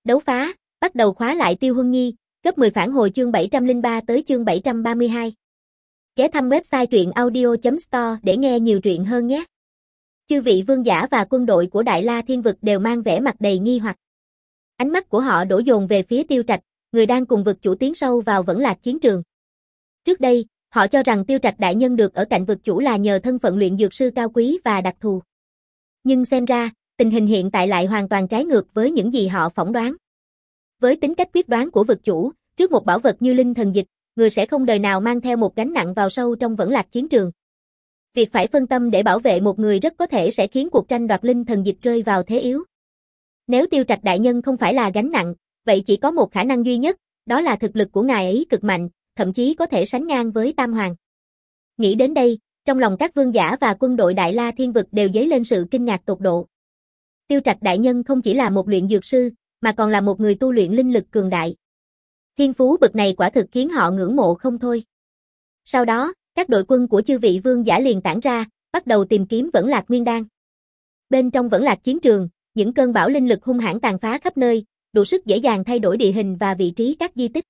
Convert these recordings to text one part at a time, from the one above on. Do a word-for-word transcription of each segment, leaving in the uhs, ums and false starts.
Đấu phá, bắt đầu khóa lại Tiêu Huân Nhi, cấp mười phản hồi chương bảy trăm lẻ ba tới chương bảy trăm ba mươi hai. Ghé thăm website truyện audio chấm store để nghe nhiều truyện hơn nhé. Chư vị vương giả và quân đội của Đại La Thiên Vực đều mang vẻ mặt đầy nghi hoặc. Ánh mắt của họ đổ dồn về phía Tiêu Trạch, người đang cùng vực chủ tiến sâu vào Vẫn Lạc chiến trường. Trước đây, họ cho rằng Tiêu Trạch đại nhân được ở cạnh vực chủ là nhờ thân phận luyện dược sư cao quý và đặc thù. Nhưng xem ra, tình hình hiện tại lại hoàn toàn trái ngược với những gì họ phỏng đoán. Với tính cách quyết đoán của vực chủ, trước một bảo vật như linh thần dịch, người sẽ không đời nào mang theo một gánh nặng vào sâu trong Vẫn Lạc chiến trường. Việc phải phân tâm để bảo vệ một người rất có thể sẽ khiến cuộc tranh đoạt linh thần dịch rơi vào thế yếu. Nếu Tiêu Trạch đại nhân không phải là gánh nặng, vậy chỉ có một khả năng duy nhất, đó là thực lực của ngài ấy cực mạnh, thậm chí có thể sánh ngang với Tam Hoàng. Nghĩ đến đây, trong lòng các vương giả và quân đội Đại La Thiên Vực đều dấy lên sự kinh ngạc tột độ. Tiêu Trạch đại nhân không chỉ là một luyện dược sư, mà còn là một người tu luyện linh lực cường đại. Thiên phú bậc này quả thực khiến họ ngưỡng mộ không thôi. Sau đó, các đội quân của chư vị vương giả liền tản ra, bắt đầu tìm kiếm Vẫn Lạc Nguyên Đan. Bên trong Vẫn Lạc chiến trường, những cơn bão linh lực hung hãn tàn phá khắp nơi, đủ sức dễ dàng thay đổi địa hình và vị trí các di tích.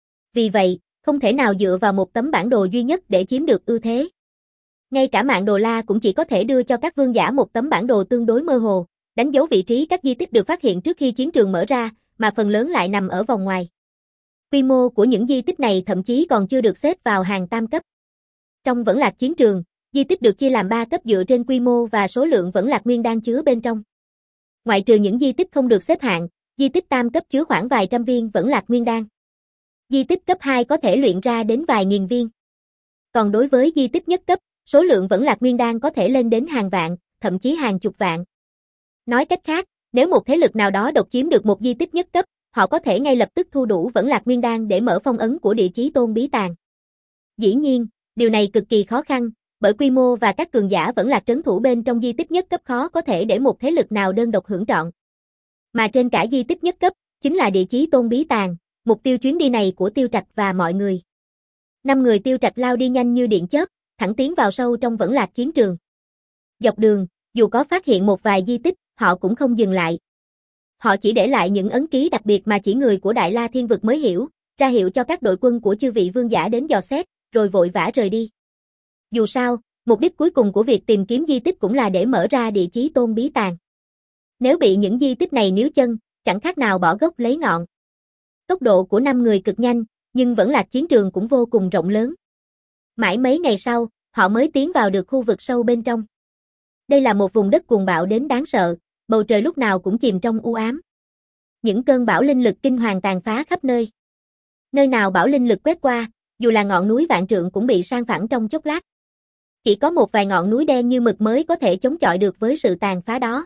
Vì vậy, không thể nào dựa vào một tấm bản đồ duy nhất để chiếm được ưu thế. Ngay cả Mạng Đồ La cũng chỉ có thể đưa cho các vương giả một tấm bản đồ tương đối mơ hồ, đánh dấu vị trí các di tích được phát hiện trước khi chiến trường mở ra, mà phần lớn lại nằm ở vòng ngoài. Quy mô của những di tích này thậm chí còn chưa được xếp vào hàng tam cấp. Trong Vẫn Lạc chiến trường, di tích được chia làm ba cấp dựa trên quy mô và số lượng Vẫn Lạc Nguyên Đan chứa bên trong. Ngoại trừ những di tích không được xếp hạng, di tích tam cấp chứa khoảng vài trăm viên Vẫn Lạc Nguyên Đan. Di tích cấp hai có thể luyện ra đến vài nghìn viên. Còn đối với di tích nhất cấp, số lượng Vẫn Lạc Nguyên Đan có thể lên đến hàng vạn, thậm chí hàng chục vạn. Nói cách khác, nếu một thế lực nào đó độc chiếm được một di tích nhất cấp, họ có thể ngay lập tức thu đủ Vẫn Lạc Nguyên Đan để mở phong ấn của Địa Chí Tôn bí tàng. Dĩ nhiên, điều này cực kỳ khó khăn, bởi quy mô và các cường giả Vẫn Lạc trấn thủ bên trong di tích nhất cấp khó có thể để một thế lực nào đơn độc hưởng trọn. Mà trên cả di tích nhất cấp, chính là Địa Chí Tôn bí tàng, mục tiêu chuyến đi này của Tiêu Trạch và mọi người. Năm người Tiêu Trạch lao đi nhanh như điện chớp, thẳng tiến vào sâu trong Vẫn Lạc chiến trường. Dọc đường, dù có phát hiện một vài di tích, họ cũng không dừng lại. Họ chỉ để lại những ấn ký đặc biệt mà chỉ người của Đại La Thiên Vực mới hiểu, ra hiệu cho các đội quân của chư vị vương giả đến dò xét, rồi vội vã rời đi. Dù sao, mục đích cuối cùng của việc tìm kiếm di tích cũng là để mở ra Địa Chí Tôn bí tàng. Nếu bị những di tích này níu chân, chẳng khác nào bỏ gốc lấy ngọn. Tốc độ của năm người cực nhanh, nhưng Vẫn Lạc chiến trường cũng vô cùng rộng lớn. Mãi mấy ngày sau, họ mới tiến vào được khu vực sâu bên trong. Đây là một vùng đất cuồng bạo đến đáng sợ, bầu trời lúc nào cũng chìm trong u ám. Những cơn bão linh lực kinh hoàng tàn phá khắp nơi. Nơi nào bão linh lực quét qua, dù là ngọn núi vạn trượng cũng bị san phẳng trong chốc lát. Chỉ có một vài ngọn núi đen như mực mới có thể chống chọi được với sự tàn phá đó.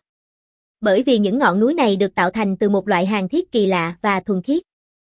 Bởi vì những ngọn núi này được tạo thành từ một loại hàn thiết kỳ lạ và thuần khiết.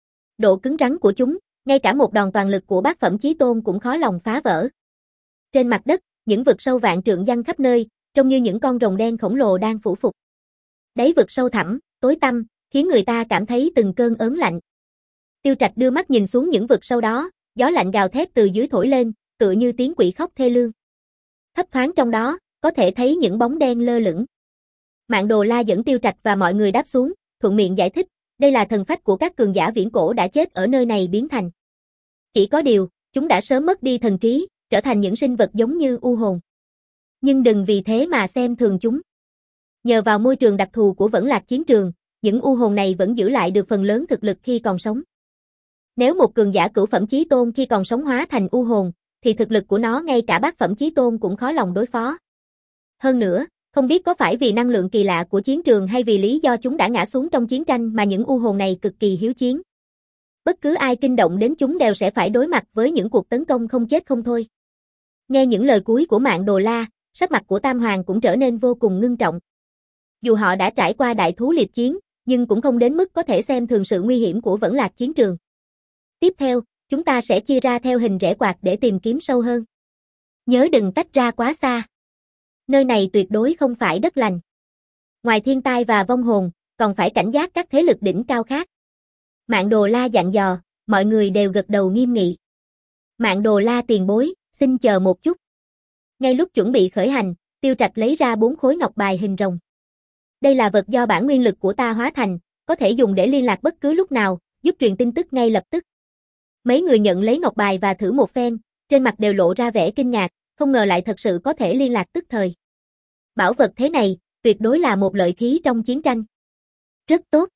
Độ cứng rắn của chúng, ngay cả một đòn toàn lực của bát phẩm chí tôn cũng khó lòng phá vỡ. Trên mặt đất, những vực sâu vạn trượng giăng khắp nơi, trông như những con rồng đen khổng lồ đang phủ phục. Đáy vực sâu thẳm, tối tăm, khiến người ta cảm thấy từng cơn ớn lạnh. Tiêu Trạch đưa mắt nhìn xuống những vực sâu đó, gió lạnh gào thét từ dưới thổi lên, tựa như tiếng quỷ khóc thê lương. Thấp thoáng trong đó, có thể thấy những bóng đen lơ lửng. Mạng Đồ La dẫn Tiêu Trạch và mọi người đáp xuống, thuận miệng giải thích, đây là thần phách của các cường giả viễn cổ đã chết ở nơi này biến thành. Chỉ có điều, chúng đã sớm mất đi thần trí, trở thành những sinh vật giống như u hồn. Nhưng đừng vì thế mà xem thường chúng. Nhờ vào môi trường đặc thù của Vẫn Lạc chiến trường, những u hồn này vẫn giữ lại được phần lớn thực lực khi còn sống. Nếu một cường giả cửu phẩm chí tôn khi còn sống hóa thành u hồn, thì thực lực của nó ngay cả bát phẩm chí tôn cũng khó lòng đối phó. Hơn nữa, không biết có phải vì năng lượng kỳ lạ của chiến trường hay vì lý do chúng đã ngã xuống trong chiến tranh mà những u hồn này cực kỳ hiếu chiến. Bất cứ ai kinh động đến chúng đều sẽ phải đối mặt với những cuộc tấn công không chết không thôi. Nghe những lời cuối của Mạng Đồ La, sắc mặt của Tam Hoàng cũng trở nên vô cùng ngưng trọng. Dù họ đã trải qua đại thú liệt chiến, nhưng cũng không đến mức có thể xem thường sự nguy hiểm của Vẫn Lạc chiến trường. Tiếp theo, chúng ta sẽ chia ra theo hình rẽ quạt để tìm kiếm sâu hơn. Nhớ đừng tách ra quá xa. Nơi này tuyệt đối không phải đất lành. Ngoài thiên tai và vong hồn, còn phải cảnh giác các thế lực đỉnh cao khác. Mạng Đồ La dặn dò, mọi người đều gật đầu nghiêm nghị. Mạng Đồ La tiền bối, xin chờ một chút. Ngay lúc chuẩn bị khởi hành, Tiêu Trạch lấy ra bốn khối ngọc bài hình rồng. Đây là vật do bản nguyên lực của ta hóa thành, có thể dùng để liên lạc bất cứ lúc nào, giúp truyền tin tức ngay lập tức. Mấy người nhận lấy ngọc bài và thử một phen, trên mặt đều lộ ra vẻ kinh ngạc, không ngờ lại thật sự có thể liên lạc tức thời. Bảo vật thế này, tuyệt đối là một lợi khí trong chiến tranh. Rất tốt.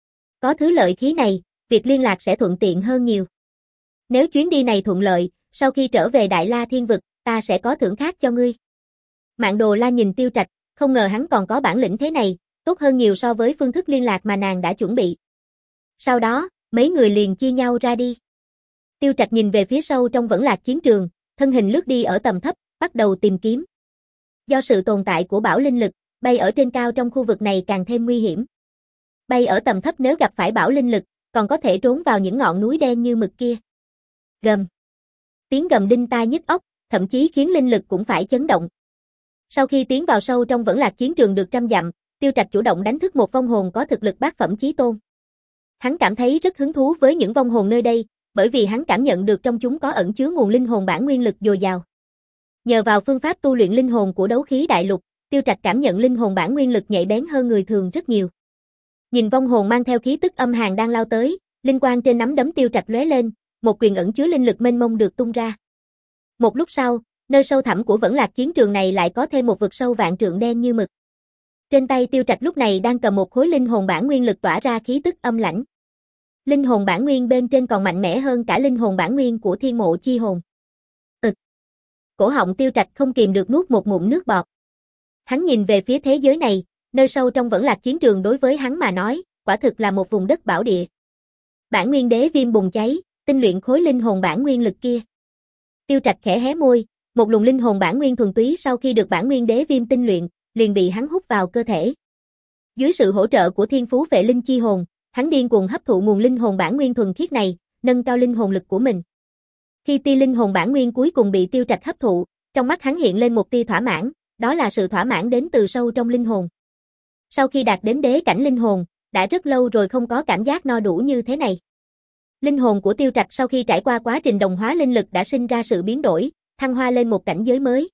Có thứ lợi khí này, việc liên lạc sẽ thuận tiện hơn nhiều. Nếu chuyến đi này thuận lợi, sau khi trở về Đại La Thiên Vực, ta sẽ có thưởng khác cho ngươi. Mạn Đồ La nhìn Tiêu Trạch, không ngờ hắn còn có bản lĩnh thế này, tốt hơn nhiều so với phương thức liên lạc mà nàng đã chuẩn bị. Sau đó, mấy người liền chia nhau ra đi. Tiêu Trạch nhìn về phía sâu trong Vẫn Lạc chiến trường, thân hình lướt đi ở tầm thấp, bắt đầu tìm kiếm. Do sự tồn tại của bảo linh lực, bay ở trên cao trong khu vực này càng thêm nguy hiểm. Bay ở tầm thấp nếu gặp phải bảo linh lực, còn có thể trốn vào những ngọn núi đen như mực kia. Gầm. Tiếng gầm đinh tai nhức óc, thậm chí khiến linh lực cũng phải chấn động. Sau khi tiến vào sâu trong Vẫn Lạc chiến trường được trăm dặm, Tiêu Trạch chủ động đánh thức một vong hồn có thực lực bát phẩm chí tôn. Hắn cảm thấy rất hứng thú với những vong hồn nơi đây, bởi vì hắn cảm nhận được trong chúng có ẩn chứa nguồn linh hồn bản nguyên lực dồi dào. Nhờ vào phương pháp tu luyện linh hồn của đấu khí đại lục, Tiêu Trạch cảm nhận linh hồn bản nguyên lực nhạy bén hơn người thường rất nhiều. Nhìn vong hồn mang theo khí tức âm hàn đang lao tới, linh quang trên nắm đấm Tiêu Trạch lóe lên, một quyền ẩn chứa linh lực mênh mông được tung ra. Một lúc sau, nơi sâu thẳm của Vẫn Lạc chiến trường này lại có thêm một vực sâu vạn trượng đen như mực. Trên tay Tiêu Trạch lúc này đang cầm một khối linh hồn bản nguyên lực tỏa ra khí tức âm lãnh. Linh hồn bản nguyên bên trên còn mạnh mẽ hơn cả linh hồn bản nguyên của Thiên Mộ Chi Hồn. Ực. Cổ họng Tiêu Trạch không kìm được nuốt một ngụm nước bọt. Hắn nhìn về phía thế giới này, nơi sâu trong Vẫn Lạc chiến trường đối với hắn mà nói, quả thực là một vùng đất bảo địa. Bản nguyên đế viêm bùng cháy, tinh luyện khối linh hồn bản nguyên lực kia. Tiêu Trạch khẽ hé môi, một luồng linh hồn bản nguyên thuần túy sau khi được bản nguyên đế viêm tinh luyện, liền bị hắn hút vào cơ thể. Dưới sự hỗ trợ của thiên phú phệ linh chi hồn, hắn điên cuồng hấp thụ nguồn linh hồn bản nguyên thuần khiết này, nâng cao linh hồn lực của mình. Khi tia linh hồn bản nguyên cuối cùng bị Tiêu Trạch hấp thụ, trong mắt hắn hiện lên một tia thỏa mãn, đó là sự thỏa mãn đến từ sâu trong linh hồn. Sau khi đạt đến đế cảnh linh hồn, đã rất lâu rồi không có cảm giác no đủ như thế này. Linh hồn của Tiêu Trạch sau khi trải qua quá trình đồng hóa linh lực đã sinh ra sự biến đổi, thăng hoa lên một cảnh giới mới.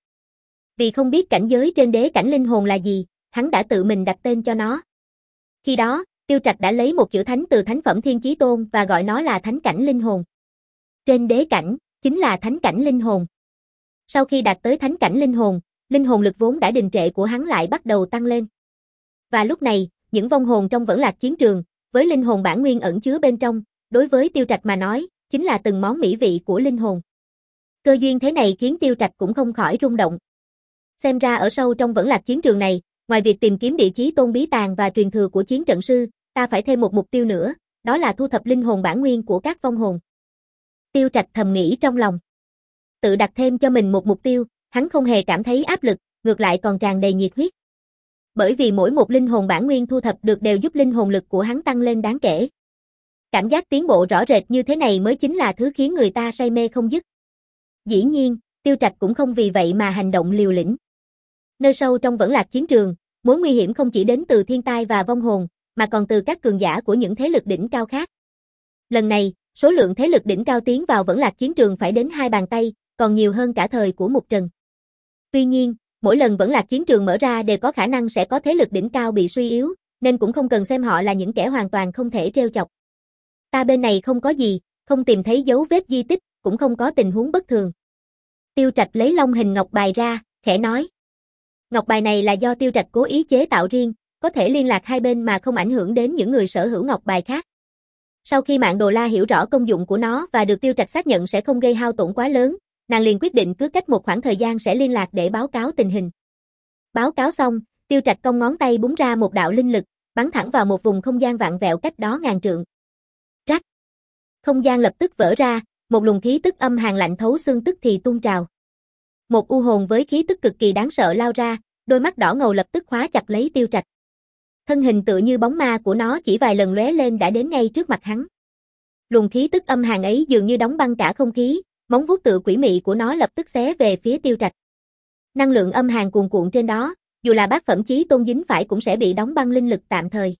Vì không biết cảnh giới trên đế cảnh linh hồn là gì, hắn đã tự mình đặt tên cho nó. Khi đó, Tiêu Trạch đã lấy một chữ thánh từ thánh phẩm Thiên Chí Tôn và gọi nó là thánh cảnh linh hồn. Trên đế cảnh, chính là thánh cảnh linh hồn. Sau khi đạt tới thánh cảnh linh hồn, linh hồn lực vốn đã đình trệ của hắn lại bắt đầu tăng lên. Và lúc này, những vong hồn trong Vẫn Lạc chiến trường, với linh hồn bản nguyên ẩn chứa bên trong, đối với Tiêu Trạch mà nói, chính là từng món mỹ vị của linh hồn. Cơ duyên thế này khiến Tiêu Trạch cũng không khỏi rung động. Xem ra ở sâu trong Vẫn Lạc chiến trường này, ngoài việc tìm kiếm địa chí tôn bí tàng và truyền thừa của chiến trận sư, ta phải thêm một mục tiêu nữa, đó là thu thập linh hồn bản nguyên của các vong hồn. Tiêu Trạch thầm nghĩ trong lòng. Tự đặt thêm cho mình một mục tiêu, hắn không hề cảm thấy áp lực, ngược lại còn tràn đầy nhiệt huyết. Bởi vì mỗi một linh hồn bản nguyên thu thập được đều giúp linh hồn lực của hắn tăng lên đáng kể. Cảm giác tiến bộ rõ rệt như thế này mới chính là thứ khiến người ta say mê không dứt. Dĩ nhiên, Tiêu Trạch cũng không vì vậy mà hành động liều lĩnh. Nơi sâu trong Vẫn Lạc chiến trường, mối nguy hiểm không chỉ đến từ thiên tai và vong hồn, mà còn từ các cường giả của những thế lực đỉnh cao khác. Lần này, số lượng thế lực đỉnh cao tiến vào Vẫn Lạc chiến trường phải đến hai bàn tay, còn nhiều hơn cả thời của Mục Trần. Tuy nhiên, mỗi lần Vẫn Lạc chiến trường mở ra đều có khả năng sẽ có thế lực đỉnh cao bị suy yếu, nên cũng không cần xem họ là những kẻ hoàn toàn không thể trêu chọc. Ta bên này không có gì, không tìm thấy dấu vết di tích, cũng không có tình huống bất thường. Tiêu Trạch lấy long hình ngọc bài ra, khẽ nói. Ngọc bài này là do Tiêu Trạch cố ý chế tạo riêng, có thể liên lạc hai bên mà không ảnh hưởng đến những người sở hữu ngọc bài khác. Sau khi Mạn Đồ La hiểu rõ công dụng của nó và được Tiêu Trạch xác nhận sẽ không gây hao tổn quá lớn, nàng liền quyết định cứ cách một khoảng thời gian sẽ liên lạc để báo cáo tình hình. Báo cáo xong, Tiêu Trạch cong ngón tay búng ra một đạo linh lực, bắn thẳng vào một vùng không gian vạn vẹo cách đó ngàn trượng. Rắc. Không gian lập tức vỡ ra, một luồng khí tức âm hàn lạnh thấu xương tức thì tuôn trào. Một u hồn với khí tức cực kỳ đáng sợ lao ra, đôi mắt đỏ ngầu lập tức khóa chặt lấy Tiêu Trạch. Thân hình tựa như bóng ma của nó chỉ vài lần lóe lên đã đến ngay trước mặt hắn. Luồng khí tức âm hàn ấy dường như đóng băng cả không khí, móng vuốt tựa quỷ mị của nó lập tức xé về phía Tiêu Trạch. Năng lượng âm hàn cuồn cuộn trên đó, dù là bát phẩm chí tôn dính phải cũng sẽ bị đóng băng linh lực tạm thời.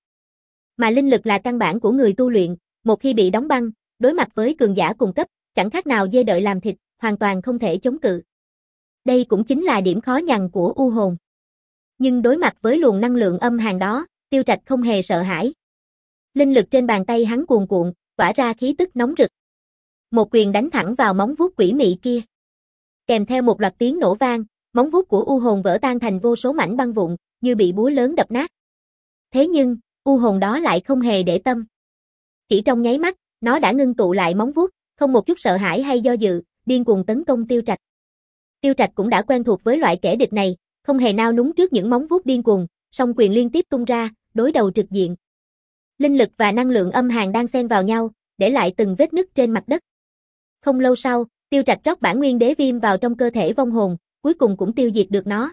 Mà linh lực là căn bản của người tu luyện, một khi bị đóng băng, đối mặt với cường giả cùng cấp, chẳng khác nào dê đợi làm thịt, hoàn toàn không thể chống cự. Đây cũng chính là điểm khó nhằn của u hồn. Nhưng đối mặt với luồng năng lượng âm hàn đó, Tiêu Trạch không hề sợ hãi. Linh lực trên bàn tay hắn cuồn cuộn, tỏa ra khí tức nóng rực. Một quyền đánh thẳng vào móng vuốt quỷ mị kia. Kèm theo một loạt tiếng nổ vang, móng vuốt của u hồn vỡ tan thành vô số mảnh băng vụn, như bị búa lớn đập nát. Thế nhưng, u hồn đó lại không hề để tâm. Chỉ trong nháy mắt, nó đã ngưng tụ lại móng vuốt, không một chút sợ hãi hay do dự, điên cuồng tấn công Tiêu Trạch. Tiêu Trạch cũng đã quen thuộc với loại kẻ địch này, không hề nao núng trước những móng vuốt điên cuồng, song quyền liên tiếp tung ra, đối đầu trực diện. Linh lực và năng lượng âm hàn đang xen vào nhau, để lại từng vết nứt trên mặt đất. Không lâu sau, Tiêu Trạch rót bản nguyên đế viêm vào trong cơ thể vong hồn, cuối cùng cũng tiêu diệt được nó.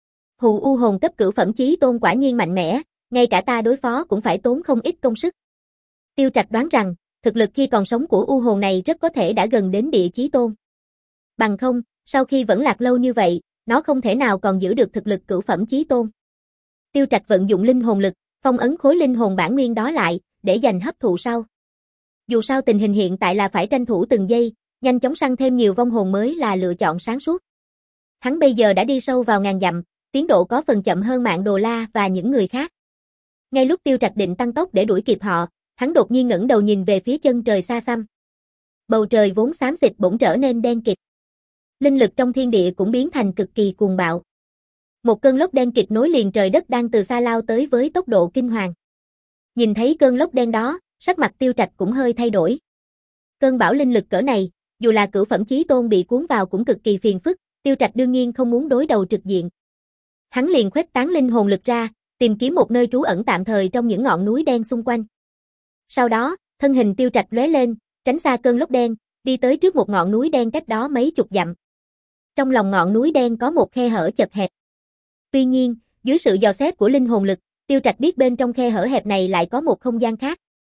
Hù u hồn cấp cửu phẩm chí tôn quả nhiên mạnh mẽ, ngay cả ta đối phó cũng phải tốn không ít công sức. Tiêu Trạch đoán rằng, thực lực khi còn sống của u hồn này rất có thể đã gần đến địa chí tôn. Bằng không, sau khi vẫn lạc lâu như vậy, nó không thể nào còn giữ được thực lực cửu phẩm chí tôn. Tiêu Trạch vận dụng linh hồn lực, phong ấn khối linh hồn bản nguyên đó lại, để dành hấp thụ sau. Dù sao tình hình hiện tại là phải tranh thủ từng giây, nhanh chóng săn thêm nhiều vong hồn mới là lựa chọn sáng suốt. Hắn bây giờ đã đi sâu vào ngàn dặm, tiến độ có phần chậm hơn Mạng Đồ La và những người khác. Ngay lúc Tiêu Trạch định tăng tốc để đuổi kịp họ, hắn đột nhiên ngẩng đầu nhìn về phía chân trời xa xăm. Bầu trời vốn xám xịt bỗng trở nên đen kịt. Linh lực trong thiên địa cũng biến thành cực kỳ cuồng bạo. Một cơn lốc đen kịt nối liền trời đất đang từ xa lao tới với tốc độ kinh hoàng. Nhìn thấy cơn lốc đen đó, sắc mặt Tiêu Trạch cũng hơi thay đổi. Cơn bão linh lực cỡ này, dù là cửu phẩm chí tôn bị cuốn vào cũng cực kỳ phiền phức, Tiêu Trạch đương nhiên không muốn đối đầu trực diện. Hắn liền khuếch tán linh hồn lực ra, tìm kiếm một nơi trú ẩn tạm thời trong những ngọn núi đen xung quanh. Sau đó, thân hình Tiêu Trạch lóe lên, tránh xa cơn lốc đen, đi tới trước một ngọn núi đen cách đó mấy chục dặm. Trong lòng ngọn núi đen có một khe hở chật hẹp. Tuy nhiên, dưới sự dò xét của linh hồn lực, Tiêu Trạch biết bên trong khe hở hẹp này lại có một không gian khác.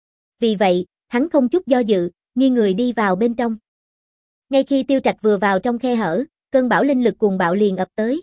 Vì vậy, hắn không chút do dự, nghiêng người đi vào bên trong. Ngay khi Tiêu Trạch vừa vào trong khe hở, cơn bão linh lực cuồng bạo liền ập tới.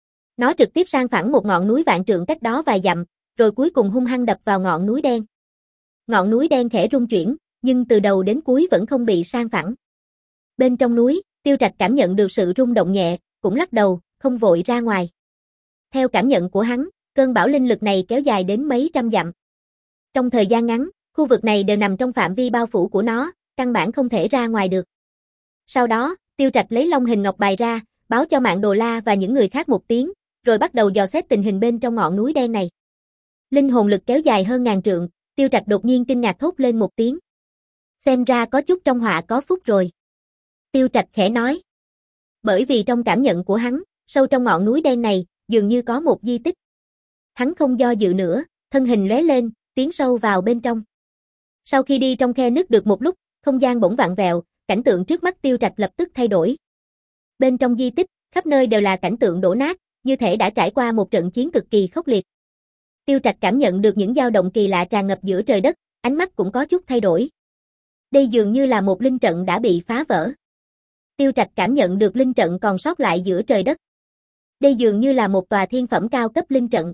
Nó trực tiếp sang phẳng một ngọn núi vạn trượng cách đó vài dặm, rồi cuối cùng hung hăng đập vào ngọn núi đen. Ngọn núi đen khẽ rung chuyển, nhưng từ đầu đến cuối vẫn không bị sang phẳng. Bên trong núi, Tiêu Trạch cảm nhận được sự rung động nhẹ, cũng lắc đầu, không vội ra ngoài. Theo cảm nhận của hắn, cơn bão linh lực này kéo dài đến mấy trăm dặm. Trong thời gian ngắn, khu vực này đều nằm trong phạm vi bao phủ của nó, căn bản không thể ra ngoài được. Sau đó, Tiêu Trạch lấy long hình ngọc bài ra, báo cho Mạng Đồ La và những người khác một tiếng, rồi bắt đầu dò xét tình hình bên trong ngọn núi đen này. Linh hồn lực kéo dài hơn ngàn trượng, Tiêu Trạch đột nhiên kinh ngạc thốt lên một tiếng. Xem ra có chút trong họa có phúc rồi. Tiêu Trạch khẽ nói. Bởi vì trong cảm nhận của hắn, sâu trong ngọn núi đen này, dường như có một di tích. Hắn không do dự nữa, thân hình lóe lên, tiến sâu vào bên trong. Sau khi đi trong khe nứt được một lúc, không gian bỗng vặn vẹo, cảnh tượng trước mắt Tiêu Trạch lập tức thay đổi. Bên trong di tích, khắp nơi đều là cảnh tượng đổ nát, như thể đã trải qua một trận chiến cực kỳ khốc liệt. Tiêu Trạch cảm nhận được những dao động kỳ lạ tràn ngập giữa trời đất, ánh mắt cũng có chút thay đổi. Đây dường như là một linh trận đã bị phá vỡ. Tiêu Trạch cảm nhận được linh trận còn sót lại giữa trời đất. Đây dường như là một tòa thiên phẩm cao cấp linh trận.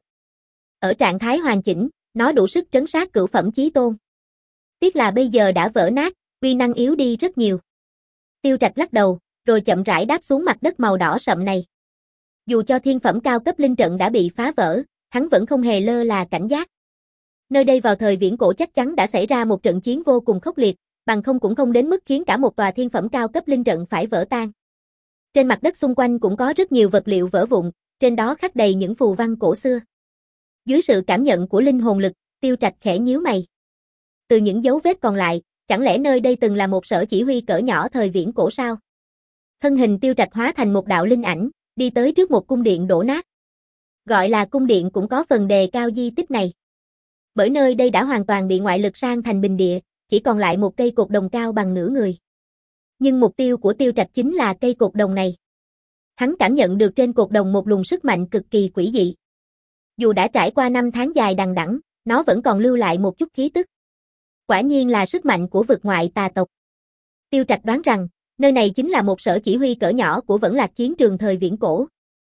Ở trạng thái hoàn chỉnh, nó đủ sức trấn sát cửu phẩm chí tôn. Tiếc là bây giờ đã vỡ nát, uy năng yếu đi rất nhiều. Tiêu Trạch lắc đầu, rồi chậm rãi đáp xuống mặt đất màu đỏ sậm này. Dù cho thiên phẩm cao cấp linh trận đã bị phá vỡ, hắn vẫn không hề lơ là cảnh giác. Nơi đây vào thời viễn cổ chắc chắn đã xảy ra một trận chiến vô cùng khốc liệt, bằng không cũng không đến mức khiến cả một tòa thiên phẩm cao cấp linh trận phải vỡ tan. Trên mặt đất xung quanh cũng có rất nhiều vật liệu vỡ vụn, trên đó khắc đầy những phù văn cổ xưa. Dưới sự cảm nhận của linh hồn lực, Tiêu Trạch khẽ nhíu mày. Từ những dấu vết còn lại, chẳng lẽ nơi đây từng là một sở chỉ huy cỡ nhỏ thời viễn cổ sao? Thân hình Tiêu Trạch hóa thành một đạo linh ảnh, đi tới trước một cung điện đổ nát. Gọi là cung điện cũng có phần đề cao di tích này. Bởi nơi đây đã hoàn toàn bị ngoại lực san thành bình địa, chỉ còn lại một cây cột đồng cao bằng nửa người. Nhưng mục tiêu của Tiêu Trạch chính là cây cột đồng này. Hắn cảm nhận được trên cột đồng một luồng sức mạnh cực kỳ quỷ dị. Dù đã trải qua năm tháng dài đằng đẵng, nó vẫn còn lưu lại một chút khí tức. Quả nhiên là sức mạnh của vực ngoại tà tộc. Tiêu Trạch đoán rằng, nơi này chính là một sở chỉ huy cỡ nhỏ của Vẫn Lạc chiến trường thời viễn cổ.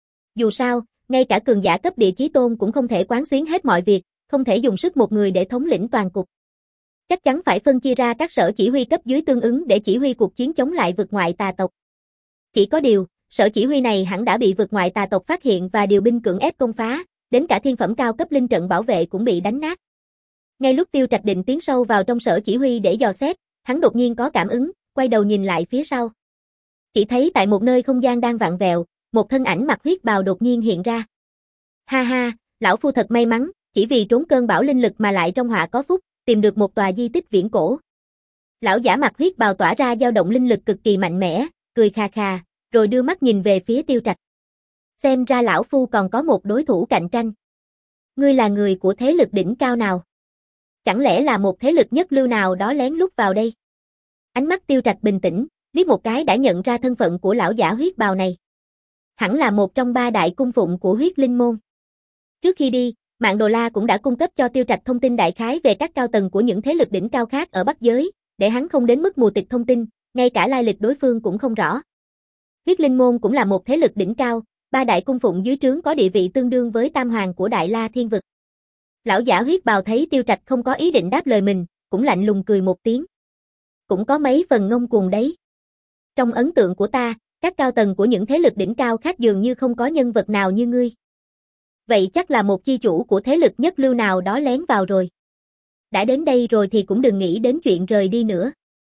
Dù sao, ngay cả cường giả cấp địa chí tôn cũng không thể quán xuyến hết mọi việc, không thể dùng sức một người để thống lĩnh toàn cục. Chắc chắn phải phân chia ra các sở chỉ huy cấp dưới tương ứng để chỉ huy cuộc chiến chống lại vực ngoại tà tộc. Chỉ có điều, sở chỉ huy này hẳn đã bị vực ngoại tà tộc phát hiện và điều binh cưỡng ép công phá, đến cả thiên phẩm cao cấp linh trận bảo vệ cũng bị đánh nát. Ngay lúc Tiêu Trạch định tiến sâu vào trong sở chỉ huy để dò xét, hắn đột nhiên có cảm ứng, quay đầu nhìn lại phía sau. Chỉ thấy tại một nơi không gian đang vặn vẹo, một thân ảnh mặc huyết bào đột nhiên hiện ra. Ha ha, lão phu thật may mắn, chỉ vì trốn cơn bão linh lực mà lại trong họa có phúc, tìm được một tòa di tích viễn cổ. Lão giả mặc huyết bào tỏa ra dao động linh lực cực kỳ mạnh mẽ, cười khà khà, rồi đưa mắt nhìn về phía Tiêu Trạch. Xem ra lão phu còn có một đối thủ cạnh tranh. Ngươi là người của thế lực đỉnh cao nào? Chẳng lẽ là một thế lực nhất lưu nào đó lén lút vào đây? Ánh mắt Tiêu Trạch bình tĩnh, liếc một cái đã nhận ra thân phận của lão giả huyết bào này. Hẳn là một trong ba đại cung phụng của huyết linh môn. Trước khi đi, Mạng Đồ La cũng đã cung cấp cho Tiêu Trạch thông tin đại khái về các cao tầng của những thế lực đỉnh cao khác ở Bắc Giới, để hắn không đến mức mù tịt thông tin, ngay cả lai lịch đối phương cũng không rõ. Huyết linh môn cũng là một thế lực đỉnh cao, ba đại cung phụng dưới trướng có địa vị tương đương với tam hoàng của Đại La Thiên Vực. Lão giả huyết bào thấy Tiêu Trạch không có ý định đáp lời mình, cũng lạnh lùng cười một tiếng. Cũng có mấy phần ngông cuồng đấy. Trong ấn tượng của ta, các cao tầng của những thế lực đỉnh cao khác dường như không có nhân vật nào như ngươi. Vậy chắc là một chi chủ của thế lực nhất lưu nào đó lén vào rồi. Đã đến đây rồi thì cũng đừng nghĩ đến chuyện rời đi nữa.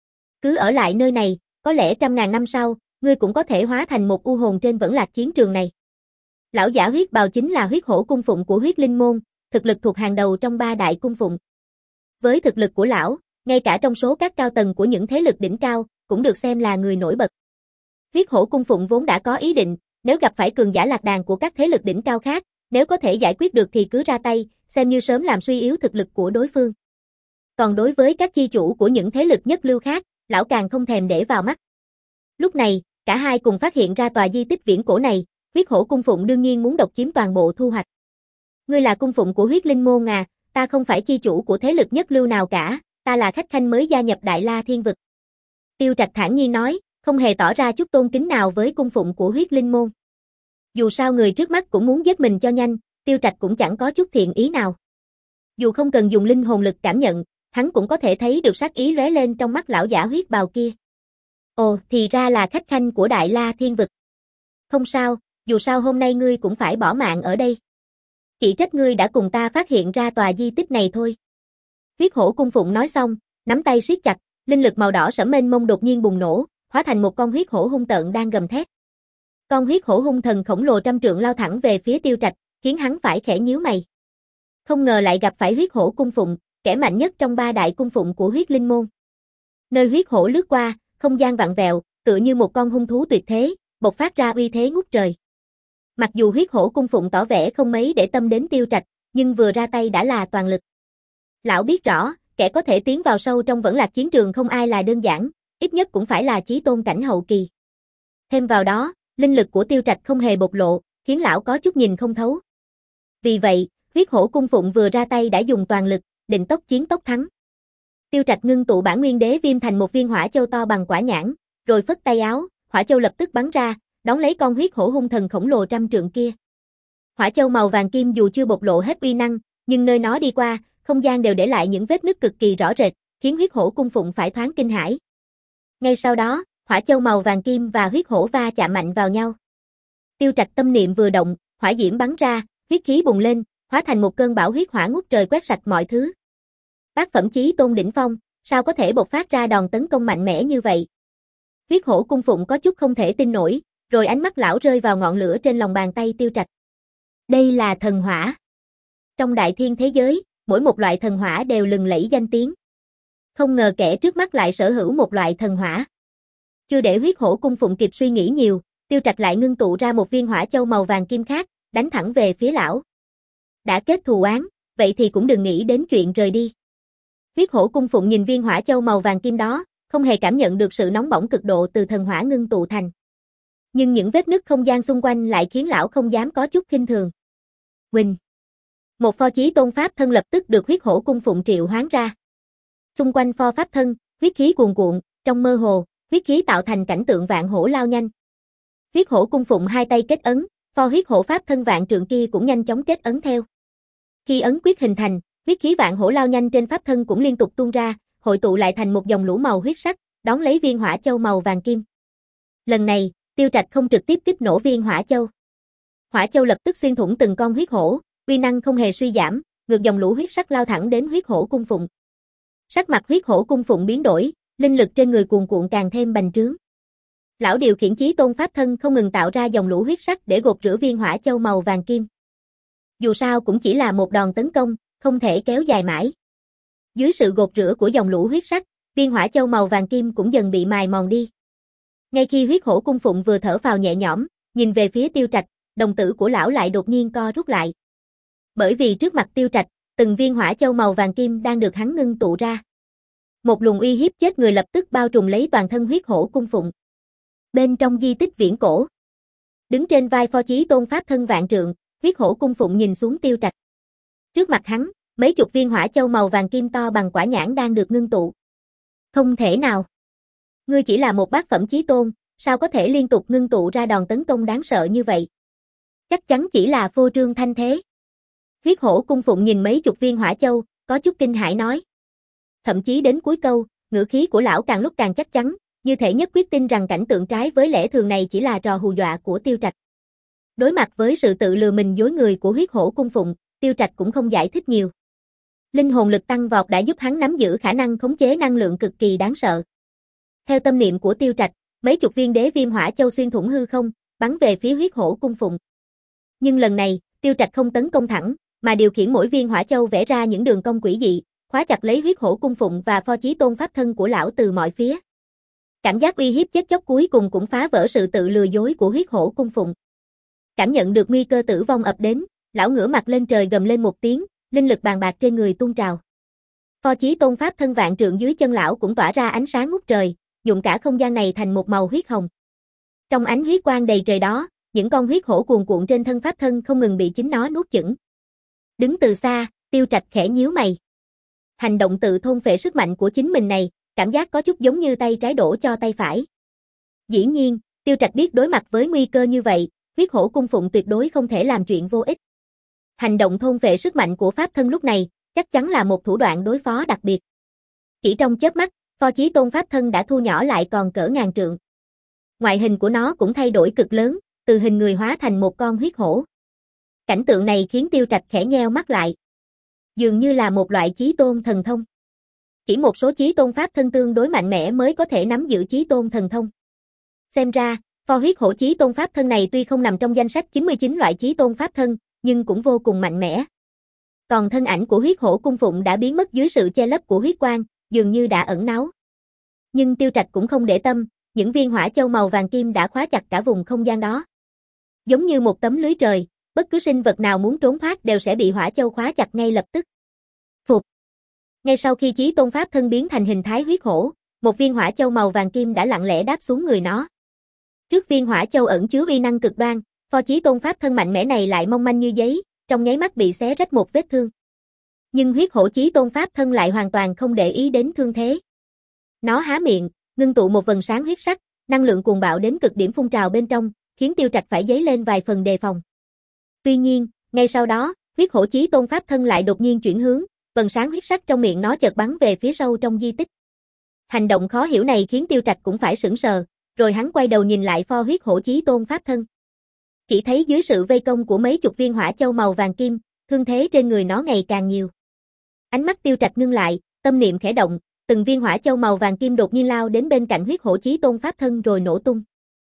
Cứ ở lại nơi này, có lẽ trăm ngàn năm sau, ngươi cũng có thể hóa thành một u hồn trên vẫn lạc chiến trường này. Lão giả huyết bào chính là huyết hổ cung phụng của huyết linh môn, thực lực thuộc hàng đầu trong ba đại cung phụng. Với thực lực của lão, ngay cả trong số các cao tầng của những thế lực đỉnh cao, cũng được xem là người nổi bật. Huyết hổ cung phụng vốn đã có ý định, nếu gặp phải cường giả lạc đàn của các thế lực đỉnh cao khác, nếu có thể giải quyết được thì cứ ra tay, xem như sớm làm suy yếu thực lực của đối phương. Còn đối với các chi chủ của những thế lực nhất lưu khác, lão càng không thèm để vào mắt. Lúc này, cả hai cùng phát hiện ra tòa di tích viễn cổ này, huyết hổ cung phụng đương nhiên muốn độc chiếm toàn bộ thu hoạch. Ngươi là cung phụng của huyết linh môn à, ta không phải chi chủ của thế lực nhất lưu nào cả, ta là khách khanh mới gia nhập Đại La Thiên Vực. Tiêu Trạch thản nhiên nói, không hề tỏ ra chút tôn kính nào với cung phụng của huyết linh môn. Dù sao người trước mắt cũng muốn giết mình cho nhanh, Tiêu Trạch cũng chẳng có chút thiện ý nào. Dù không cần dùng linh hồn lực cảm nhận, hắn cũng có thể thấy được sát ý lóe lên trong mắt lão giả huyết bào kia. Ồ, thì ra là khách khanh của Đại La Thiên Vực. Không sao, dù sao hôm nay ngươi cũng phải bỏ mạng ở đây. Chỉ trách ngươi đã cùng ta phát hiện ra tòa di tích này thôi. Huyết hổ cung phụng nói xong, nắm tay siết chặt, linh lực màu đỏ sẫm mênh mông đột nhiên bùng nổ, hóa thành một con huyết hổ hung tợn đang gầm thét. Con huyết hổ hung thần khổng lồ trăm trượng lao thẳng về phía Tiêu Trạch, khiến hắn phải khẽ nhíu mày. Không ngờ lại gặp phải huyết hổ cung phụng, kẻ mạnh nhất trong ba đại cung phụng của huyết linh môn. Nơi huyết hổ lướt qua, không gian vặn vẹo, tựa như một con hung thú tuyệt thế, bộc phát ra uy thế ngút trời. Mặc dù huyết hổ cung phụng tỏ vẻ không mấy để tâm đến Tiêu Trạch, nhưng vừa ra tay đã là toàn lực. Lão biết rõ, kẻ có thể tiến vào sâu trong vẫn lạc chiến trường không ai là đơn giản, ít nhất cũng phải là chí tôn cảnh hậu kỳ. Thêm vào đó, linh lực của Tiêu Trạch không hề bộc lộ, khiến lão có chút nhìn không thấu. Vì vậy, huyết hổ cung phụng vừa ra tay đã dùng toàn lực, định tốc chiến tốc thắng. Tiêu Trạch ngưng tụ bản nguyên đế viêm thành một viên hỏa châu to bằng quả nhãn, rồi phất tay áo, hỏa châu lập tức bắn ra, đón lấy con huyết hổ hung thần khổng lồ trăm trượng kia. Hỏa châu màu vàng kim dù chưa bộc lộ hết uy năng, nhưng nơi nó đi qua, không gian đều để lại những vết nứt cực kỳ rõ rệt, khiến huyết hổ cung phụng phải thoáng kinh hãi. Ngay sau đó, hỏa châu màu vàng kim và huyết hổ va chạm mạnh vào nhau. Tiêu Trạch tâm niệm vừa động, hỏa diễm bắn ra, huyết khí bùng lên, hóa thành một cơn bão huyết hỏa ngút trời quét sạch mọi thứ. Bát phẩm chí tôn đỉnh phong, sao có thể bộc phát ra đòn tấn công mạnh mẽ như vậy? Huyết hổ cung phụng có chút không thể tin nổi, rồi ánh mắt lão rơi vào ngọn lửa trên lòng bàn tay Tiêu Trạch. Đây là thần hỏa. Trong đại thiên thế giới, mỗi một loại thần hỏa đều lừng lẫy danh tiếng. Không ngờ kẻ trước mắt lại sở hữu một loại thần hỏa. Chưa để huyết hổ cung phụng kịp suy nghĩ nhiều, Tiêu Trạch lại ngưng tụ ra một viên hỏa châu màu vàng kim khác, đánh thẳng về phía lão. Đã kết thù oán, vậy thì cũng đừng nghĩ đến chuyện rời đi. Huyết hổ cung phụng nhìn viên hỏa châu màu vàng kim đó, không hề cảm nhận được sự nóng bỏng cực độ từ thần hỏa ngưng tụ thành. Nhưng những vết nứt không gian xung quanh lại khiến lão không dám có chút khinh thường. Huỳnh. Một pho chí tôn pháp thân lập tức được huyết hổ cung phụng triệu hoán ra. Xung quanh pho pháp thân, huyết khí cuồn cuộn, trong mơ hồ, huyết khí tạo thành cảnh tượng vạn hổ lao nhanh. Huyết hổ cung phụng hai tay kết ấn, pho huyết hổ pháp thân vạn trượng kia cũng nhanh chóng kết ấn theo. Khi ấn quyết hình thành, huyết khí vạn hổ lao nhanh trên pháp thân cũng liên tục tuôn ra, hội tụ lại thành một dòng lũ màu huyết sắc, đón lấy viên hỏa châu màu vàng kim. Lần này, Tiêu Trạch không trực tiếp kích nổ viên hỏa châu. Hỏa châu lập tức xuyên thủng từng con huyết hổ, uy năng không hề suy giảm, ngược dòng lũ huyết sắc lao thẳng đến huyết hổ cung phụng. Sắc mặt huyết hổ cung phụng biến đổi, linh lực trên người cuồn cuộn càng thêm bành trướng. Lão điều khiển chí tôn pháp thân không ngừng tạo ra dòng lũ huyết sắc để gột rửa viên hỏa châu màu vàng kim. Dù sao cũng chỉ là một đòn tấn công, không thể kéo dài mãi. Dưới sự gột rửa của dòng lũ huyết sắc, viên hỏa châu màu vàng kim cũng dần bị mài mòn đi. Ngay khi huyết hổ cung phụng vừa thở phào nhẹ nhõm, nhìn về phía Tiêu Trạch, đồng tử của lão lại đột nhiên co rút lại. Bởi vì trước mặt Tiêu Trạch, từng viên hỏa châu màu vàng kim đang được hắn ngưng tụ ra. Một luồng uy hiếp chết người lập tức bao trùm lấy toàn thân huyết hổ cung phụng. Bên trong di tích viễn cổ, đứng trên vai Pho Chí Tôn pháp thân vạn trượng, huyết hổ cung phụng nhìn xuống Tiêu Trạch. Trước mặt hắn, mấy chục viên hỏa châu màu vàng kim to bằng quả nhãn đang được ngưng tụ. Không thể nào. Ngươi chỉ là một bát phẩm chí tôn, sao có thể liên tục ngưng tụ ra đòn tấn công đáng sợ như vậy? Chắc chắn chỉ là phô trương thanh thế. Huyết hổ cung phụng nhìn mấy chục viên hỏa châu, có chút kinh hãi nói. Thậm chí đến cuối câu, ngữ khí của lão càng lúc càng chắc chắn, như thể nhất quyết tin rằng cảnh tượng trái với lẽ thường này chỉ là trò hù dọa của Tiêu Trạch. Đối mặt với sự tự lừa mình dối người của huyết hổ cung phụng, Tiêu Trạch cũng không giải thích nhiều. Linh hồn lực tăng vọt đã giúp hắn nắm giữ khả năng khống chế năng lượng cực kỳ đáng sợ. Theo tâm niệm của Tiêu Trạch, mấy chục viên đế viêm hỏa châu xuyên thủng hư không, bắn về phía huyết hổ cung phụng. Nhưng lần này, Tiêu Trạch không tấn công thẳng, mà điều khiển mỗi viên hỏa châu vẽ ra những đường cong quỷ dị, khóa chặt lấy huyết hổ cung phụng và Pho Chí Tôn pháp thân của lão từ mọi phía. Cảm giác uy hiếp chết chóc cuối cùng cũng phá vỡ sự tự lừa dối của huyết hổ cung phụng. Cảm nhận được nguy cơ tử vong ập đến, lão ngửa mặt lên trời gầm lên một tiếng, linh lực bàn bạc trên người tuôn trào. Pho Chí Tôn pháp thân vạn trượng dưới chân lão cũng tỏa ra ánh sáng ngút trời, nhuộm cả không gian này thành một màu huyết hồng. Trong ánh huyết quang đầy trời đó, những con huyết hổ cuồn cuộn trên thân pháp thân không ngừng bị chính nó nuốt chửng. Đứng từ xa, Tiêu Trạch khẽ nhíu mày. Hành động tự thôn phệ sức mạnh của chính mình này, cảm giác có chút giống như tay trái đổ cho tay phải. Dĩ nhiên, Tiêu Trạch biết đối mặt với nguy cơ như vậy, huyết hổ cung phụng tuyệt đối không thể làm chuyện vô ích. Hành động thôn phệ sức mạnh của pháp thân lúc này, chắc chắn là một thủ đoạn đối phó đặc biệt. Chỉ trong chớp mắt, Pho Chí Tôn pháp thân đã thu nhỏ lại còn cỡ ngàn trượng. Ngoại hình của nó cũng thay đổi cực lớn, từ hình người hóa thành một con huyết hổ. Cảnh tượng này khiến Tiêu Trạch khẽ nheo mắt lại. Dường như là một loại chí tôn thần thông. Chỉ một số chí tôn pháp thân tương đối mạnh mẽ mới có thể nắm giữ chí tôn thần thông. Xem ra, Pho huyết hổ chí tôn pháp thân này tuy không nằm trong danh sách chín mươi chín loại chí tôn pháp thân, nhưng cũng vô cùng mạnh mẽ. Còn thân ảnh của huyết hổ cung phụng đã biến mất dưới sự che lấp của huyết quang, dường như đã ẩn náu. Nhưng Tiêu Trạch cũng không để tâm, những viên hỏa châu màu vàng kim đã khóa chặt cả vùng không gian đó. Giống như một tấm lưới trời, bất cứ sinh vật nào muốn trốn thoát đều sẽ bị hỏa châu khóa chặt ngay lập tức. Phục. Ngay sau khi chí tôn pháp thân biến thành hình thái huyết hổ, một viên hỏa châu màu vàng kim đã lặng lẽ đáp xuống người nó. Trước viên hỏa châu ẩn chứa uy năng cực đoan, Pho Chí Tôn pháp thân mạnh mẽ này lại mong manh như giấy, trong nháy mắt bị xé rách một vết thương. Nhưng huyết hổ chí tôn pháp thân lại hoàn toàn không để ý đến thương thế. Nó há miệng, ngưng tụ một vầng sáng huyết sắc, năng lượng cuồng bạo đến cực điểm phun trào bên trong, khiến Tiêu Trạch phải giấy lên vài phần đề phòng. Tuy nhiên, ngay sau đó, huyết hổ chí tôn pháp thân lại đột nhiên chuyển hướng, vầng sáng huyết sắc trong miệng nó chợt bắn về phía sâu trong di tích. Hành động khó hiểu này khiến Tiêu Trạch cũng phải sửng sờ, rồi hắn quay đầu nhìn lại Pho huyết hổ chí tôn pháp thân. Chỉ thấy dưới sự vây công của mấy chục viên hỏa châu màu vàng kim, thương thế trên người nó ngày càng nhiều. Ánh mắt Tiêu Trạch ngưng lại, tâm niệm khẽ động, từng viên hỏa châu màu vàng kim đột nhiên lao đến bên cạnh huyết hổ chí tôn pháp thân rồi nổ tung.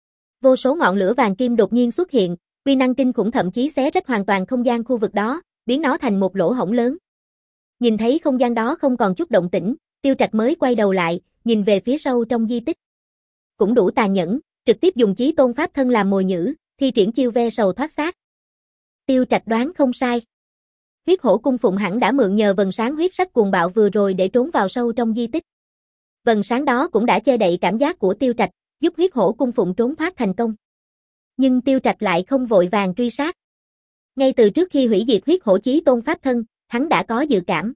Vô số ngọn lửa vàng kim đột nhiên xuất hiện, uy năng kinh khủng thậm chí xé rách hoàn toàn không gian khu vực đó, biến nó thành một lỗ hổng lớn. Nhìn thấy không gian đó không còn chút động tĩnh, Tiêu Trạch mới quay đầu lại, nhìn về phía sâu trong di tích. Cũng đủ tàn nhẫn, trực tiếp dùng chí tôn pháp thân làm mồi nhử, thi triển chiêu ve sầu thoát xác. Tiêu Trạch đoán không sai. Huyết hổ cung phụng hẳn đã mượn nhờ vầng sáng huyết sắc cuồng bạo vừa rồi để trốn vào sâu trong di tích. Vầng sáng đó cũng đã che đậy cảm giác của Tiêu Trạch, giúp huyết hổ cung phụng trốn thoát thành công. Nhưng Tiêu Trạch lại không vội vàng truy sát. Ngay từ trước khi hủy diệt huyết hổ chí tôn pháp thân, hắn đã có dự cảm.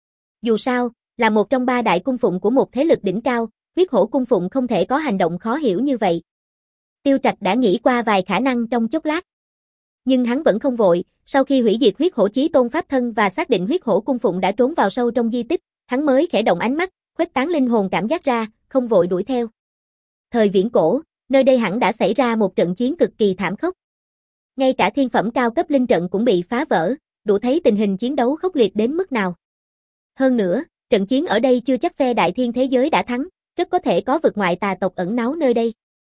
Dù sao, là một trong ba đại cung phụng của một thế lực đỉnh cao, huyết hổ cung phụng không thể có hành động khó hiểu như vậy. Tiêu Trạch đã nghĩ qua vài khả năng trong chốc lát. Nhưng hắn vẫn không vội, sau khi hủy diệt huyết hổ chí tôn pháp thân và xác định huyết hổ cung phụng đã trốn vào sâu trong di tích, hắn mới khẽ động ánh mắt, khuếch tán linh hồn cảm giác ra, không vội đuổi theo. Thời viễn cổ, nơi đây hẳn đã xảy ra một trận chiến cực kỳ thảm khốc. Ngay cả thiên phẩm cao cấp linh trận cũng bị phá vỡ, đủ thấy tình hình chiến đấu khốc liệt đến mức nào. Hơn nữa, trận chiến ở đây chưa chắc phe Đại Thiên thế giới đã thắng, rất có thể có vực ngoại tà tộc ẩn náu nơi đây.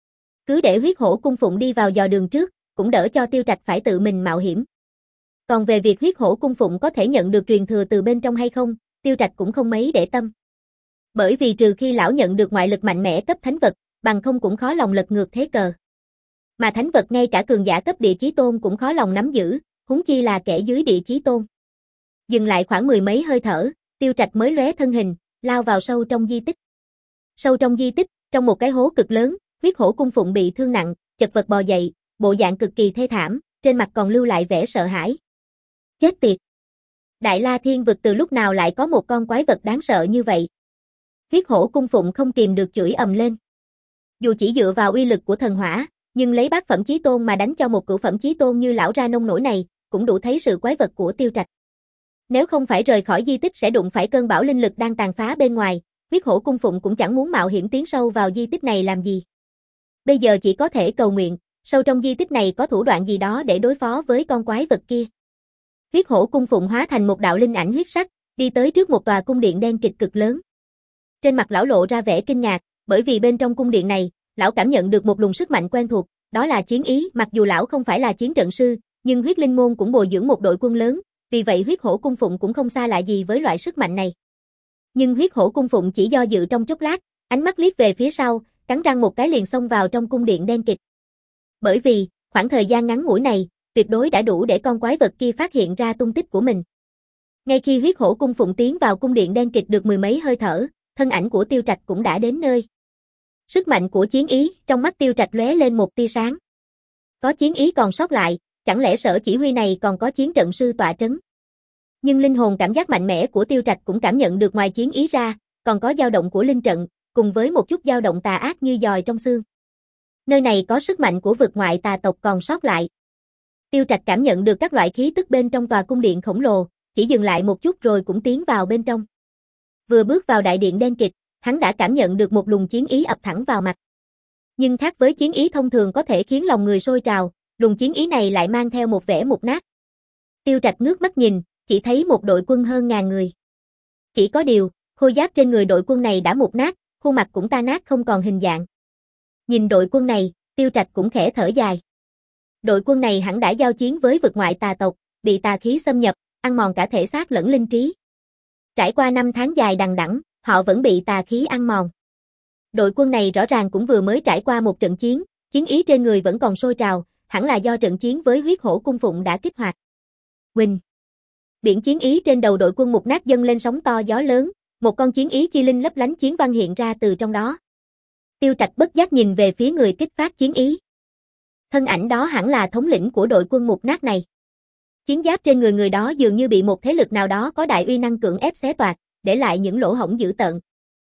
Cứ để huyết hổ cung phụng đi vào dò đường trước, cũng đỡ cho Tiêu Trạch phải tự mình mạo hiểm. Còn về việc huyết hổ cung phụng có thể nhận được truyền thừa từ bên trong hay không, Tiêu Trạch cũng không mấy để tâm. Bởi vì trừ khi lão nhận được ngoại lực mạnh mẽ cấp thánh vật, bằng không cũng khó lòng lật ngược thế cờ. Mà thánh vật ngay cả cường giả cấp địa chí tôn cũng khó lòng nắm giữ, huống chi là kẻ dưới địa chí tôn. Dừng lại khoảng mười mấy hơi thở, Tiêu Trạch mới lóe thân hình, lao vào sâu trong di tích. Sâu trong di tích, trong một cái hố cực lớn, huyết hổ cung phụng bị thương nặng, chật vật bò dậy, bộ dạng cực kỳ thê thảm, trên mặt còn lưu lại vẻ sợ hãi. Chết tiệt! Đại La Thiên vực từ lúc nào lại có một con quái vật đáng sợ như vậy? Huyết hổ cung phụng không kìm được chửi ầm lên. Dù chỉ dựa vào uy lực của thần hỏa, nhưng lấy bát phẩm chí tôn mà đánh cho một cửu phẩm chí tôn như lão ra nông nổi này, cũng đủ thấy sự quái vật của Tiêu Trạch. Nếu không phải rời khỏi di tích sẽ đụng phải cơn bão linh lực đang tàn phá bên ngoài, huyết hổ cung phụng cũng chẳng muốn mạo hiểm tiến sâu vào di tích này làm gì. Bây giờ chỉ có thể cầu nguyện, sâu trong di tích này có thủ đoạn gì đó để đối phó với con quái vật kia. Huyết hổ cung phụng hóa thành một đạo linh ảnh huyết sắc, đi tới trước một tòa cung điện đen kịt cực lớn. Trên mặt lão lộ ra vẻ kinh ngạc, bởi vì bên trong cung điện này, lão cảm nhận được một luồng sức mạnh quen thuộc, đó là chiến ý. Mặc dù lão không phải là chiến trận sư, nhưng huyết linh môn cũng bồi dưỡng một đội quân lớn, vì vậy huyết hổ cung phụng cũng không xa lạ gì với loại sức mạnh này. Nhưng huyết hổ cung phụng chỉ do dự trong chốc lát, ánh mắt liếc về phía sau, cắn răng một cái liền xông vào trong cung điện đen kịt. Bởi vì, khoảng thời gian ngắn ngủi này, tuyệt đối đã đủ để con quái vật kia phát hiện ra tung tích của mình. Ngay khi huyết hổ cung phụng tiến vào cung điện đen kịt được mười mấy hơi thở, thân ảnh của Tiêu Trạch cũng đã đến nơi. Sức mạnh của chiến ý, trong mắt Tiêu Trạch lóe lên một tia sáng. Có chiến ý còn sót lại, chẳng lẽ sở chỉ huy này còn có chiến trận sư tọa trấn? Nhưng linh hồn cảm giác mạnh mẽ của Tiêu Trạch cũng cảm nhận được ngoài chiến ý ra, còn có dao động của linh trận, cùng với một chút dao động tà ác như giòi trong xương. Nơi này có sức mạnh của vực ngoại tà tộc còn sót lại. Tiêu Trạch cảm nhận được các loại khí tức bên trong tòa cung điện khổng lồ, chỉ dừng lại một chút rồi cũng tiến vào bên trong. Vừa bước vào đại điện đen kịt, hắn đã cảm nhận được một luồng chiến ý ập thẳng vào mặt. Nhưng khác với chiến ý thông thường có thể khiến lòng người sôi trào, luồng chiến ý này lại mang theo một vẻ mục nát. Tiêu Trạch ngước mắt nhìn, chỉ thấy một đội quân hơn ngàn người. Chỉ có điều, khôi giáp trên người đội quân này đã mục nát, khuôn mặt cũng ta nát không còn hình dạng. Nhìn đội quân này, Tiêu Trạch cũng khẽ thở dài. Đội quân này hẳn đã giao chiến với vực ngoại tà tộc, bị tà khí xâm nhập, ăn mòn cả thể xác lẫn linh trí. Trải qua năm tháng dài đằng đẵng, họ vẫn bị tà khí ăn mòn. Đội quân này rõ ràng cũng vừa mới trải qua một trận chiến, chiến ý trên người vẫn còn sôi trào, hẳn là do trận chiến với huyết hổ cung phụng đã kích hoạt. Huỳnh. Biển chiến ý trên đầu đội quân mục nát dâng lên sóng to gió lớn, một con chiến ý chi linh lấp lánh chiến văn hiện ra từ trong đó. Tiêu Trạch bất giác nhìn về phía người kích phát chiến ý. Thân ảnh đó hẳn là thống lĩnh của đội quân mục nát này. Chiến giáp trên người người đó dường như bị một thế lực nào đó có đại uy năng cưỡng ép xé toạc, để lại những lỗ hổng dữ tợn.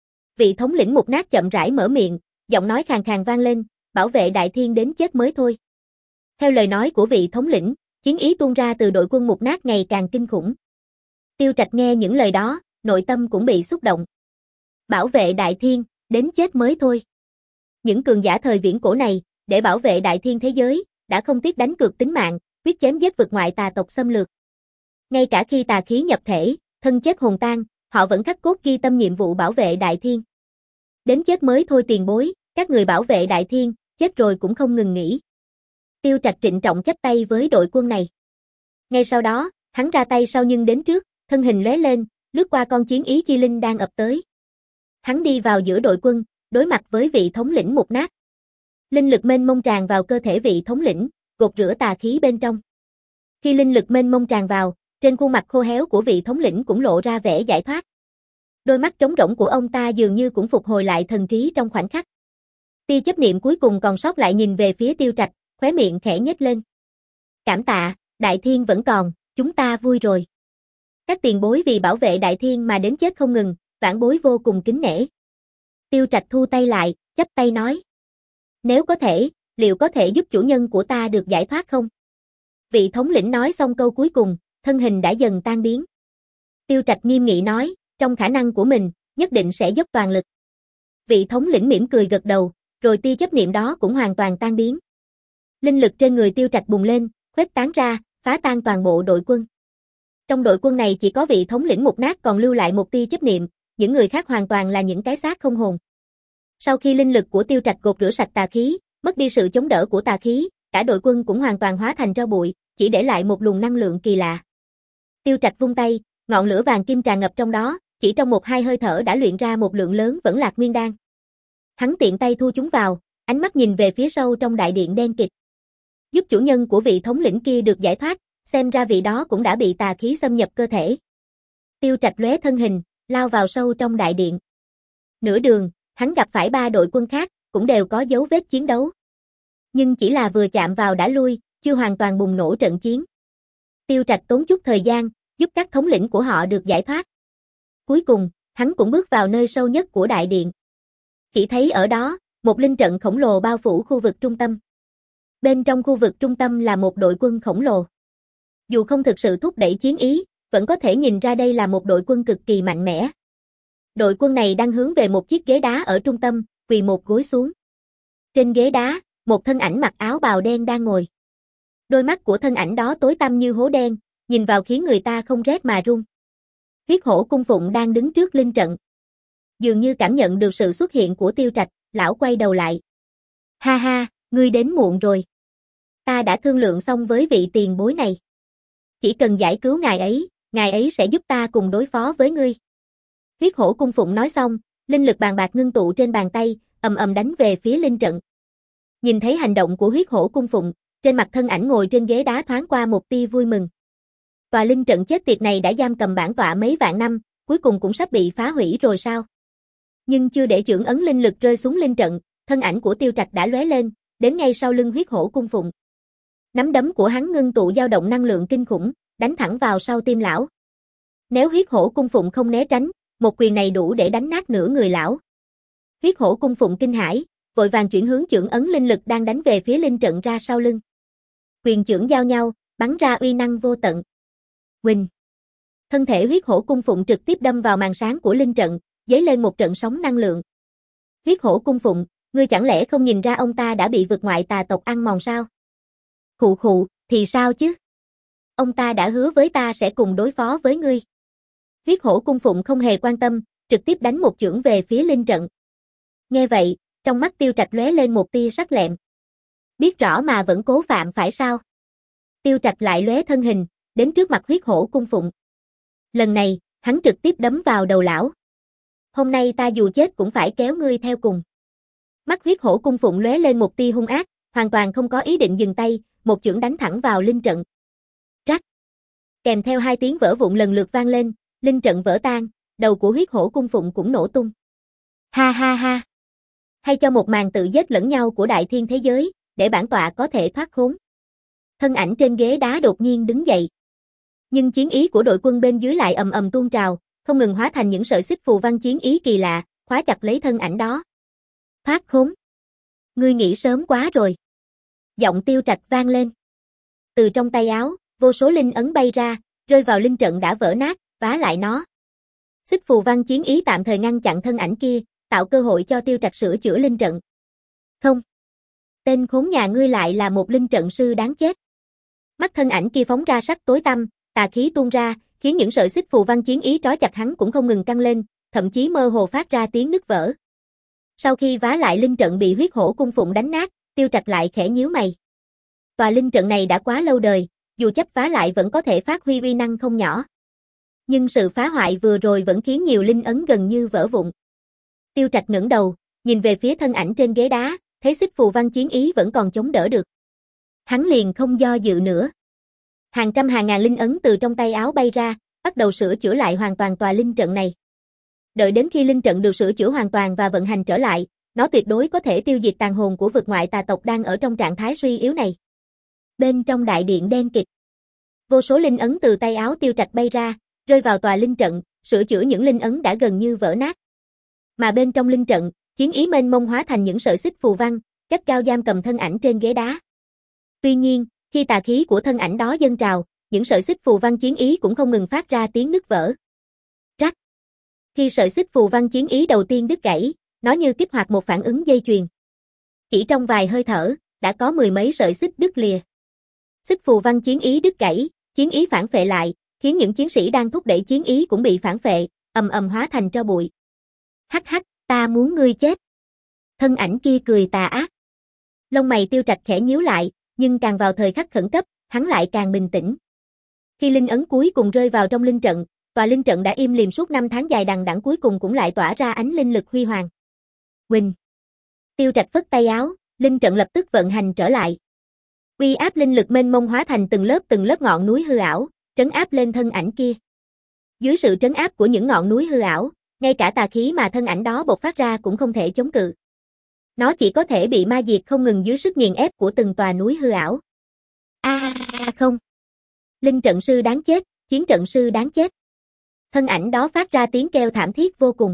Vị thống lĩnh mục nát chậm rãi mở miệng, giọng nói khàn khàn vang lên, bảo vệ Đại Thiên đến chết mới thôi. Theo lời nói của vị thống lĩnh, chiến ý tuôn ra từ đội quân mục nát ngày càng kinh khủng. Tiêu Trạch nghe những lời đó, nội tâm cũng bị xúc động. Bảo vệ Đại Thiên, đến chết mới thôi. Những cường giả thời viễn cổ này, để bảo vệ Đại Thiên thế giới, đã không tiếc đánh cược tính mạng, quyết chém giết vực ngoại tà tộc xâm lược. Ngay cả khi tà khí nhập thể, thân chết hồn tan, họ vẫn khắc cốt ghi tâm nhiệm vụ bảo vệ Đại Thiên. Đến chết mới thôi tiền bối, các người bảo vệ Đại Thiên, chết rồi cũng không ngừng nghỉ. Tiêu Trạch trịnh trọng chắp tay với đội quân này. Ngay sau đó, hắn ra tay sau nhưng đến trước, thân hình lóe lên, lướt qua con chiến ý chi linh đang ập tới. Hắn đi vào giữa đội quân, đối mặt với vị thống lĩnh mục nát. Linh lực mênh mông tràn vào cơ thể vị thống lĩnh, gột rửa tà khí bên trong. Khi linh lực mênh mông tràn vào, trên khuôn mặt khô héo của vị thống lĩnh cũng lộ ra vẻ giải thoát. Đôi mắt trống rỗng của ông ta dường như cũng phục hồi lại thần trí trong khoảnh khắc. Tia chấp niệm cuối cùng còn sót lại nhìn về phía Tiêu Trạch, khóe miệng khẽ nhếch lên. Cảm tạ, Đại Thiên vẫn còn, chúng ta vui rồi. Các tiền bối vì bảo vệ Đại Thiên mà đến chết không ngừng, vãn bối vô cùng kính nể. Tiêu Trạch thu tay lại, chắp tay nói. Nếu có thể, liệu có thể giúp chủ nhân của ta được giải thoát không? Vị thống lĩnh nói xong câu cuối cùng, thân hình đã dần tan biến. Tiêu Trạch nghiêm nghị nói, trong khả năng của mình, nhất định sẽ dốc toàn lực. Vị thống lĩnh mỉm cười gật đầu, rồi tia chấp niệm đó cũng hoàn toàn tan biến. Linh lực trên người Tiêu Trạch bùng lên, khuếch tán ra, phá tan toàn bộ đội quân. Trong đội quân này chỉ có vị thống lĩnh Mục Nát còn lưu lại một tia chấp niệm, những người khác hoàn toàn là những cái xác không hồn. Sau khi linh lực của Tiêu Trạch gột rửa sạch tà khí, mất đi sự chống đỡ của tà khí, cả đội quân cũng hoàn toàn hóa thành tro bụi, chỉ để lại một luồng năng lượng kỳ lạ. Tiêu Trạch vung tay, ngọn lửa vàng kim tràn ngập trong đó, chỉ trong một hai hơi thở đã luyện ra một lượng lớn vẫn lạc nguyên đan. Hắn tiện tay thu chúng vào, ánh mắt nhìn về phía sâu trong đại điện đen kịt. Giúp chủ nhân của vị thống lĩnh kia được giải thoát, xem ra vị đó cũng đã bị tà khí xâm nhập cơ thể. Tiêu Trạch lóe thân hình, lao vào sâu trong đại điện. Nửa đường, hắn gặp phải ba đội quân khác, cũng đều có dấu vết chiến đấu. Nhưng chỉ là vừa chạm vào đã lui, chưa hoàn toàn bùng nổ trận chiến. Tiêu Trạch tốn chút thời gian, giúp các thống lĩnh của họ được giải thoát. Cuối cùng, hắn cũng bước vào nơi sâu nhất của đại điện. Chỉ thấy ở đó, một linh trận khổng lồ bao phủ khu vực trung tâm. Bên trong khu vực trung tâm là một đội quân khổng lồ. Dù không thực sự thúc đẩy chiến ý, vẫn có thể nhìn ra đây là một đội quân cực kỳ mạnh mẽ. Đội quân này đang hướng về một chiếc ghế đá ở trung tâm, quỳ một gối xuống. Trên ghế đá, một thân ảnh mặc áo bào đen đang ngồi. Đôi mắt của thân ảnh đó tối tăm như hố đen, nhìn vào khiến người ta không rét mà run. Huyết Hổ Cung Phụng đang đứng trước linh trận. Dường như cảm nhận được sự xuất hiện của Tiêu Trạch, lão quay đầu lại. Ha ha, ngươi đến muộn rồi. Ta đã thương lượng xong với vị tiền bối này. Chỉ cần giải cứu ngài ấy, ngài ấy sẽ giúp ta cùng đối phó với ngươi. Huyết Hổ Cung Phụng nói xong, linh lực bàn bạc ngưng tụ trên bàn tay, ầm ầm đánh về phía linh trận. Nhìn thấy hành động của Huyết Hổ Cung Phụng, trên mặt thân ảnh ngồi trên ghế đá thoáng qua một tia vui mừng. Tòa linh trận chết tiệt này đã giam cầm bản tọa mấy vạn năm, cuối cùng cũng sắp bị phá hủy rồi sao? Nhưng chưa để chưởng ấn linh lực rơi xuống linh trận, thân ảnh của Tiêu Trạch đã lóe lên, đến ngay sau lưng Huyết Hổ Cung Phụng. Nắm đấm của hắn ngưng tụ dao động năng lượng kinh khủng, đánh thẳng vào sau tim lão. Nếu Huyết Hổ Cung Phụng không né tránh, một quyền này đủ để đánh nát nửa người lão. Huyết Hổ Cung Phụng kinh hãi, vội vàng chuyển hướng chưởng ấn linh lực đang đánh về phía linh trận ra sau lưng. Quyền chưởng giao nhau, bắn ra uy năng vô tận. Huỳnh. Thân thể Huyết Hổ Cung Phụng trực tiếp đâm vào màn sáng của linh trận, dấy lên một trận sóng năng lượng. Huyết Hổ Cung Phụng, ngươi chẳng lẽ không nhìn ra ông ta đã bị vực ngoại tà tộc ăn mòn sao? Khụ khụ, thì sao chứ? Ông ta đã hứa với ta sẽ cùng đối phó với ngươi. Huyết Hổ Cung Phụng không hề quan tâm, trực tiếp đánh một chưởng về phía linh trận. Nghe vậy, trong mắt Tiêu Trạch lóe lên một tia sắc lẹm. Biết rõ mà vẫn cố phạm phải sao? Tiêu Trạch lại lóe thân hình, đến trước mặt Huyết Hổ Cung Phụng. Lần này, hắn trực tiếp đấm vào đầu lão. Hôm nay ta dù chết cũng phải kéo ngươi theo cùng. Mắt Huyết Hổ Cung Phụng lóe lên một tia hung ác, hoàn toàn không có ý định dừng tay, một chưởng đánh thẳng vào linh trận. Rắc. Kèm theo hai tiếng vỡ vụn lần lượt vang lên, linh trận vỡ tan, đầu của Huyết Hổ Cung Phụng cũng nổ tung. Ha ha ha. Hay cho một màn tự giết lẫn nhau của đại thiên thế giới, để bản tọa có thể thoát khốn. Thân ảnh trên ghế đá đột nhiên đứng dậy. Nhưng chiến ý của đội quân bên dưới lại ầm ầm tuôn trào, không ngừng hóa thành những sợi xích phù văn chiến ý kỳ lạ, khóa chặt lấy thân ảnh đó. Thoát khốn. Ngươi nghĩ sớm quá rồi. Giọng Tiêu Trạch vang lên. Từ trong tay áo, vô số linh ấn bay ra, rơi vào linh trận đã vỡ nát, vá lại nó. Xích phù văn chiến ý tạm thời ngăn chặn thân ảnh kia, tạo cơ hội cho Tiêu Trạch sửa chữa linh trận. Không. Tên khốn nhà ngươi lại là một linh trận sư đáng chết. Mắt thân ảnh kia phóng ra sắc tối tăm, tà khí tuôn ra, khiến những sợi xích phù văn chiến ý trói chặt hắn cũng không ngừng căng lên, thậm chí mơ hồ phát ra tiếng nứt vỡ. Sau khi vá lại linh trận bị Huyết Hổ Cung Phụng đánh nát, Tiêu Trạch lại khẽ nhíu mày. Tòa linh trận này đã quá lâu đời, dù chấp phá lại vẫn có thể phát huy uy năng không nhỏ. Nhưng sự phá hoại vừa rồi vẫn khiến nhiều linh ấn gần như vỡ vụn. Tiêu Trạch ngẩng đầu, nhìn về phía thân ảnh trên ghế đá, thấy xích phù văn chiến ý vẫn còn chống đỡ được. Hắn liền không do dự nữa. Hàng trăm hàng ngàn linh ấn từ trong tay áo bay ra, bắt đầu sửa chữa lại hoàn toàn tòa linh trận này. Đợi đến khi linh trận được sửa chữa hoàn toàn và vận hành trở lại, nó tuyệt đối có thể tiêu diệt tàn hồn của vực ngoại tà tộc đang ở trong trạng thái suy yếu này. Bên trong đại điện đen kịt, vô số linh ấn từ tay áo Tiêu Trạch bay ra, rơi vào tòa linh trận, sửa chữa những linh ấn đã gần như vỡ nát. Mà bên trong linh trận, chiến ý mênh mông hóa thành những sợi xích phù văn, cách cao giam cầm thân ảnh trên ghế đá. Tuy nhiên, khi tà khí của thân ảnh đó dâng trào, những sợi xích phù văn chiến ý cũng không ngừng phát ra tiếng nứt vỡ. Rắc. Khi sợi xích phù văn chiến ý đầu tiên đứt gãy, nó như kích hoạt một phản ứng dây chuyền. Chỉ trong vài hơi thở, đã có mười mấy sợi xích đứt lìa. Xích phù văn chiến ý đứt gãy, chiến ý phản phệ lại, khiến những chiến sĩ đang thúc đẩy chiến ý cũng bị phản phệ, ầm ầm hóa thành tro bụi. Hắc hắc, ta muốn ngươi chết. Thân ảnh kia cười tà ác. Lông mày Tiêu Trạch khẽ nhíu lại, nhưng càng vào thời khắc khẩn cấp, hắn lại càng bình tĩnh. Khi linh ấn cuối cùng rơi vào trong linh trận, tòa linh trận đã im lìm suốt năm tháng dài đằng đẵng cuối cùng cũng lại tỏa ra ánh linh lực huy hoàng. Huỳnh. Tiêu Trạch phất tay áo, linh trận lập tức vận hành trở lại. Uy áp linh lực mênh mông hóa thành từng lớp từng lớp ngọn núi hư ảo, trấn áp lên thân ảnh kia. Dưới sự trấn áp của những ngọn núi hư ảo, ngay cả tà khí mà thân ảnh đó bộc phát ra cũng không thể chống cự. Nó chỉ có thể bị ma diệt không ngừng dưới sức nghiền ép của từng tòa núi hư ảo. A à, không. Linh trận sư đáng chết, chiến trận sư đáng chết. Thân ảnh đó phát ra tiếng kêu thảm thiết vô cùng.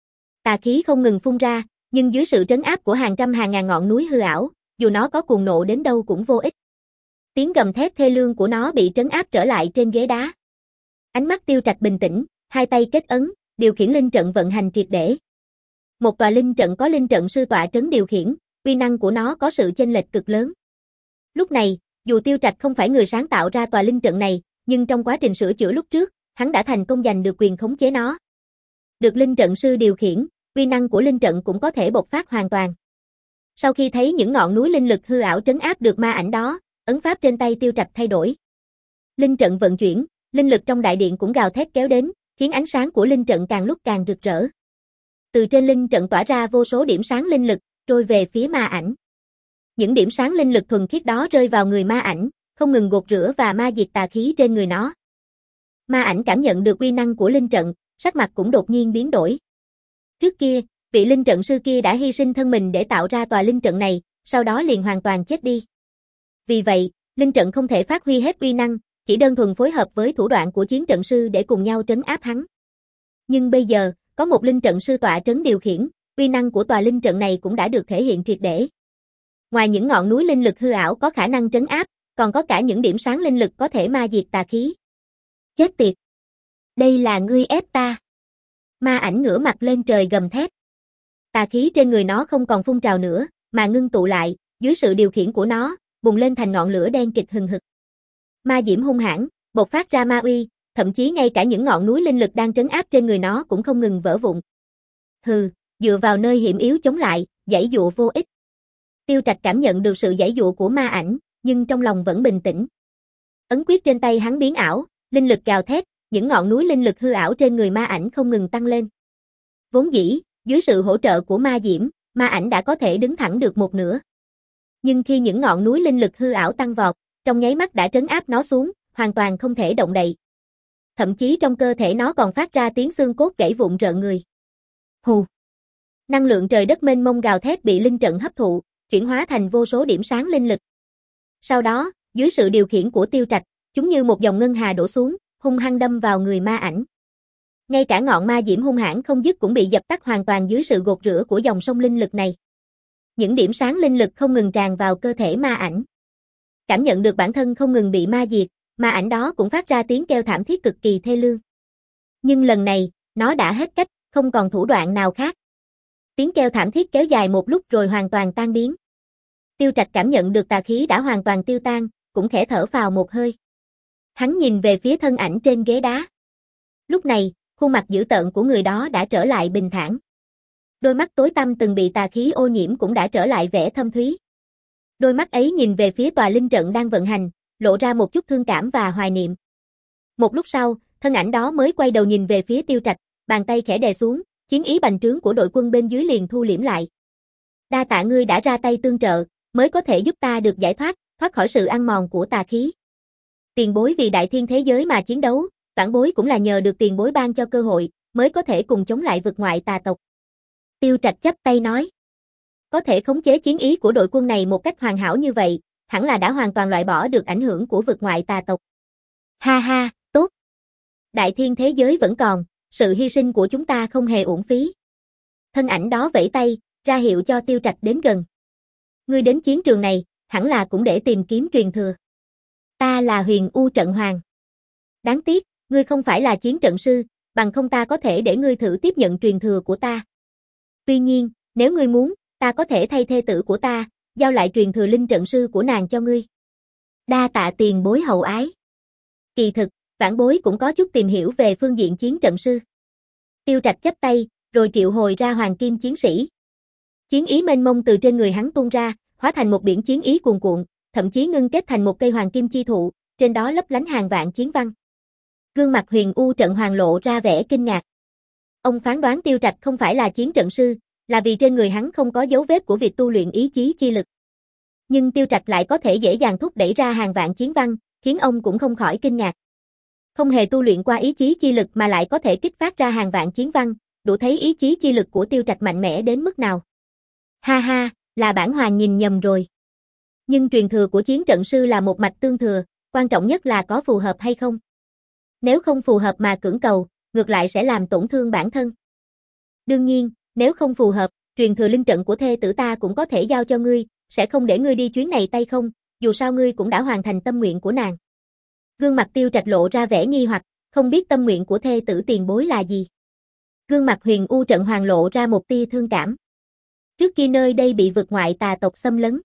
Tà khí không ngừng phun ra, nhưng dưới sự trấn áp của hàng trăm hàng ngàn ngọn núi hư ảo, dù nó có cuồng nộ đến đâu cũng vô ích. Tiếng gầm thét thê lương của nó bị trấn áp trở lại trên ghế đá. Ánh mắt Tiêu Trạch bình tĩnh, hai tay kết ấn, điều khiển linh trận vận hành triệt để. Một tòa linh trận có linh trận sư tọa trấn điều khiển, uy năng của nó có sự chênh lệch cực lớn. Lúc này, dù Tiêu Trạch không phải người sáng tạo ra tòa linh trận này, nhưng trong quá trình sửa chữa lúc trước, hắn đã thành công giành được quyền khống chế nó. Được linh trận sư điều khiển, uy năng của linh trận cũng có thể bộc phát hoàn toàn. Sau khi thấy những ngọn núi linh lực hư ảo trấn áp được ma ảnh đó, ấn pháp trên tay Tiêu Trạch thay đổi. Linh trận vận chuyển, linh lực trong đại điện cũng gào thét kéo đến, khiến ánh sáng của linh trận càng lúc càng rực rỡ. Từ trên linh trận tỏa ra vô số điểm sáng linh lực, trôi về phía ma ảnh. Những điểm sáng linh lực thuần khiết đó rơi vào người ma ảnh, không ngừng gột rửa và ma diệt tà khí trên người nó. Ma ảnh cảm nhận được uy năng của linh trận, sắc mặt cũng đột nhiên biến đổi. Trước kia, vị linh trận sư kia đã hy sinh thân mình để tạo ra tòa linh trận này, sau đó liền hoàn toàn chết đi. Vì vậy, linh trận không thể phát huy hết uy năng, chỉ đơn thuần phối hợp với thủ đoạn của chiến trận sư để cùng nhau trấn áp hắn. Nhưng bây giờ, có một linh trận sư tọa trấn điều khiển, uy năng của tòa linh trận này cũng đã được thể hiện triệt để. Ngoài những ngọn núi linh lực hư ảo có khả năng trấn áp, còn có cả những điểm sáng linh lực có thể ma diệt tà khí. Chết tiệt! Đây là ngươi ép ta! Ma ảnh ngửa mặt lên trời gầm thét. Tà khí trên người nó không còn phun trào nữa, mà ngưng tụ lại, dưới sự điều khiển của nó, bùng lên thành ngọn lửa đen kịch hừng hực. Ma diễm hung hãn, bộc phát ra ma uy, thậm chí ngay cả những ngọn núi linh lực đang trấn áp trên người nó cũng không ngừng vỡ vụn. Hừ, dựa vào nơi hiểm yếu chống lại, giãy dụa vô ích. Tiêu Trạch cảm nhận được sự giãy dụa của ma ảnh, nhưng trong lòng vẫn bình tĩnh. Ấn quyết trên tay hắn biến ảo, linh lực gào thét, những ngọn núi linh lực hư ảo trên người ma ảnh không ngừng tăng lên. Vốn dĩ, dưới sự hỗ trợ của ma diễm, ma ảnh đã có thể đứng thẳng được một nửa. Nhưng khi những ngọn núi linh lực hư ảo tăng vọt, trong nháy mắt đã trấn áp nó xuống, hoàn toàn không thể động đậy. Thậm chí trong cơ thể nó còn phát ra tiếng xương cốt gãy vụn rợn người. Hù! Năng lượng trời đất mênh mông gào thét bị linh trận hấp thụ, chuyển hóa thành vô số điểm sáng linh lực. Sau đó, dưới sự điều khiển của Tiêu Trạch, chúng như một dòng ngân hà đổ xuống, hung hăng đâm vào người ma ảnh. Ngay cả ngọn ma diễm hung hãn không dứt cũng bị dập tắt hoàn toàn dưới sự gột rửa của dòng sông linh lực này. Những điểm sáng linh lực không ngừng tràn vào cơ thể ma ảnh. Cảm nhận được bản thân không ngừng bị ma diệt, ma ảnh đó cũng phát ra tiếng kêu thảm thiết cực kỳ thê lương. Nhưng lần này, nó đã hết cách, không còn thủ đoạn nào khác. Tiếng kêu thảm thiết kéo dài một lúc rồi hoàn toàn tan biến. Tiêu Trạch cảm nhận được tà khí đã hoàn toàn tiêu tan, cũng khẽ thở phào một hơi. Hắn nhìn về phía thân ảnh trên ghế đá. Lúc này, khuôn mặt dữ tợn của người đó đã trở lại bình thản. Đôi mắt tối tăm từng bị tà khí ô nhiễm cũng đã trở lại vẻ thâm thúy. Đôi mắt ấy nhìn về phía tòa linh trận đang vận hành, lộ ra một chút thương cảm và hoài niệm. Một lúc sau, thân ảnh đó mới quay đầu nhìn về phía Tiêu Trạch, bàn tay khẽ đè xuống, chiến ý bành trướng của đội quân bên dưới liền thu liễm lại. Đa tạ ngươi đã ra tay tương trợ, mới có thể giúp ta được giải thoát, thoát khỏi sự ăn mòn của tà khí. Tiền bối vì đại thiên thế giới mà chiến đấu, vãn bối cũng là nhờ được tiền bối ban cho cơ hội, mới có thể cùng chống lại vực ngoại tà tộc. Tiêu Trạch chắp tay nói. Có thể khống chế chiến ý của đội quân này một cách hoàn hảo như vậy, hẳn là đã hoàn toàn loại bỏ được ảnh hưởng của vực ngoại tà tộc. Ha ha, tốt. Đại thiên thế giới vẫn còn, sự hy sinh của chúng ta không hề uổng phí. Thân ảnh đó vẫy tay, ra hiệu cho Tiêu Trạch đến gần. Ngươi đến chiến trường này, hẳn là cũng để tìm kiếm truyền thừa. Ta là Huyền U Trận Hoàng. Đáng tiếc, ngươi không phải là chiến trận sư, bằng không ta có thể để ngươi thử tiếp nhận truyền thừa của ta. Tuy nhiên, nếu ngươi muốn, ta có thể thay thê tử của ta, giao lại truyền thừa linh trận sư của nàng cho ngươi. Đa tạ tiền bối hậu ái. Kỳ thực, vãn bối cũng có chút tìm hiểu về phương diện chiến trận sư. Tiêu Trạch chắp tay, rồi triệu hồi ra hoàng kim chiến sĩ. Chiến ý mênh mông từ trên người hắn tuôn ra, hóa thành một biển chiến ý cuồn cuộn, thậm chí ngưng kết thành một cây hoàng kim chi thụ, trên đó lấp lánh hàng vạn chiến văn. Gương mặt Huyền U Trận Hoàng lộ ra vẻ kinh ngạc. Ông phán đoán Tiêu Trạch không phải là chiến trận sư, là vì trên người hắn không có dấu vết của việc tu luyện ý chí chi lực. Nhưng Tiêu Trạch lại có thể dễ dàng thúc đẩy ra hàng vạn chiến văn, khiến ông cũng không khỏi kinh ngạc. Không hề tu luyện qua ý chí chi lực mà lại có thể kích phát ra hàng vạn chiến văn, đủ thấy ý chí chi lực của Tiêu Trạch mạnh mẽ đến mức nào. Ha ha, là bản hoàng nhìn nhầm rồi. Nhưng truyền thừa của chiến trận sư là một mạch tương thừa, quan trọng nhất là có phù hợp hay không. Nếu không phù hợp mà cưỡng cầu, ngược lại sẽ làm tổn thương bản thân. Đương nhiên, nếu không phù hợp, truyền thừa linh trận của thê tử ta cũng có thể giao cho ngươi, sẽ không để ngươi đi chuyến này tay không, dù sao ngươi cũng đã hoàn thành tâm nguyện của nàng. Gương mặt Tiêu Trạch lộ ra vẻ nghi hoặc, không biết tâm nguyện của thê tử tiền bối là gì. Gương mặt Huyền U Trận Hoàng lộ ra một tia thương cảm. Trước khi nơi đây bị vực ngoại tà tộc xâm lấn,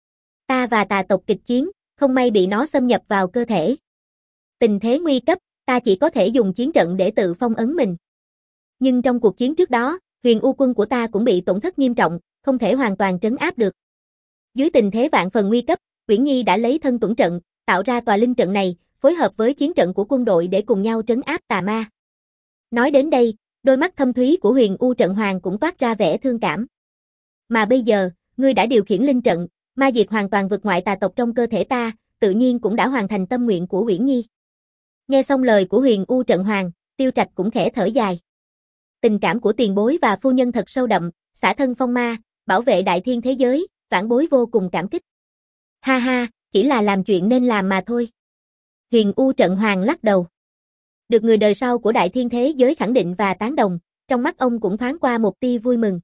ta và tà tộc kịch chiến, không may bị nó xâm nhập vào cơ thể. Tình thế nguy cấp, ta chỉ có thể dùng chiến trận để tự phong ấn mình. Nhưng trong cuộc chiến trước đó, Huyền U quân của ta cũng bị tổn thất nghiêm trọng, không thể hoàn toàn trấn áp được. Dưới tình thế vạn phần nguy cấp, Uyển Nhi đã lấy thân tuẫn trận, tạo ra tòa linh trận này, phối hợp với chiến trận của quân đội để cùng nhau trấn áp tà ma. Nói đến đây, đôi mắt thâm thúy của Huyền U Trận Hoàng cũng toát ra vẻ thương cảm. Mà bây giờ, ngươi đã điều khiển linh trận, ma diệt hoàn toàn vực ngoại tà tộc trong cơ thể ta, tự nhiên cũng đã hoàn thành tâm nguyện của Uyển Nhi. Nghe xong lời của Huyền U Trận Hoàng, Tiêu Trạch cũng khẽ thở dài. Tình cảm của tiền bối và phu nhân thật sâu đậm, xả thân phong ma, bảo vệ đại thiên thế giới, vãn bối vô cùng cảm kích. Ha ha, chỉ là làm chuyện nên làm mà thôi. Huyền U Trận Hoàng lắc đầu. Được người đời sau của đại thiên thế giới khẳng định và tán đồng, trong mắt ông cũng thoáng qua một tia vui mừng.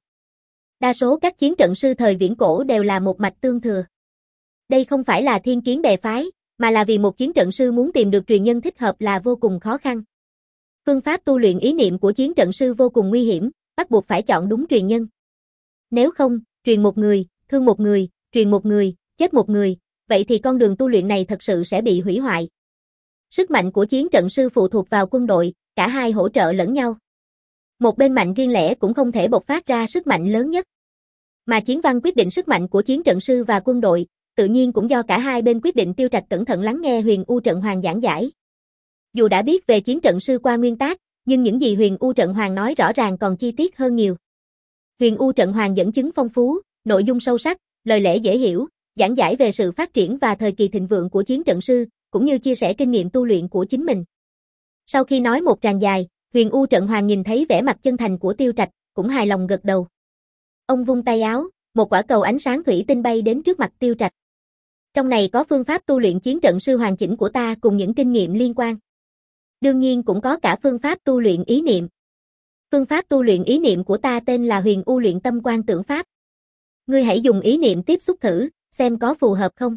Đa số các chiến trận sư thời viễn cổ đều là một mạch tương thừa. Đây không phải là thiên kiến bè phái, mà là vì một chiến trận sư muốn tìm được truyền nhân thích hợp là vô cùng khó khăn. Phương pháp tu luyện ý niệm của chiến trận sư vô cùng nguy hiểm, bắt buộc phải chọn đúng truyền nhân. Nếu không, truyền một người, thương một người, truyền một người, chết một người, vậy thì con đường tu luyện này thật sự sẽ bị hủy hoại. Sức mạnh của chiến trận sư phụ thuộc vào quân đội, cả hai hỗ trợ lẫn nhau. Một bên mạnh riêng lẻ cũng không thể bộc phát ra sức mạnh lớn nhất. Mà chiến văn quyết định sức mạnh của chiến trận sư và quân đội, tự nhiên cũng do cả hai bên quyết định. Tiêu Trạch cẩn thận lắng nghe Huyền U Trận Hoàng giảng giải. Dù đã biết về chiến trận sư qua nguyên tác, nhưng những gì Huyền U Trận Hoàng nói rõ ràng còn chi tiết hơn nhiều. Huyền U Trận Hoàng dẫn chứng phong phú, nội dung sâu sắc, lời lẽ dễ hiểu, giảng giải về sự phát triển và thời kỳ thịnh vượng của chiến trận sư, cũng như chia sẻ kinh nghiệm tu luyện của chính mình. Sau khi nói một tràng dài, Huyền U Trận Hoàng nhìn thấy vẻ mặt chân thành của Tiêu Trạch, cũng hài lòng gật đầu. Ông vung tay áo, một quả cầu ánh sáng thủy tinh bay đến trước mặt Tiêu Trạch. Trong này có phương pháp tu luyện chiến trận sư hoàn chỉnh của ta cùng những kinh nghiệm liên quan. Đương nhiên cũng có cả phương pháp tu luyện ý niệm. Phương pháp tu luyện ý niệm của ta tên là Huyền U Luyện Tâm Quan Tưởng Pháp. Ngươi hãy dùng ý niệm tiếp xúc thử, xem có phù hợp không.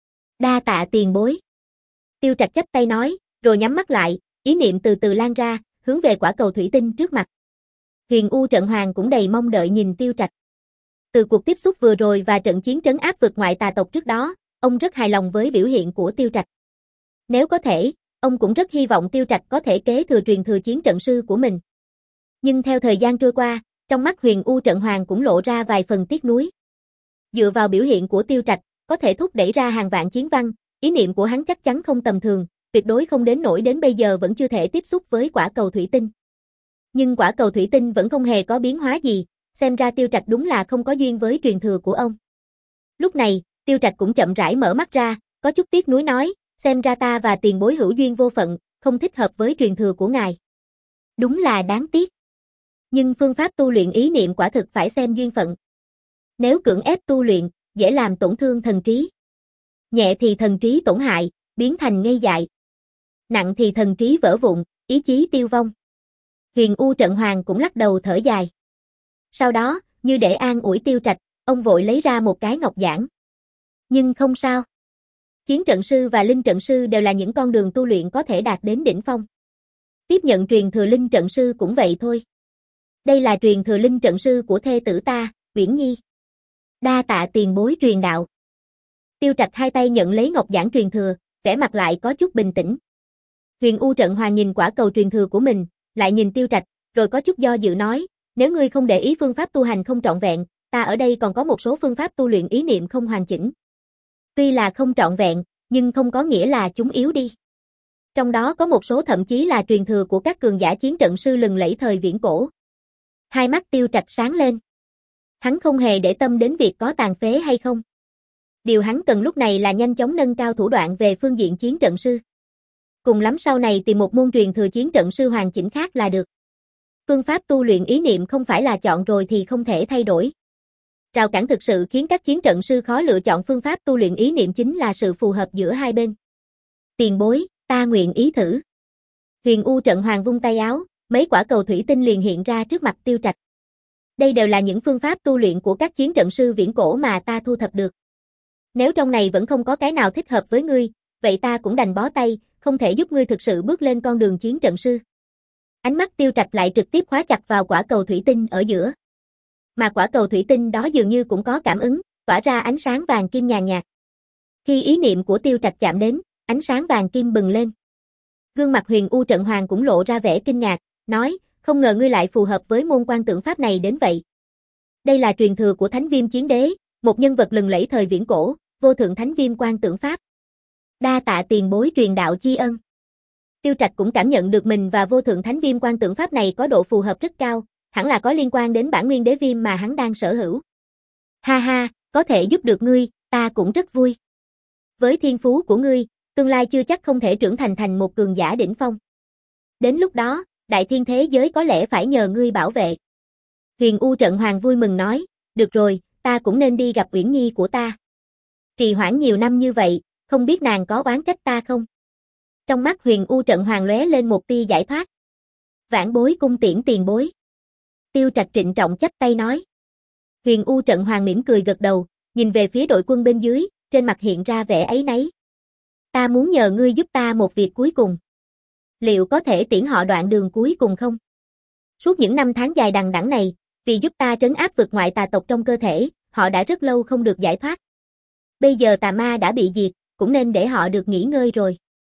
Đa tạ tiền bối. Tiêu Trạch chắp tay nói, rồi nhắm mắt lại, ý niệm từ từ lan ra, hướng về quả cầu thủy tinh trước mặt. Huyền U Trận Hoàng cũng đầy mong đợi nhìn Tiêu Trạch. Từ cuộc tiếp xúc vừa rồi và trận chiến trấn áp vực ngoại tà tộc trước đó, ông rất hài lòng với biểu hiện của Tiêu Trạch. Nếu có thể, ông cũng rất hy vọng Tiêu Trạch có thể kế thừa truyền thừa chiến trận sư của mình. Nhưng theo thời gian trôi qua, trong mắt Huyền U Trận Hoàng cũng lộ ra vài phần tiếc nuối. Dựa vào biểu hiện của Tiêu Trạch, có thể thúc đẩy ra hàng vạn chiến văn, ý niệm của hắn chắc chắn không tầm thường, tuyệt đối không đến nỗi đến bây giờ vẫn chưa thể tiếp xúc với quả cầu thủy tinh. Nhưng quả cầu thủy tinh vẫn không hề có biến hóa gì, xem ra Tiêu Trạch đúng là không có duyên với truyền thừa của ông. Lúc này, Tiêu Trạch cũng chậm rãi mở mắt ra, có chút tiếc nuối nói, xem ra ta và tiền bối hữu duyên vô phận, không thích hợp với truyền thừa của ngài. Đúng là đáng tiếc. Nhưng phương pháp tu luyện ý niệm quả thực phải xem duyên phận. Nếu cưỡng ép tu luyện, dễ làm tổn thương thần trí. Nhẹ thì thần trí tổn hại, biến thành ngây dại. Nặng thì thần trí vỡ vụn, ý chí tiêu vong. Huyền U Trận Hoàng cũng lắc đầu thở dài. Sau đó, như để an ủi Tiêu Trạch, ông vội lấy ra một cái ngọc giản. Nhưng không sao. Chiến trận sư và linh trận sư đều là những con đường tu luyện có thể đạt đến đỉnh phong. Tiếp nhận truyền thừa linh trận sư cũng vậy thôi. Đây là truyền thừa linh trận sư của thê tử ta, Uyển Nhi. Đa tạ tiền bối truyền đạo. Tiêu Trạch hai tay nhận lấy ngọc giản truyền thừa, vẻ mặt lại có chút bình tĩnh. Huyền U Trận Hoàng nhìn quả cầu truyền thừa của mình, lại nhìn Tiêu Trạch, rồi có chút do dự nói, nếu ngươi không để ý phương pháp tu hành không trọn vẹn, ta ở đây còn có một số phương pháp tu luyện ý niệm không hoàn chỉnh. Tuy là không trọn vẹn, nhưng không có nghĩa là chúng yếu đi. Trong đó có một số thậm chí là truyền thừa của các cường giả chiến trận sư lừng lẫy thời viễn cổ. Hai mắt Tiêu Trạch sáng lên. Hắn không hề để tâm đến việc có tàn phế hay không. Điều hắn cần lúc này là nhanh chóng nâng cao thủ đoạn về phương diện chiến trận sư. Cùng lắm sau này tìm một môn truyền thừa chiến trận sư hoàn chỉnh khác là được. Phương pháp tu luyện ý niệm không phải là chọn rồi thì không thể thay đổi. Rào cản thực sự khiến các chiến trận sư khó lựa chọn phương pháp tu luyện ý niệm chính là sự phù hợp giữa hai bên. Tiền bối, ta nguyện ý thử. Huyền U Trận Hoàng vung tay áo, mấy quả cầu thủy tinh liền hiện ra trước mặt Tiêu Trạch. Đây đều là những phương pháp tu luyện của các chiến trận sư viễn cổ mà ta thu thập được. Nếu trong này vẫn không có cái nào thích hợp với ngươi, vậy ta cũng đành bó tay, không thể giúp ngươi thực sự bước lên con đường chiến trận sư. Ánh mắt Tiêu Trạch lại trực tiếp khóa chặt vào quả cầu thủy tinh ở giữa. Mà quả cầu thủy tinh đó dường như cũng có cảm ứng, tỏa ra ánh sáng vàng kim nhàn nhạt. Khi ý niệm của Tiêu Trạch chạm đến, ánh sáng vàng kim bừng lên. Gương mặt Huyền U Trận Hoàng cũng lộ ra vẻ kinh ngạc, nói, không ngờ ngươi lại phù hợp với môn quan tượng pháp này đến vậy. Đây là truyền thừa của Thánh Viêm Chiến Đế, một nhân vật lừng lẫy thời viễn cổ, vô thượng Thánh Viêm quan tượng pháp. Đa tạ tiền bối truyền đạo chi ân. Tiêu Trạch cũng cảm nhận được mình và vô thượng Thánh Viêm quan tượng pháp này có độ phù hợp rất cao, hẳn là có liên quan đến bản nguyên đế viêm mà hắn đang sở hữu. Ha ha, có thể giúp được ngươi, ta cũng rất vui. Với thiên phú của ngươi, tương lai chưa chắc không thể trưởng thành thành một cường giả đỉnh phong. Đến lúc đó, đại thiên thế giới có lẽ phải nhờ ngươi bảo vệ. Huyền U Trận Hoàng vui mừng nói, được rồi, ta cũng nên đi gặp Uyển Nhi của ta. Trì hoãn nhiều năm như vậy, không biết nàng có oán trách ta không? Trong mắt Huyền U Trận Hoàng lóe lên một tia giải thoát. Vãn bối cung tiễn tiền bối. Tiêu Trạch trịnh trọng chắp tay nói. Huyền U Trận Hoàng mỉm cười gật đầu, nhìn về phía đội quân bên dưới, trên mặt hiện ra vẻ áy náy. Ta muốn nhờ ngươi giúp ta một việc cuối cùng. Liệu có thể tiễn họ đoạn đường cuối cùng không? Suốt những năm tháng dài đằng đẵng này, vì giúp ta trấn áp vực ngoại tà tộc trong cơ thể, họ đã rất lâu không được giải thoát. Bây giờ tà ma đã bị diệt, cũng nên để họ được nghỉ ngơi rồi.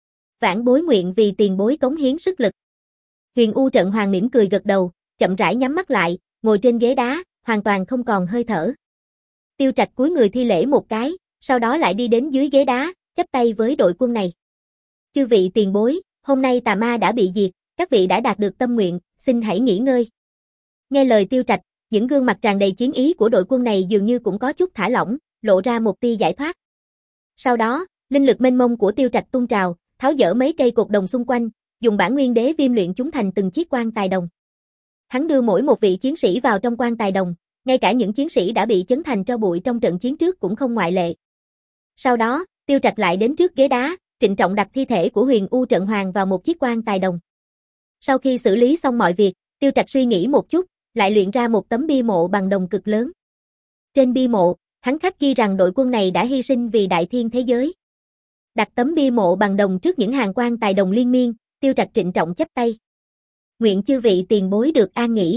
Vãn bối nguyện vì tiền bối cống hiến sức lực. Huyền U Trận Hoàng mỉm cười gật đầu, chậm rãi nhắm mắt lại, ngồi trên ghế đá, hoàn toàn không còn hơi thở. Tiêu Trạch cúi người thi lễ một cái, sau đó lại đi đến dưới ghế đá, chắp tay với đội quân này. Chư vị tiền bối, hôm nay tà ma đã bị diệt, các vị đã đạt được tâm nguyện, xin hãy nghỉ ngơi. Nghe lời Tiêu Trạch, những gương mặt tràn đầy chiến ý của đội quân này dường như cũng có chút thả lỏng, lộ ra một tia giải thoát. Sau đó, linh lực mênh mông của Tiêu Trạch tuôn trào, tháo dỡ mấy cây cột đồng xung quanh, dùng bản nguyên đế viêm luyện chúng thành từng chiếc quan tài đồng. Hắn đưa mỗi một vị chiến sĩ vào trong quan tài đồng, ngay cả những chiến sĩ đã bị chấn thành tro bụi trong trận chiến trước cũng không ngoại lệ. Sau đó, Tiêu Trạch lại đến trước ghế đá, trịnh trọng đặt thi thể của Huyền U Trận Hoàng vào một chiếc quan tài đồng. Sau khi xử lý xong mọi việc, Tiêu Trạch suy nghĩ một chút, lại luyện ra một tấm bia mộ bằng đồng cực lớn. Trên bia mộ, hắn khắc ghi rằng đội quân này đã hy sinh vì đại thiên thế giới. Đặt tấm bia mộ bằng đồng trước những hàng quan tài đồng liên miên, Tiêu Trạch trịnh trọng chắp tay. Nguyện chư vị tiền bối được an nghỉ.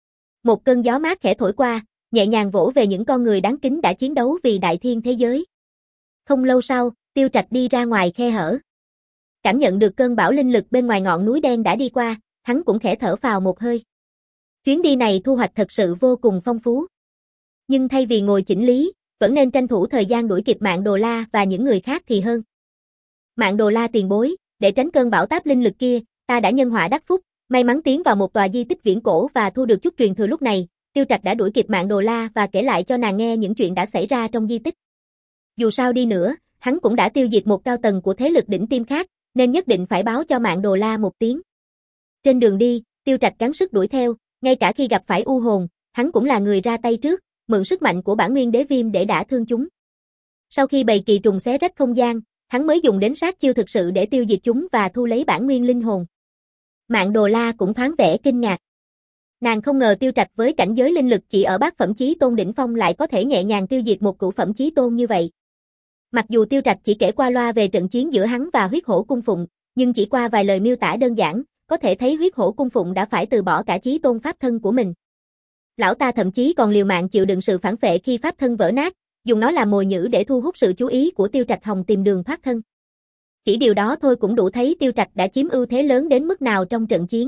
Một cơn gió mát khẽ thổi qua, nhẹ nhàng vỗ về những con người đáng kính đã chiến đấu vì đại thiên thế giới. Không lâu sau, Tiêu Trạch đi ra ngoài khe hở. Cảm nhận được cơn bão linh lực bên ngoài ngọn núi đen đã đi qua, hắn cũng khẽ thở phào một hơi. Chuyến đi này thu hoạch thật sự vô cùng phong phú. Nhưng thay vì ngồi chỉnh lý, vẫn nên tranh thủ thời gian đuổi kịp Mạng Đồ La và những người khác thì hơn. Mạng Đồ La tiền bối, để tránh cơn bão táp linh lực kia, ta đã nhân họa đắc phúc, may mắn tiến vào một tòa di tích viễn cổ và thu được chút truyền thừa lúc này. Tiêu Trạch đã đuổi kịp Mạng Đồ La và kể lại cho nàng nghe những chuyện đã xảy ra trong di tích. Dù sao đi nữa, hắn cũng đã tiêu diệt một cao tầng của thế lực đỉnh tiêm khác, nên nhất định phải báo cho Mạng Đồ La một tiếng. Trên đường đi, Tiêu Trạch gắng sức đuổi theo, ngay cả khi gặp phải u hồn, hắn cũng là người ra tay trước, mượn sức mạnh của bản nguyên đế viêm để đả thương chúng. Sau khi bầy kỳ trùng xé rách không gian, hắn mới dùng đến sát chiêu thực sự để tiêu diệt chúng và thu lấy bản nguyên linh hồn. Mạng Đồ La cũng thoáng vẻ kinh ngạc. Nàng không ngờ Tiêu Trạch với cảnh giới linh lực chỉ ở bát phẩm chí tôn đỉnh phong lại có thể nhẹ nhàng tiêu diệt một cửu phẩm chí tôn như vậy. Mặc dù Tiêu Trạch chỉ kể qua loa về trận chiến giữa hắn và Huyết Hổ Cung Phụng, nhưng chỉ qua vài lời miêu tả đơn giản, có thể thấy Huyết Hổ Cung Phụng đã phải từ bỏ cả chí tôn pháp thân của mình. Lão ta thậm chí còn liều mạng chịu đựng sự phản phệ khi pháp thân vỡ nát, dùng nó làm mồi nhử để thu hút sự chú ý của Tiêu Trạch Hồng tìm đường thoát thân. Chỉ điều đó thôi cũng đủ thấy Tiêu Trạch đã chiếm ưu thế lớn đến mức nào trong trận chiến.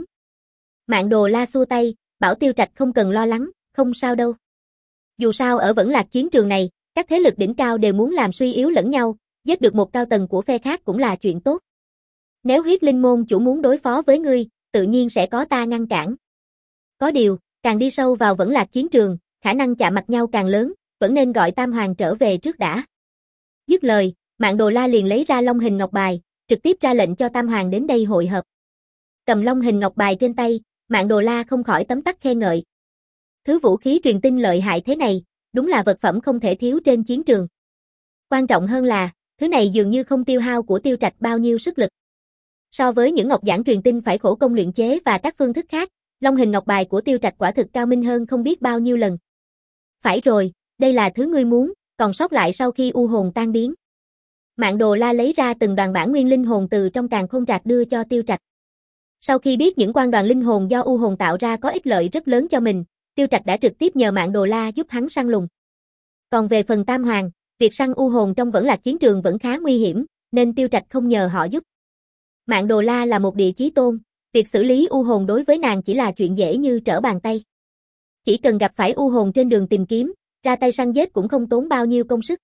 Mạn Đồ La xua tay, bảo Tiêu Trạch không cần lo lắng, không sao đâu. Dù sao ở Vẫn Lạc chiến trường này, các thế lực đỉnh cao đều muốn làm suy yếu lẫn nhau, giết được một cao tầng của phe khác cũng là chuyện tốt. Nếu Huyết Linh môn chủ muốn đối phó với ngươi, tự nhiên sẽ có ta ngăn cản. Có điều, càng đi sâu vào Vẫn Lạc chiến trường, khả năng chạm mặt nhau càng lớn, vẫn nên gọi Tam Hoàng trở về trước đã. Dứt lời, Mạn Đồ La liền lấy ra Long hình ngọc bài, trực tiếp ra lệnh cho Tam Hoàng đến đây hội hợp. Cầm Long hình ngọc bài trên tay, Mạn Đồ La không khỏi tấm tắc khen ngợi. Thứ vũ khí truyền tin lợi hại thế này, đúng là vật phẩm không thể thiếu trên chiến trường. Quan trọng hơn là, thứ này dường như không tiêu hao của Tiêu Trạch bao nhiêu sức lực. So với những ngọc giản truyền tin phải khổ công luyện chế và các phương thức khác, Long hình ngọc bài của Tiêu Trạch quả thực cao minh hơn không biết bao nhiêu lần. Phải rồi, đây là thứ ngươi muốn, còn sót lại sau khi u hồn tan biến. Mạn Đồ La lấy ra từng đoàn bản nguyên linh hồn từ trong càn khôn trạc đưa cho Tiêu Trạch. Sau khi biết những quan đoàn linh hồn do u hồn tạo ra có ích lợi rất lớn cho mình, Tiêu Trạch đã trực tiếp nhờ Mạn Đồ La giúp hắn săn lùng. Còn về phần Tam Hoàng, việc săn u hồn trong Vẫn Lạc chiến trường vẫn khá nguy hiểm, nên Tiêu Trạch không nhờ họ giúp. Mạn Đồ La là một địa chí tôn, việc xử lý u hồn đối với nàng chỉ là chuyện dễ như trở bàn tay. Chỉ cần gặp phải u hồn trên đường tìm kiếm, ra tay săn giết cũng không tốn bao nhiêu công sức.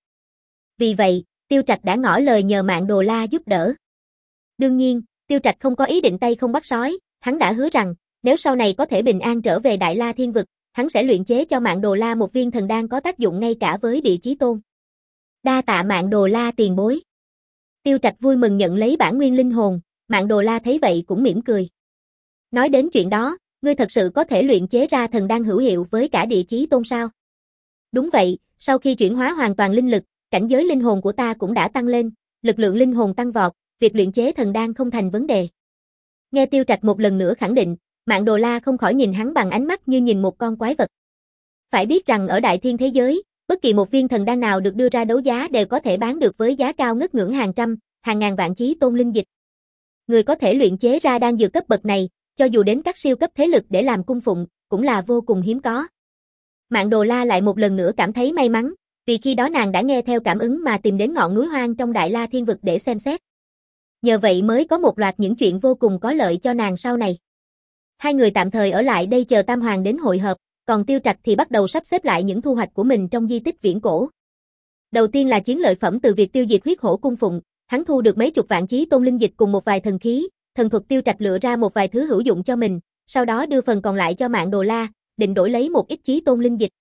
Vì vậy, Tiêu Trạch đã ngỏ lời nhờ Mạn Đồ La giúp đỡ. Đương nhiên, Tiêu Trạch không có ý định tay không bắt sói, hắn đã hứa rằng, nếu sau này có thể bình an trở về Đại La Thiên Vực, hắn sẽ luyện chế cho Mạn Đồ La một viên thần đan có tác dụng ngay cả với địa chí tôn. Đa tạ Mạn Đồ La tiền bối. Tiêu Trạch vui mừng nhận lấy bản nguyên linh hồn, Mạn Đồ La thấy vậy cũng mỉm cười. Nói đến chuyện đó, ngươi thật sự có thể luyện chế ra thần đan hữu hiệu với cả địa chí tôn sao? Đúng vậy, sau khi chuyển hóa hoàn toàn linh lực, cảnh giới linh hồn của ta cũng đã tăng lên, lực lượng linh hồn tăng vọt, việc luyện chế thần đan không thành vấn đề. Nghe Tiêu Trạch một lần nữa khẳng định, Mạn Đồ La không khỏi nhìn hắn bằng ánh mắt như nhìn một con quái vật. Phải biết rằng ở đại thiên thế giới, bất kỳ một viên thần đan nào được đưa ra đấu giá đều có thể bán được với giá cao ngất ngưỡng hàng trăm, hàng ngàn vạn chí tôn linh dịch. Người có thể luyện chế ra đan dược cấp bậc này, cho dù đến các siêu cấp thế lực để làm cung phụng, cũng là vô cùng hiếm có. Mạn Đồ La lại một lần nữa cảm thấy may mắn, vì khi đó nàng đã nghe theo cảm ứng mà tìm đến ngọn núi hoang trong Đại La Thiên Vực để xem xét. Nhờ vậy mới có một loạt những chuyện vô cùng có lợi cho nàng sau này. Hai người tạm thời ở lại đây chờ Tam Hoàng đến hội hợp, còn Tiêu Trạch thì bắt đầu sắp xếp lại những thu hoạch của mình trong di tích viễn cổ. Đầu tiên là chiến lợi phẩm từ việc tiêu diệt huyết hổ cung phụng, hắn thu được mấy chục vạn chí tôn linh dịch cùng một vài thần khí, thần thuật. Tiêu Trạch lựa ra một vài thứ hữu dụng cho mình, sau đó đưa phần còn lại cho Mạn Đồ La, định đổi lấy một ít chí tôn linh dịch.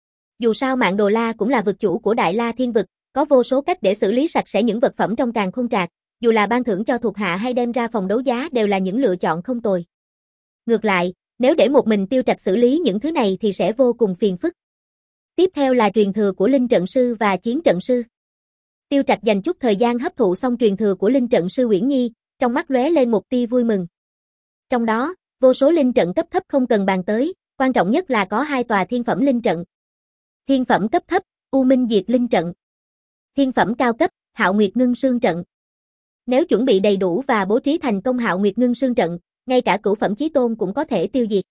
Dù sao Mạn Đồ La cũng là vực chủ của Đại La Thiên Vực, có vô số cách để xử lý sạch sẽ những vật phẩm trong càn khôn trạc, dù là ban thưởng cho thuộc hạ hay đem ra phòng đấu giá đều là những lựa chọn không tồi. Ngược lại, nếu để một mình Tiêu Trạch xử lý những thứ này thì sẽ vô cùng phiền phức. Tiếp theo là truyền thừa của Linh Trận Sư và Chiến Trận Sư. Tiêu Trạch dành chút thời gian hấp thụ xong truyền thừa của Linh Trận Sư Uyển Nhi, trong mắt lóe lên một tia vui mừng. Trong đó, vô số linh trận cấp thấp không cần bàn tới, quan trọng nhất là có hai tòa thiên phẩm linh trận. Thiên phẩm cấp thấp, U Minh Diệt Linh Trận. Thiên phẩm cao cấp, Hạo Nguyệt Ngưng Sương Trận. Nếu chuẩn bị đầy đủ và bố trí thành công Hạo Nguyệt Ngưng Sương Trận, ngay cả cửu phẩm chí tôn cũng có thể tiêu diệt.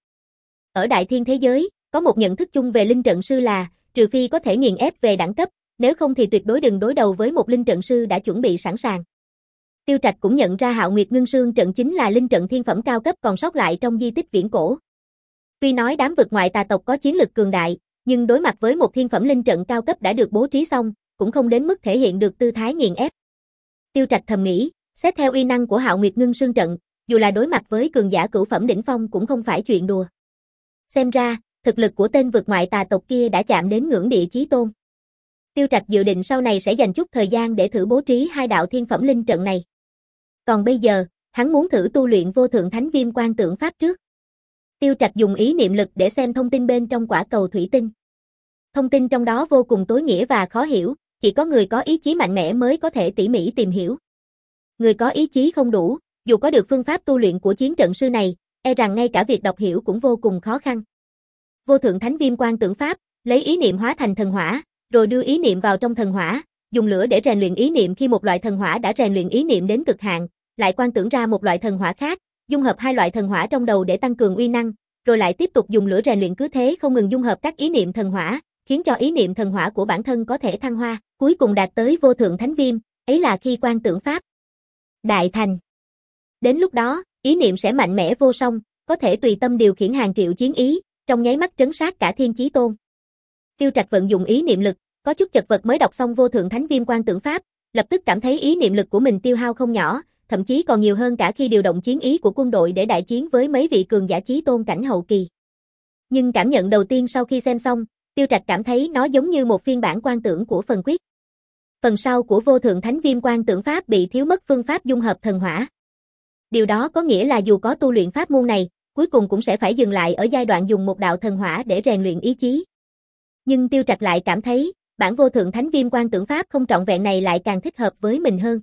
Ở đại thiên thế giới, có một nhận thức chung về linh trận sư là, trừ phi có thể nghiền ép về đẳng cấp, nếu không thì tuyệt đối đừng đối đầu với một linh trận sư đã chuẩn bị sẵn sàng. Tiêu Trạch cũng nhận ra Hạo Nguyệt Ngưng Sương Trận chính là linh trận thiên phẩm cao cấp còn sót lại trong di tích viễn cổ. Tuy nói đám vực ngoại tà tộc có chiến lực cường đại, nhưng đối mặt với một thiên phẩm linh trận cao cấp đã được bố trí xong, cũng không đến mức thể hiện được tư thái nghiền ép. Tiêu Trạch thầm nghĩ, xét theo uy năng của Hạo Nguyệt Ngưng Sương Trận, dù là đối mặt với cường giả cửu phẩm đỉnh phong cũng không phải chuyện đùa. Xem ra, thực lực của tên vực ngoại tà tộc kia đã chạm đến ngưỡng địa chí tôn. Tiêu Trạch dự định sau này sẽ dành chút thời gian để thử bố trí hai đạo thiên phẩm linh trận này. Còn bây giờ, hắn muốn thử tu luyện vô thượng thánh viêm quan tượng pháp trước. Tiêu Trạch dùng ý niệm lực để xem thông tin bên trong quả cầu thủy tinh. Thông tin trong đó vô cùng tối nghĩa và khó hiểu, chỉ có người có ý chí mạnh mẽ mới có thể tỉ mỉ tìm hiểu. Người có ý chí không đủ, dù có được phương pháp tu luyện của chiến trận sư này, e rằng ngay cả việc đọc hiểu cũng vô cùng khó khăn. Vô thượng thánh viêm quan tượng pháp, lấy ý niệm hóa thành thần hỏa, rồi đưa ý niệm vào trong thần hỏa, dùng lửa để rèn luyện ý niệm. Khi một loại thần hỏa đã rèn luyện ý niệm đến cực hạn, lại quan tưởng ra một loại thần hỏa khác, dung hợp hai loại thần hỏa trong đầu để tăng cường uy năng, rồi lại tiếp tục dùng lửa rèn luyện, cứ thế không ngừng dung hợp các ý niệm thần hỏa, khiến cho ý niệm thần hỏa của bản thân có thể thăng hoa, cuối cùng đạt tới vô thượng thánh viêm, ấy là khi quan tưởng pháp. đại thành. Đến lúc đó, ý niệm sẽ mạnh mẽ vô song, có thể tùy tâm điều khiển hàng triệu chiến ý, trong nháy mắt trấn sát cả Thiên Chí Tôn. Tiêu Trạch vận dụng ý niệm lực, có chút chật vật mới đọc xong Vô Thượng Thánh Viêm Quan Tưởng Pháp, lập tức cảm thấy ý niệm lực của mình tiêu hao không nhỏ, thậm chí còn nhiều hơn cả khi điều động chiến ý của quân đội để đại chiến với mấy vị cường giả chí tôn cảnh hậu kỳ. Nhưng cảm nhận đầu tiên sau khi xem xong, Tiêu Trạch cảm thấy nó giống như một phiên bản quan tưởng của phần quyết. Phần sau của Vô Thượng Thánh Viêm Quan Tưởng Pháp bị thiếu mất phương pháp dung hợp thần hỏa. Điều đó có nghĩa là dù có tu luyện pháp môn này, cuối cùng cũng sẽ phải dừng lại ở giai đoạn dùng một đạo thần hỏa để rèn luyện ý chí. Nhưng Tiêu Trạch lại cảm thấy, bản Vô Thượng Thánh Viêm Quan Tưởng Pháp không trọn vẹn này lại càng thích hợp với mình hơn.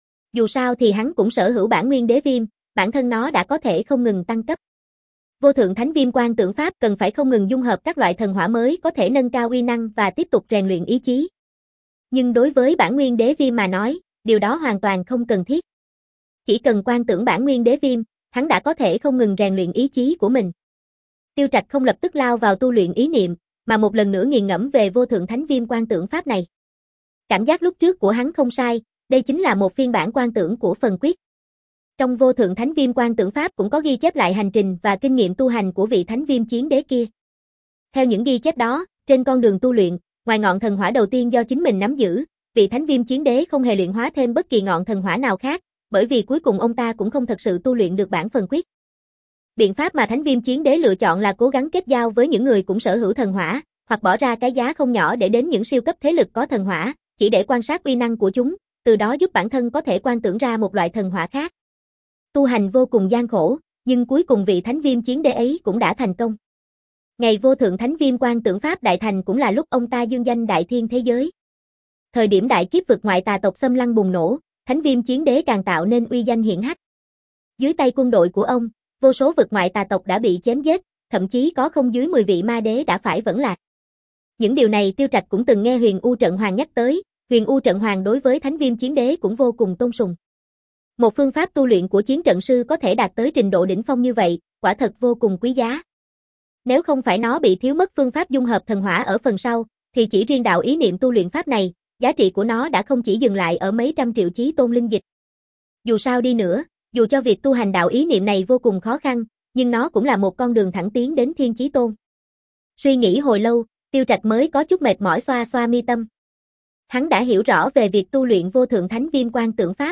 Dù sao thì hắn cũng sở hữu bản Nguyên Đế Viêm, bản thân nó đã có thể không ngừng tăng cấp. Vô Thượng Thánh Viêm Quan Tưởng Pháp cần phải không ngừng dung hợp các loại thần hỏa mới có thể nâng cao uy năng và tiếp tục rèn luyện ý chí. Nhưng đối với bản Nguyên Đế Viêm mà nói, điều đó hoàn toàn không cần thiết. Chỉ cần quan tưởng bản Nguyên Đế Viêm, hắn đã có thể không ngừng rèn luyện ý chí của mình. Tiêu Trạch không lập tức lao vào tu luyện ý niệm, mà một lần nữa nghiền ngẫm về Vô Thượng Thánh Viêm Quan Tưởng Pháp này. Cảm giác lúc trước của hắn không sai, đây chính là một phiên bản quan tưởng của phần quyết. Trong Vô Thượng Thánh Viêm Quan Tưởng Pháp cũng có ghi chép lại hành trình và kinh nghiệm tu hành của vị Thánh Viêm Chiến Đế kia. Theo những ghi chép đó, trên con đường tu luyện, ngoài ngọn thần hỏa đầu tiên do chính mình nắm giữ, vị Thánh Viêm Chiến Đế không hề luyện hóa thêm bất kỳ ngọn thần hỏa nào khác, bởi vì cuối cùng ông ta cũng không thật sự tu luyện được bản phần quyết. Biện pháp mà Thánh Viêm Chiến Đế lựa chọn là cố gắng kết giao với những người cũng sở hữu thần hỏa, hoặc bỏ ra cái giá không nhỏ để đến những siêu cấp thế lực có thần hỏa, chỉ để quan sát uy năng của chúng, từ đó giúp bản thân có thể quan tưởng ra một loại thần hỏa khác. Tu hành vô cùng gian khổ, nhưng cuối cùng vị Thánh Viêm Chiến Đế ấy cũng đã thành công. Ngày Vô Thượng Thánh Viêm Quan Tưởng Pháp đại thành cũng là lúc ông ta dương danh đại thiên thế giới. Thời điểm đại kiếp vực ngoại tà tộc xâm lăng bùng nổ, Thánh Viêm Chiến Đế càng tạo nên uy danh hiển hách. Dưới tay quân đội của ông, vô số vực ngoại tà tộc đã bị chém giết, thậm chí có không dưới mười vị ma đế đã phải vẫn lạc. Những điều này Tiêu Trạch cũng từng nghe Huyền U Trận Hoàng nhắc tới, Huyền U Trận Hoàng đối với Thánh Viêm Chiến Đế cũng vô cùng tôn sùng. Một phương pháp tu luyện của chiến trận sư có thể đạt tới trình độ đỉnh phong như vậy, quả thật vô cùng quý giá. Nếu không phải nó bị thiếu mất phương pháp dung hợp thần hỏa ở phần sau, thì chỉ riêng đạo ý niệm tu luyện pháp này, giá trị của nó đã không chỉ dừng lại ở mấy trăm triệu chí tôn linh dịch. Dù sao đi nữa, dù cho việc tu hành đạo ý niệm này vô cùng khó khăn, nhưng nó cũng là một con đường thẳng tiến đến Thiên Chí Tôn. Suy nghĩ hồi lâu, Tiêu Trạch mới có chút mệt mỏi xoa xoa mi tâm. Hắn đã hiểu rõ về việc tu luyện Vô Thượng Thánh Viêm Quan Tưởng Pháp.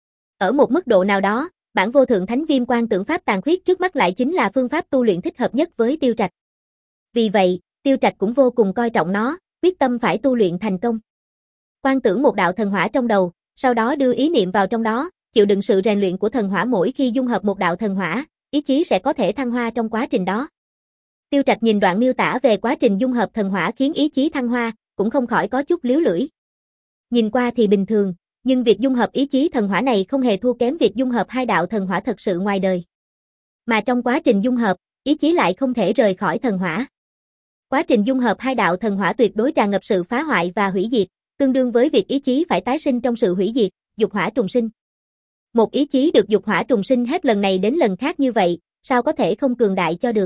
Ở một mức độ nào đó, bản Vô Thượng Thánh Viêm Quan Tưởng Pháp tàn khuyết trước mắt lại chính là phương pháp tu luyện thích hợp nhất với Tiêu Trạch. Vì vậy, Tiêu Trạch cũng vô cùng coi trọng nó, quyết tâm phải tu luyện thành công. Quan tưởng một đạo thần hỏa trong đầu, sau đó đưa ý niệm vào trong đó, chịu đựng sự rèn luyện của thần hỏa mỗi khi dung hợp một đạo thần hỏa, ý chí sẽ có thể thăng hoa trong quá trình đó. Tiêu Trạch nhìn đoạn miêu tả về quá trình dung hợp thần hỏa khiến ý chí thăng hoa, cũng không khỏi có chút liếu lưỡi. Nhìn qua thì bình thường, nhưng việc dung hợp ý chí thần hỏa này không hề thua kém việc dung hợp hai đạo thần hỏa thật sự ngoài đời. Mà trong quá trình dung hợp, ý chí lại không thể rời khỏi thần hỏa. Quá trình dung hợp hai đạo thần hỏa tuyệt đối tràn ngập sự phá hoại và hủy diệt, tương đương với việc ý chí phải tái sinh trong sự hủy diệt, dục hỏa trùng sinh. Một ý chí được dục hỏa trùng sinh hết lần này đến lần khác như vậy, sao có thể không cường đại cho được.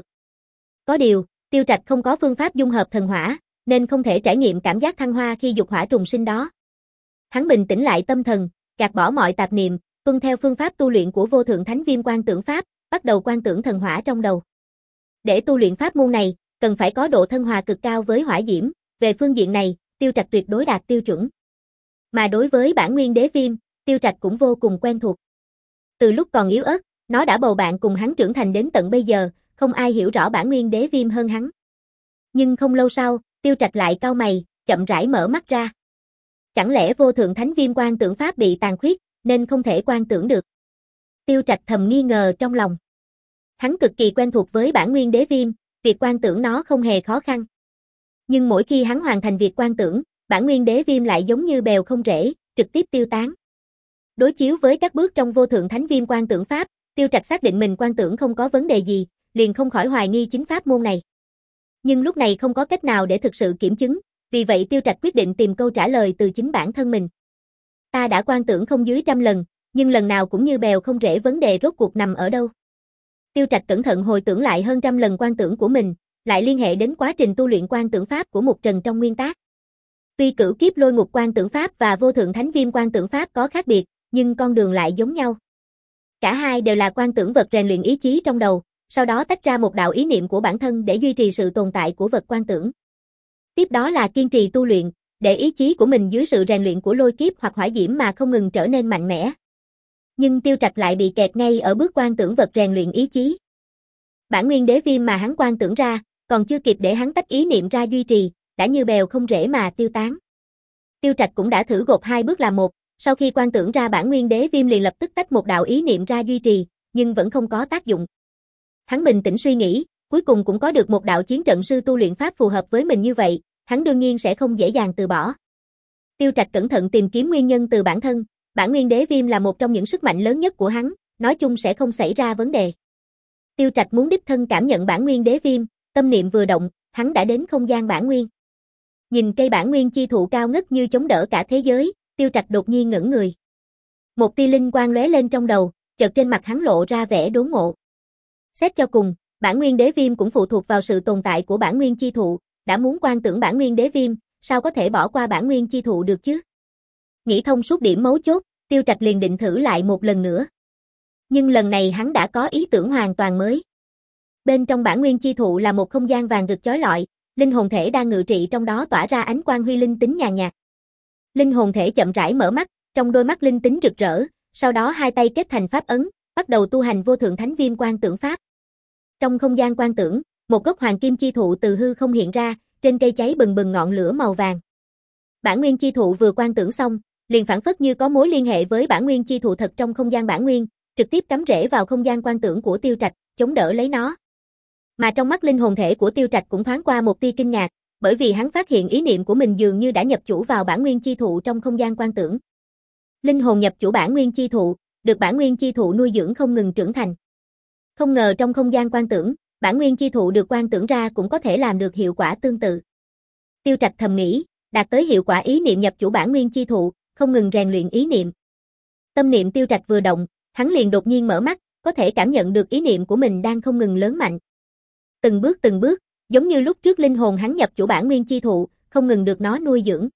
Có điều, Tiêu Trạch không có phương pháp dung hợp thần hỏa, nên không thể trải nghiệm cảm giác thăng hoa khi dục hỏa trùng sinh đó. Hắn bình tĩnh lại tâm thần, gạt bỏ mọi tạp niệm, tuân theo phương pháp tu luyện của Vô Thượng Thánh Viêm Quan Tưởng Pháp, bắt đầu quan tưởng thần hỏa trong đầu. Để tu luyện pháp môn này, cần phải có độ thân hòa cực cao với hỏa diễm, về phương diện này, Tiêu Trạch tuyệt đối đạt tiêu chuẩn. Mà đối với bản Nguyên Đế Viêm, Tiêu Trạch cũng vô cùng quen thuộc. Từ lúc còn yếu ớt, nó đã bầu bạn cùng hắn trưởng thành đến tận bây giờ, không ai hiểu rõ bản Nguyên Đế Viêm hơn hắn. Nhưng không lâu sau, Tiêu Trạch lại cau mày, chậm rãi mở mắt ra. Chẳng lẽ Vô Thượng Thánh Viêm Quan Tưởng Pháp bị tàn khuyết, nên không thể quan tưởng được? Tiêu Trạch thầm nghi ngờ trong lòng. Hắn cực kỳ quen thuộc với bản Nguyên Đế Viêm, việc quan tưởng nó không hề khó khăn. Nhưng mỗi khi hắn hoàn thành việc quan tưởng, bản Nguyên Đế Viêm lại giống như bèo không rễ, trực tiếp tiêu tán. Đối chiếu với các bước trong Vô Thượng Thánh Viêm Quan Tưởng Pháp, Tiêu Trạch xác định mình quan tưởng không có vấn đề gì, liền không khỏi hoài nghi chính pháp môn này. Nhưng lúc này không có cách nào để thực sự kiểm chứng, vì vậy Tiêu Trạch quyết định tìm câu trả lời từ chính bản thân mình. Ta đã quan tưởng không dưới trăm lần, nhưng lần nào cũng như bèo không rễ, vấn đề rốt cuộc nằm ở đâu? Tiêu Trạch cẩn thận hồi tưởng lại hơn trăm lần quan tưởng của mình, lại liên hệ đến quá trình tu luyện quan tưởng pháp của Mục Trần trong nguyên tác. Tuy Cửu Kiếp Lôi Ngục Quan Tưởng Pháp và Vô Thượng Thánh Viêm Quan Tưởng Pháp có khác biệt, nhưng con đường lại giống nhau. Cả hai đều là quan tưởng vật rèn luyện ý chí trong đầu, sau đó tách ra một đạo ý niệm của bản thân để duy trì sự tồn tại của vật quan tưởng. Tiếp đó là kiên trì tu luyện, để ý chí của mình dưới sự rèn luyện của lôi kiếp hoặc hỏa diễm mà không ngừng trở nên mạnh mẽ. Nhưng Tiêu Trạch lại bị kẹt ngay ở bước quan tưởng vật rèn luyện ý chí. Bản nguyên đế viêm mà hắn quan tưởng ra, còn chưa kịp để hắn tách ý niệm ra duy trì, đã như bèo không rễ mà tiêu tán. Tiêu Trạch cũng đã thử gộp hai bước làm một, sau khi quan tưởng ra bản nguyên đế viêm liền lập tức tách một đạo ý niệm ra duy trì, nhưng vẫn không có tác dụng. Hắn bình tĩnh suy nghĩ, cuối cùng cũng có được một đạo chiến trận sư tu luyện pháp phù hợp với mình như vậy, hắn đương nhiên sẽ không dễ dàng từ bỏ. Tiêu Trạch cẩn thận tìm kiếm nguyên nhân từ bản thân, bản nguyên đế viêm là một trong những sức mạnh lớn nhất của hắn, nói chung sẽ không xảy ra vấn đề. Tiêu Trạch muốn đích thân cảm nhận bản nguyên đế viêm, tâm niệm vừa động, hắn đã đến không gian bản nguyên. Nhìn cây bản nguyên chi thụ cao ngất như chống đỡ cả thế giới, Tiêu Trạch đột nhiên ngẩng người. Một tia linh quang lóe lên trong đầu, chợt trên mặt hắn lộ ra vẻ đốn ngộ. Xét cho cùng, bản nguyên đế viêm cũng phụ thuộc vào sự tồn tại của bản nguyên chi thụ, đã muốn quan tưởng bản nguyên đế viêm, sao có thể bỏ qua bản nguyên chi thụ được chứ? Nghĩ thông suốt điểm mấu chốt, Tiêu Trạch liền định thử lại một lần nữa. Nhưng lần này hắn đã có ý tưởng hoàn toàn mới. Bên trong bản nguyên chi thụ là một không gian vàng rực chói lọi, linh hồn thể đang ngự trị trong đó tỏa ra ánh quang huy linh tính nhàn nhạt. Linh hồn thể chậm rãi mở mắt, trong đôi mắt linh tính rực rỡ, sau đó hai tay kết thành pháp ấn, bắt đầu tu hành vô thượng thánh viêm quan tưởng pháp. Trong không gian quan tưởng, một gốc hoàng kim chi thụ từ hư không hiện ra, trên cây cháy bừng bừng ngọn lửa màu vàng. Bản nguyên chi thụ vừa quan tưởng xong, liền phảng phất như có mối liên hệ với bản nguyên chi thụ thật trong không gian bản nguyên, trực tiếp cắm rễ vào không gian quan tưởng của Tiêu Trạch, chống đỡ lấy nó. Mà trong mắt linh hồn thể của Tiêu Trạch cũng thoáng qua một tia kinh ngạc, bởi vì hắn phát hiện ý niệm của mình dường như đã nhập chủ vào bản nguyên chi thụ trong không gian quan tưởng. Linh hồn nhập chủ bản nguyên chi thụ, được bản nguyên chi thụ nuôi dưỡng không ngừng trưởng thành. Không ngờ trong không gian quan tưởng, bản nguyên chi thụ được quan tưởng ra cũng có thể làm được hiệu quả tương tự. Tiêu Trạch thầm nghĩ, đạt tới hiệu quả ý niệm nhập chủ bản nguyên chi thụ, không ngừng rèn luyện ý niệm. Tâm niệm Tiêu Trạch vừa động, hắn liền đột nhiên mở mắt, có thể cảm nhận được ý niệm của mình đang không ngừng lớn mạnh. Từng bước từng bước, giống như lúc trước linh hồn hắn nhập chủ bản nguyên chi thụ, không ngừng được nó nuôi dưỡng.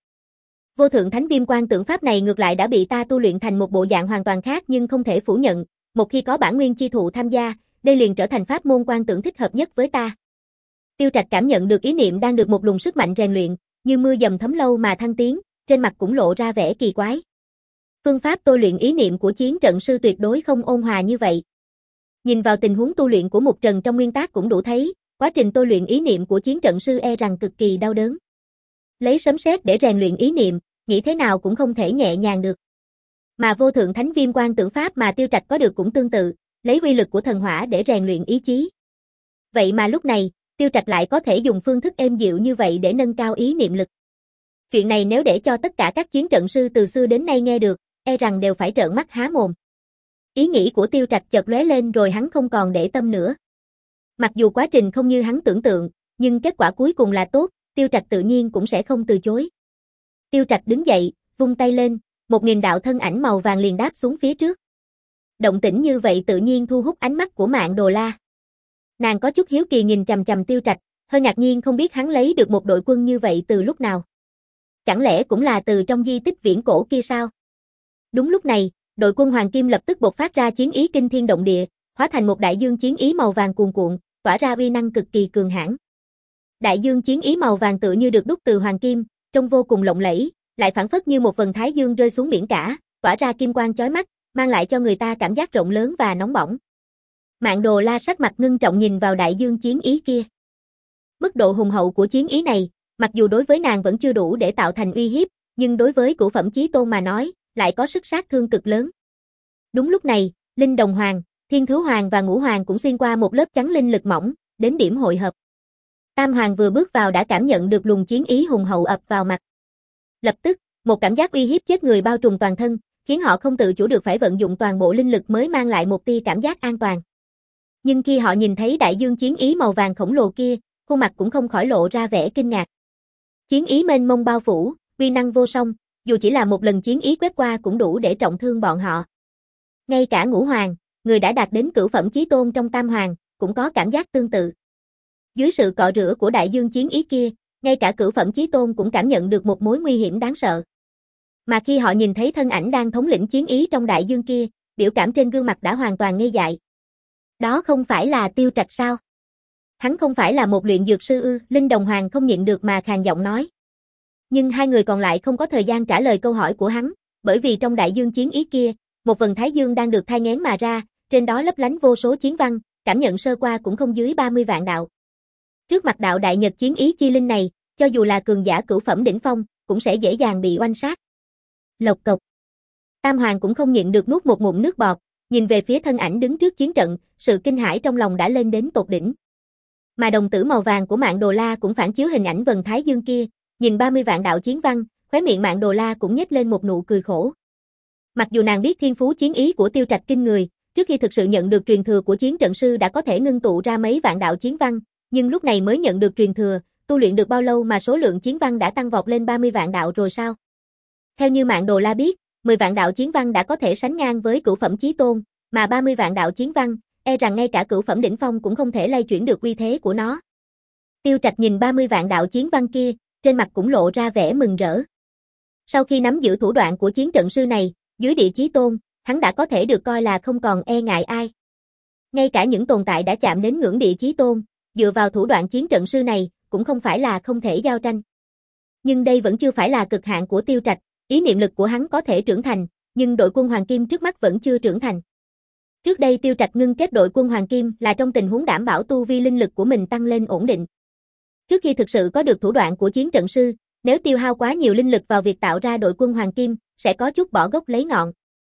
Vô thượng thánh viêm quan tưởng pháp này ngược lại đã bị ta tu luyện thành một bộ dạng hoàn toàn khác, nhưng không thể phủ nhận, một khi có bản nguyên chi thụ tham gia, đây liền trở thành pháp môn quan tưởng thích hợp nhất với ta. Tiêu Trạch cảm nhận được ý niệm đang được một luồng sức mạnh rèn luyện, như mưa dầm thấm lâu mà thăng tiến, trên mặt cũng lộ ra vẻ kỳ quái. Phương pháp tôi luyện ý niệm của chiến trận sư tuyệt đối không ôn hòa như vậy. Nhìn vào tình huống tu luyện của Mục Trần trong nguyên tác cũng đủ thấy, quá trình tôi luyện ý niệm của chiến trận sư e rằng cực kỳ đau đớn. Lấy sấm sét để rèn luyện ý niệm, nghĩ thế nào cũng không thể nhẹ nhàng được. Mà vô thượng thánh viêm quan tưởng pháp mà Tiêu Trạch có được cũng tương tự, lấy uy lực của thần hỏa để rèn luyện ý chí. Vậy mà lúc này, Tiêu Trạch lại có thể dùng phương thức êm dịu như vậy để nâng cao ý niệm lực. Chuyện này nếu để cho tất cả các chiến trận sư từ xưa đến nay nghe được, e rằng đều phải trợn mắt há mồm. Ý nghĩ của Tiêu Trạch chợt lóe lên rồi hắn không còn để tâm nữa. Mặc dù quá trình không như hắn tưởng tượng, nhưng kết quả cuối cùng là tốt, Tiêu Trạch tự nhiên cũng sẽ không từ chối. Tiêu Trạch đứng dậy, vung tay lên, một nghìn đạo thân ảnh màu vàng liền đáp xuống phía trước. Động tĩnh như vậy tự nhiên thu hút ánh mắt của Mạn Đồ La. Nàng có chút hiếu kỳ nhìn chằm chằm Tiêu Trạch, hơi ngạc nhiên không biết hắn lấy được một đội quân như vậy từ lúc nào. Chẳng lẽ cũng là từ trong di tích viễn cổ kia sao? Đúng lúc này, đội quân Hoàng Kim lập tức bộc phát ra chiến ý kinh thiên động địa, hóa thành một đại dương chiến ý màu vàng cuồn cuộn, tỏa ra uy năng cực kỳ cường hãn. Đại dương chiến ý màu vàng tựa như được đúc từ hoàng kim, trông vô cùng lộng lẫy, lại phảng phất như một vầng thái dương rơi xuống biển cả, tỏa ra kim quang chói mắt, mang lại cho người ta cảm giác rộng lớn và nóng bỏng. Mạn Đồ La sắc mặt ngưng trọng nhìn vào đại dương chiến ý kia. Mức độ hùng hậu của chiến ý này, mặc dù đối với nàng vẫn chưa đủ để tạo thành uy hiếp, nhưng đối với cửu phẩm chí tôn mà nói, lại có sức sát thương cực lớn. Đúng lúc này, Linh Đồng Hoàng, Thiên Thứ Hoàng và Ngũ Hoàng cũng xuyên qua một lớp chắn linh lực mỏng, đến điểm hội hợp. Tam Hoàng vừa bước vào đã cảm nhận được luồng chiến ý hùng hậu ập vào mặt. Lập tức, một cảm giác uy hiếp chết người bao trùm toàn thân, khiến họ không tự chủ được phải vận dụng toàn bộ linh lực mới mang lại một tia cảm giác an toàn. Nhưng khi họ nhìn thấy đại dương chiến ý màu vàng khổng lồ kia, khuôn mặt cũng không khỏi lộ ra vẻ kinh ngạc. Chiến ý mênh mông bao phủ, uy năng vô song, dù chỉ là một lần chiến ý quét qua cũng đủ để trọng thương bọn họ. Ngay cả Ngũ Hoàng, người đã đạt đến cửu phẩm chí tôn trong Tam Hoàng, cũng có cảm giác tương tự. Dưới sự cọ rửa của đại dương chiến ý kia, ngay cả cửu phẩm chí tôn cũng cảm nhận được một mối nguy hiểm đáng sợ. Mà khi họ nhìn thấy thân ảnh đang thống lĩnh chiến ý trong đại dương kia, biểu cảm trên gương mặt đã hoàn toàn ngây dại. Đó không phải là Tiêu Trạch sao? Hắn không phải là một luyện dược sư ư? Linh Đồng Hoàng không nhịn được mà khàn giọng nói. Nhưng hai người còn lại không có thời gian trả lời câu hỏi của hắn, bởi vì trong đại dương chiến ý kia, một vầng thái dương đang được thai nghén mà ra, trên đó lấp lánh vô số chiến văn, cảm nhận sơ qua cũng không dưới ba mươi vạn đạo. Trước mặt đạo đại nhật chiến ý chi linh này, cho dù là cường giả cửu phẩm đỉnh phong, cũng sẽ dễ dàng bị oanh sát. Lộc cộc. Tam Hoàng cũng không nhịn được nuốt một ngụm nước bọt, nhìn về phía thân ảnh đứng trước chiến trận, sự kinh hãi trong lòng đã lên đến tột đỉnh. Mà đồng tử màu vàng của Mạn Đồ La cũng phản chiếu hình ảnh vầng thái dương kia, nhìn ba mươi vạn đạo chiến văn, khóe miệng Mạn Đồ La cũng nhếch lên một nụ cười khổ. Mặc dù nàng biết thiên phú chiến ý của Tiêu Trạch kinh người, trước khi thực sự nhận được truyền thừa của chiến trận sư đã có thể ngưng tụ ra mấy vạn đạo chiến văn, nhưng lúc này mới nhận được truyền thừa, tu luyện được bao lâu mà số lượng chiến văn đã tăng vọt lên ba mươi vạn đạo rồi sao? Theo như Mạn Đồ La biết, mười vạn đạo chiến văn đã có thể sánh ngang với cửu phẩm chí tôn, mà ba mươi vạn đạo chiến văn, e rằng ngay cả cửu phẩm đỉnh phong cũng không thể lay chuyển được uy thế của nó. Tiêu Trạch nhìn ba mươi vạn đạo chiến văn kia, trên mặt cũng lộ ra vẻ mừng rỡ. Sau khi nắm giữ thủ đoạn của chiến trận sư này, dưới địa chí tôn, hắn đã có thể được coi là không còn e ngại ai. Ngay cả những tồn tại đã chạm đến ngưỡng địa chí tôn, dựa vào thủ đoạn chiến trận sư này, cũng không phải là không thể giao tranh. Nhưng đây vẫn chưa phải là cực hạn của Tiêu Trạch, ý niệm lực của hắn có thể trưởng thành, nhưng đội quân Hoàng Kim trước mắt vẫn chưa trưởng thành. Trước đây Tiêu Trạch ngưng kết đội quân Hoàng Kim là trong tình huống đảm bảo tu vi linh lực của mình tăng lên ổn định. Trước khi thực sự có được thủ đoạn của chiến trận sư, nếu tiêu hao quá nhiều linh lực vào việc tạo ra đội quân Hoàng Kim, sẽ có chút bỏ gốc lấy ngọn.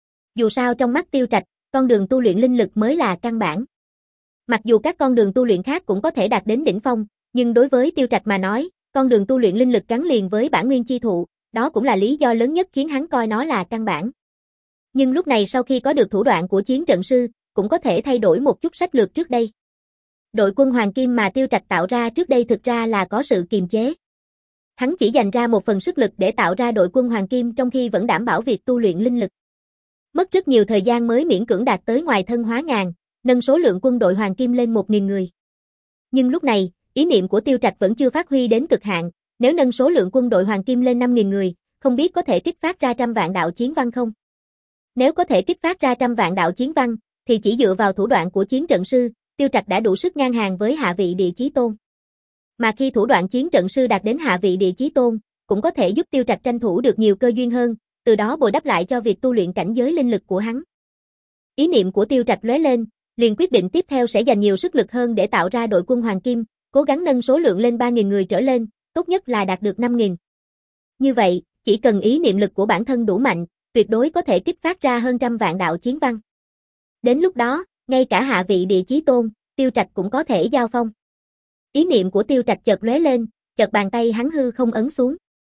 Dù sao trong mắt Tiêu Trạch, con đường tu luyện linh lực mới là căn bản. Mặc dù các con đường tu luyện khác cũng có thể đạt đến đỉnh phong, nhưng đối với Tiêu Trạch mà nói, con đường tu luyện linh lực gắn liền với bản nguyên chi thụ, đó cũng là lý do lớn nhất khiến hắn coi nó là căn bản. Nhưng lúc này sau khi có được thủ đoạn của chiến trận sư, cũng có thể thay đổi một chút sách lược trước đây. Đội quân Hoàng Kim mà Tiêu Trạch tạo ra trước đây thực ra là có sự kiềm chế. Hắn chỉ dành ra một phần sức lực để tạo ra đội quân Hoàng Kim trong khi vẫn đảm bảo việc tu luyện linh lực. Mất rất nhiều thời gian mới miễn cưỡng đạt tới ngoài thân hóa ngàn, nâng số lượng quân đội Hoàng Kim lên một nghìn người. Nhưng lúc này, ý niệm của Tiêu Trạch vẫn chưa phát huy đến cực hạn, nếu nâng số lượng quân đội Hoàng Kim lên năm nghìn người, không biết có thể kích phát ra trăm vạn đạo chiến văn không? Nếu có thể kích phát ra trăm vạn đạo chiến văn, thì chỉ dựa vào thủ đoạn của chiến trận sư, Tiêu Trạch đã đủ sức ngang hàng với hạ vị địa chí tôn. Mà khi thủ đoạn chiến trận sư đạt đến hạ vị địa chí tôn, cũng có thể giúp Tiêu Trạch tranh thủ được nhiều cơ duyên hơn, từ đó bồi đắp lại cho việc tu luyện cảnh giới linh lực của hắn. Ý niệm của Tiêu Trạch lóe lên, liền quyết định tiếp theo sẽ dành nhiều sức lực hơn để tạo ra đội quân Hoàng Kim, cố gắng nâng số lượng lên ba nghìn người trở lên, tốt nhất là đạt được năm nghìn. Như vậy, chỉ cần ý niệm lực của bản thân đủ mạnh, tuyệt đối có thể kích phát ra hơn trăm vạn đạo chiến văn. Đến lúc đó, ngay cả hạ vị địa chí tôn, Tiêu Trạch cũng có thể giao phong. Ý niệm của Tiêu Trạch chợt lóe lên, chợt bàn tay hắn hư không ấn xuống.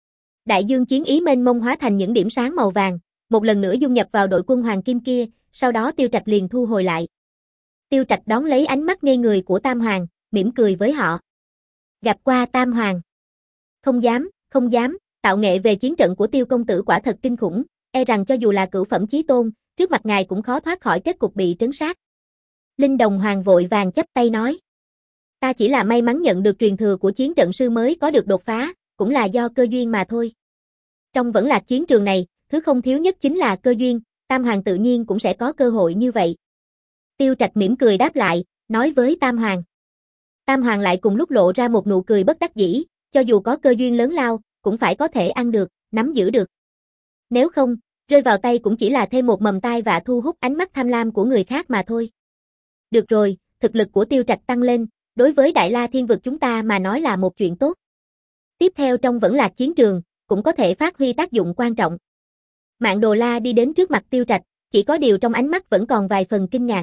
Đại dương chiến ý mênh mông hóa thành những điểm sáng màu vàng, một lần nữa dung nhập vào đội quân Hoàng Kim kia, sau đó Tiêu Trạch liền thu hồi lại. Tiêu Trạch đón lấy ánh mắt ngây người của Tam Hoàng, mỉm cười với họ. Gặp qua Tam Hoàng. Không dám, không dám, tạo nghệ về chiến trận của Tiêu công tử quả thật kinh khủng, e rằng cho dù là cửu phẩm chí tôn, trước mặt ngài cũng khó thoát khỏi kết cục bị trấn sát. Linh Đồng Hoàng vội vàng chắp tay nói. Ta chỉ là may mắn nhận được truyền thừa của chiến trận sư mới có được đột phá, cũng là do cơ duyên mà thôi. Trong Vẫn Lạc chiến trường này, thứ không thiếu nhất chính là cơ duyên, Tam Hoàng tự nhiên cũng sẽ có cơ hội như vậy. Tiêu Trạch mỉm cười đáp lại, nói với Tam Hoàng. Tam Hoàng lại cùng lúc lộ ra một nụ cười bất đắc dĩ, cho dù có cơ duyên lớn lao, cũng phải có thể ăn được, nắm giữ được. Nếu không, rơi vào tay cũng chỉ là thêm một mầm tai vạ thu hút ánh mắt tham lam của người khác mà thôi. Được rồi, thực lực của Tiêu Trạch tăng lên, đối với Đại La Thiên Vực chúng ta mà nói là một chuyện tốt. Tiếp theo trong Vẫn Lạc chiến trường, cũng có thể phát huy tác dụng quan trọng. Mạn Đồ La đi đến trước mặt Tiêu Trạch, chỉ có điều trong ánh mắt vẫn còn vài phần kinh ngạc.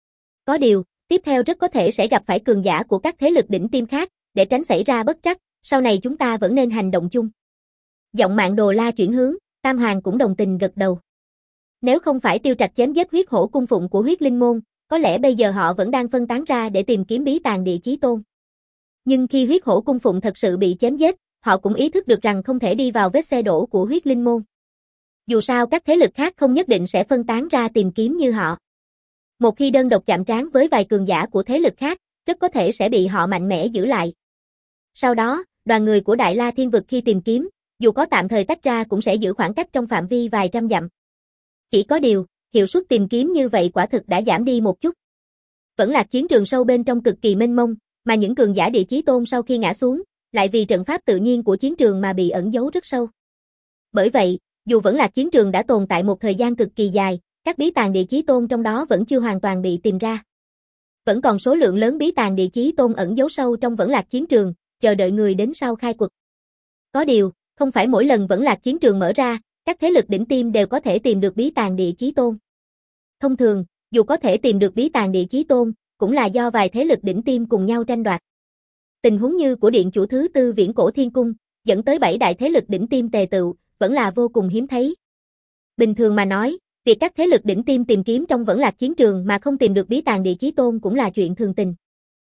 Có điều, tiếp theo rất có thể sẽ gặp phải cường giả của các thế lực đỉnh tiêm khác, để tránh xảy ra bất trắc, sau này chúng ta vẫn nên hành động chung. Giọng Mạn Đồ La chuyển hướng, Tam Hoàng cũng đồng tình gật đầu. Nếu không phải Tiêu Trạch chém giết huyết hổ cung phụng của huyết linh môn, có lẽ bây giờ họ vẫn đang phân tán ra để tìm kiếm bí tàng địa chí tôn. Nhưng khi huyết hổ cung phụng thật sự bị chém giết, họ cũng ý thức được rằng không thể đi vào vết xe đổ của huyết linh môn. Dù sao các thế lực khác không nhất định sẽ phân tán ra tìm kiếm như họ. Một khi đơn độc chạm trán với vài cường giả của thế lực khác, rất có thể sẽ bị họ mạnh mẽ giữ lại. Sau đó, đoàn người của Đại La Thiên Vực khi tìm kiếm, dù có tạm thời tách ra cũng sẽ giữ khoảng cách trong phạm vi vài trăm dặm. Chỉ có điều, hiệu suất tìm kiếm như vậy quả thực đã giảm đi một chút. Vẫn Lạc chiến trường sâu bên trong cực kỳ mênh mông, mà những cường giả địa chí tôn sau khi ngã xuống, lại vì trận pháp tự nhiên của chiến trường mà bị ẩn giấu rất sâu. Bởi vậy, dù Vẫn Lạc chiến trường đã tồn tại một thời gian cực kỳ dài, các bí tàng địa chí tôn trong đó vẫn chưa hoàn toàn bị tìm ra. Vẫn còn số lượng lớn bí tàng địa chí tôn ẩn giấu sâu trong Vẫn Lạc chiến trường, chờ đợi người đến sau khai quật. Có điều, không phải mỗi lần Vẫn Lạc chiến trường mở ra, các thế lực đỉnh tiêm đều có thể tìm được bí tàng địa chí tôn. Thông thường, dù có thể tìm được bí tàng địa chí tôn, cũng là do vài thế lực đỉnh tiêm cùng nhau tranh đoạt. Tình huống như của điện chủ thứ tư Viễn Cổ Thiên Cung, dẫn tới bảy đại thế lực đỉnh tiêm tề tựu, vẫn là vô cùng hiếm thấy. Bình thường mà nói, việc các thế lực đỉnh tiêm tìm kiếm trong Vẫn Lạc chiến trường mà không tìm được bí tàng địa chí tôn cũng là chuyện thường tình.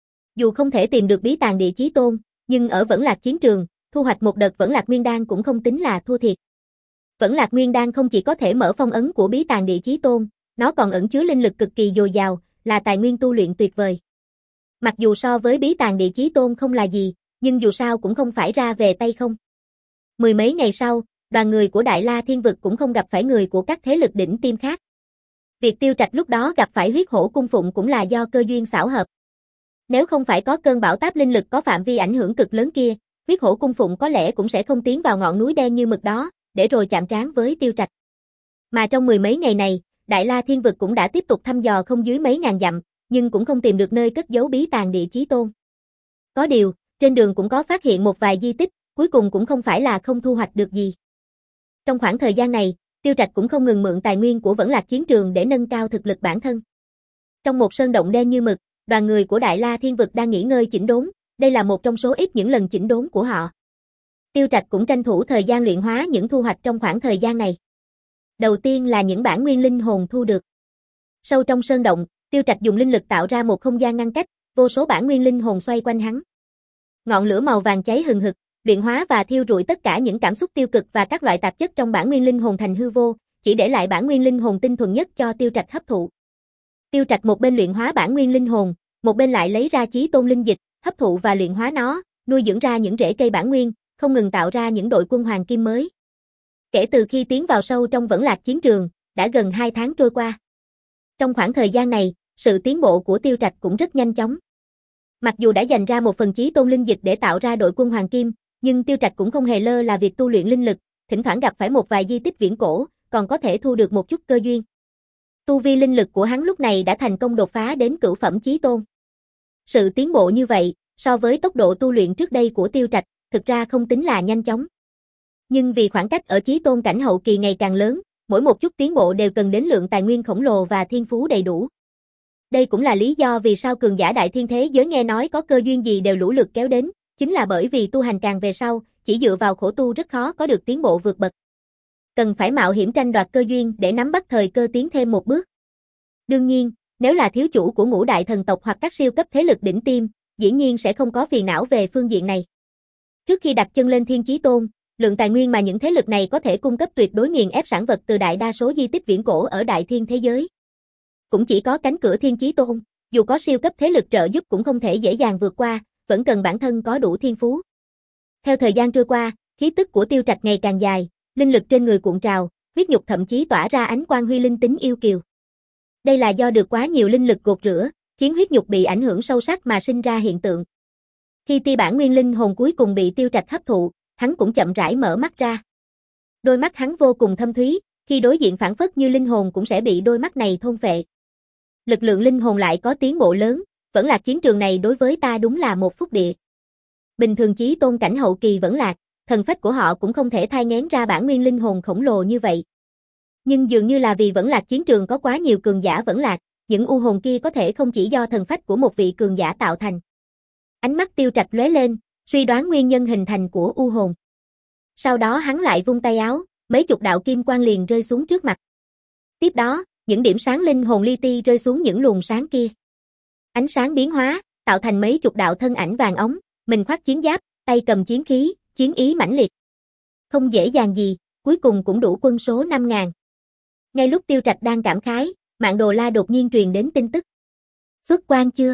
Dù không thể tìm được bí tàng địa chí tôn, nhưng ở Vẫn Lạc chiến trường, thu hoạch một đợt Vẫn Lạc Nguyên Đan cũng không tính là thua thiệt. Vẫn Lạc Nguyên Đan không chỉ có thể mở phong ấn của bí tàng địa chí tôn, nó còn ẩn chứa linh lực cực kỳ dồi dào, là tài nguyên tu luyện tuyệt vời. Mặc dù so với bí tàng địa chí tôn không là gì, nhưng dù sao cũng không phải ra về tay không. Mười mấy ngày sau, đoàn người của Đại La Thiên Vực cũng không gặp phải người của các thế lực đỉnh tiêm khác. Việc Tiêu Trạch lúc đó gặp phải huyết hổ cung phụng cũng là do cơ duyên xảo hợp. Nếu không phải có cơn bão táp linh lực có phạm vi ảnh hưởng cực lớn kia, huyết hổ cung phụng có lẽ cũng sẽ không tiến vào ngọn núi đen như mực đó, để rồi chạm trán với Tiêu Trạch. Mà trong mười mấy ngày này, Đại La Thiên Vực cũng đã tiếp tục thăm dò không dưới mấy ngàn dặm, nhưng cũng không tìm được nơi cất giấu bí tàng địa chí tôn. Có điều, trên đường cũng có phát hiện một vài di tích, cuối cùng cũng không phải là không thu hoạch được gì. Trong khoảng thời gian này, Tiêu Trạch cũng không ngừng mượn tài nguyên của Vẫn Lạc chiến trường để nâng cao thực lực bản thân. Trong một sơn động đen như mực, đoàn người của Đại La Thiên Vực đang nghỉ ngơi chỉnh đốn, đây là một trong số ít những lần chỉnh đốn của họ. Tiêu Trạch cũng tranh thủ thời gian luyện hóa những thu hoạch trong khoảng thời gian này. Đầu tiên là những bản nguyên linh hồn thu được. Sâu trong sơn động, Tiêu Trạch dùng linh lực tạo ra một không gian ngăn cách, vô số bản nguyên linh hồn xoay quanh hắn. Ngọn lửa màu vàng cháy hừng hực, luyện hóa và thiêu rụi tất cả những cảm xúc tiêu cực và các loại tạp chất trong bản nguyên linh hồn thành hư vô, chỉ để lại bản nguyên linh hồn tinh thuần nhất cho Tiêu Trạch hấp thụ. Tiêu Trạch một bên luyện hóa bản nguyên linh hồn, một bên lại lấy ra chí tôn linh dịch, hấp thụ và luyện hóa nó, nuôi dưỡng ra những rễ cây bản nguyên, không ngừng tạo ra những đội quân hoàng kim mới. Kể từ khi tiến vào sâu trong Vẫn Lạc chiến trường, đã gần hai tháng trôi qua. Trong khoảng thời gian này, sự tiến bộ của Tiêu Trạch cũng rất nhanh chóng. Mặc dù đã dành ra một phần chí tôn linh dịch để tạo ra đội quân hoàng kim, nhưng Tiêu Trạch cũng không hề lơ là việc tu luyện linh lực, thỉnh thoảng gặp phải một vài di tích viễn cổ, còn có thể thu được một chút cơ duyên. Tu vi linh lực của hắn lúc này đã thành công đột phá đến cửu phẩm chí tôn. Sự tiến bộ như vậy, so với tốc độ tu luyện trước đây của Tiêu Trạch, thực ra không tính là nhanh chóng. Nhưng vì khoảng cách ở chí tôn cảnh hậu kỳ ngày càng lớn, mỗi một chút tiến bộ đều cần đến lượng tài nguyên khổng lồ và thiên phú đầy đủ. Đây cũng là lý do vì sao cường giả đại thiên thế giới nghe nói có cơ duyên gì đều lũ lượt kéo đến, chính là bởi vì tu hành càng về sau, chỉ dựa vào khổ tu rất khó có được tiến bộ vượt bậc. Cần phải mạo hiểm tranh đoạt cơ duyên để nắm bắt thời cơ tiến thêm một bước. Đương nhiên, nếu là thiếu chủ của ngũ đại thần tộc hoặc các siêu cấp thế lực đỉnh tiêm, dĩ nhiên sẽ không có phiền não về phương diện này. Trước khi đặt chân lên Thiên Chí Tôn, lượng tài nguyên mà những thế lực này có thể cung cấp tuyệt đối nghiền ép sản vật từ đại đa số di tích viễn cổ ở đại thiên thế giới. Cũng chỉ có cánh cửa Thiên Chí Tôn, dù có siêu cấp thế lực trợ giúp cũng không thể dễ dàng vượt qua, vẫn cần bản thân có đủ thiên phú. Theo thời gian trôi qua, khí tức của Tiêu Trạch ngày càng dài, linh lực trên người cuộn trào, huyết nhục thậm chí tỏa ra ánh quang huy linh tính yêu kiều. Đây là do được quá nhiều linh lực gột rửa, khiến huyết nhục bị ảnh hưởng sâu sắc mà sinh ra hiện tượng. Khi tia bản nguyên linh hồn cuối cùng bị Tiêu Trạch hấp thụ, hắn cũng chậm rãi mở mắt ra. Đôi mắt hắn vô cùng thâm thúy, khi đối diện phản phất như linh hồn cũng sẽ bị đôi mắt này thôn phệ. Lực lượng linh hồn lại có tiến bộ lớn, Vẫn Lạc chiến trường này đối với ta đúng là một phúc địa. Bình thường chí tôn cảnh hậu kỳ Vẫn Lạc, thần phách của họ cũng không thể thai nghén ra bản nguyên linh hồn khổng lồ như vậy. Nhưng dường như là vì Vẫn Lạc chiến trường có quá nhiều cường giả Vẫn Lạc, những u hồn kia có thể không chỉ do thần phách của một vị cường giả tạo thành. Ánh mắt Tiêu Trạch lóe lên, suy đoán nguyên nhân hình thành của u hồn. Sau đó hắn lại vung tay áo, mấy chục đạo kim quang liền rơi xuống trước mặt. Tiếp đó, những điểm sáng linh hồn li ti rơi xuống những luồng sáng kia. Ánh sáng biến hóa, tạo thành mấy chục đạo thân ảnh vàng óng, mình khoác chiến giáp, tay cầm chiến khí, chiến ý mãnh liệt. Không dễ dàng gì, cuối cùng cũng đủ quân số năm ngàn. Ngay lúc Tiêu Trạch đang cảm khái, Mạn Đồ La đột nhiên truyền đến tin tức. Xuất quan chưa?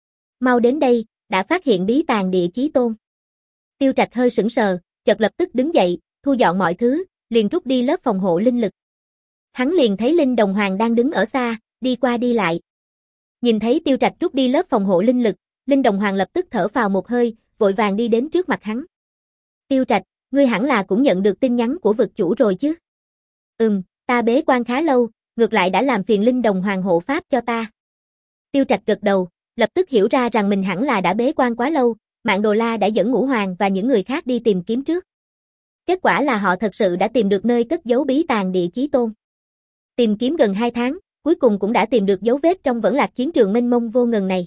Mau đến đây, đã phát hiện bí tàng địa chí tôn. Tiêu Trạch hơi sững sờ, chợt lập tức đứng dậy, thu dọn mọi thứ, liền rút đi lớp phòng hộ linh lực. Hắn liền thấy Linh Đồng Hoàng đang đứng ở xa, đi qua đi lại. Nhìn thấy Tiêu Trạch rút đi lớp phòng hộ linh lực, Linh Đồng Hoàng lập tức thở phào một hơi, vội vàng đi đến trước mặt hắn. Tiêu Trạch, ngươi hẳn là cũng nhận được tin nhắn của vực chủ rồi chứ? Ừm, ta bế quan khá lâu, ngược lại đã làm phiền Linh Đồng Hoàng hộ pháp cho ta. Tiêu Trạch gật đầu, lập tức hiểu ra rằng mình hẳn là đã bế quan quá lâu, Mạn Đồ La đã dẫn Ngũ Hoàng và những người khác đi tìm kiếm trước. Kết quả là họ thật sự đã tìm được nơi cất giấu bí tàng Địa Chí Tôn. Tìm kiếm gần hai tháng, cuối cùng cũng đã tìm được dấu vết trong vẫn lạc chiến trường mênh mông vô ngần này.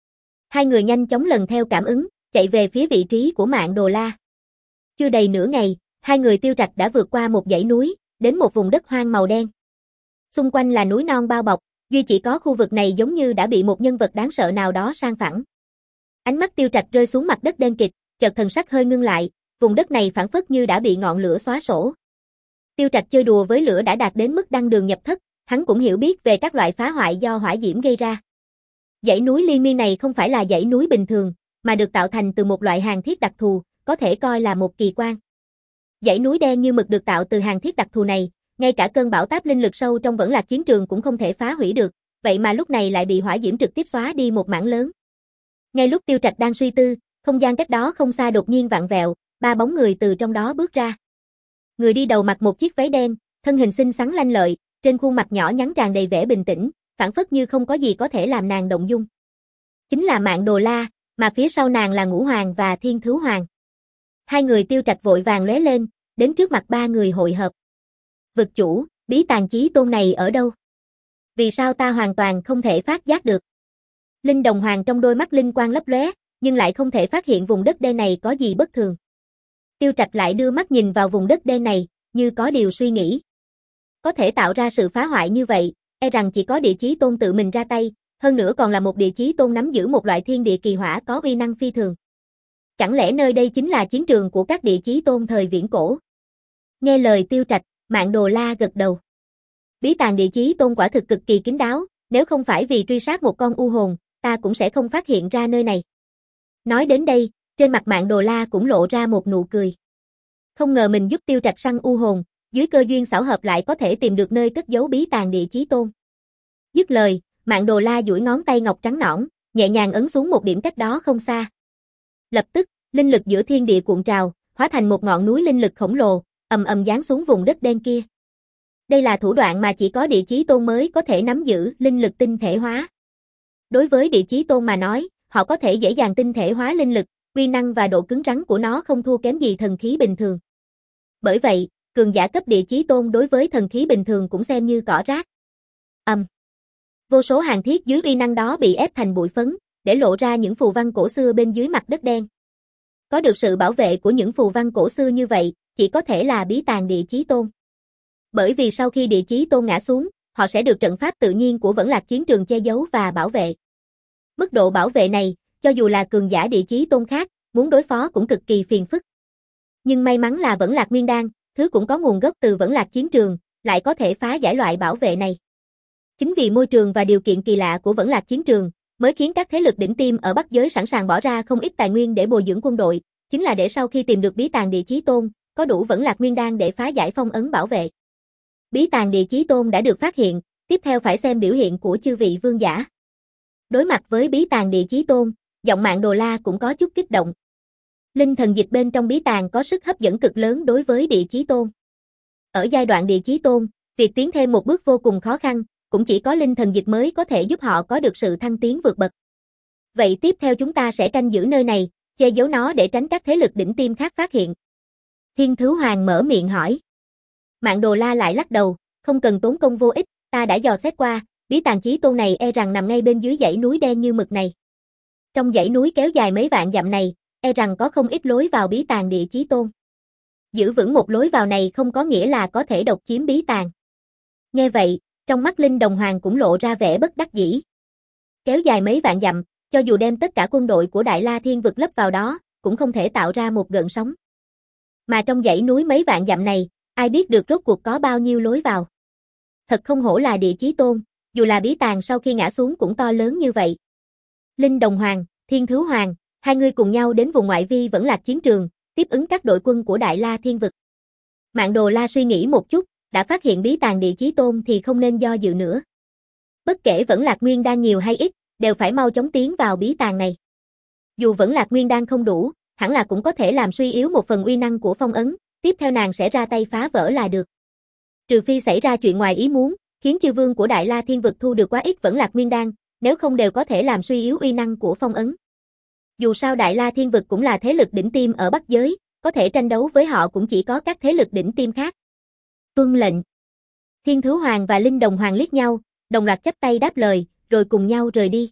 Hai người nhanh chóng lần theo cảm ứng, chạy về phía vị trí của Mạn Đồ La. Chưa đầy nửa ngày, hai người Tiêu Trạch đã vượt qua một dãy núi, đến một vùng đất hoang màu đen. Xung quanh là núi non bao bọc, duy chỉ có khu vực này giống như đã bị một nhân vật đáng sợ nào đó san phẳng. Ánh mắt Tiêu Trạch rơi xuống mặt đất đen kịt, chợt thần sắc hơi ngưng lại, vùng đất này phảng phất như đã bị ngọn lửa xóa sổ. Tiêu Trạch chơi đùa với lửa đã đạt đến mức đăng đường nhập thất, hắn cũng hiểu biết về các loại phá hoại do hỏa diễm gây ra. Dãy núi liên miên này không phải là dãy núi bình thường, mà được tạo thành từ một loại hàn thiết đặc thù, có thể coi là một kỳ quan. Dãy núi đen như mực được tạo từ hàn thiết đặc thù này, ngay cả cơn bão táp linh lực sâu trong vẫn lạc chiến trường cũng không thể phá hủy được, vậy mà lúc này lại bị hỏa diễm trực tiếp xóa đi một mảng lớn. Ngay lúc Tiêu Trạch đang suy tư, không gian cách đó không xa đột nhiên vặn vẹo, ba bóng người từ trong đó bước ra. Người đi đầu mặc một chiếc váy đen, thân hình xinh xắn lanh lợi, trên khuôn mặt nhỏ nhắn tràn đầy vẻ bình tĩnh, phảng phất như không có gì có thể làm nàng động dung. Chính là Mạn Đồ La, mà phía sau nàng là Ngũ Hoàng và Thiên Thứ Hoàng. Hai người Tiêu Trạch vội vàng lóe lên, đến trước mặt ba người hội hợp. Vực chủ, bí tàng chí tôn này ở đâu? Vì sao ta hoàn toàn không thể phát giác được? Linh Đồng Hoàng trong đôi mắt linh quang lấp lóe, nhưng lại không thể phát hiện vùng đất đen này có gì bất thường. Tiêu Trạch lại đưa mắt nhìn vào vùng đất đen này, như có điều suy nghĩ. Có thể tạo ra sự phá hoại như vậy, e rằng chỉ có Địa Chí Tôn tự mình ra tay, hơn nữa còn là một Địa Chí Tôn nắm giữ một loại thiên địa kỳ hỏa có uy năng phi thường. Chẳng lẽ nơi đây chính là chiến trường của các Địa Chí Tôn thời viễn cổ? Nghe lời Tiêu Trạch, Mạn Đồ La gật đầu. Bí tàng Địa Chí Tôn quả thực cực kỳ kín đáo, nếu không phải vì truy sát một con u hồn, ta cũng sẽ không phát hiện ra nơi này. Nói đến đây, trên mặt Mạn Đồ La cũng lộ ra một nụ cười. Không ngờ mình giúp Tiêu Trạch săn u hồn, dưới cơ duyên xảo hợp lại có thể tìm được nơi cất giấu bí tàng Địa Chí Tôn. Dứt lời, Mạn Đồ La duỗi ngón tay ngọc trắng nõn, nhẹ nhàng ấn xuống một điểm cách đó không xa. Lập tức, linh lực giữa thiên địa cuộn trào, hóa thành một ngọn núi linh lực khổng lồ, ầm ầm giáng xuống vùng đất đen kia. Đây là thủ đoạn mà chỉ có Địa Chí Tôn mới có thể nắm giữ, linh lực tinh thể hóa. Đối với Địa Chí Tôn mà nói, họ có thể dễ dàng tinh thể hóa linh lực, uy năng và độ cứng rắn của nó không thua kém gì thần khí bình thường. Bởi vậy, cường giả cấp Địa Chí Tôn đối với thần khí bình thường cũng xem như cỏ rác. Ầm. Um. Vô số hàn thiết dưới uy năng đó bị ép thành bụi phấn, để lộ ra những phù văn cổ xưa bên dưới mặt đất đen. Có được sự bảo vệ của những phù văn cổ xưa như vậy, chỉ có thể là bí tàng Địa Chí Tôn. Bởi vì sau khi Địa Chí Tôn ngã xuống, họ sẽ được trận pháp tự nhiên của vẫn lạc chiến trường che giấu và bảo vệ. Mức độ bảo vệ này, cho dù là cường giả Địa Chí Tôn khác, muốn đối phó cũng cực kỳ phiền phức. Nhưng may mắn là vẫn lạc nguyên đan, thứ cũng có nguồn gốc từ vẫn lạc chiến trường, lại có thể phá giải loại bảo vệ này. Chính vì môi trường và điều kiện kỳ lạ của vẫn lạc chiến trường, mới khiến các thế lực đỉnh tiêm ở Bắc giới sẵn sàng bỏ ra không ít tài nguyên để bồi dưỡng quân đội, chính là để sau khi tìm được bí tàng Địa Chí Tôn, có đủ vẫn lạc nguyên đan để phá giải phong ấn bảo vệ. Bí tàng Địa Chí Tôn đã được phát hiện, tiếp theo phải xem biểu hiện của chư vị vương giả. Đối mặt với bí tàng Địa Chí Tôn, giọng Mạn Đồ La cũng có chút kích động. Linh thần dịch bên trong bí tàng có sức hấp dẫn cực lớn đối với Địa Chí Tôn. Ở giai đoạn Địa Chí Tôn, việc tiến thêm một bước vô cùng khó khăn, cũng chỉ có linh thần dịch mới có thể giúp họ có được sự thăng tiến vượt bậc. Vậy tiếp theo chúng ta sẽ canh giữ nơi này, che giấu nó để tránh các thế lực đỉnh tiêm khác phát hiện. Thiên Thứ Hoàng mở miệng hỏi. Mạn Đồ La lại lắc đầu, không cần tốn công vô ích, ta đã dò xét qua, bí tàng Chí Tôn này e rằng nằm ngay bên dưới dãy núi đen như mực này. Trong dãy núi kéo dài mấy vạn dặm này, e rằng có không ít lối vào bí tàng Địa Chí Tôn. Giữ vững một lối vào này không có nghĩa là có thể độc chiếm bí tàng. Nghe vậy, trong mắt Linh Đồng Hoàng cũng lộ ra vẻ bất đắc dĩ. Kéo dài mấy vạn dặm, cho dù đem tất cả quân đội của Đại La Thiên vực lấp vào đó, cũng không thể tạo ra một gợn sóng. Mà trong dãy núi mấy vạn dặm này, ai biết được rốt cuộc có bao nhiêu lối vào. Thật không hổ là Địa Chí Tôn, dù là bí tàng sau khi ngã xuống cũng to lớn như vậy. Linh Đồng Hoàng, Thiên Thứ Hoàng, hai người cùng nhau đến vùng ngoại vi vẫn lạc chiến trường, tiếp ứng các đội quân của Đại La Thiên vực. Mạn Đồ La suy nghĩ một chút, đã phát hiện bí tàng Địa Chí Tôn thì không nên do dự nữa. Bất kể Vẫn Lạc Nguyên đan nhiều hay ít, đều phải mau chóng tiến vào bí tàng này. Dù Vẫn Lạc Nguyên đan không đủ, hẳn là cũng có thể làm suy yếu một phần uy năng của phong ấn, tiếp theo nàng sẽ ra tay phá vỡ là được. Trừ phi xảy ra chuyện ngoài ý muốn, khiến chư vương của Đại La Thiên Vực thu được quá ít Vẫn Lạc Nguyên đan, nếu không đều có thể làm suy yếu uy năng của phong ấn. Dù sao Đại La Thiên Vực cũng là thế lực đỉnh tiêm ở Bắc giới, có thể tranh đấu với họ cũng chỉ có các thế lực đỉnh tiêm khác. Tuân lệnh. Thiên Thứ Hoàng và Linh Đồng Hoàng liếc nhau, đồng loạt chắp tay đáp lời, rồi cùng nhau rời đi.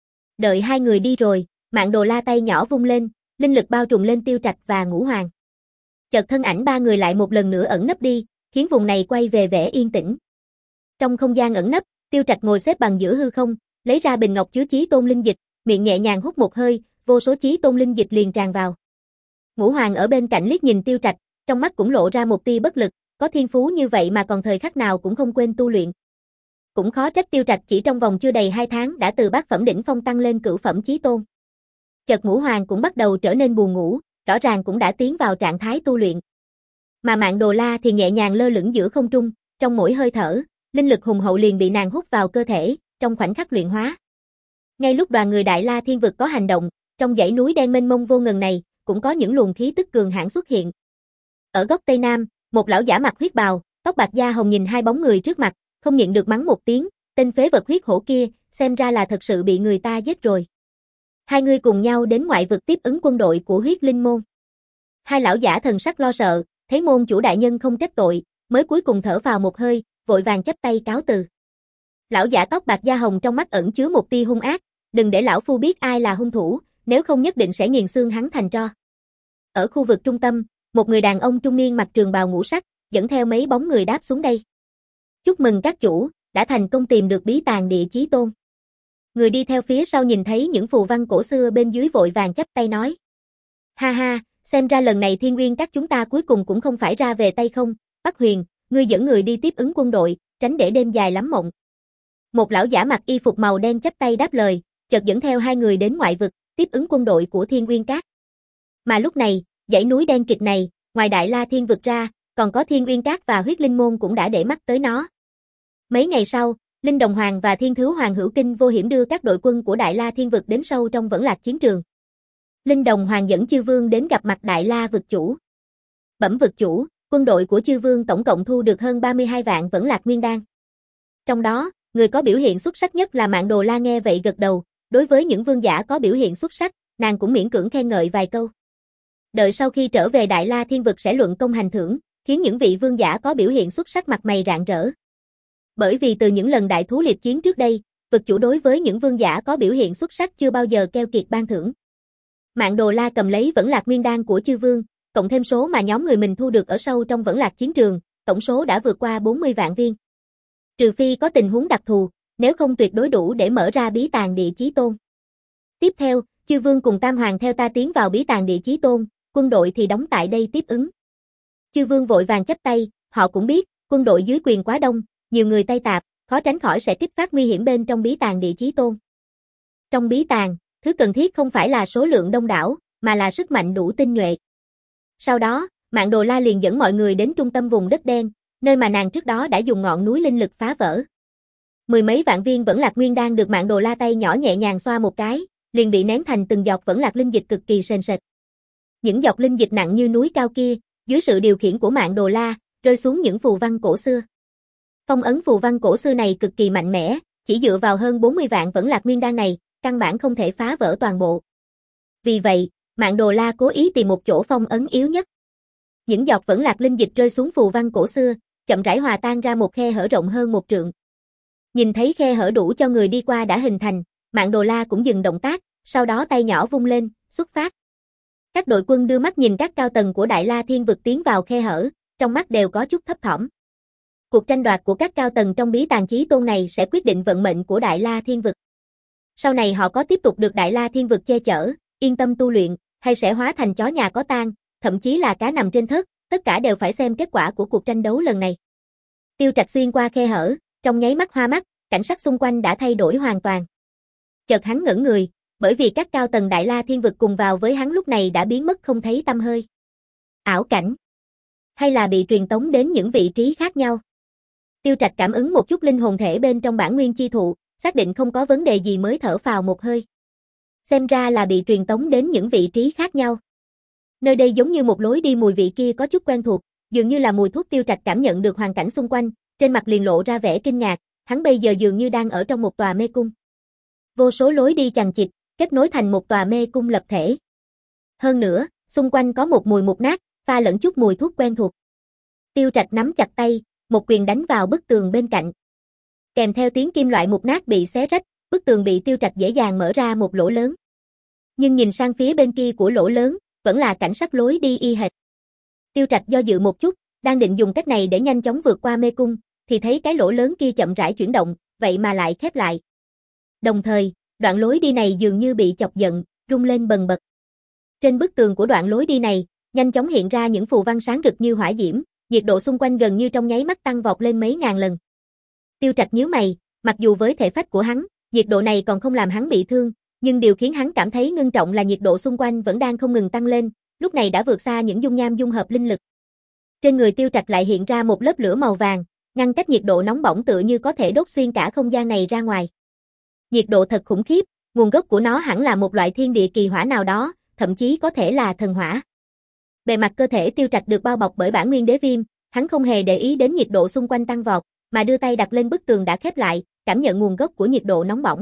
Đợi hai người đi rồi, Mạn Đồ La tay nhỏ vung lên, linh lực bao trùm lên Tiêu Trạch và Ngũ Hoàng. Chợt thân ảnh ba người lại một lần nữa ẩn nấp đi, khiến vùng này quay về vẻ yên tĩnh. Trong không gian ẩn nấp, Tiêu Trạch ngồi xếp bằng giữa hư không, lấy ra bình ngọc chứa Chí Tôn linh dịch, miệng nhẹ nhàng hút một hơi, vô số Chí Tôn linh dịch liền tràn vào. Ngũ Hoàng ở bên cạnh liếc nhìn Tiêu Trạch, trong mắt cũng lộ ra một tia bất lực, có thiên phú như vậy mà còn thời khắc nào cũng không quên tu luyện. Cũng khó trách Tiêu Trạch chỉ trong vòng chưa đầy hai tháng đã từ bát phẩm đỉnh phong tăng lên cửu phẩm Chí Tôn. Chợt Ngũ Hoàng cũng bắt đầu trở nên buồn ngủ, rõ ràng cũng đã tiến vào trạng thái tu luyện. Mà Mạn Đồ La thì nhẹ nhàng lơ lửng giữa không trung, trong mỗi hơi thở, linh lực hùng hậu liền bị nàng hút vào cơ thể, trong khoảnh khắc luyện hóa. Ngay lúc đoàn người Đại La Thiên Vực có hành động, trong dãy núi đen mênh mông vô ngần này, cũng có những luồng khí tức cường hãn xuất hiện. Ở góc Tây Nam, một lão giả mặc huyết bào, tóc bạc da hồng nhìn hai bóng người trước mặt, không nhịn được mắng một tiếng, tên phế vật huyết hổ kia, xem ra là thật sự bị người ta giết rồi. Hai người cùng nhau đến ngoại vực tiếp ứng quân đội của huyết linh môn. Hai lão giả thần sắc lo sợ, thấy môn chủ đại nhân không trách tội, mới cuối cùng thở vào một hơi, vội vàng chắp tay cáo từ. Lão giả tóc bạc da hồng trong mắt ẩn chứa một tia hung ác, đừng để lão phu biết ai là hung thủ, nếu không nhất định sẽ nghiền xương hắn thành tro. Ở khu vực trung tâm, một người đàn ông trung niên mặc trường bào ngũ sắc, dẫn theo mấy bóng người đáp xuống đây. Chúc mừng các chủ, đã thành công tìm được bí tàng Địa Chí Tôn. Người đi theo phía sau nhìn thấy những phù văn cổ xưa bên dưới vội vàng chắp tay nói. Ha ha, xem ra lần này Thiên Nguyên các chúng ta cuối cùng cũng không phải ra về tay không, Bắc Huyền, ngươi dẫn người đi tiếp ứng quân đội, tránh để đêm dài lắm mộng. Một lão giả mặc y phục màu đen chắp tay đáp lời, chợt dẫn theo hai người đến ngoại vực, tiếp ứng quân đội của Thiên Nguyên các. Mà lúc này, dãy núi đen kịt này, ngoài Đại La Thiên Vực ra, còn có Thiên Nguyên các và huyết linh môn cũng đã để mắt tới nó. Mấy ngày sau, Linh Đồng Hoàng và Thiên Thứ Hoàng hữu kinh vô hiểm đưa các đội quân của Đại La Thiên Vực đến sâu trong Vẫn Lạc chiến trường. Linh Đồng Hoàng dẫn chư vương đến gặp mặt Đại La vực chủ. Bẩm vực chủ, quân đội của chư vương tổng cộng thu được hơn ba mươi hai vạn Vẫn Lạc Nguyên đan. Trong đó, người có biểu hiện xuất sắc nhất là Mạn Đồ La nghe vậy gật đầu, đối với những vương giả có biểu hiện xuất sắc, nàng cũng miễn cưỡng khen ngợi vài câu. Đợi sau khi trở về Đại La Thiên Vực sẽ luận công hành thưởng, khiến những vị vương giả có biểu hiện xuất sắc mặt mày rạng rỡ. Bởi vì từ những lần đại thú liệp chiến trước đây, vực chủ đối với những vương giả có biểu hiện xuất sắc chưa bao giờ keo kiệt ban thưởng. Mạn Đồ La cầm lấy Vẫn Lạc Nguyên đan của chư vương, cộng thêm số mà nhóm người mình thu được ở sâu trong Vẫn Lạc chiến trường, tổng số đã vượt qua bốn mươi vạn viên. Trừ phi có tình huống đặc thù, nếu không tuyệt đối đủ để mở ra bí tàng Địa Chí Tôn. Tiếp theo, chư vương cùng Tam Hoàng theo ta tiến vào bí tàng Địa Chí Tôn, quân đội thì đóng tại đây tiếp ứng. Chư vương vội vàng chắp tay, họ cũng biết, quân đội dưới quyền quá đông, nhiều người tay tạp, khó tránh khỏi sẽ kích phát nguy hiểm bên trong bí tàng Địa Chí Tôn. Trong bí tàng, thứ cần thiết không phải là số lượng đông đảo, mà là sức mạnh đủ tinh nhuệ. Sau đó, Mạn Đồ La liền dẫn mọi người đến trung tâm vùng đất đen, nơi mà nàng trước đó đã dùng ngọn núi linh lực phá vỡ. Mười mấy vạn viên Vẫn Lạc Nguyên đan được Mạn Đồ La tay nhỏ nhẹ nhàng xoa một cái, liền bị nén thành từng giọt Vẫn Lạc linh dịch cực kỳ sền sệt. Những giọt linh dịch nặng như núi cao kia, dưới sự điều khiển của Mạn Đồ La, rơi xuống những phù văn cổ xưa. Phong ấn phù văn cổ xưa này cực kỳ mạnh mẽ, chỉ dựa vào hơn bốn mươi vạn Vẫn Lạc Nguyên đan này, căn bản không thể phá vỡ toàn bộ. Vì vậy, Mạn Đồ La cố ý tìm một chỗ phong ấn yếu nhất. Những giọt Vẫn Lạc linh dịch rơi xuống phù văn cổ xưa, chậm rãi hòa tan ra một khe hở rộng hơn một trượng. Nhìn thấy khe hở đủ cho người đi qua đã hình thành, Mạn Đồ La cũng dừng động tác, sau đó tay nhỏ vung lên, xuất phát. Các đội quân đưa mắt nhìn các cao tầng của Đại La Thiên Vực tiến vào khe hở, trong mắt đều có chút thấp thỏm. Cuộc tranh đoạt của các cao tầng trong bí tàng Chí Tôn này sẽ quyết định vận mệnh của Đại La Thiên Vực. Sau này họ có tiếp tục được Đại La Thiên Vực che chở, yên tâm tu luyện, hay sẽ hóa thành chó nhà có tang, thậm chí là cá nằm trên thớt, tất cả đều phải xem kết quả của cuộc tranh đấu lần này. Tiêu Trạch xuyên qua khe hở, trong nháy mắt hoa mắt, cảnh sắc xung quanh đã thay đổi hoàn toàn. Chợt hắn ngẩn người, bởi vì các cao tầng Đại La Thiên Vực cùng vào với hắn lúc này đã biến mất không thấy tăm hơi. Ảo cảnh. Hay là bị truyền tống đến những vị trí khác nhau? Tiêu Trạch cảm ứng một chút linh hồn thể bên trong bản nguyên chi thụ, xác định không có vấn đề gì mới thở phào một hơi. Xem ra là bị truyền tống đến những vị trí khác nhau. Nơi đây giống như một lối đi, mùi vị kia có chút quen thuộc, dường như là mùi thuốc. Tiêu Trạch cảm nhận được hoàn cảnh xung quanh, trên mặt liền lộ ra vẻ kinh ngạc, hắn bây giờ dường như đang ở trong một tòa mê cung. Vô số lối đi chằng chịt, kết nối thành một tòa mê cung lập thể. Hơn nữa, xung quanh có một mùi mục nát, pha lẫn chút mùi thuốc quen thuộc. Tiêu Trạch nắm chặt tay, một quyền đánh vào bức tường bên cạnh. Kèm theo tiếng kim loại mục nát bị xé rách, bức tường bị Tiêu Trạch dễ dàng mở ra một lỗ lớn. Nhưng nhìn sang phía bên kia của lỗ lớn, vẫn là cảnh sắc lối đi y hệt. Tiêu Trạch do dự một chút, đang định dùng cách này để nhanh chóng vượt qua mê cung, thì thấy cái lỗ lớn kia chậm rãi chuyển động, vậy mà lại khép lại. Đồng thời, đoạn lối đi này dường như bị chọc giận, rung lên bần bật. Trên bức tường của đoạn lối đi này, nhanh chóng hiện ra những phù văn sáng rực như hỏa diễm, nhiệt độ xung quanh gần như trong nháy mắt tăng vọt lên mấy ngàn lần. Tiêu Trạch nhíu mày, mặc dù với thể phách của hắn, nhiệt độ này còn không làm hắn bị thương, nhưng điều khiến hắn cảm thấy ngưng trọng là nhiệt độ xung quanh vẫn đang không ngừng tăng lên, lúc này đã vượt xa những dung nham dung hợp linh lực. Trên người Tiêu Trạch lại hiện ra một lớp lửa màu vàng, ngăn cách nhiệt độ nóng bỏng tựa như có thể đốt xuyên cả không gian này ra ngoài. Nhiệt độ thật khủng khiếp, nguồn gốc của nó hẳn là một loại thiên địa kỳ hỏa nào đó, thậm chí có thể là thần hỏa. Bề mặt cơ thể Tiêu Trạch được bao bọc bởi bản nguyên đế viêm, hắn không hề để ý đến nhiệt độ xung quanh tăng vọt, mà đưa tay đặt lên bức tường đã khép lại, cảm nhận nguồn gốc của nhiệt độ nóng bỏng.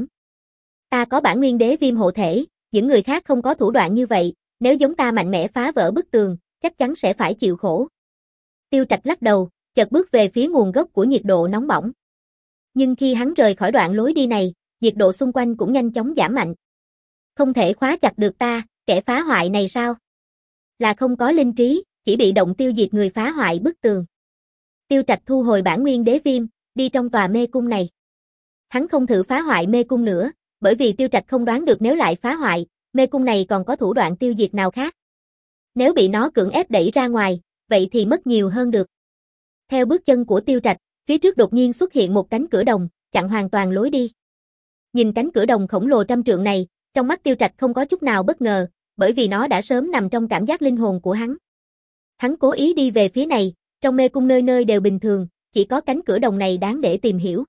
Ta có bản nguyên đế viêm hộ thể, những người khác không có thủ đoạn như vậy, nếu giống ta mạnh mẽ phá vỡ bức tường, chắc chắn sẽ phải chịu khổ. Tiêu Trạch lắc đầu, chợt bước về phía nguồn gốc của nhiệt độ nóng bỏng. Nhưng khi hắn rời khỏi đoạn lối đi này, nhiệt độ xung quanh cũng nhanh chóng giảm mạnh. Không thể khóa chặt được ta, kẻ phá hoại này sao? Là không có linh trí, chỉ bị động tiêu diệt người phá hoại bức tường. Tiêu Trạch thu hồi bản nguyên đế viêm, đi trong tòa mê cung này. Hắn không thử phá hoại mê cung nữa, bởi vì Tiêu Trạch không đoán được nếu lại phá hoại, mê cung này còn có thủ đoạn tiêu diệt nào khác. Nếu bị nó cưỡng ép đẩy ra ngoài, vậy thì mất nhiều hơn được. Theo bước chân của Tiêu Trạch, phía trước đột nhiên xuất hiện một cánh cửa đồng, chặn hoàn toàn lối đi. Nhìn cánh cửa đồng khổng lồ trăm trượng này, trong mắt Tiêu Trạch không có chút nào bất ngờ, bởi vì nó đã sớm nằm trong cảm giác linh hồn của hắn. Hắn cố ý đi về phía này, trong mê cung nơi nơi đều bình thường, chỉ có cánh cửa đồng này đáng để tìm hiểu.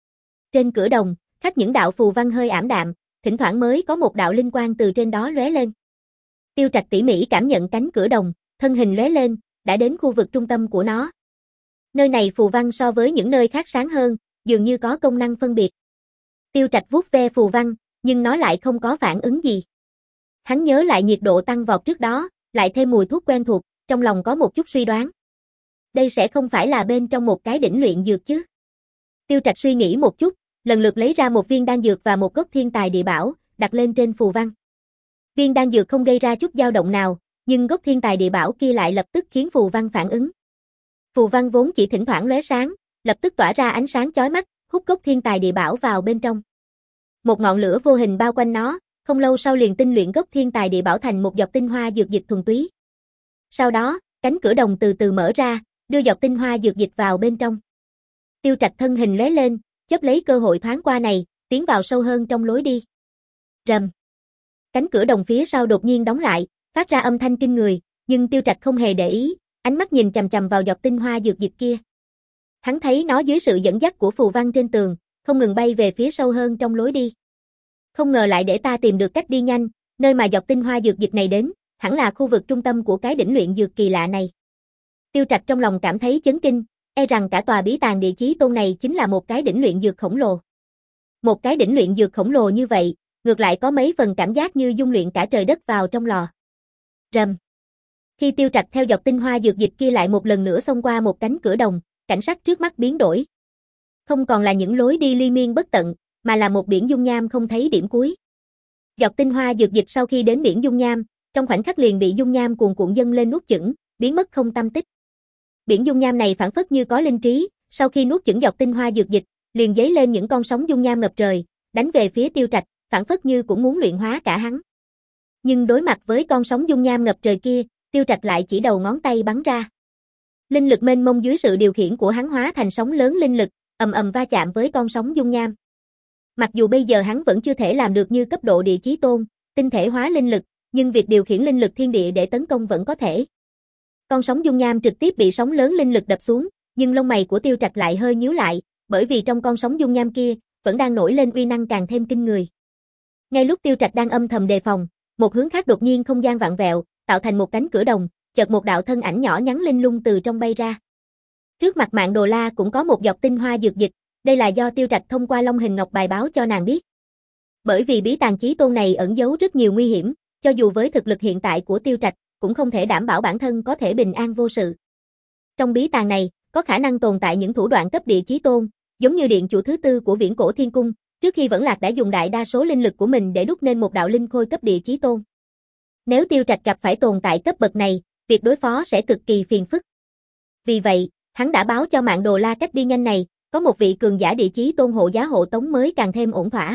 Trên cửa đồng, khắc những đạo phù văn hơi ảm đạm, thỉnh thoảng mới có một đạo linh quang từ trên đó lóe lên. Tiêu Trạch tỉ mỉ cảm nhận cánh cửa đồng, thân hình lóe lên, đã đến khu vực trung tâm của nó. Nơi này phù văn so với những nơi khác sáng hơn, dường như có công năng phân biệt. Tiêu Trạch vuốt ve phù văn, nhưng nó lại không có phản ứng gì. Hắn nhớ lại nhiệt độ tăng vọt trước đó, lại thêm mùi thuốc quen thuộc, trong lòng có một chút suy đoán. Đây sẽ không phải là bên trong một cái đỉnh luyện dược chứ? Tiêu Trạch suy nghĩ một chút, lần lượt lấy ra một viên đan dược và một gốc thiên tài địa bảo, đặt lên trên phù văn. Viên đan dược không gây ra chút dao động nào, nhưng gốc thiên tài địa bảo kia lại lập tức khiến phù văn phản ứng. Phù văn vốn chỉ thỉnh thoảng lóe sáng, lập tức tỏa ra ánh sáng chói mắt, hút gốc thiên tài địa bảo vào bên trong. Một ngọn lửa vô hình bao quanh nó, không lâu sau liền tinh luyện gốc thiên tài địa bảo thành một giọt tinh hoa dược dịch thuần túy. Sau đó, cánh cửa đồng từ từ mở ra, đưa giọt tinh hoa dược dịch vào bên trong. Tiêu Trạch thân hình lóe lên, chấp lấy cơ hội thoáng qua này, tiến vào sâu hơn trong lối đi. Rầm. Cánh cửa đồng phía sau đột nhiên đóng lại, phát ra âm thanh kinh người, nhưng Tiêu Trạch không hề để ý, ánh mắt nhìn chằm chằm vào giọt tinh hoa dược dịch kia. Hắn thấy nó dưới sự dẫn dắt của phù văn trên tường, không ngừng bay về phía sâu hơn trong lối đi. Không ngờ lại để ta tìm được cách đi nhanh, nơi mà giọt tinh hoa dược dịch này đến, hẳn là khu vực trung tâm của cái đỉnh luyện dược kỳ lạ này. Tiêu Trạch trong lòng cảm thấy chấn kinh, e rằng cả tòa bí tàng địa chí tôn này chính là một cái đỉnh luyện dược khổng lồ. Một cái đỉnh luyện dược khổng lồ như vậy, ngược lại có mấy phần cảm giác như dung luyện cả trời đất vào trong lò. Rầm. Khi Tiêu Trạch theo giọt tinh hoa dược dịch kia lại một lần nữa xông qua một cánh cửa đồng, cảnh sắc trước mắt biến đổi. Không còn là những lối đi liên miên bất tận, mà là một biển dung nham không thấy điểm cuối. Giọt tinh hoa dược dịch sau khi đến biển dung nham, trong khoảnh khắc liền bị dung nham cuồn cuộn dâng lên nuốt chửng, biến mất không tăm tích. Biển dung nham này phảng phất như có linh trí, sau khi nuốt chửng giọt tinh hoa dược dịch, liền dấy lên những con sóng dung nham ngập trời, đánh về phía Tiêu Trạch, phảng phất như cũng muốn luyện hóa cả hắn. Nhưng đối mặt với con sóng dung nham ngập trời kia, Tiêu Trạch lại chỉ đầu ngón tay bắn ra. Linh lực mênh mông dưới sự điều khiển của hắn hóa thành sóng lớn linh lực, ầm ầm va chạm với con sóng dung nham. Mặc dù bây giờ hắn vẫn chưa thể làm được như cấp độ địa chí tôn, tinh thể hóa linh lực, nhưng việc điều khiển linh lực thiên địa để tấn công vẫn có thể. Con sóng dung nham trực tiếp bị sóng lớn linh lực đập xuống, nhưng lông mày của Tiêu Trạch lại hơi nhíu lại, bởi vì trong con sóng dung nham kia vẫn đang nổi lên uy năng càng thêm kinh người. Ngay lúc Tiêu Trạch đang âm thầm đề phòng, một hướng khác đột nhiên không gian vặn vẹo, tạo thành một cánh cửa đồng, chợt một đạo thân ảnh nhỏ nhắn linh lung từ trong bay ra. Trước mặt Mạn Đồ La cũng có một giọt tinh hoa dược dịch, đây là do Tiêu Trạch thông qua Long Hình Ngọc bài báo cho nàng biết. Bởi vì bí tàng chí tôn này ẩn giấu rất nhiều nguy hiểm, cho dù với thực lực hiện tại của Tiêu Trạch, cũng không thể đảm bảo bản thân có thể bình an vô sự. Trong bí tàng này, có khả năng tồn tại những thủ đoạn cấp địa chí tôn, giống như điện chủ thứ tư của Viễn Cổ Thiên Cung, trước khi Vẫn Lạc đã dùng đại đa số linh lực của mình để đúc nên một đạo linh khôi cấp địa chí tôn. Nếu Tiêu Trạch gặp phải tồn tại cấp bậc này, việc đối phó sẽ cực kỳ phiền phức. Vì vậy, hắn đã báo cho Mạn Đồ La cách đi nhanh này, có một vị cường giả địa chí tôn hộ giá hộ tống mới càng thêm ổn thỏa.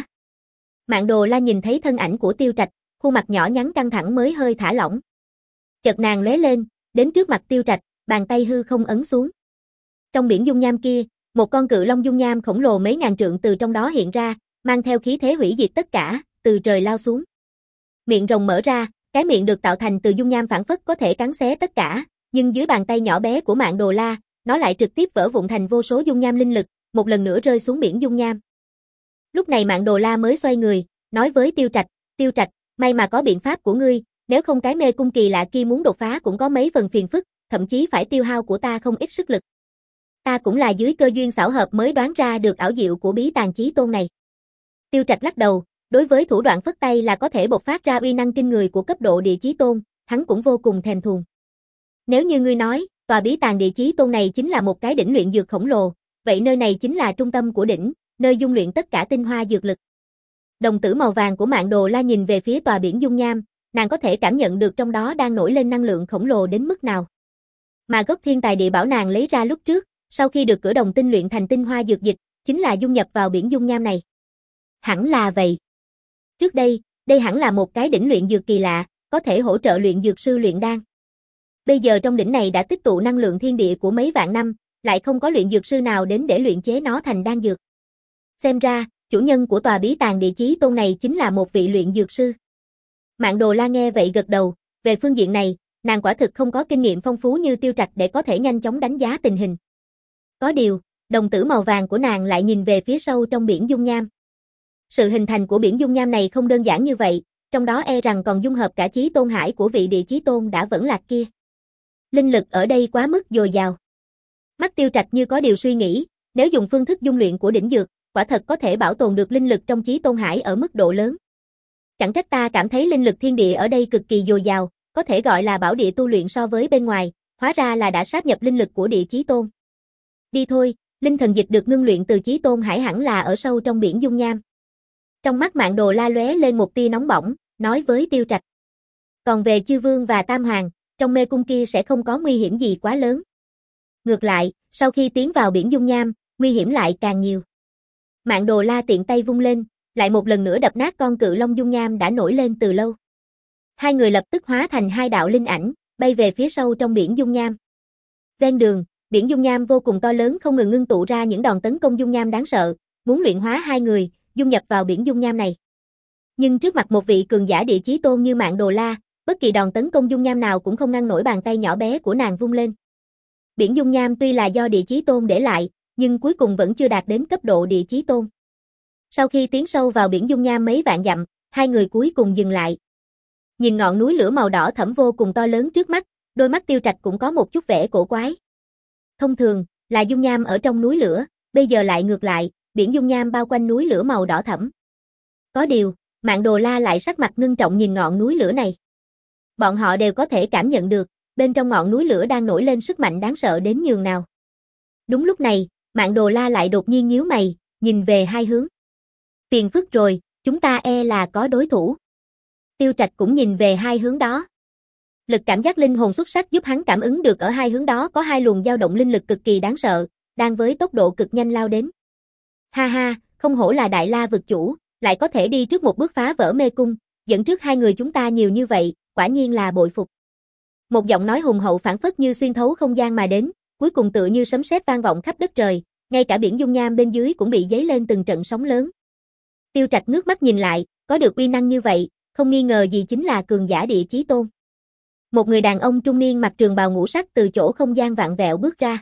Mạn Đồ La nhìn thấy thân ảnh của Tiêu Trạch, khuôn mặt nhỏ nhắn căng thẳng mới hơi thả lỏng. Chợt nàng lóe lên, đến trước mặt Tiêu Trạch, bàn tay hư không ấn xuống. Trong biển dung nham kia, một con cự long dung nham khổng lồ mấy ngàn trượng từ trong đó hiện ra, mang theo khí thế hủy diệt tất cả, từ trời lao xuống. Miệng rồng mở ra, cái miệng được tạo thành từ dung nham phảng phất có thể cắn xé tất cả, nhưng dưới bàn tay nhỏ bé của Mạn Đồ La, nó lại trực tiếp vỡ vụn thành vô số dung nham linh lực, một lần nữa rơi xuống biển dung nham. Lúc này Mạn Đồ La mới xoay người, nói với Tiêu Trạch, Tiêu Trạch, may mà có biện pháp của ngươi, nếu không cái mê cung kỳ lạ kia muốn đột phá cũng có mấy phần phiền phức, thậm chí phải tiêu hao của ta không ít sức lực. Ta cũng là dưới cơ duyên xảo hợp mới đoán ra được ảo diệu của bí tàng chí tôn này. Tiêu Trạch lắc đầu, đối với thủ đoạn phất tay là có thể bộc phát ra uy năng kinh người của cấp độ địa chí tôn, hắn cũng vô cùng thèm thuồng. Nếu như ngươi nói, tòa bí tàng địa chí tôn này chính là một cái đỉnh luyện dược khổng lồ, vậy nơi này chính là trung tâm của đỉnh, nơi dung luyện tất cả tinh hoa dược lực. Đồng tử màu vàng của Mạn Đồ La nhìn về phía tòa biển dung nham, nàng có thể cảm nhận được trong đó đang nổi lên năng lượng khổng lồ đến mức nào. Mà gốc thiên tài địa bảo nàng lấy ra lúc trước, sau khi được cửa đồng tinh luyện thành tinh hoa dược dịch, chính là dung nhập vào biển dung nham này. Hẳn là vậy. Trước đây, đây hẳn là một cái đỉnh luyện dược kỳ lạ, có thể hỗ trợ luyện dược sư luyện đan. Bây giờ trong đỉnh này đã tích tụ năng lượng thiên địa của mấy vạn năm, lại không có luyện dược sư nào đến để luyện chế nó thành đan dược. Xem ra, chủ nhân của tòa bí tàng địa chí tôn này chính là một vị luyện dược sư. Mạn Đồ La nghe vậy gật đầu, về phương diện này, nàng quả thực không có kinh nghiệm phong phú như Tiêu Trạch để có thể nhanh chóng đánh giá tình hình. Có điều, đồng tử màu vàng của nàng lại nhìn về phía sâu trong biển dung nham. Sự hình thành của biển dung nham này không đơn giản như vậy, trong đó e rằng còn dung hợp cả chí tôn hải của vị địa chí tôn đã Vẫn Lạc kia. Linh lực ở đây quá mức dồi dào. Mắt Tiêu Trạch như có điều suy nghĩ, nếu dùng phương thức dung luyện của đỉnh dược, quả thật có thể bảo tồn được linh lực trong chí tôn hải ở mức độ lớn. Chẳng trách ta cảm thấy linh lực thiên địa ở đây cực kỳ dồi dào, có thể gọi là bảo địa tu luyện so với bên ngoài, hóa ra là đã sáp nhập linh lực của địa chí tôn. Đi thôi, linh thần dịch được ngưng luyện từ chí tôn hải hẳn là ở sâu trong biển dung nham. Trong mắt Mạn Đồ La lóe lên một tia nóng bỏng, nói với Tiêu Trạch. Còn về Chư Vương và Tam Hoàng, trong mê cung kia sẽ không có nguy hiểm gì quá lớn. Ngược lại, sau khi tiến vào biển dung nham, nguy hiểm lại càng nhiều. Mạn Đồ La tiện tay vung lên, lại một lần nữa đập nát con cự long dung nham đã nổi lên từ lâu. Hai người lập tức hóa thành hai đạo linh ảnh, bay về phía sâu trong biển dung nham. Ven đường, biển dung nham vô cùng to lớn không ngừng ngưng tụ ra những đòn tấn công dung nham đáng sợ, muốn luyện hóa hai người, dung nhập vào biển dung nham này. Nhưng trước mặt một vị cường giả địa chí tôn như Mạn Đồ La, bất kỳ đòn tấn công dung nham nào cũng không ngăn nổi bàn tay nhỏ bé của nàng vung lên. Biển dung nham tuy là do địa chí tôn để lại, nhưng cuối cùng vẫn chưa đạt đến cấp độ địa chí tôn. Sau khi tiến sâu vào biển dung nham mấy vạn dặm, hai người cuối cùng dừng lại. Nhìn ngọn núi lửa màu đỏ thẫm vô cùng to lớn trước mắt, đôi mắt Tiêu Trạch cũng có một chút vẻ cổ quái. Thông thường, là dung nham ở trong núi lửa, bây giờ lại ngược lại, biển dung nham bao quanh núi lửa màu đỏ thẫm. Có điều, Mạn Đồ La lại sắc mặt ngưng trọng nhìn ngọn núi lửa này. Bọn họ đều có thể cảm nhận được, bên trong ngọn núi lửa đang nổi lên sức mạnh đáng sợ đến nhường nào. Đúng lúc này, Mạn Đồ La lại đột nhiên nhíu mày, nhìn về hai hướng. Phiền phức rồi, chúng ta e là có đối thủ. Tiêu Trạch cũng nhìn về hai hướng đó. Lực cảm giác linh hồn xuất sắc giúp hắn cảm ứng được ở hai hướng đó có hai luồng dao động linh lực cực kỳ đáng sợ, đang với tốc độ cực nhanh lao đến. Ha ha, không hổ là Đại La vực chủ, lại có thể đi trước một bước phá vỡ mê cung, dẫn trước hai người chúng ta nhiều như vậy, quả nhiên là bội phục. Một giọng nói hùng hậu phảng phất như xuyên thấu không gian mà đến, cuối cùng tựa như sấm sét vang vọng khắp đất trời, ngay cả biển dung nham bên dưới cũng bị dấy lên từng trận sóng lớn. Tiêu Trạch ngước mắt nhìn lại, có được uy năng như vậy, không nghi ngờ gì chính là cường giả địa chí tôn. Một người đàn ông trung niên mặc trường bào ngũ sắc từ chỗ không gian vạn vẹo bước ra.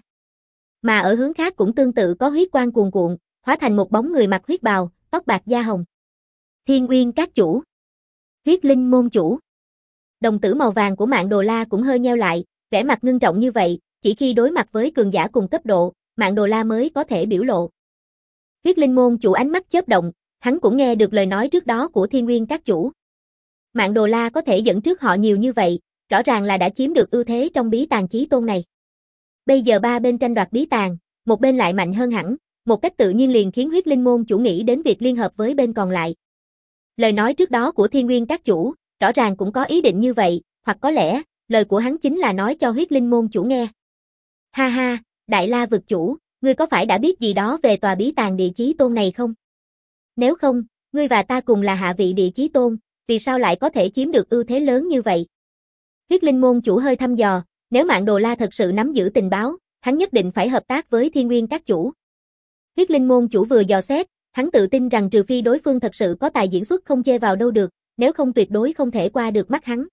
Mà ở hướng khác cũng tương tự có huyết quang cuồn cuộn, hóa thành một bóng người mặc huyết bào, tóc bạc da hồng. Thiên Uyên Các chủ. Huyết Linh môn chủ. Đồng tử màu vàng của Mạn Đồ La cũng hơi nheo lại, vẻ mặt ngưng trọng như vậy, chỉ khi đối mặt với cường giả cùng cấp độ, Mạn Đồ La mới có thể biểu lộ. Huyết Linh môn chủ ánh mắt chớp động, hắn cũng nghe được lời nói trước đó của Thiên Uyên Các chủ. Mạn Đồ La có thể dẫn trước họ nhiều như vậy, rõ ràng là đã chiếm được ưu thế trong bí tàng chí tôn này. Bây giờ ba bên tranh đoạt bí tàng, một bên lại mạnh hơn hẳn, một cách tự nhiên liền khiến Huyết Linh môn chủ nghĩ đến việc liên hợp với bên còn lại. Lời nói trước đó của Thiên Uyên Các chủ, rõ ràng cũng có ý định như vậy, hoặc có lẽ, lời của hắn chính là nói cho Huyết Linh môn chủ nghe. Ha ha, Đại La vực chủ, ngươi có phải đã biết gì đó về tòa bí tàng địa chí tôn này không? Nếu không, ngươi và ta cùng là hạ vị địa chí tôn, vì sao lại có thể chiếm được ưu thế lớn như vậy? Huyết Linh môn chủ hơi thăm dò, nếu Mạn Đồ La thật sự nắm giữ tình báo, hắn nhất định phải hợp tác với Thiên Uyên Các chủ. Huyết Linh môn chủ vừa dò xét, hắn tự tin rằng trừ phi đối phương thật sự có tài diễn xuất không chê vào đâu được, nếu không tuyệt đối không thể qua được mắt hắn.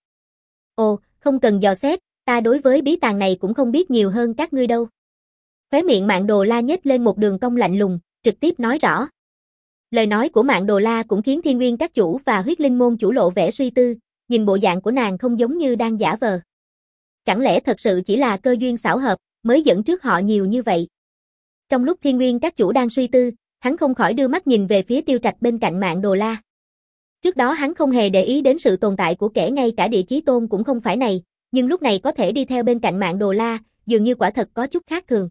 Ồ, không cần dò xét, ta đối với bí tàng này cũng không biết nhiều hơn các ngươi đâu. Khóe miệng Mạn Đồ La nhếch lên một đường cong lạnh lùng, trực tiếp nói rõ. Lời nói của Mạn Đồ La cũng khiến Thiên Uyên Các chủ và Huyết Linh môn chủ lộ vẻ suy tư, nhìn bộ dạng của nàng không giống như đang giả vờ. Chẳng lẽ thật sự chỉ là cơ duyên xảo hợp, mới dẫn trước họ nhiều như vậy? Trong lúc Thiên Uyên Các chủ đang suy tư, hắn không khỏi đưa mắt nhìn về phía Tiêu Trạch bên cạnh Mạn Đồ La. Trước đó hắn không hề để ý đến sự tồn tại của kẻ ngay cả địa chí tôn cũng không phải này, nhưng lúc này có thể đi theo bên cạnh Mạn Đồ La, dường như quả thật có chút khác thường.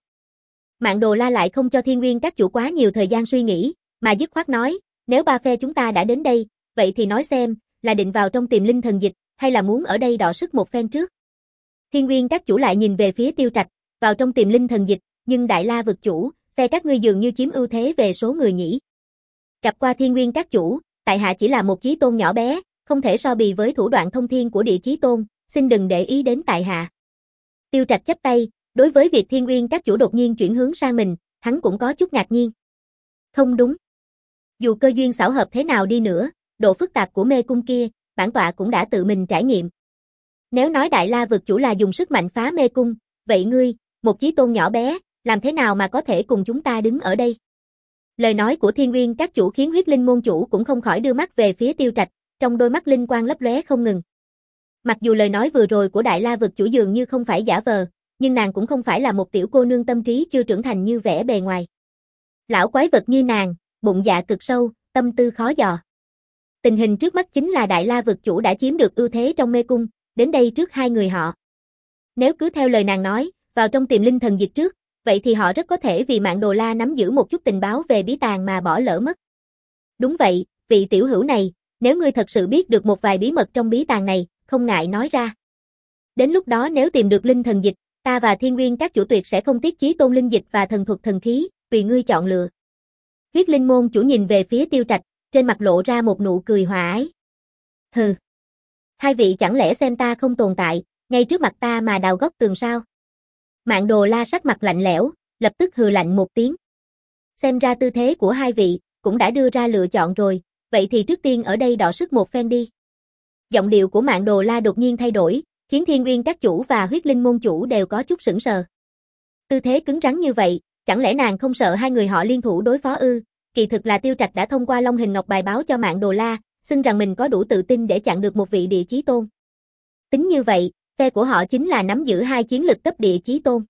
Mạn Đồ La lại không cho Thiên Uyên Các chủ quá nhiều thời gian suy nghĩ, mà dứt khoát nói, nếu ba phe chúng ta đã đến đây, vậy thì nói xem, là định vào trong Tiềm Linh Thần Dịch, hay là muốn ở đây đọ sức một phen trước? Thiên Uyên Các chủ lại nhìn về phía Tiêu Trạch, vào trong Tiềm Linh Thần Dịch, nhưng Đại La vực chủ, phe các ngươi dường như chiếm ưu thế về số người nhỉ? Gặp qua Thiên Uyên Các chủ, tại hạ chỉ là một chí tôn nhỏ bé, không thể so bì với thủ đoạn thông thiên của địa chí tôn, xin đừng để ý đến tại hạ. Tiêu Trạch chắp tay, đối với việc Thiên Uyên Các chủ đột nhiên chuyển hướng sang mình, hắn cũng có chút ngạc nhiên. Không đúng. Dù cơ duyên xảo hợp thế nào đi nữa, độ phức tạp của mê cung kia, bản tọa cũng đã tự mình trải nghiệm. Nếu nói Đại La vực chủ là dùng sức mạnh phá mê cung, vậy ngươi, một chí tôn nhỏ bé, làm thế nào mà có thể cùng chúng ta đứng ở đây? Lời nói của Thiên Uyên Các chủ khiến Huyết Linh môn chủ cũng không khỏi đưa mắt về phía Tiêu Trạch, trong đôi mắt linh quang lấp lóe không ngừng. Mặc dù lời nói vừa rồi của Đại La vực chủ dường như không phải giả vờ, nhưng nàng cũng không phải là một tiểu cô nương tâm trí chưa trưởng thành như vẻ bề ngoài. Lão quái vật như nàng, bụng dạ cực sâu, tâm tư khó dò. Tình hình trước mắt chính là Đại La vực chủ đã chiếm được ưu thế trong mê cung, đến đây trước hai người họ. Nếu cứ theo lời nàng nói, vào trong Tiềm Linh Thần Dịch trước, vậy thì họ rất có thể vì Mạn Đồ La nắm giữ một chút tình báo về bí tàng mà bỏ lỡ mất. Đúng vậy, vị tiểu hữu này, nếu ngươi thật sự biết được một vài bí mật trong bí tàng này, không ngại nói ra. Đến lúc đó nếu tìm được Linh Thần Dịch, ta và Thiên Uyên Các chủ tuyệt sẽ không tiếc chí tôn linh dịch và thần thuật thần khí, tùy ngươi chọn lựa. Huyết Linh môn chủ nhìn về phía Tiêu Trạch, trên mặt lộ ra một nụ cười hòa ái. Hừ. Hai vị chẳng lẽ xem ta không tồn tại, ngay trước mặt ta mà đào góc tường sao? Mạn Đồ La sắc mặt lạnh lẽo, lập tức hừ lạnh một tiếng. Xem ra tư thế của hai vị, cũng đã đưa ra lựa chọn rồi, vậy thì trước tiên ở đây đọ sức một phen đi. Giọng điệu của Mạn Đồ La đột nhiên thay đổi, khiến Thiên Uyên Các chủ và Huyết Linh môn chủ đều có chút sững sờ. Tư thế cứng rắn như vậy, chẳng lẽ nàng không sợ hai người họ liên thủ đối phó ư? Kỳ thực là Tiêu Trạch đã thông qua Long Hình Ngọc bài báo cho Mạn Đồ La, xưng rằng mình có đủ tự tin để chặn được một vị địa chí tôn. Tính như vậy, phe của họ chính là nắm giữ hai chiến lực cấp địa chí tôn.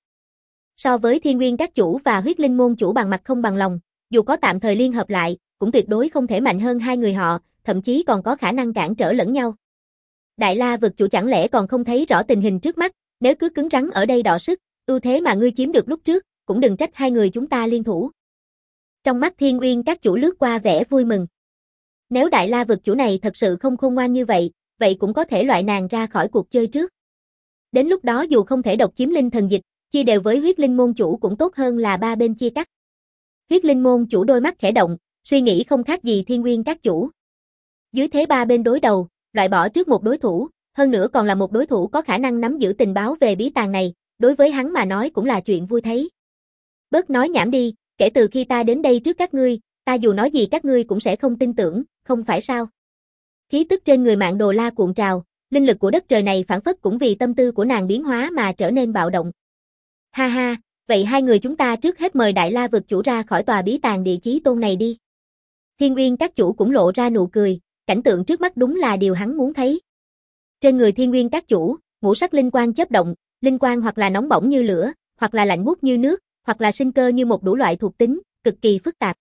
So với Thiên Uyên Các chủ và Huyết Linh môn chủ bằng mặt không bằng lòng, dù có tạm thời liên hợp lại, cũng tuyệt đối không thể mạnh hơn hai người họ, thậm chí còn có khả năng cản trở lẫn nhau. Đại La vực chủ chẳng lẽ còn không thấy rõ tình hình trước mắt, nếu cứ cứng rắn ở đây đọ sức, ưu thế mà ngươi chiếm được lúc trước, cũng đừng trách hai người chúng ta liên thủ. Trong mắt Thiên Uyên Các chủ lướt qua vẻ vui mừng. Nếu Đại La vực chủ này thật sự không khôn ngoan như vậy, vậy cũng có thể loại nàng ra khỏi cuộc chơi trước. Đến lúc đó dù không thể độc chiếm Linh Thần Dịch, chia đều với Huyết Linh môn chủ cũng tốt hơn là ba bên chia cắt. Huyết Linh môn chủ đôi mắt khẽ động, suy nghĩ không khác gì Thiên Uyên Các chủ. Dưới thế ba bên đối đầu, loại bỏ trước một đối thủ, hơn nữa còn là một đối thủ có khả năng nắm giữ tình báo về bí tàng này, đối với hắn mà nói cũng là chuyện vui thấy. Bớt nói nhảm đi, kể từ khi ta đến đây trước các ngươi, ta dù nói gì các ngươi cũng sẽ không tin tưởng, không phải sao? Khí tức trên người Mạn Đồ La cuộn trào, linh lực của đất trời này phảng phất cũng vì tâm tư của nàng biến hóa mà trở nên bạo động. Ha ha, vậy hai người chúng ta trước hết mời Đại La vực chủ ra khỏi tòa bí tàng địa chí tôn này đi. Thiên Uyên các chủ cũng lộ ra nụ cười, cảnh tượng trước mắt đúng là điều hắn muốn thấy. Trên người Thiên Uyên các chủ, ngũ sắc linh quang chớp động, linh quang hoặc là nóng bỏng như lửa, hoặc là lạnh buốt như nước, hoặc là sinh cơ như một đủ loại thuộc tính, cực kỳ phức tạp.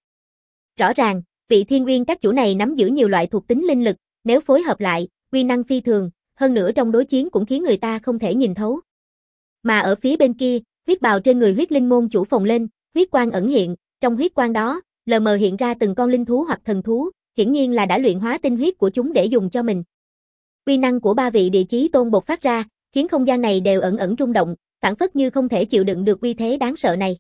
Rõ ràng, vị Thiên Uyên các chủ này nắm giữ nhiều loại thuộc tính linh lực, nếu phối hợp lại, uy năng phi thường, hơn nữa trong đối chiến cũng khiến người ta không thể nhìn thấu. Mà ở phía bên kia, huyết bào trên người huyết linh môn chủ phồng lên, huyết quang ẩn hiện, trong huyết quang đó, lờ mờ hiện ra từng con linh thú hoặc thần thú, hiển nhiên là đã luyện hóa tinh huyết của chúng để dùng cho mình. Uy năng của ba vị địa chí tôn bộc phát ra, khiến không gian này đều ẩn ẩn rung động, phảng phất như không thể chịu đựng được uy thế đáng sợ này.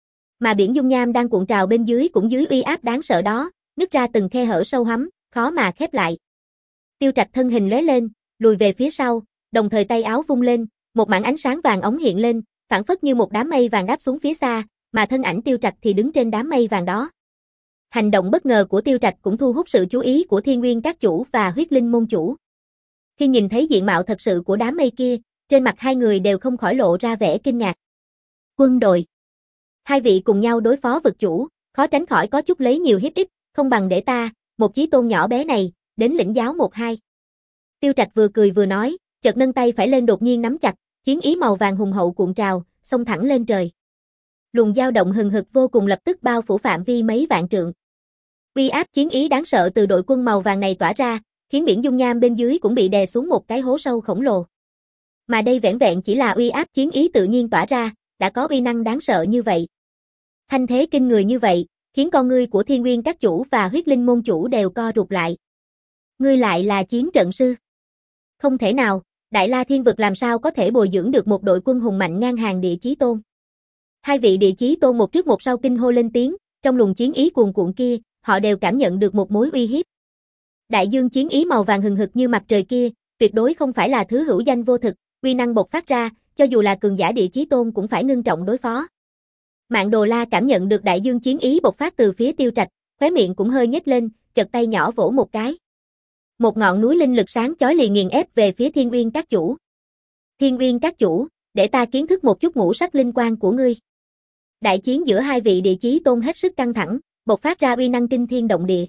Mà biển dung nham đang cuộn trào bên dưới cũng dưới uy áp đáng sợ đó, nứt ra từng khe hở sâu hắm, khó mà khép lại. Tiêu Trạch thân hình lóe lên, lùi về phía sau, đồng thời tay áo vung lên, một mảng ánh sáng vàng óng hiện lên, phảng phất như một đám mây vàng đáp xuống phía xa, mà thân ảnh Tiêu Trạch thì đứng trên đám mây vàng đó. Hành động bất ngờ của Tiêu Trạch cũng thu hút sự chú ý của Thiên Uyên các chủ và Huyết Linh môn chủ. Khi nhìn thấy diện mạo thật sự của đám mây kia, trên mặt hai người đều không khỏi lộ ra vẻ kinh ngạc. Quân đội. Hai vị cùng nhau đối phó vực chủ, khó tránh khỏi có chút lấy nhiều hiếp ít, không bằng để ta, một chí tôn nhỏ bé này, đến lĩnh giáo một hai. Tiêu Trạch vừa cười vừa nói, chợt nâng tay phải lên đột nhiên nắm chặt, chiến ý màu vàng hùng hậu cuộn trào, xông thẳng lên trời. Luồng dao động hừng hực vô cùng lập tức bao phủ phạm vi mấy vạn trượng. Uy áp chiến ý đáng sợ từ đội quân màu vàng này tỏa ra, khiến biển dung nham bên dưới cũng bị đè xuống một cái hố sâu khổng lồ. Mà đây vẻn vẹn chỉ là uy áp chiến ý tự nhiên tỏa ra, đã có uy năng đáng sợ như vậy. Thanh thế kinh người như vậy, khiến con ngươi của Thiên Uyên các chủ và Huyết Linh môn chủ đều co rụt lại. Ngươi lại là chiến trận sư? Không thể nào, Đại La Thiên vực làm sao có thể bồi dưỡng được một đội quân hùng mạnh ngang hàng địa chí tôn? Hai vị địa chí tôn một trước một sau kinh hô lên tiếng, trong luồng chiến ý cuồn cuộn kia, họ đều cảm nhận được một mối uy hiếp. Đại dương chiến ý màu vàng hừng hực như mặt trời kia, tuyệt đối không phải là thứ hữu danh vô thực, uy năng bộc phát ra, cho dù là cường giả địa chí tôn cũng phải ngưng trọng đối phó. Mạn Đồ La cảm nhận được đại dương chiến ý bộc phát từ phía Tiêu Trạch, khóe miệng cũng hơi nhếch lên, chợt tay nhỏ vỗ một cái. Một ngọn núi linh lực sáng chói liền nghiền ép về phía Thiên Uyên các chủ. Thiên Uyên các chủ, để ta kiến thức một chút ngũ sắc linh quang của ngươi. Đại chiến giữa hai vị địa chí tôn hết sức căng thẳng, bộc phát ra uy năng kinh thiên động địa.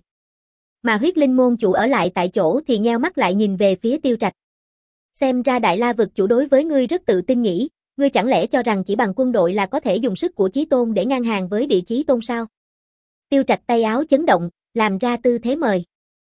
Mà Huyết Linh môn chủ ở lại tại chỗ thì nheo mắt lại nhìn về phía Tiêu Trạch. Xem ra Đại La vực chủ đối với ngươi rất tự tin nhỉ, ngươi chẳng lẽ cho rằng chỉ bằng quân đội là có thể dùng sức của chí tôn để ngang hàng với địa chí tôn sao? Tiêu Trạch tay áo chấn động, làm ra tư thế mời.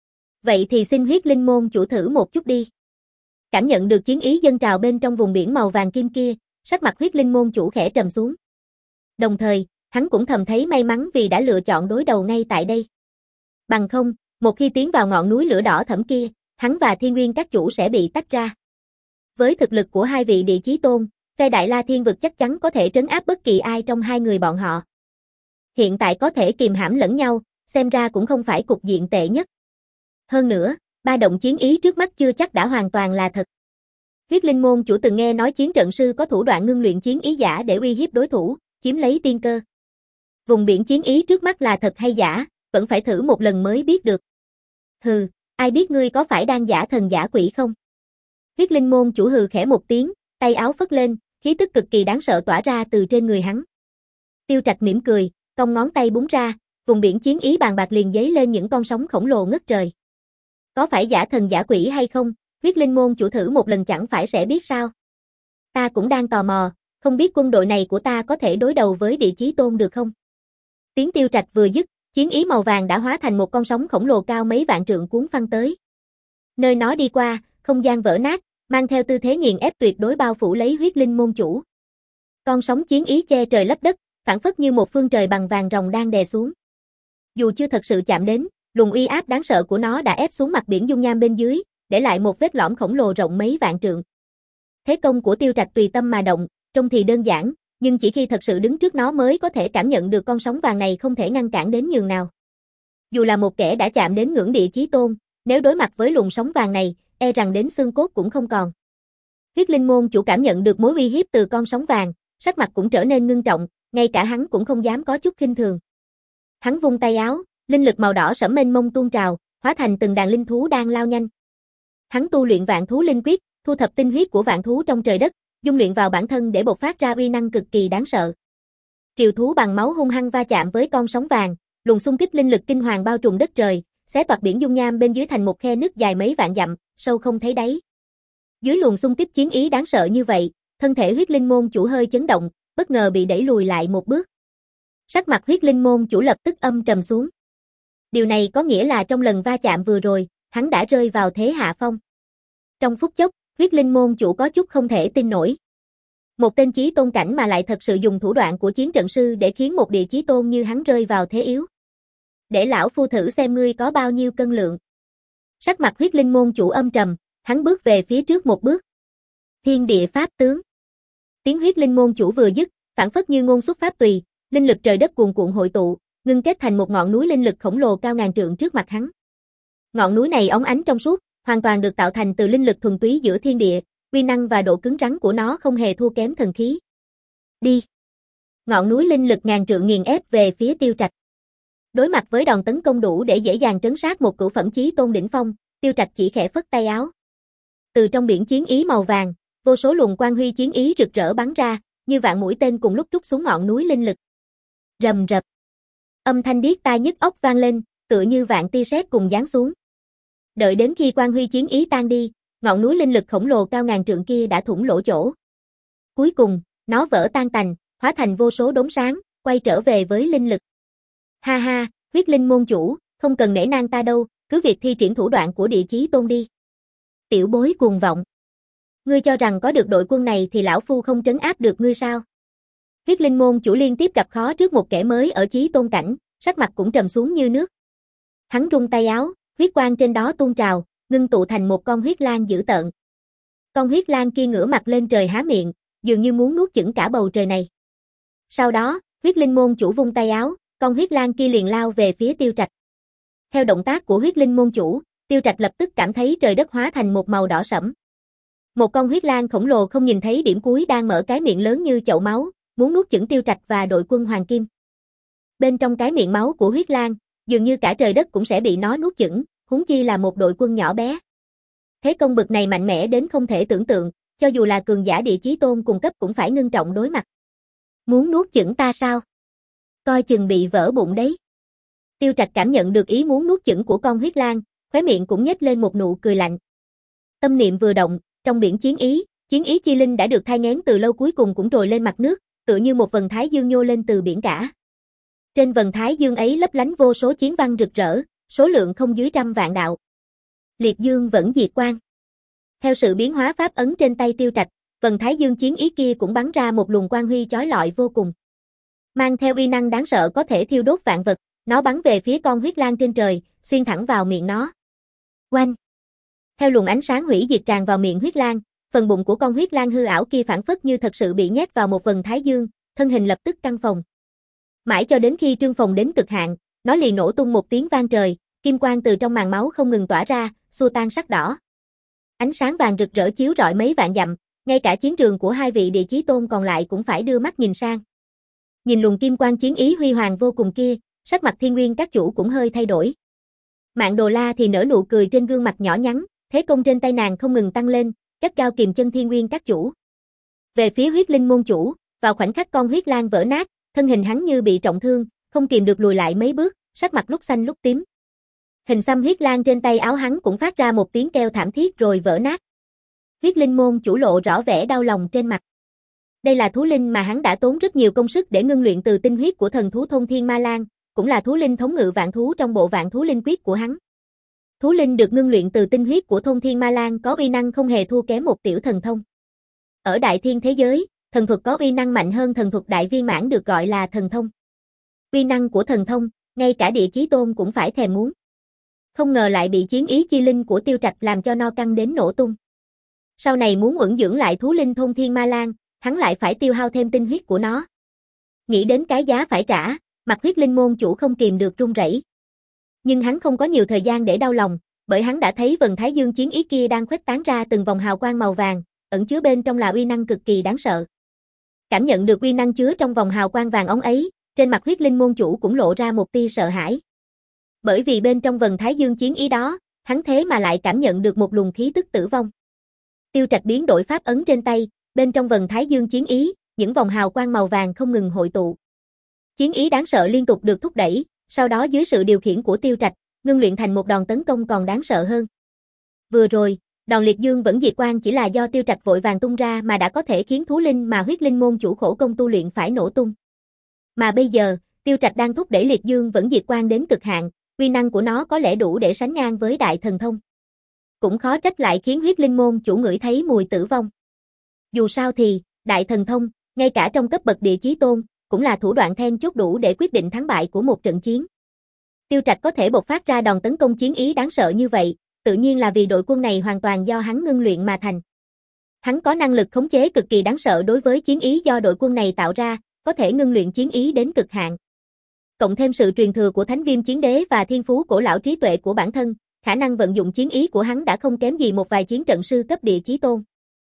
Vậy thì xin Huyết Linh môn chủ thử một chút đi. Cảm nhận được chiến ý dâng trào bên trong vùng biển màu vàng kim kia, sắc mặt Huyết Linh môn chủ khẽ trầm xuống. Đồng thời, hắn cũng thầm thấy may mắn vì đã lựa chọn đối đầu ngay tại đây. Bằng không, một khi tiến vào ngọn núi lửa đỏ thẫm kia, hắn và Thiên Uyên các chủ sẽ bị tách ra. Với thực lực của hai vị địa chí tôn, phe Đại La Thiên vực chắc chắn có thể trấn áp bất kỳ ai trong hai người bọn họ. Hiện tại có thể kìm hãm lẫn nhau, xem ra cũng không phải cục diện tệ nhất. Hơn nữa, ba động chiến ý trước mắt chưa chắc đã hoàn toàn là thật. Huyết Linh môn chủ từng nghe nói chiến trận sư có thủ đoạn ngưng luyện chiến ý giả để uy hiếp đối thủ, chiếm lấy tiên cơ. Vùng biển chiến ý trước mắt là thật hay giả, vẫn phải thử một lần mới biết được. Hừ, ai biết ngươi có phải đang giả thần giả quỷ không? Huyết Linh môn chủ hừ khẽ một tiếng, tay áo phất lên, khí tức cực kỳ đáng sợ tỏa ra từ trên người hắn. Tiêu Trạch mỉm cười, cong ngón tay búng ra, vùng biển chiến ý bàn bạc liền dấy lên những con sóng khổng lồ ngất trời. Có phải giả thần giả quỷ hay không, Huyết Linh môn chủ thử một lần chẳng phải sẽ biết sao? Ta cũng đang tò mò, không biết quân đội này của ta có thể đối đầu với địa chí tôn được không? Tiếng Tiêu Trạch vừa dứt, chiến ý màu vàng đã hóa thành một con sóng khổng lồ cao mấy vạn trượng cuốn phăng tới. Nơi nó đi qua, không gian vỡ nát, mang theo tư thế nghiền ép tuyệt đối bao phủ lấy Huyết Linh môn chủ. Con sóng chiến ý che trời lấp đất, phảng phất như một phương trời bằng vàng ròng đang đè xuống. Dù chưa thật sự chạm đến, luồng uy áp đáng sợ của nó đã ép xuống mặt biển dung nham bên dưới, để lại một vết lõm khổng lồ rộng mấy vạn trượng. Thế công của Tiêu Trạch tùy tâm mà động, trông thì đơn giản, nhưng chỉ khi thật sự đứng trước nó mới có thể cảm nhận được con sóng vàng này không thể ngăn cản đến nhường nào. Dù là một kẻ đã chạm đến ngưỡng địa chí tôn, nếu đối mặt với luồng sóng vàng này, e rằng đến xương cốt cũng không còn. Huyết Linh môn chủ cảm nhận được mối uy hiếp từ con sóng vàng, sắc mặt cũng trở nên ngưng trọng, ngay cả hắn cũng không dám có chút khinh thường. Hắn vung tay áo, linh lực màu đỏ sẫm mênh mông tuôn trào, hóa thành từng đàn linh thú đang lao nhanh. Hắn tu luyện vạn thú linh quyết, thu thập tinh huyết của vạn thú trong trời đất, dung luyện vào bản thân để bộc phát ra uy năng cực kỳ đáng sợ. Triều thú bằng máu hung hăng va chạm với con sóng vàng, luồng xung kích linh lực kinh hoàng bao trùm đất trời, xé toạc biển dung nham bên dưới thành một khe nứt dài mấy vạn dặm, sâu không thấy đáy. Dưới luồng xung kích chiến ý đáng sợ như vậy, thân thể huyết linh môn chủ hơi chấn động, bất ngờ bị đẩy lùi lại một bước. Sắc mặt huyết linh môn chủ lập tức âm trầm xuống. Điều này có nghĩa là trong lần va chạm vừa rồi, hắn đã rơi vào thế hạ phong. Trong phút chốc, huyết linh môn chủ có chút không thể tin nổi. Một tên chí tôn cảnh mà lại thật sự dùng thủ đoạn của chiến trận sư để khiến một địa chí tôn như hắn rơi vào thế yếu. Để lão phu thử xem ngươi có bao nhiêu cân lượng. Sắc mặt huyết linh môn chủ âm trầm, hắn bước về phía trước một bước. Thiên địa pháp tướng. Tiếng huyết linh môn chủ vừa dứt, phảng phất như ngôn xuất pháp tùy, linh lực trời đất cuồn cuộn hội tụ, ngưng kết thành một ngọn núi linh lực khổng lồ cao ngàn trượng trước mặt hắn. Ngọn núi này óng ánh trong suốt, hoàn toàn được tạo thành từ linh lực thuần túy giữa thiên địa, uy năng và độ cứng rắn của nó không hề thua kém thần khí. Đi. Ngọn núi linh lực ngàn trượng nghiền ép về phía Tiêu Trạch. Đối mặt với đòn tấn công đủ để dễ dàng trấn sát một cửu phẩm chí tôn đỉnh phong, Tiêu Trạch chỉ khẽ phất tay áo. Từ trong biển chiến ý màu vàng, vô số luồng quang huy chiến ý rực rỡ bắn ra, như vạn mũi tên cùng lúc trút xuống ngọn núi linh lực. Rầm rập. Âm thanh điếc tai nhức óc vang lên, tựa như vạn tia sét cùng giáng xuống. Đợi đến khi quang huy chiến ý tan đi, ngọn núi linh lực khổng lồ cao ngàn trượng kia đã thủng lỗ chỗ. Cuối cùng, nó vỡ tan tành, hóa thành vô số đốm sáng, quay trở về với linh lực. Ha ha, huyết linh môn chủ, không cần nể nang ta đâu, cứ việc thi triển thủ đoạn của địa chí tôn đi. Tiểu bối cuồng vọng. Ngươi cho rằng có được đội quân này thì lão phu không trấn áp được ngươi sao? Huyết linh môn chủ liên tiếp gặp khó trước một kẻ mới ở chí tôn cảnh, sắc mặt cũng trầm xuống như nước. Hắn rung tay áo, huyết quang trên đó tuôn trào, ngưng tụ thành một con huyết lang dữ tợn. Con huyết lang kia ngửa mặt lên trời há miệng, dường như muốn nuốt chửng cả bầu trời này. Sau đó, huyết linh môn chủ vung tay áo, con huyết lang kia liền lao về phía Tiêu Trạch. Theo động tác của huyết linh môn chủ, Tiêu Trạch lập tức cảm thấy trời đất hóa thành một màu đỏ sẫm. Một con huyết lang khổng lồ không nhìn thấy điểm cuối đang mở cái miệng lớn như chậu máu, muốn nuốt chửng Tiêu Trạch và đội quân Hoàng Kim. Bên trong cái miệng máu của huyết lang, dường như cả trời đất cũng sẽ bị nó nuốt chửng, huống chi là một đội quân nhỏ bé. Thế công bực này mạnh mẽ đến không thể tưởng tượng, cho dù là cường giả địa chí tôn cùng cấp cũng phải ngưng trọng đối mặt. Muốn nuốt chửng ta sao? Coi chừng bị vỡ bụng đấy. Tiêu Trạch cảm nhận được ý muốn nuốt chửng của con huyết lang, khóe miệng cũng nhếch lên một nụ cười lạnh. Tâm niệm vừa động, trong biển chiến ý, chiến ý chi linh đã được thai nghén từ lâu cuối cùng cũng trồi lên mặt nước, tựa như một vầng thái dương nhô lên từ biển cả. Trên vầng thái dương ấy lấp lánh vô số chiến văn rực rỡ, số lượng không dưới trăm vạn đạo. Liệt dương vẫn diệt quang. Theo sự biến hóa pháp ấn trên tay Tiêu Trạch, vầng thái dương chiến ý kia cũng bắn ra một luồng quang huy chói lọi vô cùng. Mang theo uy năng đáng sợ có thể thiêu đốt vạn vật, nó bắn về phía con huyết lang trên trời, xuyên thẳng vào miệng nó. Oanh! Theo luồng ánh sáng hủy diệt tràn vào miệng huyết lang, phần bụng của con huyết lang hư ảo kia phảng phất như thật sự bị nhét vào một vầng thái dương, thân hình lập tức căng phồng. Mãi cho đến khi trương phồng đến cực hạn, nó liền nổ tung một tiếng vang trời, kim quang từ trong màn máu không ngừng tỏa ra, xua tan sắc đỏ. Ánh sáng vàng rực rỡ chiếu rọi mấy vạn dặm, ngay cả chiến trường của hai vị địa chí tôn còn lại cũng phải đưa mắt nhìn sang. Nhìn luồng kim quang chiến ý huy hoàng vô cùng kia, sắc mặt Thiên Nguyên các chủ cũng hơi thay đổi. Mạn Đồ La thì nở nụ cười trên gương mặt nhỏ nhắn, thế công trên tay nàng không ngừng tăng lên, gắt gao kìm chân Thiên Nguyên các chủ. Về phía huyết linh môn chủ, vào khoảnh khắc con huyết lang vỡ nát, thân hình hắn như bị trọng thương, không kìm được lùi lại mấy bước, sắc mặt lúc xanh lúc tím. Hình xăm huyết lang trên tay áo hắn cũng phát ra một tiếng kêu thảm thiết rồi vỡ nát. Huyết linh môn chủ lộ rõ vẻ đau lòng trên mặt. Đây là thú linh mà hắn đã tốn rất nhiều công sức để ngưng luyện từ tinh huyết của thần thú Thôn Thiên Ma Lang, cũng là thú linh thống ngự vạn thú trong bộ vạn thú linh quyết của hắn. Thú linh được ngưng luyện từ tinh huyết của Thôn Thiên Ma Lang có uy năng không hề thua kém một tiểu thần thông. Ở đại thiên thế giới, thần thuật có uy năng mạnh hơn thần thuật đại viên mãn được gọi là thần thông. Uy năng của thần thông, ngay cả địa chí tôn cũng phải thèm muốn. Không ngờ lại bị chiến ý chi linh của Tiêu Trạch làm cho no căng đến nổ tung. Sau này muốn ẩn dưỡng lại thú linh Thôn Thiên Ma Lang, hắn lại phải tiêu hao thêm tinh huyết của nó. Nghĩ đến cái giá phải trả, mặt huyết linh môn chủ không kìm được run rẩy. Nhưng hắn không có nhiều thời gian để đau lòng, bởi hắn đã thấy vầng thái dương chiến ý kia đang khuếch tán ra từng vòng hào quang màu vàng, ẩn chứa bên trong là uy năng cực kỳ đáng sợ. Cảm nhận được uy năng chứa trong vòng hào quang vàng óng ấy, trên mặt huyết linh môn chủ cũng lộ ra một tia sợ hãi. Bởi vì bên trong vầng thái dương chiến ý đó, hắn thế mà lại cảm nhận được một luồng khí tức tử vong. Tiêu Trạch biến đổi pháp ấn trên tay, bên trong vần Thái Dương chiến ý, những vòng hào quang màu vàng không ngừng hội tụ. Chiến ý đáng sợ liên tục được thúc đẩy, sau đó dưới sự điều khiển của Tiêu Trạch, ngưng luyện thành một đòn tấn công còn đáng sợ hơn. Vừa rồi, đòn liệt dương vẫn diệt quang chỉ là do Tiêu Trạch vội vàng tung ra mà đã có thể khiến thú linh mà huyết linh môn chủ khổ công tu luyện phải nổ tung. Mà bây giờ, Tiêu Trạch đang thúc đẩy liệt dương vẫn diệt quang đến cực hạn, uy năng của nó có lẽ đủ để sánh ngang với đại thần thông. Cũng khó trách lại khiến huyết linh môn chủ ngửi thấy mùi tử vong. Dù sao thì, đại thần thông, ngay cả trong cấp bậc địa chí tôn, cũng là thủ đoạn then chốt đủ để quyết định thắng bại của một trận chiến. Tiêu Trạch có thể bộc phát ra đòn tấn công chiến ý đáng sợ như vậy, tự nhiên là vì đội quân này hoàn toàn do hắn ngưng luyện mà thành. Hắn có năng lực khống chế cực kỳ đáng sợ đối với chiến ý do đội quân này tạo ra, có thể ngưng luyện chiến ý đến cực hạn. Cộng thêm sự truyền thừa của Thánh Viêm Chiến Đế và thiên phú cổ lão trí tuệ của bản thân, khả năng vận dụng chiến ý của hắn đã không kém gì một vài chiến trận sư cấp địa chí tôn.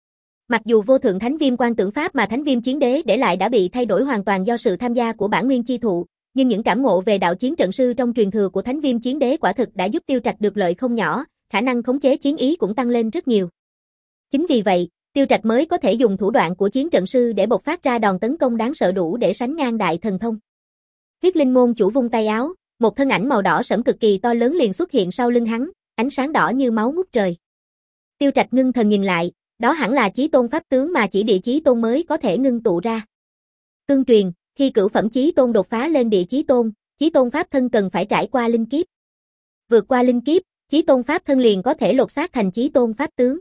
Mặc dù vô thượng Thánh Viêm Quan Tưởng Pháp mà Thánh Viêm Chiến Đế để lại đã bị thay đổi hoàn toàn do sự tham gia của bản nguyên chi thụ, nhưng những cảm ngộ về đạo chiến trận sư trong truyền thừa của Thánh Viêm Chiến Đế quả thực đã giúp Tiêu Trạch được lợi không nhỏ, khả năng khống chế chiến ý cũng tăng lên rất nhiều. Chính vì vậy, Tiêu Trạch mới có thể dùng thủ đoạn của chiến trận sư để bộc phát ra đòn tấn công đáng sợ đủ để sánh ngang đại thần thông. Huyết linh môn chủ vung tay áo, một thân ảnh màu đỏ sẫm cực kỳ to lớn liền xuất hiện sau lưng hắn, ánh sáng đỏ như máu ngút trời. Tiêu Trạch ngưng thần nhìn lại, đó hẳn là chí tôn pháp tướng mà chỉ địa chí tôn mới có thể ngưng tụ ra. Tương truyền, khi cửu phẩm chí tôn đột phá lên địa chí tôn, chí tôn pháp thân cần phải trải qua linh kiếp. Vượt qua linh kiếp, chí tôn pháp thân liền có thể lột xác thành chí tôn pháp tướng.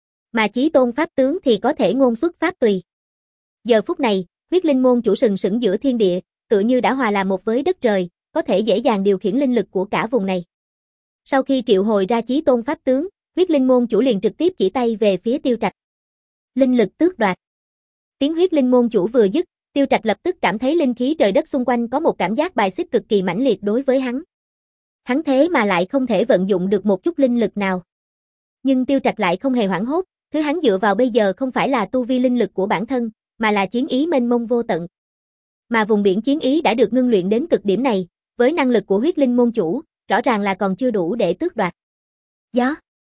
Mà chí tôn pháp tướng thì có thể ngôn xuất pháp tùy. Giờ phút này, huyết linh môn chủ sừng sững giữa thiên địa, tựa như đã hòa làm một với đất trời, có thể dễ dàng điều khiển linh lực của cả vùng này. Sau khi triệu hồi ra chí tôn pháp tướng, huyết linh môn chủ liền trực tiếp chỉ tay về phía Tiêu Trạch. Linh lực tước đoạt. Tiếng huyết linh môn chủ vừa dứt, Tiêu Trạch lập tức cảm thấy linh khí trời đất xung quanh có một cảm giác bài xích cực kỳ mãnh liệt đối với hắn. Hắn thế mà lại không thể vận dụng được một chút linh lực nào. Nhưng Tiêu Trạch lại không hề hoảng hốt, thứ hắn dựa vào bây giờ không phải là tu vi linh lực của bản thân, mà là chiến ý mênh mông vô tận. Mà vùng biển chiến ý đã được ngưng luyện đến cực điểm này, với năng lực của huyết linh môn chủ, rõ ràng là còn chưa đủ để tước đoạt. Gió,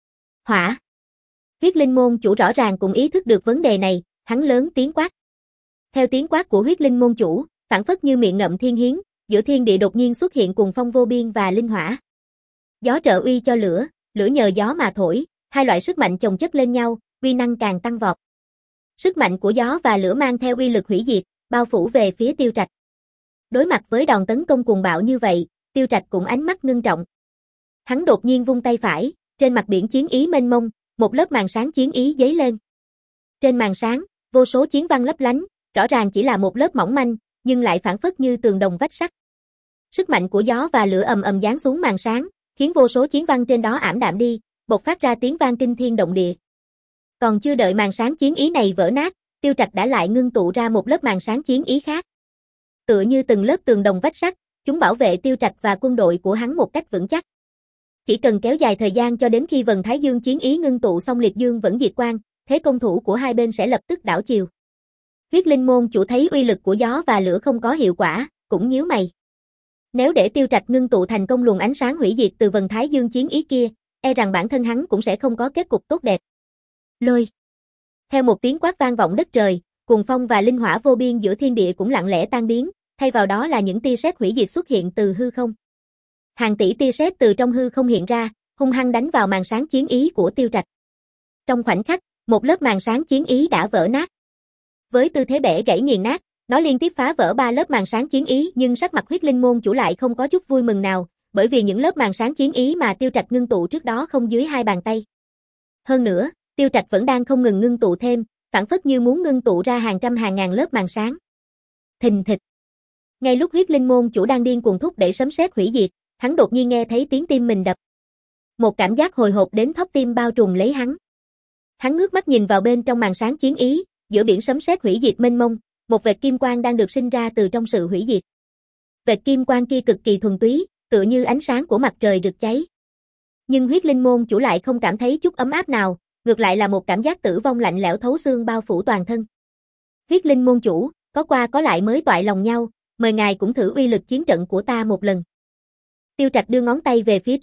hỏa. Huyết linh môn chủ rõ ràng cũng ý thức được vấn đề này, hắn lớn tiếng quát. Theo tiếng quát của huyết linh môn chủ, phảng phất như miệng ngậm thiên hiến, giữa thiên địa đột nhiên xuất hiện cùng phong vô biên và linh hỏa. Gió trợ uy cho lửa, lửa nhờ gió mà thổi, hai loại sức mạnh chồng chất lên nhau, uy năng càng tăng vọt. Sức mạnh của gió và lửa mang theo uy lực hủy diệt, bao phủ về phía Tiêu Trạch. Đối mặt với đòn tấn công cuồng bạo như vậy, Tiêu Trạch cũng ánh mắt ngưng trọng. Hắn đột nhiên vung tay phải, trên mặt biển chiến ý mênh mông, một lớp màn sáng chiến ý giấy lên. Trên màn sáng, vô số chiến văn lấp lánh, rõ ràng chỉ là một lớp mỏng manh, nhưng lại phảng phất như tường đồng vách sắt. Sức mạnh của gió và lửa ầm ầm giáng xuống màn sáng, khiến vô số chiến văn trên đó ảm đạm đi, bộc phát ra tiếng vang kinh thiên động địa. Còn chưa đợi màn sáng chiến ý này vỡ nát, Tiêu Trạch đã lại ngưng tụ ra một lớp màn sáng chiến ý khác. Tựa như từng lớp tường đồng vách sắt, chúng bảo vệ Tiêu Trạch và quân đội của hắn một cách vững chắc. Chỉ cần kéo dài thời gian cho đến khi vần Thái Dương chiến ý ngưng tụ xong liệt dương vẫn diệt quang, thế công thủ của hai bên sẽ lập tức đảo chiều. Huyết linh môn chủ thấy uy lực của gió và lửa không có hiệu quả, cũng nhíu mày. Nếu để Tiêu Trạch ngưng tụ thành công luồng ánh sáng hủy diệt từ vần Thái Dương chiến ý kia, e rằng bản thân hắn cũng sẽ không có kết cục tốt đẹp. Lôi. Theo một tiếng quát vang vọng đất trời, cuồng phong và linh hỏa vô biên giữa thiên địa cũng lặng lẽ tan biến, thay vào đó là những tia sét hủy diệt xuất hiện từ hư không. Hàng tỷ tia sét từ trong hư không hiện ra, hung hăng đánh vào màn sáng chiến ý của Tiêu Trạch. Trong khoảnh khắc, một lớp màn sáng chiến ý đã vỡ nát. Với tư thế bẻ gãy nghiền nát, nó liên tiếp phá vỡ ba lớp màn sáng chiến ý, nhưng sắc mặt huyết linh môn chủ lại không có chút vui mừng nào, bởi vì những lớp màn sáng chiến ý mà Tiêu Trạch ngưng tụ trước đó không dưới hai bàn tay. Hơn nữa, Tiêu Trạch vẫn đang không ngừng ngưng tụ thêm, phảng phất như muốn ngưng tụ ra hàng trăm hàng ngàn lớp màn sáng. Thình thịch. Ngay lúc huyết linh môn chủ đang điên cuồng thúc đẩy sấm sét hủy diệt, hắn đột nhiên nghe thấy tiếng tim mình đập. Một cảm giác hồi hộp đến thóp tim bao trùm lấy hắn. Hắn ngước mắt nhìn vào bên trong màn sáng chiến ý, giữa biển sấm sét hủy diệt mênh mông, một vệt kim quang đang được sinh ra từ trong sự hủy diệt. Vệt kim quang kia cực kỳ thuần túy, tựa như ánh sáng của mặt trời rực cháy. Nhưng huyết linh môn chủ lại không cảm thấy chút ấm áp nào, ngược lại là một cảm giác tử vong lạnh lẽo thấu xương bao phủ toàn thân. Huyết linh môn chủ, có qua có lại mới toại lòng nhau, mời ngài cũng thử uy lực chiến trận của ta một lần. Tiêu Trạch đưa ngón tay về phía trước,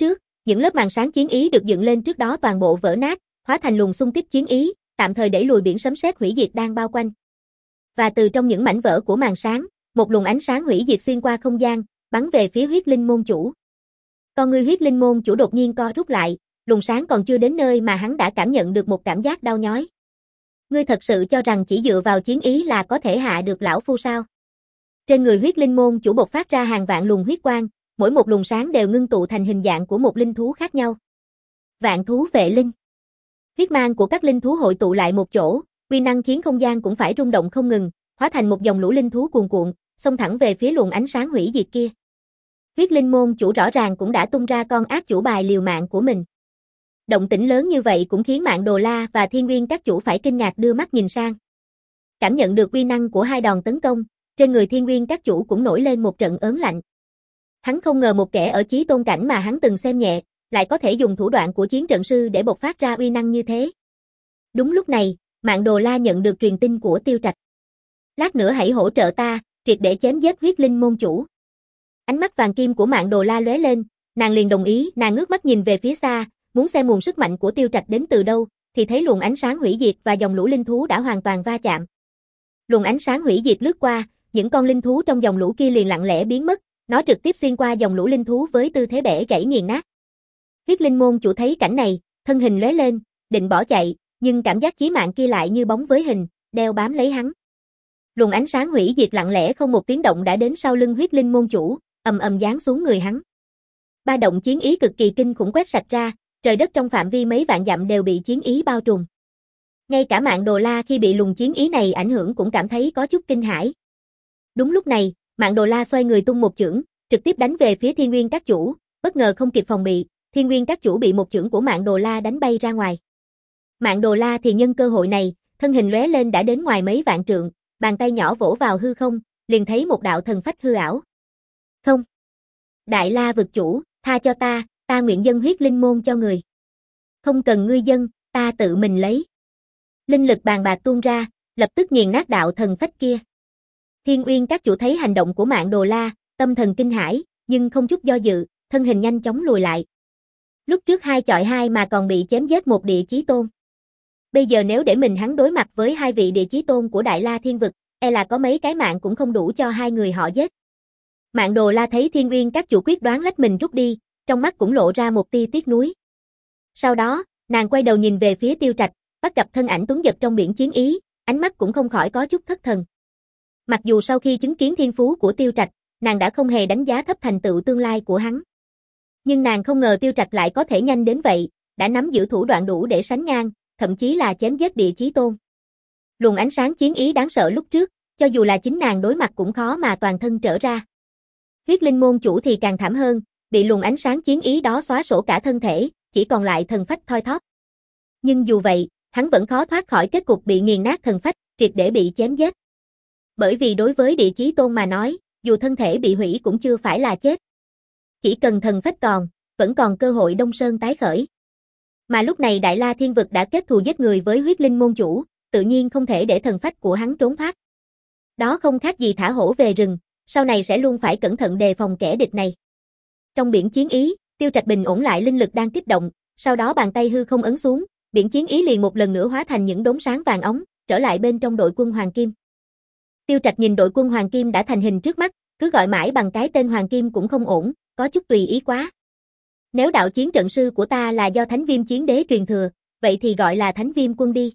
những lớp màn sáng chiến ý được dựng lên trước đó toàn bộ vỡ nát, hóa thành luồng xung kích chiến ý, tạm thời đẩy lùi biển sấm sét hủy diệt đang bao quanh. Và từ trong những mảnh vỡ của màn sáng, một luồng ánh sáng hủy diệt xuyên qua không gian, bắn về phía Huyết Linh môn chủ. Con ngươi Huyết Linh môn chủ đột nhiên co rút lại, luồng sáng còn chưa đến nơi mà hắn đã cảm nhận được một cảm giác đau nhói. Ngươi thật sự cho rằng chỉ dựa vào chiến ý là có thể hạ được lão phu sao? Trên người Huyết Linh môn chủ bộc phát ra hàng vạn luồng huyết quang, mỗi một luồng sáng đều ngưng tụ thành hình dạng của một linh thú khác nhau. Vạn thú vệ linh. Huyết mang của các linh thú hội tụ lại một chỗ, uy năng khiến không gian cũng phải rung động không ngừng, hóa thành một dòng lũ linh thú cuồn cuộn, xông thẳng về phía luồng ánh sáng hủy diệt kia. Huyết Linh môn chủ rõ ràng cũng đã tung ra con ác chủ bài liều mạng của mình. Động tĩnh lớn như vậy cũng khiến Mạn Đồ La và Thiên Nguyên các chủ phải kinh ngạc đưa mắt nhìn sang. Cảm nhận được uy năng của hai đòn tấn công, trên người Thiên Nguyên các chủ cũng nổi lên một trận ớn lạnh. Hắn không ngờ một kẻ ở chí tôn cảnh mà hắn từng xem nhẹ, lại có thể dùng thủ đoạn của chiến trận sư để bộc phát ra uy năng như thế. Đúng lúc này, Mạn Đồ La nhận được truyền tin của Tiêu Trạch. Lát nữa hãy hỗ trợ ta, triệt để chém giết Huyết Linh môn chủ. Ánh mắt vàng kim của Mạn Đồ La lóe lên, nàng liền đồng ý, nàng ngước mắt nhìn về phía xa, muốn xem nguồn sức mạnh của Tiêu Trạch đến từ đâu, thì thấy luồng ánh sáng hủy diệt và dòng lũ linh thú đã hoàn toàn va chạm. Luồng ánh sáng hủy diệt lướt qua, những con linh thú trong dòng lũ kia liền lặng lẽ biến mất, nó trực tiếp xuyên qua dòng lũ linh thú với tư thế bẻ gãy nghiền nát. Huyết Linh môn chủ thấy cảnh này, thân hình lóe lên, định bỏ chạy, nhưng cảm giác chí mạng kia lại như bóng với hình, đeo bám lấy hắn. Luồng ánh sáng hủy diệt lặng lẽ không một tiếng động đã đến sau lưng Huyết Linh môn chủ, ầm ầm giáng xuống người hắn. Ba động chiến ý cực kỳ kinh khủng quét sạch ra, trời đất trong phạm vi mấy vạn dặm đều bị chiến ý bao trùm. Ngay cả Mạn Đồ La khi bị luồng chiến ý này ảnh hưởng cũng cảm thấy có chút kinh hãi. Đúng lúc này, Mạn Đồ La xoay người tung một chưởng, trực tiếp đánh về phía Thiên Nguyên các chủ, bất ngờ không kịp phòng bị, Thiên Nguyên các chủ bị một chưởng của Mạn Đồ La đánh bay ra ngoài. Mạn Đồ La thì nhân cơ hội này, thân hình lóe lên đã đến ngoài mấy vạn trượng, bàn tay nhỏ vỗ vào hư không, liền thấy một đạo thần phách hư ảo. Không. Đại La vực chủ, tha cho ta, ta nguyện dâng Huyết Linh môn cho người. Không cần ngươi dâng, ta tự mình lấy. Linh lực bàn bạc tuôn ra, lập tức nghiền nát đạo thần phách kia. Thiên Uyên các chủ thấy hành động của Mạn Đồ La, tâm thần kinh hãi, nhưng không chút do dự, thân hình nhanh chóng lùi lại. Lúc trước hai chọi hai mà còn bị chém giết một địa chí tôn. Bây giờ nếu để mình hắn đối mặt với hai vị địa chí tôn của Đại La Thiên vực, e là có mấy cái mạng cũng không đủ cho hai người họ giết. Mạn Đồ La thấy Thiên Uyên các chủ quyết đoán lách mình rút đi, trong mắt cũng lộ ra một tia tiếc nuối. Sau đó, nàng quay đầu nhìn về phía Tiêu Trạch, bắt gặp thân ảnh tuấn giật trong biển chiến ý, ánh mắt cũng không khỏi có chút thất thần. Mặc dù sau khi chứng kiến thiên phú của Tiêu Trạch, nàng đã không hề đánh giá thấp thành tựu tương lai của hắn. Nhưng nàng không ngờ Tiêu Trạch lại có thể nhanh đến vậy, đã nắm giữ thủ đoạn đủ để sánh ngang, thậm chí là chém giết địa chí tôn. Luồng ánh sáng chiến ý đáng sợ lúc trước, cho dù là chính nàng đối mặt cũng khó mà toàn thân trở ra. Huyết Linh môn chủ thì càng thảm hơn, bị luồng ánh sáng chiến ý đó xóa sổ cả thân thể, chỉ còn lại thần phách thoi thóp. Nhưng dù vậy, hắn vẫn khó thoát khỏi kết cục bị nghiền nát thần phách, triệt để bị chém giết. Bởi vì đối với địa chí tôn mà nói, dù thân thể bị hủy cũng chưa phải là chết. Chỉ cần thần phách còn, vẫn còn cơ hội Đông Sơn tái khởi. Mà lúc này Đại La Thiên vực đã kết thù giết người với Huyết Linh môn chủ, tự nhiên không thể để thần phách của hắn trốn thoát. Đó không khác gì thả hổ về rừng, sau này sẽ luôn phải cẩn thận đề phòng kẻ địch này. Trong biển chiến ý, Tiêu Trạch bình ổn lại linh lực đang kích động, sau đó bàn tay hư không ấn xuống, biển chiến ý liền một lần nữa hóa thành những đốm sáng vàng óng, trở lại bên trong đội quân Hoàng Kim. Tiêu Trạch nhìn đội quân Hoàng Kim đã thành hình trước mắt, cứ gọi mãi bằng cái tên Hoàng Kim cũng không ổn, có chút tùy ý quá. Nếu đạo chiến trận sư của ta là do Thánh Viêm Chiến Đế truyền thừa, vậy thì gọi là Thánh Viêm Quân đi.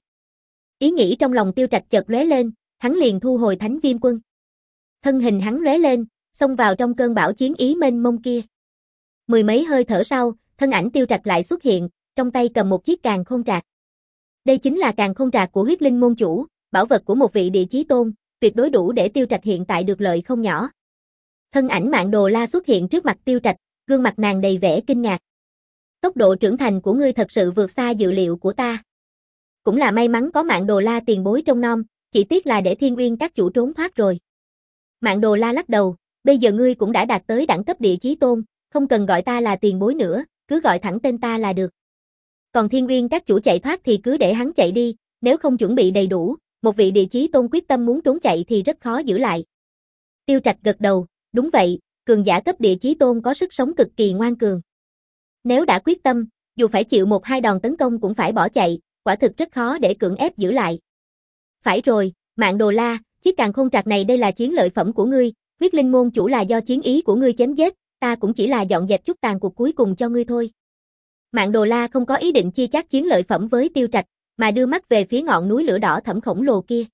Ý nghĩ trong lòng Tiêu Trạch chợt lóe lên, hắn liền thu hồi Thánh Viêm Quân. Thân hình hắn lóe lên, xông vào trong cơn bão chiến ý mênh mông kia. Mười mấy hơi thở sau, thân ảnh Tiêu Trạch lại xuất hiện, trong tay cầm một chiếc càn khôn trạc. Đây chính là càn khôn trạc của Huyết Linh môn chủ, bảo vật của một vị địa chí tôn, tuyệt đối đủ để Tiêu Trạch hiện tại được lợi không nhỏ. Thân ảnh Mạn Đồ La xuất hiện trước mặt Tiêu Trạch, gương mặt nàng đầy vẻ kinh ngạc. Tốc độ trưởng thành của ngươi thật sự vượt xa dự liệu của ta. Cũng là may mắn có Mạn Đồ La tiền bối trong nom, chỉ tiếc là để Thiên Uyên các chủ trốn thoát rồi. Mạn Đồ La lắc đầu, bây giờ ngươi cũng đã đạt tới đẳng cấp địa chí tôn, không cần gọi ta là tiền bối nữa, cứ gọi thẳng tên ta là được. Còn Thiên Uyên các chủ chạy thoát thì cứ để hắn chạy đi, nếu không chuẩn bị đầy đủ, một vị địa chí tôn quyết tâm muốn trốn chạy thì rất khó giữ lại. Tiêu Trạch gật đầu, đúng vậy, cường giả cấp địa chí tôn có sức sống cực kỳ ngoan cường. Nếu đã quyết tâm, dù phải chịu một hai đòn tấn công cũng phải bỏ chạy, quả thực rất khó để cưỡng ép giữ lại. Phải rồi, Mạng Đồ La, chiếc càn khôn trạc này đây là chiến lợi phẩm của ngươi, huyết linh môn chủ là do chiến ý của ngươi chém giết, ta cũng chỉ là dọn dẹp chút tàn cuộc cuối cùng cho ngươi thôi. Mạng Đồ La không có ý định chia chác chiến lợi phẩm với Tiêu Trạch, mà đưa mắt về phía ngọn núi lửa đỏ thẫm khổng lồ kia.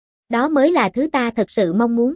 Đó mới là thứ ta thật sự mong muốn.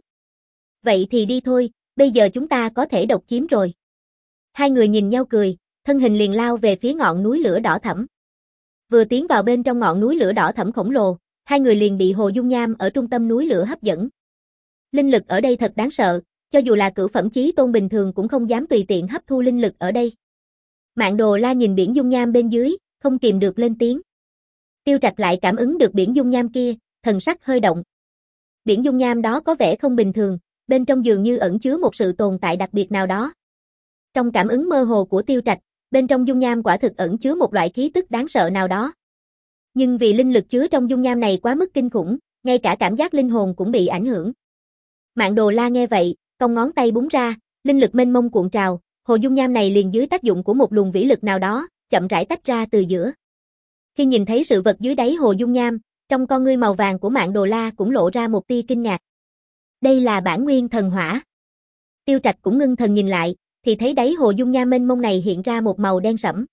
Vậy thì đi thôi, bây giờ chúng ta có thể độc chiếm rồi. Hai người nhìn nhau cười, thân hình liền lao về phía ngọn núi lửa đỏ thẫm. Vừa tiến vào bên trong ngọn núi lửa đỏ thẫm khổng lồ, hai người liền bị hồ dung nham ở trung tâm núi lửa hấp dẫn. Linh lực ở đây thật đáng sợ, cho dù là cửu phẩm chí tôn bình thường cũng không dám tùy tiện hấp thu linh lực ở đây. Mạng Đồ La nhìn biển dung nham bên dưới, không kìm được lên tiếng. Tiêu Trạch lại cảm ứng được biển dung nham kia, thần sắc hơi động. Biển dung nham đó có vẻ không bình thường, bên trong dường như ẩn chứa một sự tồn tại đặc biệt nào đó. Trong cảm ứng mơ hồ của Tiêu Trạch, bên trong dung nham quả thực ẩn chứa một loại khí tức đáng sợ nào đó. Nhưng vì linh lực chứa trong dung nham này quá mức kinh khủng, ngay cả cảm giác linh hồn cũng bị ảnh hưởng. Mạng Đồ La nghe vậy, cong ngón tay búng ra, linh lực mênh mông cuộn trào, hồ dung nham này liền dưới tác dụng của một luồng vĩ lực nào đó, chậm rãi tách ra từ giữa. Khi nhìn thấy sự vật dưới đáy hồ dung nham, trong con ngươi màu vàng của Mạng Đồ La cũng lộ ra một tia kinh ngạc. Đây là bản nguyên thần hỏa. Tiêu Trạch cũng ngưng thần nhìn lại, thì thấy đáy hồ dung nham mênh mông này hiện ra một màu đen sẫm.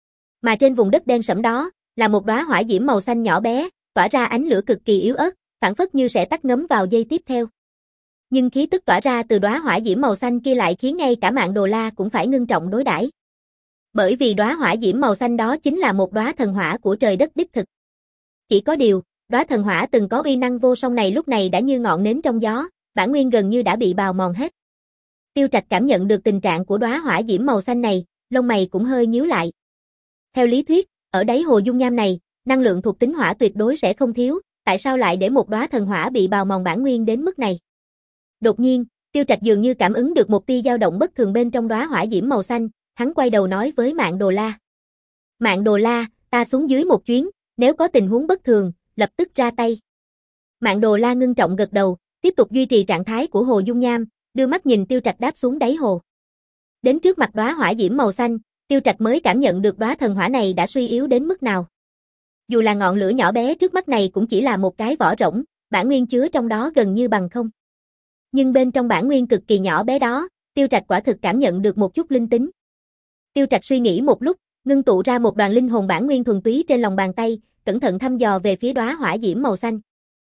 Mà trên vùng đất đen sẫm đó, là một đóa hỏa diễm màu xanh nhỏ bé, tỏa ra ánh lửa cực kỳ yếu ớt, phảng phất như sẽ tắt ngấm vào giây tiếp theo. Nhưng khí tức tỏa ra từ đóa hỏa diễm màu xanh kia lại khiến ngay cả Mạng Đồ La cũng phải ngưng trọng đối đãi. Bởi vì đóa hỏa diễm màu xanh đó chính là một đóa thần hỏa của trời đất đích thực. Chỉ có điều, đóa thần hỏa từng có uy năng vô song này lúc này đã như ngọn nến trong gió, bản nguyên gần như đã bị bào mòn hết. Tiêu Trạch cảm nhận được tình trạng của đóa hỏa diễm màu xanh này, lông mày cũng hơi nhíu lại. Theo lý thuyết, ở đáy hồ dung nham này, năng lượng thuộc tính hỏa tuyệt đối sẽ không thiếu, tại sao lại để một đóa thần hỏa bị bào mòn bản nguyên đến mức này? Đột nhiên, Tiêu Trạch dường như cảm ứng được một tia dao động bất thường bên trong đóa hỏa diễm màu xanh, hắn quay đầu nói với Mạng Đồ La. Mạng Đồ La, ta xuống dưới một chuyến, nếu có tình huống bất thường, lập tức ra tay. Mạng Đồ La ngưng trọng gật đầu, tiếp tục duy trì trạng thái của hồ dung nham, đưa mắt nhìn Tiêu Trạch đáp xuống đáy hồ. Đến trước mặt đóa hỏa diễm màu xanh, Tiêu Trạch mới cảm nhận được đóa thần hỏa này đã suy yếu đến mức nào. Dù là ngọn lửa nhỏ bé trước mắt này cũng chỉ là một cái vỏ rỗng, bản nguyên chứa trong đó gần như bằng không. Nhưng bên trong bản nguyên cực kỳ nhỏ bé đó, Tiêu Trạch quả thực cảm nhận được một chút linh tính. Tiêu Trạch suy nghĩ một lúc, ngưng tụ ra một đoàn linh hồn bản nguyên thuần túy trên lòng bàn tay, cẩn thận thăm dò về phía đóa hỏa diễm màu xanh.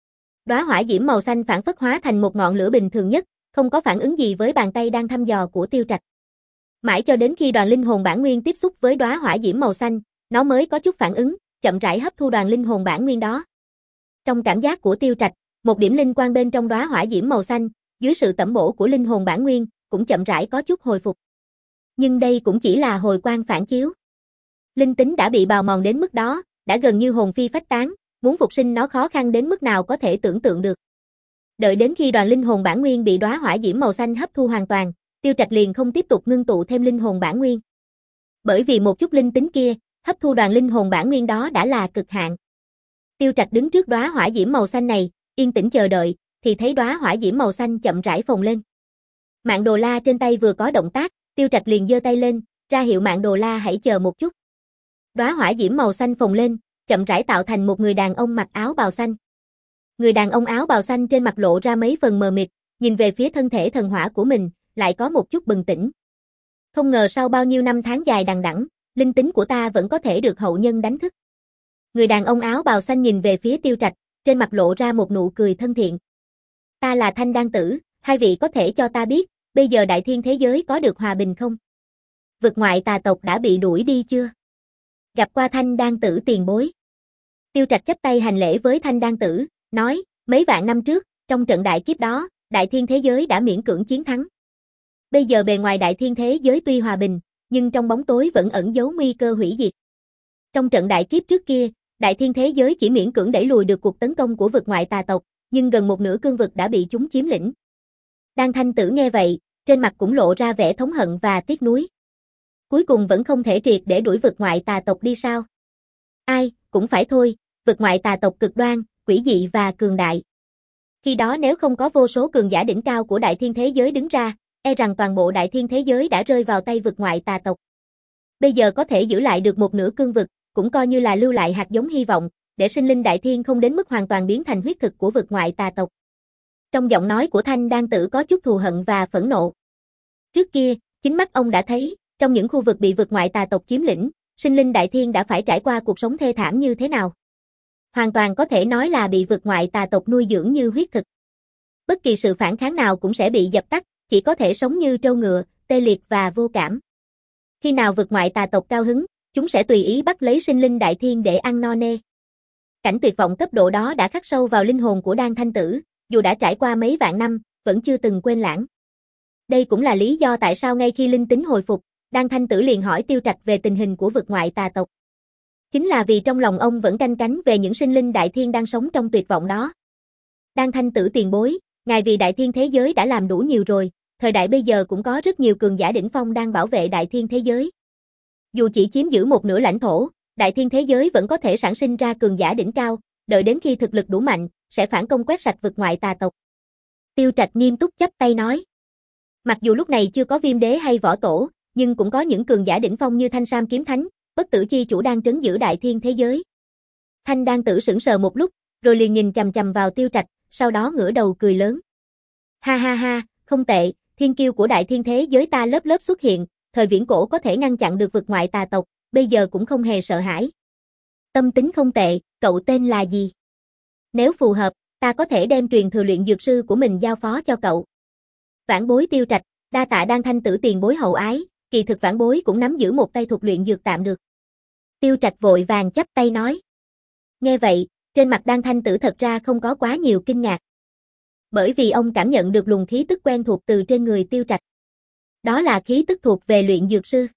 Đóa hỏa diễm màu xanh phản phất hóa thành một ngọn lửa bình thường nhất, không có phản ứng gì với bàn tay đang thăm dò của Tiêu Trạch. Mãi cho đến khi đoàn linh hồn bản nguyên tiếp xúc với đóa hỏa diễm màu xanh, nó mới có chút phản ứng, chậm rãi hấp thu đoàn linh hồn bản nguyên đó. Trong cảm giác của Tiêu Trạch, một điểm linh quang bên trong đóa hỏa diễm màu xanh, dưới sự tẩm bổ của linh hồn bản nguyên, cũng chậm rãi có chút hồi phục. Nhưng đây cũng chỉ là hồi quang phản chiếu. Linh tính đã bị bào mòn đến mức đó, đã gần như hồn phi phách tán, muốn phục sinh nó khó khăn đến mức nào có thể tưởng tượng được. Đợi đến khi đoàn linh hồn bản nguyên bị đóa hỏa diễm màu xanh hấp thu hoàn toàn, Tiêu Trạch liền không tiếp tục ngưng tụ thêm linh hồn bản nguyên. Bởi vì một chút linh tính kia, hấp thu đoàn linh hồn bản nguyên đó đã là cực hạn. Tiêu Trạch đứng trước đóa hỏa diễm màu xanh này, yên tĩnh chờ đợi, thì thấy đóa hỏa diễm màu xanh chậm rãi phồng lên. Mạng Đồ La trên tay vừa có động tác, Tiêu Trạch liền giơ tay lên, ra hiệu Mạng Đồ La hãy chờ một chút. Đóa hỏa diễm màu xanh phồng lên, chậm rãi tạo thành một người đàn ông mặc áo bào xanh. Người đàn ông áo bào xanh trên mặt lộ ra mấy phần mờ mịt, nhìn về phía thân thể thần hỏa của mình, lại có một chút bừng tỉnh. Không ngờ sau bao nhiêu năm tháng dài đằng đẵng, linh tính của ta vẫn có thể được hậu nhân đánh thức. Người đàn ông áo bào xanh nhìn về phía Tiêu Trạch, trên mặt lộ ra một nụ cười thân thiện. Ta là Thanh Đan Tử, hai vị có thể cho ta biết, bây giờ đại thiên thế giới có được hòa bình không? Vực ngoại tà tộc đã bị đuổi đi chưa? Gặp qua Thanh Đan Tử tiền bối. Tiêu Trạch chắp tay hành lễ với Thanh Đan Tử, nói, mấy vạn năm trước, trong trận đại kiếp đó, đại thiên thế giới đã miễn cưỡng chiến thắng. Bây giờ bề ngoài đại thiên thế giới tuy hòa bình, nhưng trong bóng tối vẫn ẩn giấu nguy cơ hủy diệt. Trong trận đại kiếp trước kia, đại thiên thế giới chỉ miễn cưỡng đẩy lùi được cuộc tấn công của vực ngoại tà tộc, nhưng gần một nửa cương vực đã bị chúng chiếm lĩnh. Đan Thanh Tử nghe vậy, trên mặt cũng lộ ra vẻ thống hận và tiếc nuối. Cuối cùng vẫn không thể triệt để đuổi vực ngoại tà tộc đi sao? Ai, cũng phải thôi, vực ngoại tà tộc cực đoan, quỷ dị và cường đại. Khi đó nếu không có vô số cường giả đỉnh cao của đại thiên thế giới đứng ra, e rằng toàn bộ đại thiên thế giới đã rơi vào tay vực ngoại tà tộc. Bây giờ có thể giữ lại được một nửa cương vực, cũng coi như là lưu lại hạt giống hy vọng, để sinh linh đại thiên không đến mức hoàn toàn biến thành huyết thực của vực ngoại tà tộc. Trong giọng nói của Thanh Đan Tử có chút thù hận và phẫn nộ. Trước kia, chính mắt ông đã thấy, trong những khu vực bị vực ngoại tà tộc chiếm lĩnh, sinh linh đại thiên đã phải trải qua cuộc sống thê thảm như thế nào. Hoàn toàn có thể nói là bị vực ngoại tà tộc nuôi dưỡng như huyết thực. Bất kỳ sự phản kháng nào cũng sẽ bị dập tắt, chỉ có thể sống như trâu ngựa, tê liệt và vô cảm. Khi nào vực ngoại tà tộc cao hứng, chúng sẽ tùy ý bắt lấy sinh linh đại thiên để ăn no nê. Cảnh tuyệt vọng cấp độ đó đã khắc sâu vào linh hồn của Đan Thanh Tử, dù đã trải qua mấy vạn năm, vẫn chưa từng quên lãng. Đây cũng là lý do tại sao ngay khi linh tính hồi phục, Đan Thanh Tử liền hỏi Tiêu Trạch về tình hình của vực ngoại tà tộc. Chính là vì trong lòng ông vẫn canh cánh về những sinh linh đại thiên đang sống trong tuyệt vọng đó. Đan Thanh Tử tiền bối, ngài vì đại thiên thế giới đã làm đủ nhiều rồi, thời đại bây giờ cũng có rất nhiều cường giả đỉnh phong đang bảo vệ đại thiên thế giới. Dù chỉ chiếm giữ một nửa lãnh thổ, đại thiên thế giới vẫn có thể sản sinh ra cường giả đỉnh cao, đợi đến khi thực lực đủ mạnh, sẽ phản công quét sạch vực ngoại tà tộc. Tiêu Trạch nghiêm túc chắp tay nói. Mặc dù lúc này chưa có Viêm Đế hay Võ Tổ, nhưng cũng có những cường giả đỉnh phong như Thanh Sam Kiếm Thánh, Bất Tử Chi Chủ đang trấn giữ đại thiên thế giới. Thanh Đan Tử sững sờ một lúc, rồi liền nhìn chằm chằm vào Tiêu Trạch, sau đó ngửa đầu cười lớn. Ha ha ha, không tệ, thiên kiêu của đại thiên thế giới ta lớp lớp xuất hiện, thời viễn cổ có thể ngăn chặn được vực ngoại tà tộc, bây giờ cũng không hề sợ hãi. Tâm tính không tệ, cậu tên là gì? Nếu phù hợp, ta có thể đem truyền thừa luyện dược sư của mình giao phó cho cậu. Vãn bối Tiêu Trạch, đa tạ Đan Thanh Tử tiền bối hậu ái, kỳ thực vãn bối cũng nắm giữ một tay thuật luyện dược tạm được. Tiêu Trạch vội vàng chắp tay nói. Nghe vậy, trên mặt Đan Thanh Tử thật ra không có quá nhiều kinh ngạc. Bởi vì ông cảm nhận được luồng khí tức quen thuộc từ trên người Tiêu Trạch. Đó là khí tức thuộc về luyện dược sư.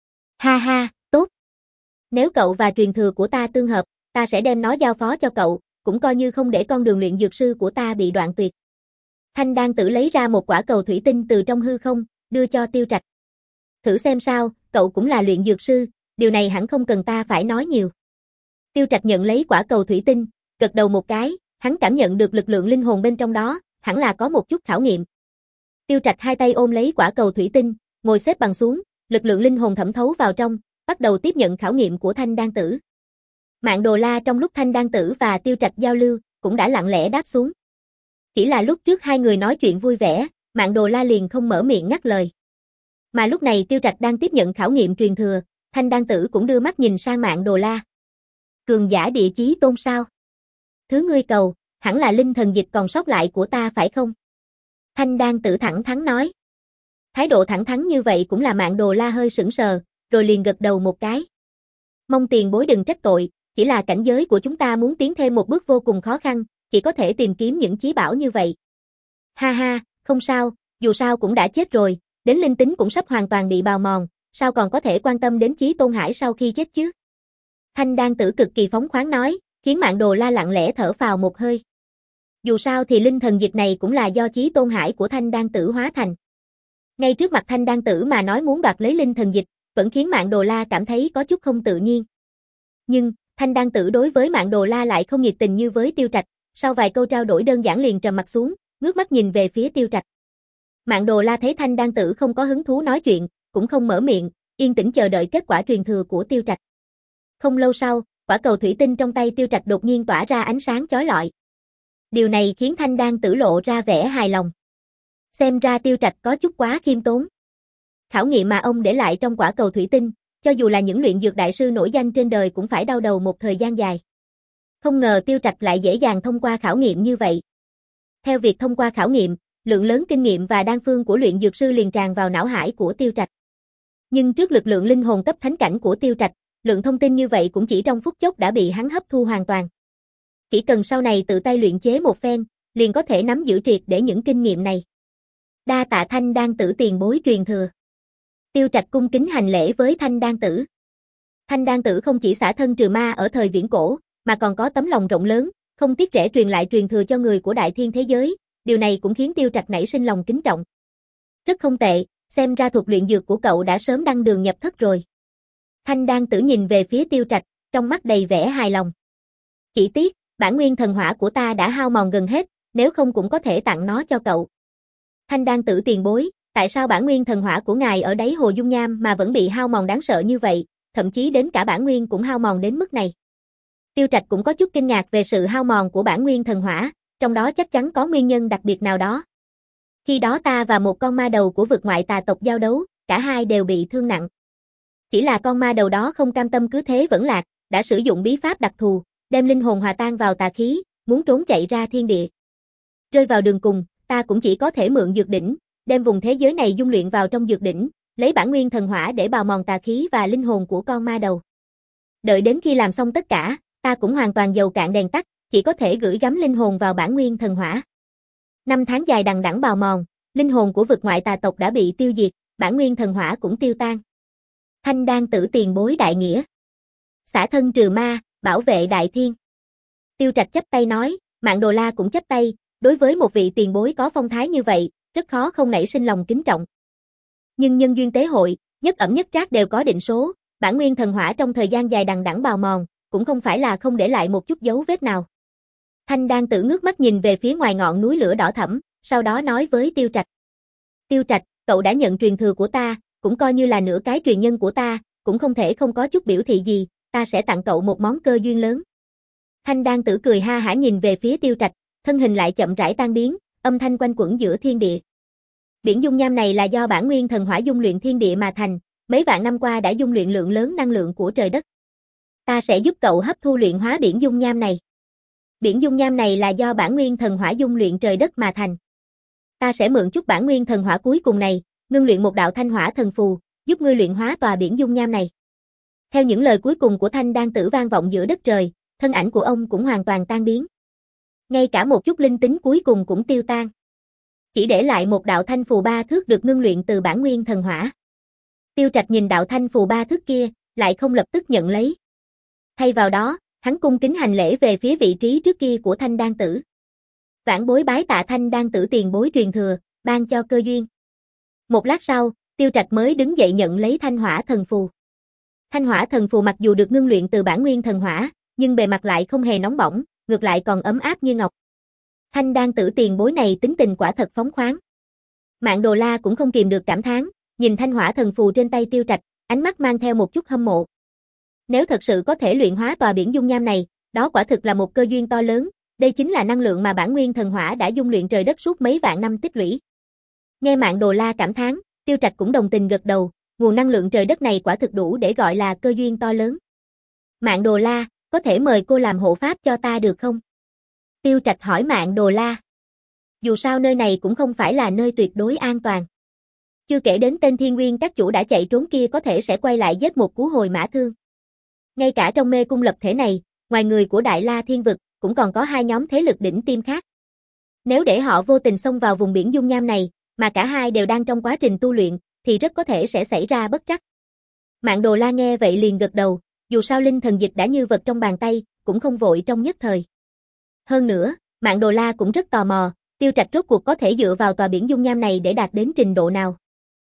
Ha ha, tốt. Nếu cậu và truyền thừa của ta tương hợp, ta sẽ đem nó giao phó cho cậu, cũng coi như không để con đường luyện dược sư của ta bị đoạn tuyệt. Thanh Đan Tử lấy ra một quả cầu thủy tinh từ trong hư không, đưa cho Tiêu Trạch. Thử xem sao, cậu cũng là luyện dược sư, điều này hẳn không cần ta phải nói nhiều. Tiêu Trạch nhận lấy quả cầu thủy tinh, gật đầu một cái, hắn cảm nhận được lực lượng linh hồn bên trong đó, hẳn là có một chút khảo nghiệm. Tiêu Trạch hai tay ôm lấy quả cầu thủy tinh, ngồi xếp bằng xuống, lực lượng linh hồn thẩm thấu vào trong, bắt đầu tiếp nhận khảo nghiệm của Thanh Đan Tử. Mạng Đồ La trong lúc Thanh Đan Tử và Tiêu Trạch giao lưu, cũng đã lặng lẽ đáp xuống. Chỉ là lúc trước hai người nói chuyện vui vẻ, Mạng Đồ La liền không mở miệng ngắt lời. Mà lúc này Tiêu Trạch đang tiếp nhận khảo nghiệm truyền thừa, Thanh Đan Tử cũng đưa mắt nhìn sang Mạng Đồ La. Cường giả địa chí tôn sao? Thứ ngươi cầu, hẳn là linh thần dịch còn sót lại của ta phải không? Thanh Đan Tử thẳng thắn nói. Thái độ thẳng thắn như vậy cũng là Mạng Đồ La hơi sững sờ, rồi liền gật đầu một cái. Mong tiền bối đừng trách tội, chỉ là cảnh giới của chúng ta muốn tiến thêm một bước vô cùng khó khăn, chỉ có thể tìm kiếm những chí bảo như vậy. Ha ha, không sao, dù sao cũng đã chết rồi, đến linh tính cũng sắp hoàn toàn bị bào mòn, sao còn có thể quan tâm đến Chí Tôn Hải sau khi chết chứ? Thanh Đan Tử cực kỳ phóng khoáng nói, khiến Mạng Đồ La lặng lẽ thở phào một hơi. Dù sao thì linh thần dịch này cũng là do Chí Tôn Hải của Thanh Đan Tử hóa thành. Ngay trước mặt Thanh Đan Tử mà nói muốn đoạt lấy linh thần dịch, vẫn khiến Mạng Đồ La cảm thấy có chút không tự nhiên. Nhưng, Thanh Đan Tử đối với Mạng Đồ La lại không nhiệt tình như với Tiêu Trạch, sau vài câu trao đổi đơn giản liền trầm mặt xuống, ngước mắt nhìn về phía Tiêu Trạch. Mạng Đồ La thấy Thanh Đan Tử không có hứng thú nói chuyện, cũng không mở miệng, yên tĩnh chờ đợi kết quả truyền thừa của Tiêu Trạch. Không lâu sau, quả cầu thủy tinh trong tay Tiêu Trạch đột nhiên tỏa ra ánh sáng chói lọi. Điều này khiến Thanh Đan Tử lộ ra vẻ hài lòng. Xem ra Tiêu Trạch có chút quá khiêm tốn. Khảo nghiệm mà ông để lại trong quả cầu thủy tinh, cho dù là những luyện dược đại sư nổi danh trên đời cũng phải đau đầu một thời gian dài. Không ngờ Tiêu Trạch lại dễ dàng thông qua khảo nghiệm như vậy. Theo việc thông qua khảo nghiệm, lượng lớn kinh nghiệm và đan phương của luyện dược sư liền tràn vào não hải của Tiêu Trạch. Nhưng trước lực lượng linh hồn cấp thánh cảnh của Tiêu Trạch, lượng thông tin như vậy cũng chỉ trong phút chốc đã bị hắn hấp thu hoàn toàn. Chỉ cần sau này tự tay luyện chế một phen, liền có thể nắm giữ triệt để những kinh nghiệm này. Đa tạ Thanh Đan Tử tiền bối truyền thừa. Tiêu Trạch cung kính hành lễ với Thanh Đan Tử. Thanh Đan Tử không chỉ xả thân trừ ma ở thời viễn cổ, mà còn có tấm lòng rộng lớn, không tiếc rẻ truyền lại truyền thừa cho người của đại thiên thế giới, điều này cũng khiến Tiêu Trạch nảy sinh lòng kính trọng. Rất không tệ, xem ra thuật luyện dược của cậu đã sớm đăng đường nhập thất rồi. Thanh Đan Tử nhìn về phía Tiêu Trạch, trong mắt đầy vẻ hài lòng. Chỉ tiếc, bản nguyên thần hỏa của ta đã hao mòn gần hết, nếu không cũng có thể tặng nó cho cậu. Thanh Đan Tử tiền bối, Tại sao bản nguyên thần hỏa của ngài ở đáy hồ dung nham mà vẫn bị hao mòn đáng sợ như vậy, thậm chí đến cả bản nguyên cũng hao mòn đến mức này? Tiêu Trạch cũng có chút kinh ngạc về sự hao mòn của bản nguyên thần hỏa, trong đó chắc chắn có nguyên nhân đặc biệt nào đó. Khi đó ta và một con ma đầu của vực ngoại tà tộc giao đấu, cả hai đều bị thương nặng. Chỉ là con ma đầu đó không cam tâm cứ thế vẫn lạc, đã sử dụng bí pháp đặc thù, đem linh hồn hòa tan vào tà khí, muốn trốn chạy ra thiên địa. Rơi vào đường cùng, ta cũng chỉ có thể mượn dược đỉnh, đem vùng thế giới này dung luyện vào trong dược đỉnh, lấy bản nguyên thần hỏa để bào mòn tà khí và linh hồn của con ma đầu. Đợi đến khi làm xong tất cả, ta cũng hoàn toàn dầu cạn đèn tắt, chỉ có thể gửi gắm linh hồn vào bản nguyên thần hỏa. Năm tháng dài đằng đẵng bào mòn, linh hồn của vực ngoại tà tộc đã bị tiêu diệt, bản nguyên thần hỏa cũng tiêu tan. Thanh Đan Tử tiền bối đại nghĩa. Xả thân trừ ma, bảo vệ đại thiên. Tiêu Trạch chắp tay nói, Mạn Đồ La cũng chắp tay, đối với một vị tiền bối có phong thái như vậy, rất khó không nảy sinh lòng kính trọng. Nhưng nhân duyên tế hội, nhất ẩm nhất trác đều có định số, bản nguyên thần hỏa trong thời gian dài đằng đẵng bào mòn, cũng không phải là không để lại một chút dấu vết nào. Thanh Đan Tử ngước mắt nhìn về phía ngoài ngọn núi lửa đỏ thẫm, sau đó nói với Tiêu Trạch. Tiêu Trạch, cậu đã nhận truyền thừa của ta, cũng coi như là nửa cái truyền nhân của ta, cũng không thể không có chút biểu thị gì, ta sẽ tặng cậu một món cơ duyên lớn. Thanh Đan Tử cười ha hả nhìn về phía Tiêu Trạch, thân hình lại chậm rãi tan biến, âm thanh quanh quẩn giữa thiên địa. Biển dung nham này là do bản nguyên thần hỏa dung luyện thiên địa mà thành, mấy vạn năm qua đã dung luyện lượng lớn năng lượng của trời đất. Ta sẽ giúp cậu hấp thu luyện hóa biển dung nham này. Biển dung nham này là do bản nguyên thần hỏa dung luyện trời đất mà thành. Ta sẽ mượn chút bản nguyên thần hỏa cuối cùng này, ngưng luyện một đạo thanh hỏa thần phù, giúp ngươi luyện hóa tòa biển dung nham này. Theo những lời cuối cùng của Thanh Đan Tử vang vọng giữa đất trời, thân ảnh của ông cũng hoàn toàn tan biến. Ngay cả một chút linh tính cuối cùng cũng tiêu tan. Chỉ để lại một đạo thanh phù ba thước được ngưng luyện từ bản nguyên thần hỏa. Tiêu Trạch nhìn đạo thanh phù ba thước kia, lại không lập tức nhận lấy. Thay vào đó, hắn cung kính hành lễ về phía vị trí trước kia của Thanh Đan Tử. Vãn bối bái tạ Thanh Đan Tử tiền bối truyền thừa, ban cho cơ duyên. Một lát sau, Tiêu Trạch mới đứng dậy nhận lấy thanh hỏa thần phù. Thanh hỏa thần phù mặc dù được ngưng luyện từ bản nguyên thần hỏa, nhưng bề mặt lại không hề nóng bỏng, ngược lại còn ấm áp như ngọc. Thanh Đan Tử tiền bối này tính tình quả thật phóng khoáng. Mạn Đồ La cũng không kìm được cảm thán, nhìn thanh hỏa thần phù trên tay Tiêu Trạch, ánh mắt mang theo một chút hâm mộ. Nếu thật sự có thể luyện hóa tòa biển dung nham này, đó quả thực là một cơ duyên to lớn, đây chính là năng lượng mà bản nguyên thần hỏa đã dung luyện trời đất suốt mấy vạn năm tích lũy. Nghe Mạn Đồ La cảm thán, Tiêu Trạch cũng đồng tình gật đầu, nguồn năng lượng trời đất này quả thực đủ để gọi là cơ duyên to lớn. Mạn Đồ La, có thể mời cô làm hộ pháp cho ta được không? Tiêu Trạch hỏi Mạn Đồ La. Dù sao nơi này cũng không phải là nơi tuyệt đối an toàn. Chưa kể đến tên Thiên Nguyên các chủ đã chạy trốn kia có thể sẽ quay lại giết một cú hồi mã thương. Ngay cả trong mê cung lập thể này, ngoài người của Đại La Thiên Vực, cũng còn có hai nhóm thế lực đỉnh tiêm khác. Nếu để họ vô tình xông vào vùng biển dung nham này, mà cả hai đều đang trong quá trình tu luyện, thì rất có thể sẽ xảy ra bất trắc. Mạn Đồ La nghe vậy liền gật đầu, dù sao linh thần dịch đã như vật trong bàn tay, cũng không vội trong nhất thời. Hơn nữa, Mạn Đồ La cũng rất tò mò, Tiêu Trạch rốt cuộc có thể dựa vào tòa biển dung nham này để đạt đến trình độ nào?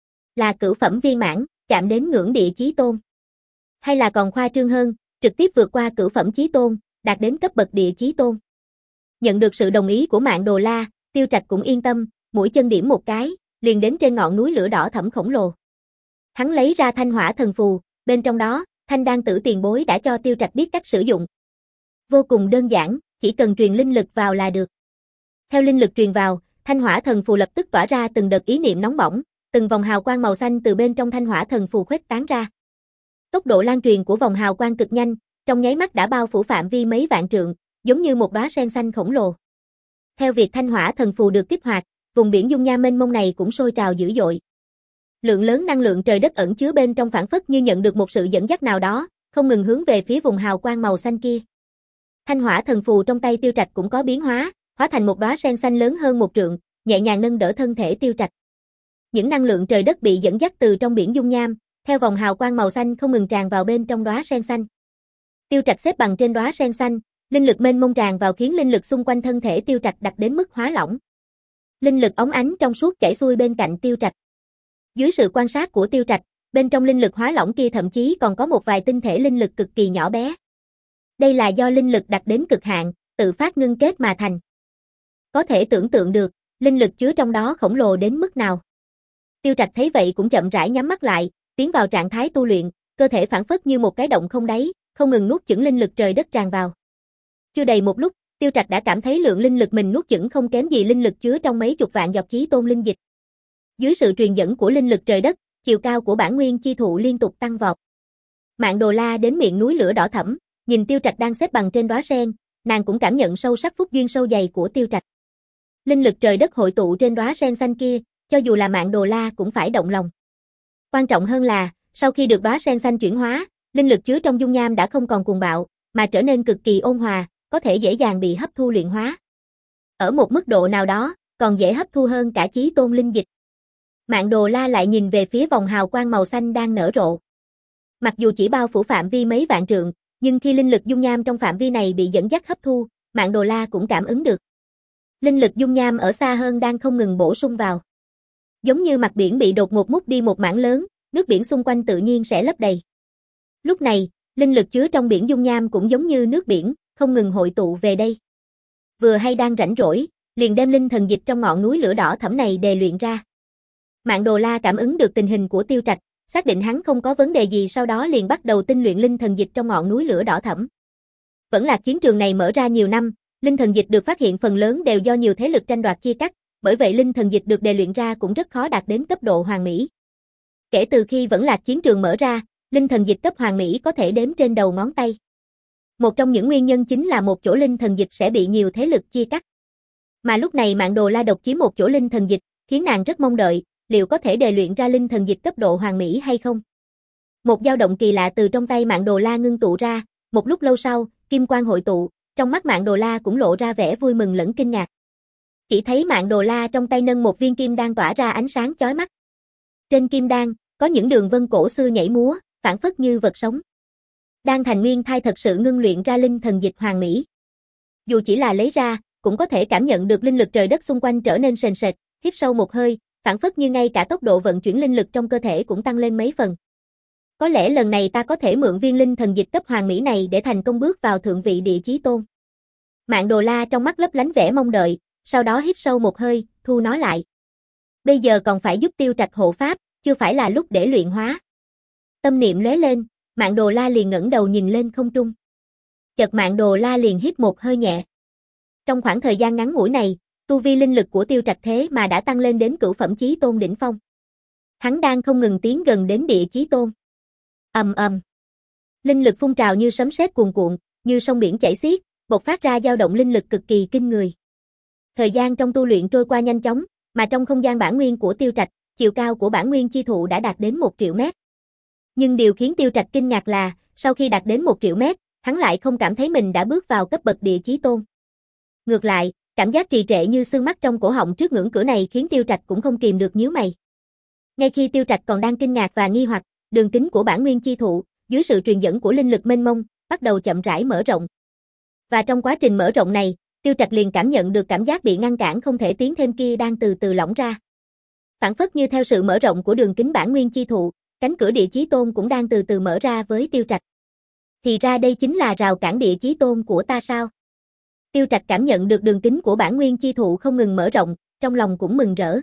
Là cửu phẩm viên mãn, chạm đến ngưỡng địa chí tôn. Hay là còn khoa trương hơn, trực tiếp vượt qua cửu phẩm chí tôn, đạt đến cấp bậc địa chí tôn. Nhận được sự đồng ý của Mạn Đồ La, Tiêu Trạch cũng yên tâm, mũi chân điểm một cái, liền đến trên ngọn núi lửa đỏ thẫm khổng lồ. Hắn lấy ra thanh hỏa thần phù, bên trong đó, Thanh Đan Tử tiền bối đã cho Tiêu Trạch biết cách sử dụng. Vô cùng đơn giản, chỉ cần truyền linh lực vào là được. Theo linh lực truyền vào, thanh hỏa thần phù lập tức tỏa ra từng đợt ý niệm nóng bỏng, từng vòng hào quang màu xanh từ bên trong thanh hỏa thần phù khuếch tán ra. Tốc độ lan truyền của vòng hào quang cực nhanh, trong nháy mắt đã bao phủ phạm vi mấy vạn trượng, giống như một đóa sen xanh khổng lồ. Theo việc thanh hỏa thần phù được kích hoạt, vùng biển dung nham mênh mông này cũng sôi trào dữ dội. Lượng lớn năng lượng trời đất ẩn chứa bên trong phảng phất như nhận được một sự dẫn dắt nào đó, không ngừng hướng về phía vùng hào quang màu xanh kia. Thanh hỏa thần phù trong tay Tiêu Trạch cũng có biến hóa, hóa thành một đóa sen xanh lớn hơn một trượng, nhẹ nhàng nâng đỡ thân thể Tiêu Trạch. Những năng lượng trời đất bị dẫn dắt từ trong biển dung nham, theo vòng hào quang màu xanh không ngừng tràn vào bên trong đóa sen xanh. Tiêu Trạch xếp bằng trên đóa sen xanh, linh lực mênh mông tràn vào khiến linh lực xung quanh thân thể Tiêu Trạch đạt đến mức hóa lỏng. Linh lực óng ánh trong suốt chảy xuôi bên cạnh Tiêu Trạch. Dưới sự quan sát của Tiêu Trạch, bên trong linh lực hóa lỏng kia thậm chí còn có một vài tinh thể linh lực cực kỳ nhỏ bé. Đây là do linh lực đạt đến cực hạn, tự phát ngưng kết mà thành. Có thể tưởng tượng được, linh lực chứa trong đó khổng lồ đến mức nào. Tiêu Trạch thấy vậy cũng chậm rãi nhắm mắt lại, tiến vào trạng thái tu luyện, cơ thể phản phất như một cái động không đáy, không ngừng nuốt chửng linh lực trời đất tràn vào. Chưa đầy một lúc, Tiêu Trạch đã cảm thấy lượng linh lực mình nuốt chửng không kém gì linh lực chứa trong mấy chục vạn giọt chí tôn linh dịch. Dưới sự truyền dẫn của linh lực trời đất, chiều cao của bản nguyên chi thụ liên tục tăng vọt. Mạn Đồ La đến miệng núi lửa đỏ thẫm, nhìn Tiêu Trạch đang xếp bằng trên đóa sen, nàng cũng cảm nhận sâu sắc phúc duyên sâu dày của Tiêu Trạch. Linh lực trời đất hội tụ trên đóa sen xanh kia, cho dù là Mạn Đồ La cũng phải động lòng. Quan trọng hơn là, sau khi được đóa sen xanh chuyển hóa, linh lực chứa trong dung nham đã không còn cuồng bạo, mà trở nên cực kỳ ôn hòa, có thể dễ dàng bị hấp thu luyện hóa. Ở một mức độ nào đó, còn dễ hấp thu hơn cả chí tôn linh dịch. Mạn Đồ La lại nhìn về phía vòng hào quang màu xanh đang nở rộ. Mặc dù chỉ bao phủ phạm vi mấy vạn trượng, nhưng khi linh lực dung nham trong phạm vi này bị dẫn dắt hấp thu, Mạn Đồ La cũng cảm ứng được. Linh lực dung nham ở xa hơn đang không ngừng bổ sung vào. Giống như mặt biển bị đột ngột mút đi một mảng lớn, nước biển xung quanh tự nhiên sẽ lấp đầy. Lúc này, linh lực chứa trong biển dung nham cũng giống như nước biển, không ngừng hội tụ về đây. Vừa hay đang rảnh rỗi, liền đem linh thần dịch trong ngọn núi lửa đỏ thẫm này đề luyện ra. Mạn Đồ La cảm ứng được tình hình của Tiêu Trạch, xác định hắn không có vấn đề gì, sau đó liền bắt đầu tinh luyện linh thần dịch trong ngọn núi lửa đỏ thẫm. Vẫn là chiến trường này mở ra nhiều năm, linh thần dịch được phát hiện phần lớn đều do nhiều thế lực tranh đoạt chia cắt, bởi vậy linh thần dịch được đề luyện ra cũng rất khó đạt đến cấp độ hoàn mỹ. Kể từ khi Vẫn Lạc chiến trường mở ra, linh thần dịch cấp hoàn mỹ có thể đếm trên đầu ngón tay. Một trong những nguyên nhân chính là một chỗ linh thần dịch sẽ bị nhiều thế lực chia cắt. Mà lúc này Mạn Đồ La độc chiếm một chỗ linh thần dịch, khiến nàng rất mong đợi, liệu có thể đề luyện ra linh thần dịch cấp độ hoàn mỹ hay không. Một dao động kỳ lạ từ trong tay Mạn Đồ La ngưng tụ ra, một lúc lâu sau, kim quang hội tụ, trong mắt Mạn Đồ La cũng lộ ra vẻ vui mừng lẫn kinh ngạc. Chỉ thấy Mạn Đồ La trong tay nâng một viên kim đan tỏa ra ánh sáng chói mắt. Trên kim đan, có những đường vân cổ xưa nhảy múa, phản phất như vật sống. Đan thành nguyên thai thật sự ngưng luyện ra linh thần dịch hoàn mỹ. Dù chỉ là lấy ra, cũng có thể cảm nhận được linh lực trời đất xung quanh trở nên sền sệt, hít sâu một hơi, phản phất như ngay cả tốc độ vận chuyển linh lực trong cơ thể cũng tăng lên mấy phần. Có lẽ lần này ta có thể mượn viên linh thần dịch cấp hoàn mỹ này để thành công bước vào thượng vị địa chí tôn. Mạn Đồ La trong mắt lấp lánh vẻ mong đợi, sau đó hít sâu một hơi, thu nó lại. Bây giờ còn phải giúp Tiêu Trạch hộ pháp, chưa phải là lúc để luyện hóa. Tâm niệm lóe lên, Mạn Đồ La liền ngẩng đầu nhìn lên không trung. Chợt Mạn Đồ La liền hít một hơi nhẹ. Trong khoảng thời gian ngắn ngủi này, tu vi linh lực của Tiêu Trạch thế mà đã tăng lên đến cửu phẩm chí tôn đỉnh phong. Hắn đang không ngừng tiến gần đến địa chí tôn. Ầm ầm. Linh lực phun trào như sấm sét cuồn cuộn, như sông biển chảy xiết, bộc phát ra dao động linh lực cực kỳ kinh người. Thời gian trong tu luyện trôi qua nhanh chóng, mà trong không gian bản nguyên của Tiêu Trạch, chiều cao của bản nguyên chi thụ đã đạt đến một triệu mét. Nhưng điều khiến Tiêu Trạch kinh ngạc là, sau khi đạt đến một triệu mét, hắn lại không cảm thấy mình đã bước vào cấp bậc địa chí tôn. Ngược lại, cảm giác trì trệ như xương mắt trong cổ họng trước ngưỡng cửa này khiến Tiêu Trạch cũng không kìm được nhíu mày. Ngay khi Tiêu Trạch còn đang kinh ngạc và nghi hoặc, đường kính của bản nguyên chi thụ, dưới sự truyền dẫn của linh lực mênh mông, bắt đầu chậm rãi mở rộng. Và trong quá trình mở rộng này, Tiêu Trạch liền cảm nhận được cảm giác bị ngăn cản không thể tiến thêm kia đang từ từ lỏng ra. Phản phất như theo sự mở rộng của đường kính bản nguyên chi thụ, cánh cửa địa chí tôn cũng đang từ từ mở ra với Tiêu Trạch. Thì ra đây chính là rào cản địa chí tôn của ta sao? Tiêu Trạch cảm nhận được đường kính của bản nguyên chi thụ không ngừng mở rộng, trong lòng cũng mừng rỡ.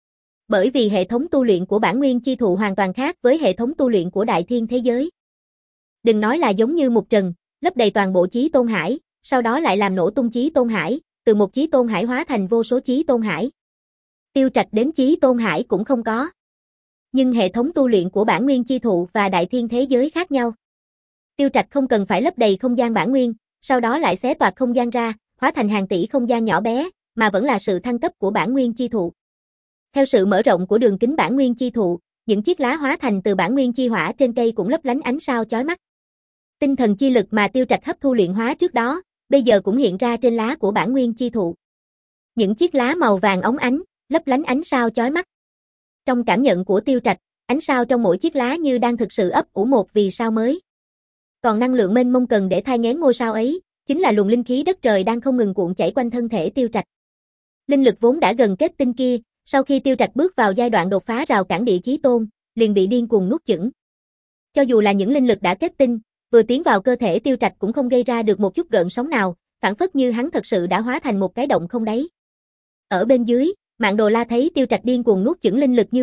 Bởi vì hệ thống tu luyện của bản nguyên chi thụ hoàn toàn khác với hệ thống tu luyện của đại thiên thế giới. Đừng nói là giống như một trần, lấp đầy toàn bộ chí tôn hải, sau đó lại làm nổ tung chí tôn hải, từ một chí tôn hải hóa thành vô số chí tôn hải. Tiêu Trạch đến chí tôn hải cũng không có. Nhưng hệ thống tu luyện của bản nguyên chi thụ và đại thiên thế giới khác nhau. Tiêu Trạch không cần phải lấp đầy không gian bản nguyên, sau đó lại xé toạc không gian ra, hóa thành hàng tỷ không gian nhỏ bé, mà vẫn là sự thăng cấp của bản nguyên chi thụ. Theo sự mở rộng của đường kính bản nguyên chi thụ, những chiếc lá hóa thành từ bản nguyên chi hỏa trên cây cũng lấp lánh ánh sao chói mắt. Tinh thần chi lực mà Tiêu Trạch hấp thu luyện hóa trước đó, bây giờ cũng hiện ra trên lá của bản nguyên chi thụ. Những chiếc lá màu vàng óng ánh, lấp lánh ánh sao chói mắt. Trong cảm nhận của Tiêu Trạch, ánh sao trong mỗi chiếc lá như đang thực sự ấp ủ một vì sao mới. Còn năng lượng mênh mông cần để thai nghén ngôi sao ấy, chính là luồng linh khí đất trời đang không ngừng cuộn chảy quanh thân thể Tiêu Trạch. Linh lực vốn đã gần kết tinh kia, sau khi Tiêu Trạch bước vào giai đoạn đột phá rào cản địa chí tôn, liền bị điên cuồng nuốt chửng. Cho dù là những linh lực đã kết tinh, vừa tiến vào cơ thể Tiêu Trạch cũng không gây ra được một chút gợn sóng nào, phản phất như hắn thật sự đã hóa thành một cái động không đáy. Ở bên dưới, Mạn Đồ La thấy Tiêu Trạch điên cuồng nuốt chửng linh lực như vậy,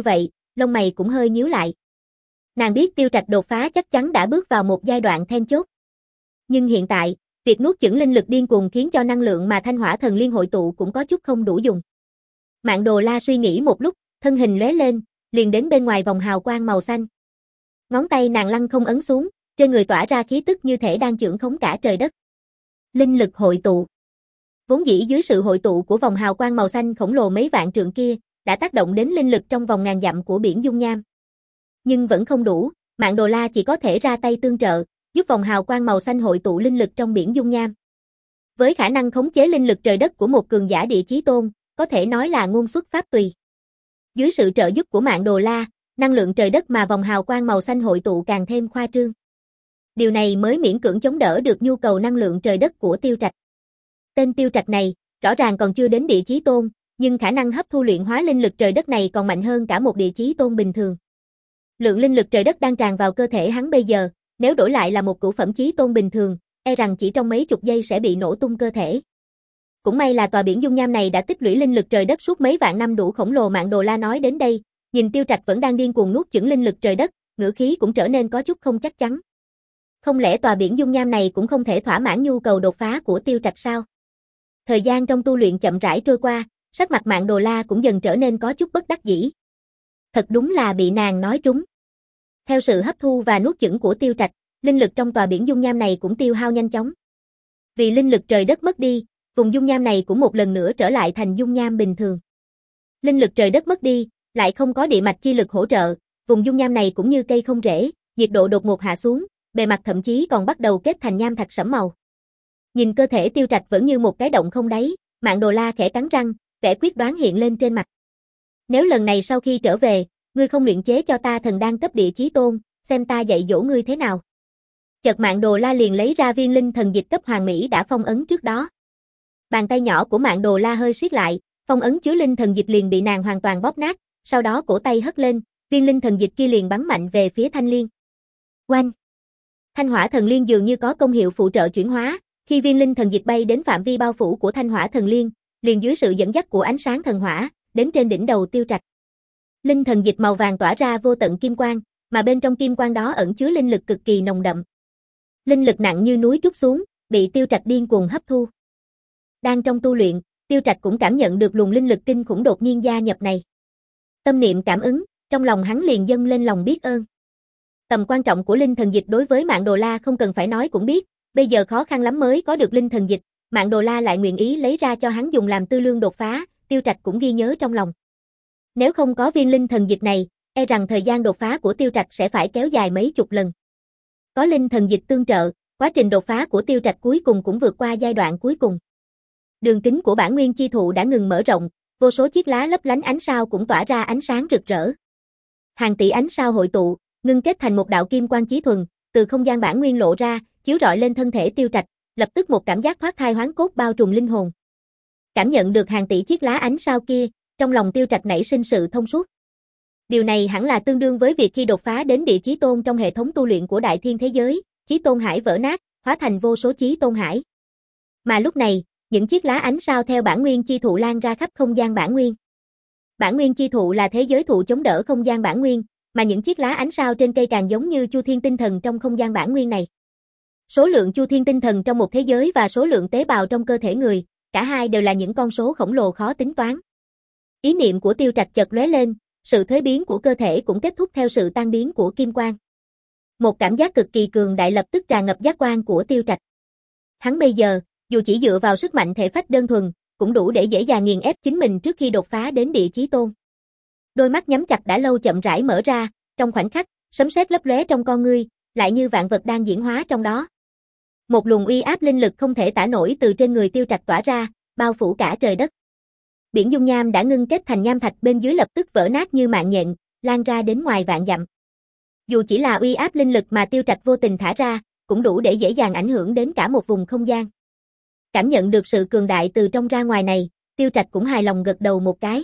lông mày cũng hơi nhíu lại. Nàng biết Tiêu Trạch đột phá chắc chắn đã bước vào một giai đoạn then chốt. Nhưng hiện tại, việc nuốt chửng linh lực điên cuồng khiến cho năng lượng mà Thanh Hỏa Thần Liên hội tụ cũng có chút không đủ dùng. Mạn Đồ La suy nghĩ một lúc, thân hình lóe lên, liền đến bên ngoài vòng hào quang màu xanh. Ngón tay nàng lăng không ấn xuống, trên người tỏa ra khí tức như thể đang chưởng khống cả trời đất. Linh lực hội tụ. Vốn dĩ dưới sự hội tụ của vòng hào quang màu xanh khổng lồ mấy vạn trượng kia, đã tác động đến linh lực trong vòng ngàn dặm của biển dung nham. Nhưng vẫn không đủ, Mạn Đồ La chỉ có thể ra tay tương trợ, giúp vòng hào quang màu xanh hội tụ linh lực trong biển dung nham. Với khả năng khống chế linh lực trời đất của một cường giả địa chí tôn, có thể nói là ngôn xuất pháp tùy. Dưới sự trợ giúp của Mạn Đồ La, năng lượng trời đất mà vòng hào quang màu xanh hội tụ càng thêm khoa trương. Điều này mới miễn cưỡng chống đỡ được nhu cầu năng lượng trời đất của Tiêu Trạch. Tên Tiêu Trạch này, rõ ràng còn chưa đến địa chí tôn, nhưng khả năng hấp thu luyện hóa linh lực trời đất này còn mạnh hơn cả một địa chí tôn bình thường. Lượng linh lực trời đất đang tràn vào cơ thể hắn bây giờ, nếu đổi lại là một cửu phẩm chí tôn bình thường, e rằng chỉ trong mấy chục giây sẽ bị nổ tung cơ thể. Cũng may là tòa biển dung nham này đã tích lũy linh lực trời đất suốt mấy vạn năm đủ khổng lồ. Mạn Đồ La nói đến đây, nhìn Tiêu Trạch vẫn đang điên cuồng nuốt chửng linh lực trời đất, ngữ khí cũng trở nên có chút không chắc chắn. Không lẽ tòa biển dung nham này cũng không thể thỏa mãn nhu cầu đột phá của Tiêu Trạch sao? Thời gian trong tu luyện chậm rãi trôi qua, sắc mặt Mạn Đồ La cũng dần trở nên có chút bất đắc dĩ. Thật đúng là bị nàng nói trúng. Theo sự hấp thu và nuốt chửng của Tiêu Trạch, linh lực trong tòa biển dung nham này cũng tiêu hao nhanh chóng. Vì linh lực trời đất mất đi, vùng dung nham này cũng một lần nữa trở lại thành dung nham bình thường. Linh lực trời đất mất đi, lại không có địa mạch chi lực hỗ trợ, vùng dung nham này cũng như cây không rễ, nhiệt độ đột ngột hạ xuống, bề mặt thậm chí còn bắt đầu kết thành nham thạch sẫm màu. Nhìn cơ thể Tiêu Trạch vẫn như một cái động không đáy, Mạn Đồ La khẽ cắn răng, vẻ quyết đoán hiện lên trên mặt. Nếu lần này sau khi trở về, ngươi không luyện chế cho ta thần đan cấp địa chí tôn, xem ta dạy dỗ ngươi thế nào. Chợt Mạn Đồ La liền lấy ra viên linh thần dịch cấp hoàng mỹ đã phong ấn trước đó. Bàn tay nhỏ của Mạn Đồ La hơi siết lại, phong ấn chứa linh thần dịch liền bị nàng hoàn toàn bóp nát, sau đó cổ tay hất lên, viên linh thần dịch kia liền bắn mạnh về phía Thanh Liên. Oanh! Thanh Hỏa Thần Liên dường như có công hiệu phụ trợ chuyển hóa, khi viên linh thần dịch bay đến phạm vi bao phủ của Thanh Hỏa Thần Liên, liền dưới sự dẫn dắt của ánh sáng thần hỏa, đến trên đỉnh đầu Tiêu Trạch. Linh thần dịch màu vàng tỏa ra vô tận kim quang, mà bên trong kim quang đó ẩn chứa linh lực cực kỳ nồng đậm. Linh lực nặng như núi trút xuống, bị Tiêu Trạch điên cuồng hấp thu. Đang trong tu luyện, Tiêu Trạch cũng cảm nhận được luồng linh lực kinh khủng đột nhiên gia nhập này. Tâm niệm cảm ứng, trong lòng hắn liền dâng lên lòng biết ơn. Tầm quan trọng của linh thần dịch đối với Mạn Đồ La không cần phải nói cũng biết, bây giờ khó khăn lắm mới có được linh thần dịch, Mạn Đồ La lại nguyện ý lấy ra cho hắn dùng làm tư lương đột phá, Tiêu Trạch cũng ghi nhớ trong lòng. Nếu không có viên linh thần dịch này, e rằng thời gian đột phá của Tiêu Trạch sẽ phải kéo dài mấy chục lần. Có linh thần dịch tương trợ, quá trình đột phá của Tiêu Trạch cuối cùng cũng vượt qua giai đoạn cuối cùng. Đường kính của bản nguyên chi thụ đã ngừng mở rộng, vô số chiếc lá lấp lánh ánh sao cũng tỏa ra ánh sáng rực rỡ. Hàng tỷ ánh sao hội tụ, ngưng kết thành một đạo kim quang chí thuần, từ không gian bản nguyên lộ ra, chiếu rọi lên thân thể Tiêu Trạch, lập tức một cảm giác thoát thai hoán cốt bao trùm linh hồn. Cảm nhận được hàng tỷ chiếc lá ánh sao kia, trong lòng Tiêu Trạch nảy sinh sự thông suốt. Điều này hẳn là tương đương với việc khi đột phá đến địa chí tôn trong hệ thống tu luyện của đại thiên thế giới, chí tôn hải vỡ nát, hóa thành vô số chí tôn hải. Mà lúc này, những chiếc lá ánh sao theo bản nguyên chi thụ lan ra khắp không gian bản nguyên. Bản nguyên chi thụ là thế giới thụ chống đỡ không gian bản nguyên, mà những chiếc lá ánh sao trên cây càng giống như chu thiên tinh thần trong không gian bản nguyên này. Số lượng chu thiên tinh thần trong một thế giới và số lượng tế bào trong cơ thể người, cả hai đều là những con số khổng lồ khó tính toán. Ý niệm của Tiêu Trạch chợt lóe lên, sự thuế biến của cơ thể cũng kết thúc theo sự tan biến của kim quang. Một cảm giác cực kỳ cường đại lập tức tràn ngập giác quan của Tiêu Trạch. Hắn bây giờ, dù chỉ dựa vào sức mạnh thể phách đơn thuần, cũng đủ để dễ dàng nghiền ép chính mình trước khi đột phá đến địa chí tôn. Đôi mắt nhắm chặt đã lâu chậm rãi mở ra, trong khoảnh khắc, sấm sét lấp lóe trong con ngươi, lại như vạn vật đang diễn hóa trong đó. Một luồng uy áp linh lực không thể tả nổi từ trên người Tiêu Trạch tỏa ra, bao phủ cả trời đất. Biển dung nham đã ngưng kết thành nham thạch bên dưới lập tức vỡ nát như mạng nhện, lan ra đến ngoài vạn dặm. Dù chỉ là uy áp linh lực mà Tiêu Trạch vô tình thả ra, cũng đủ để dễ dàng ảnh hưởng đến cả một vùng không gian. Cảm nhận được sự cường đại từ trong ra ngoài này, Tiêu Trạch cũng hài lòng gật đầu một cái.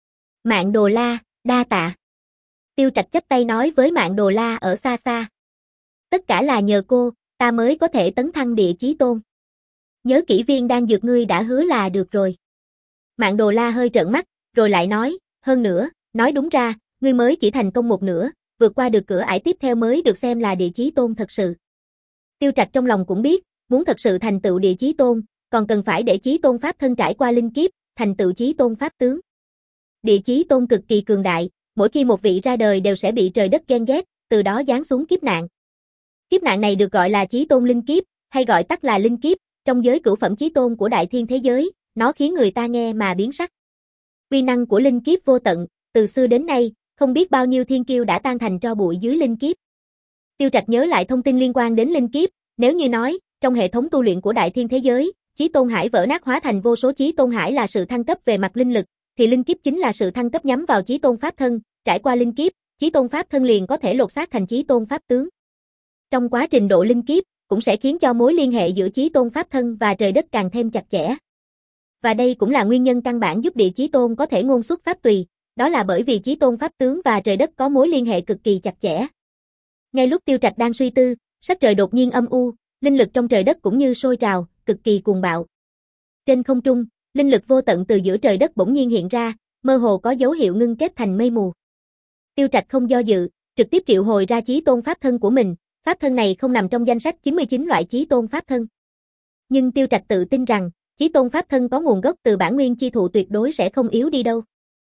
Mạn Đồ La, đa tạ. Tiêu Trạch chắp tay nói với Mạn Đồ La ở xa xa. Tất cả là nhờ cô, ta mới có thể tấn thăng địa chí tôn. Nhớ kỹ viên đan dược ngươi đã hứa là được rồi. Mạn Đồ La hơi trợn mắt, rồi lại nói, hơn nữa, nói đúng ra, ngươi Ngươi mới chỉ thành công một nửa, vượt qua được cửa ải tiếp theo mới được xem là địa chí tôn thật sự. Tiêu Trạch trong lòng cũng biết, muốn thật sự thành tựu địa chí tôn, còn cần phải để chí tôn pháp thân trải qua linh kiếp, thành tựu chí tôn pháp tướng. Địa chí tôn cực kỳ cường đại, mỗi khi một vị ra đời đều sẽ bị trời đất ghen ghét, từ đó giáng xuống kiếp nạn. Kiếp nạn này được gọi là chí tôn linh kiếp, hay gọi tắt là linh kiếp, trong giới cửu phẩm chí tôn của đại thiên thế giới, nó khiến người ta nghe mà biến sắc. Uy năng của linh kiếp vô tận, từ xưa đến nay, không biết bao nhiêu thiên kiêu đã tan thành tro bụi dưới linh kiếp. Tiêu Trạch nhớ lại thông tin liên quan đến linh kiếp, nếu như nói, trong hệ thống tu luyện của đại thiên thế giới, chí tôn hải vỡ nát hóa thành vô số chí tôn hải là sự thăng cấp về mặt linh lực, thì linh kiếp chính là sự thăng cấp nhắm vào chí tôn pháp thân, trải qua linh kiếp, chí tôn pháp thân liền có thể lột xác thành chí tôn pháp tướng. Trong quá trình độ linh kiếp, cũng sẽ khiến cho mối liên hệ giữa chí tôn pháp thân và trời đất càng thêm chặt chẽ. Và đây cũng là nguyên nhân căn bản giúp địa chí tôn có thể ngôn xuất pháp tùy, đó là bởi vì chí tôn pháp tướng và trời đất có mối liên hệ cực kỳ chặt chẽ. Ngay lúc Tiêu Trạch đang suy tư, sắc trời đột nhiên âm u, linh lực trong trời đất cũng như sôi trào, cực kỳ cuồng bạo. Trên không trung, linh lực vô tận từ giữa trời đất bỗng nhiên hiện ra, mơ hồ có dấu hiệu ngưng kết thành mây mù. Tiêu Trạch không do dự, trực tiếp triệu hồi ra chí tôn pháp thân của mình, pháp thân này không nằm trong danh sách chín mươi chín loại chí tôn pháp thân. Nhưng Tiêu Trạch tự tin rằng, chí tôn pháp thân có nguồn gốc từ bản nguyên chi thụ tuyệt đối sẽ không yếu đi đâu.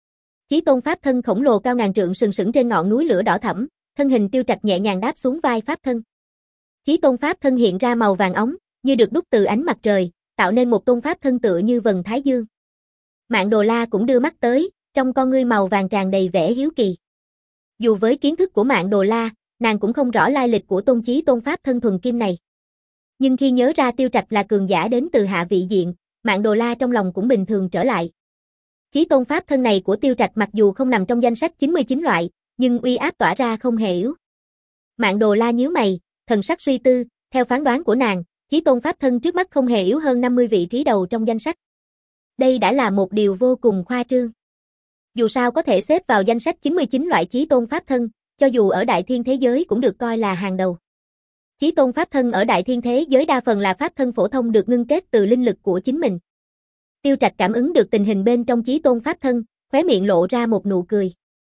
Chí tôn pháp thân khổng lồ cao ngàn trượng sừng sững trên ngọn núi lửa đỏ thẫm, thân hình Tiêu Trạch nhẹ nhàng đáp xuống vai pháp thân. Chí tôn pháp thân hiện ra màu vàng óng, như được đúc từ ánh mặt trời, tạo nên một tôn pháp thân tựa như vầng thái dương. Mạn Đồ La cũng đưa mắt tới, trong con ngươi màu vàng tràn đầy vẻ hiếu kỳ. Dù với kiến thức của Mạn Đồ La, nàng cũng không rõ lai lịch của tôn chí tôn pháp thân thuần kim này. Nhưng khi nhớ ra Tiêu Trạch là cường giả đến từ hạ vị diện, Mạn Đồ La trong lòng cũng bình thường trở lại. Chí tôn pháp thân này của Tiêu Trạch mặc dù không nằm trong danh sách chín mươi chín loại, nhưng uy áp tỏa ra không hề yếu. Mạn Đồ La nhíu mày, thần sắc suy tư, theo phán đoán của nàng, chí tôn pháp thân trước mắt không hề yếu hơn năm mươi vị trí đầu trong danh sách. Đây đã là một điều vô cùng khoa trương. Dù sao có thể xếp vào danh sách chín mươi chín loại chí tôn pháp thân, cho dù ở đại thiên thế giới cũng được coi là hàng đầu. Chí tôn pháp thân ở đại thiên thế giới đa phần là pháp thân phổ thông được ngưng kết từ linh lực của chính mình. Tiêu Trạch cảm ứng được tình hình bên trong chí tôn pháp thân, khóe miệng lộ ra một nụ cười.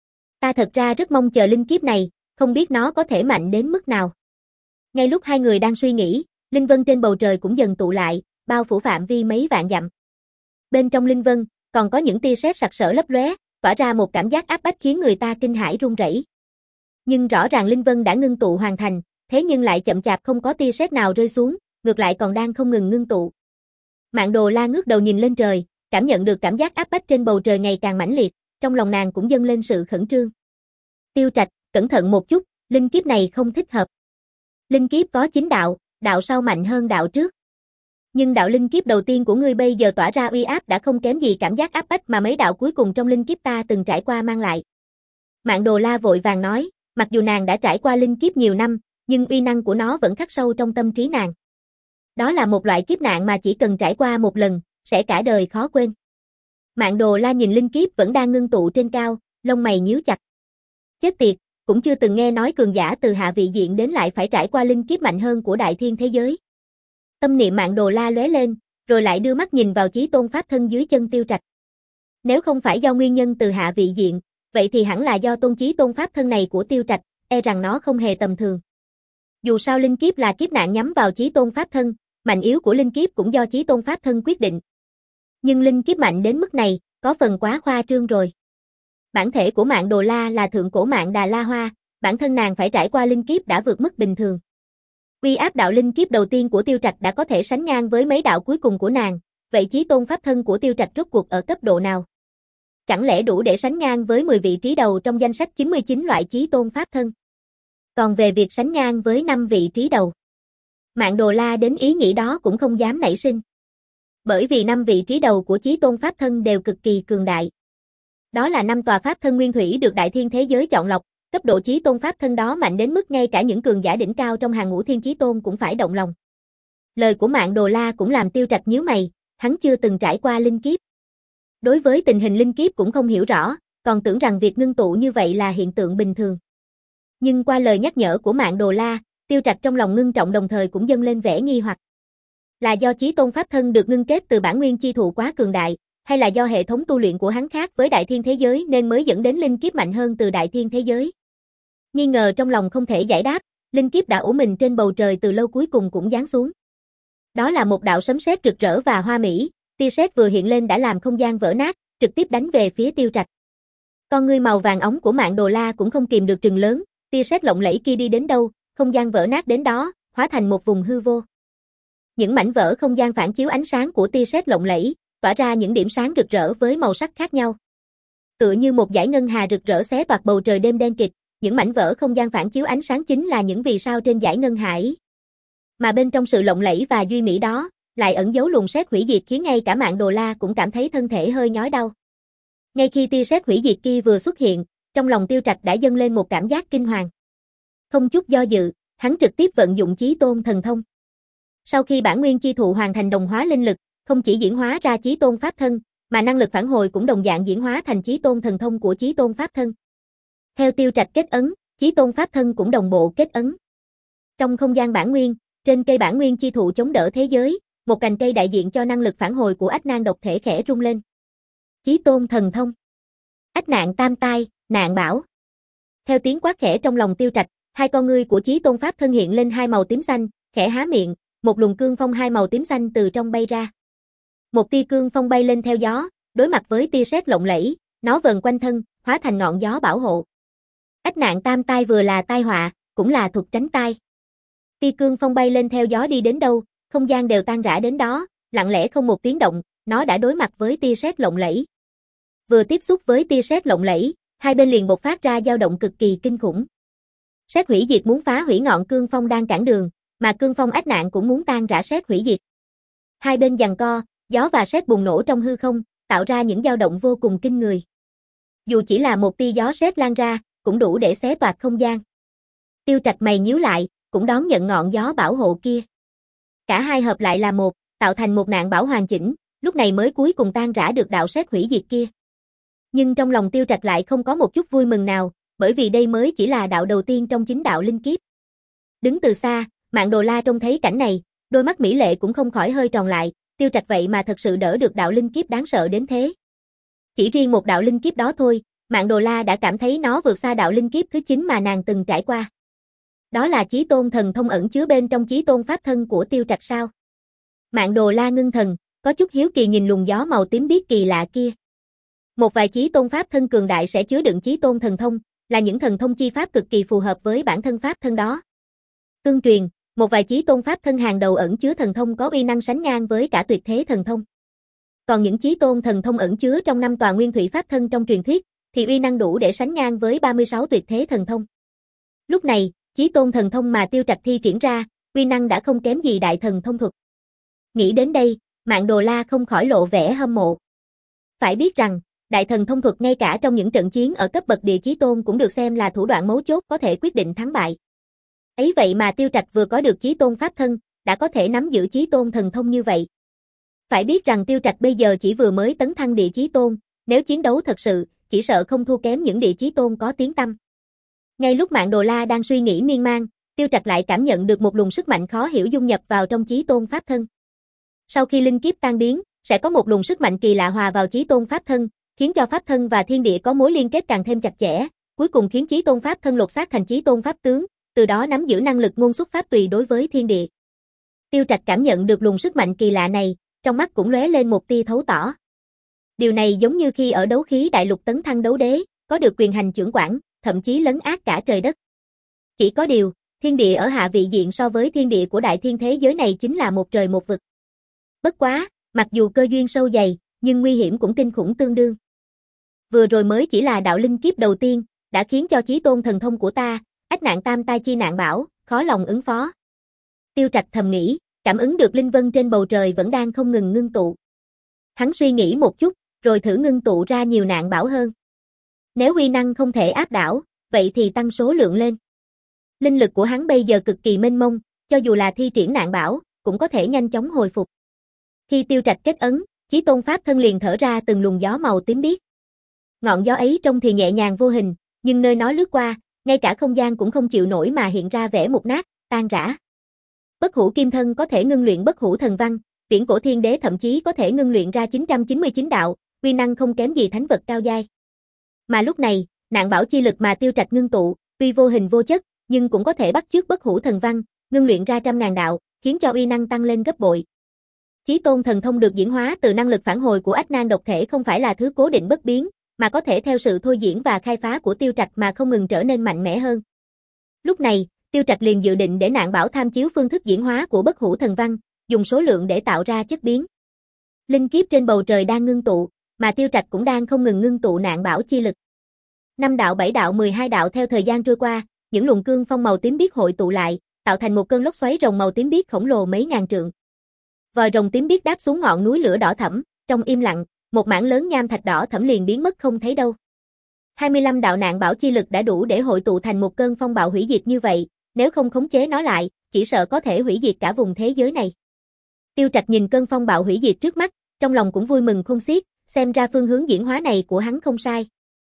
Ta thật ra rất mong chờ linh kiếp này, không biết nó có thể mạnh đến mức nào. Ngay lúc hai người đang suy nghĩ, linh vân trên bầu trời cũng dần tụ lại, bao phủ phạm vi mấy vạn dặm. Bên trong linh vân, còn có những tia sét sặc sỡ lấp lóe, tỏa ra một cảm giác áp bách khiến người ta kinh hãi run rẩy. Nhưng rõ ràng linh vân đã ngưng tụ hoàn thành, thế nhưng lại chậm chạp không có tia sét nào rơi xuống, ngược lại còn đang không ngừng ngưng tụ. Mạn Đồ La ngước đầu nhìn lên trời, cảm nhận được cảm giác áp bách trên bầu trời ngày càng mãnh liệt, trong lòng nàng cũng dâng lên sự khẩn trương. Tiêu Trạch, cẩn thận một chút, linh kiếp này không thích hợp. Linh kiếp có chín đạo, đạo sau mạnh hơn đạo trước. Nhưng đạo linh kiếp đầu tiên của ngươi bây giờ tỏa ra uy áp đã không kém gì cảm giác áp bách mà mấy đạo cuối cùng trong linh kiếp ta từng trải qua mang lại. Mạn Đồ La vội vàng nói, mặc dù nàng đã trải qua linh kiếp nhiều năm, nhưng uy năng của nó vẫn khắc sâu trong tâm trí nàng. Đó là một loại kiếp nạn mà chỉ cần trải qua một lần, sẽ cả đời khó quên. Mạn Đồ La nhìn linh kiếp vẫn đang ngưng tụ trên cao, lông mày nhíu chặt. Chết tiệt, cũng chưa từng nghe nói cường giả từ hạ vị diện đến lại phải trải qua linh kiếp mạnh hơn của đại thiên thế giới. Tâm niệm Mạn Đồ La lóe lên, rồi lại đưa mắt nhìn vào chí tôn pháp thân dưới chân Tiêu Trạch. Nếu không phải do nguyên nhân từ hạ vị diện, vậy thì hẳn là do tôn chí tôn pháp thân này của Tiêu Trạch, e rằng nó không hề tầm thường. Dù sao linh kiếp là kiếp nạn nhắm vào chí tôn pháp thân, mạnh yếu của linh kiếp cũng do chí tôn pháp thân quyết định. Nhưng linh kiếp mạnh đến mức này, có phần quá khoa trương rồi. Bản thể của Mạn Đồ La là thượng cổ Mạn Đà La Hoa, bản thân nàng phải trải qua linh kiếp đã vượt mức bình thường. Uy áp đạo linh kiếp đầu tiên của Tiêu Trạch đã có thể sánh ngang với mấy đạo cuối cùng của nàng, vậy chí tôn pháp thân của Tiêu Trạch rốt cuộc ở cấp độ nào? Chẳng lẽ đủ để sánh ngang với mười vị trí đầu trong danh sách chín mươi chín loại chí tôn pháp thân? Còn về việc sánh ngang với năm vị trí đầu, Mạn Đồ La đến ý nghĩ đó cũng không dám nảy sinh. Bởi vì năm vị trí đầu của chí tôn pháp thân đều cực kỳ cường đại. Đó là năm tòa pháp thân nguyên thủy được đại thiên thế giới chọn lọc, cấp độ chí tôn pháp thân đó mạnh đến mức ngay cả những cường giả đỉnh cao trong hàng ngũ thiên chí tôn cũng phải động lòng. Lời của Mạn Đồ La cũng làm Tiêu Trạch nhíu mày, hắn chưa từng trải qua linh kiếp. Đối với tình hình linh kiếp cũng không hiểu rõ, còn tưởng rằng việc ngưng tụ như vậy là hiện tượng bình thường. Nhưng qua lời nhắc nhở của Mạn Đồ La, Tiêu Trạch trong lòng ngưng trọng đồng thời cũng dâng lên vẻ nghi hoặc. Là do chí tôn pháp thân được ngưng kết từ bản nguyên chi thụ quá cường đại, hay là do hệ thống tu luyện của hắn khác với đại thiên thế giới nên mới dẫn đến linh kiếp mạnh hơn từ đại thiên thế giới? Nghi ngờ trong lòng không thể giải đáp, linh kiếp đã ủ mình trên bầu trời từ lâu cuối cùng cũng giáng xuống. Đó là một đạo sấm sét rực rỡ và hoa mỹ, tia sét vừa hiện lên đã làm không gian vỡ nát, trực tiếp đánh về phía Tiêu Trạch. Con ngươi màu vàng óng của Mạn Đồ La cũng không kìm được trừng lớn, tia sét lộng lẫy kia đi đến đâu, không gian vỡ nát đến đó, hóa thành một vùng hư vô. Những mảnh vỡ không gian phản chiếu ánh sáng của tia sét lộng lẫy, tỏa ra những điểm sáng rực rỡ với màu sắc khác nhau. Tựa như một dải ngân hà rực rỡ xé toạc bầu trời đêm đen kịt, những mảnh vỡ không gian phản chiếu ánh sáng chính là những vì sao trên dải ngân hà ấy. Mà bên trong sự lộng lẫy và duy mỹ đó, lại ẩn giấu luồng sét hủy diệt khiến ngay cả Mạn Đồ La cũng cảm thấy thân thể hơi nhói đau. Ngay khi tia sét hủy diệt kia vừa xuất hiện, trong lòng Tiêu Trạch đã dâng lên một cảm giác kinh hoàng. Không chút do dự, hắn trực tiếp vận dụng Chí Tôn thần thông. Sau khi bản nguyên chi thụ hoàn thành đồng hóa linh lực, không chỉ diễn hóa ra Chí Tôn pháp thân, mà năng lực phản hồi cũng đồng dạng diễn hóa thành Chí Tôn thần thông của Chí Tôn pháp thân. Theo Tiêu Trạch kết ấn, Chí Tôn pháp thân cũng đồng bộ kết ấn. Trong không gian bản nguyên, trên cây bản nguyên chi thụ chống đỡ thế giới, một cành cây đại diện cho năng lực phản hồi của Ách Nan độc thể khẽ rung lên. Chí Tôn thần thông. Ách nạn tam tai, nạn bảo. Theo tiếng quát khẽ trong lòng Tiêu Trạch, hai con ngươi của Chí Tôn pháp thân hiện lên hai màu tím xanh, khẽ há miệng, một luồng cương phong hai màu tím xanh từ trong bay ra. Một tia cương phong bay lên theo gió, đối mặt với tia sét lộng lẫy, nó vần quanh thân, hóa thành ngọn gió bảo hộ. Ách nạn tam tai vừa là tai họa, cũng là thuật tránh tai. Tia cương phong bay lên theo gió đi đến đâu, không gian đều tan rã đến đó, lặng lẽ không một tiếng động, nó đã đối mặt với tia sét lộng lẫy. Vừa tiếp xúc với tia sét lộng lẫy, hai bên liền bộc phát ra dao động cực kỳ kinh khủng. Sét hủy diệt muốn phá hủy ngọn cương phong đang cản đường, mà cương phong ách nạn cũng muốn tan rã sét hủy diệt. Hai bên giằng co, gió và sét bùng nổ trong hư không, tạo ra những dao động vô cùng kinh người. Dù chỉ là một tia gió sét lan ra, cũng đủ để xé toạc không gian. Tiêu Trạch mày nhíu lại, cũng đón nhận ngọn gió bảo hộ kia. Cả hai hợp lại là một, tạo thành một nạn bảo hoàn chỉnh, lúc này mới cuối cùng tan rã được đạo sét hủy diệt kia. Nhưng trong lòng Tiêu Trạch lại không có một chút vui mừng nào, bởi vì đây mới chỉ là đạo đầu tiên trong chính đạo linh kiếp. Đứng từ xa, Mạn Đồ La trông thấy cảnh này, đôi mắt mỹ lệ cũng không khỏi hơi tròn lại, Tiêu Trạch vậy mà thật sự đỡ được đạo linh kiếp đáng sợ đến thế. Chỉ riêng một đạo linh kiếp đó thôi, Mạn Đồ La đã cảm thấy nó vượt xa đạo linh kiếp thứ chín mà nàng từng trải qua. Đó là Chí Tôn thần thông ẩn chứa bên trong Chí Tôn pháp thân của Tiêu Trạch sao? Mạn Đồ La ngưng thần, có chút hiếu kỳ nhìn luồng gió màu tím biếc kỳ lạ kia. Một vài Chí Tôn pháp thân cường đại sẽ chứa đựng Chí Tôn thần thông, là những thần thông chi pháp cực kỳ phù hợp với bản thân pháp thân đó. Tương truyền, một vài Chí Tôn pháp thân hàng đầu ẩn chứa thần thông có uy năng sánh ngang với cả tuyệt thế thần thông. Còn những Chí Tôn thần thông ẩn chứa trong năm tòa nguyên thủy pháp thân trong truyền thuyết, thì uy năng đủ để sánh ngang với ba mươi sáu tuyệt thế thần thông. Lúc này, Chí Tôn thần thông mà Tiêu Trạch thi triển ra, uy năng đã không kém gì đại thần thông thuật. Nghĩ đến đây, Mạn Đồ La không khỏi lộ vẻ hâm mộ. Phải biết rằng, đại thần thông thuật ngay cả trong những trận chiến ở cấp bậc địa chí tôn cũng được xem là thủ đoạn mấu chốt có thể quyết định thắng bại. Ấy vậy mà Tiêu Trạch vừa có được Chí Tôn pháp thân, đã có thể nắm giữ Chí Tôn thần thông như vậy. Phải biết rằng Tiêu Trạch bây giờ chỉ vừa mới tấn thăng địa chí tôn, nếu chiến đấu thật sự, chỉ sợ không thua kém những địa chí tôn có tiếng tăm. Ngay lúc Mạn Đồ La đang suy nghĩ miên man, Tiêu Trạch lại cảm nhận được một luồng sức mạnh khó hiểu dung nhập vào trong Chí Tôn pháp thân. Sau khi linh kiếp tan biến, sẽ có một luồng sức mạnh kỳ lạ hòa vào Chí Tôn pháp thân, khiến cho pháp thân và thiên địa có mối liên kết càng thêm chặt chẽ, cuối cùng khiến Chí Tôn pháp thân lột xác thành Chí Tôn pháp tướng, từ đó nắm giữ năng lực ngôn xuất pháp tùy đối với thiên địa. Tiêu Trạch cảm nhận được luồng sức mạnh kỳ lạ này, trong mắt cũng lóe lên một tia thấu tỏ. Điều này giống như khi ở đấu khí đại lục tấn thăng đấu đế, có được quyền hành chưởng quản, thậm chí lấn át cả trời đất. Chỉ có điều, thiên địa ở hạ vị diện so với thiên địa của đại thiên thế giới này chính là một trời một vực. Bất quá, mặc dù cơ duyên sâu dày, nhưng nguy hiểm cũng kinh khủng tương đương. Vừa rồi mới chỉ là đạo linh kiếp đầu tiên, đã khiến cho Chí Tôn thần thông của ta, ách nạn tam tai chi nạn bảo, khó lòng ứng phó. Tiêu Trạch thầm nghĩ, cảm ứng được linh vân trên bầu trời vẫn đang không ngừng ngưng tụ. Hắn suy nghĩ một chút, rồi thử ngưng tụ ra nhiều nạn bảo hơn. Nếu uy năng không thể áp đảo, vậy thì tăng số lượng lên. Linh lực của hắn bây giờ cực kỳ mênh mông, cho dù là thi triển nạn bảo, cũng có thể nhanh chóng hồi phục. Khi Tiêu Trạch kết ấn, Chí Tôn pháp thân liền thở ra từng luồng gió màu tím biếc. Ngọn gió ấy trông thì nhẹ nhàng vô hình, nhưng nơi nó lướt qua, ngay cả không gian cũng không chịu nổi mà hiện ra vẻ mục nát, tan rã. Bất hủ kim thân có thể ngưng luyện bất hủ thần văn, Viễn cổ thiên đế thậm chí có thể ngưng luyện ra chín trăm chín mươi chín đạo, uy năng không kém gì thánh vật cao giai. Mà lúc này, nạn bảo chi lực mà Tiêu Trạch ngưng tụ, tuy vô hình vô chất, nhưng cũng có thể bắt chước bất hủ thần văn, ngưng luyện ra trăm ngàn đạo, khiến cho uy năng tăng lên gấp bội. Chí tôn thần thông được diễn hóa từ năng lực phản hồi của Ách Nan độc thể không phải là thứ cố định bất biến, mà có thể theo sự thôi diễn và khai phá của Tiêu Trạch mà không ngừng trở nên mạnh mẽ hơn. Lúc này, Tiêu Trạch liền dự định để nạn bảo tham chiếu phương thức diễn hóa của bất hủ thần văn, dùng số lượng để tạo ra chất biến. Linh kiếp trên bầu trời đang ngưng tụ, mà Tiêu Trạch cũng đang không ngừng ngưng tụ nạn bảo chi lực. Năm đạo, bảy đạo, mười hai đạo theo thời gian trôi qua, những luồng cương phong màu tím biếc hội tụ lại, tạo thành một cơn lốc xoáy rồng màu tím biếc khổng lồ mấy ngàn trượng. Vòi rồng tím biếc đáp xuống ngọn núi lửa đỏ thẫm, trong im lặng, một mảng lớn nham thạch đỏ thẫm liền biến mất không thấy đâu. hai mươi lăm đạo nạn bảo chi lực đã đủ để hội tụ thành một cơn phong bạo hủy diệt như vậy, nếu không khống chế nó lại, chỉ sợ có thể hủy diệt cả vùng thế giới này. Tiêu Trạch nhìn cơn phong bạo hủy diệt trước mắt, trong lòng cũng vui mừng không xiết, xem ra phương hướng diễn hóa này của hắn không sai.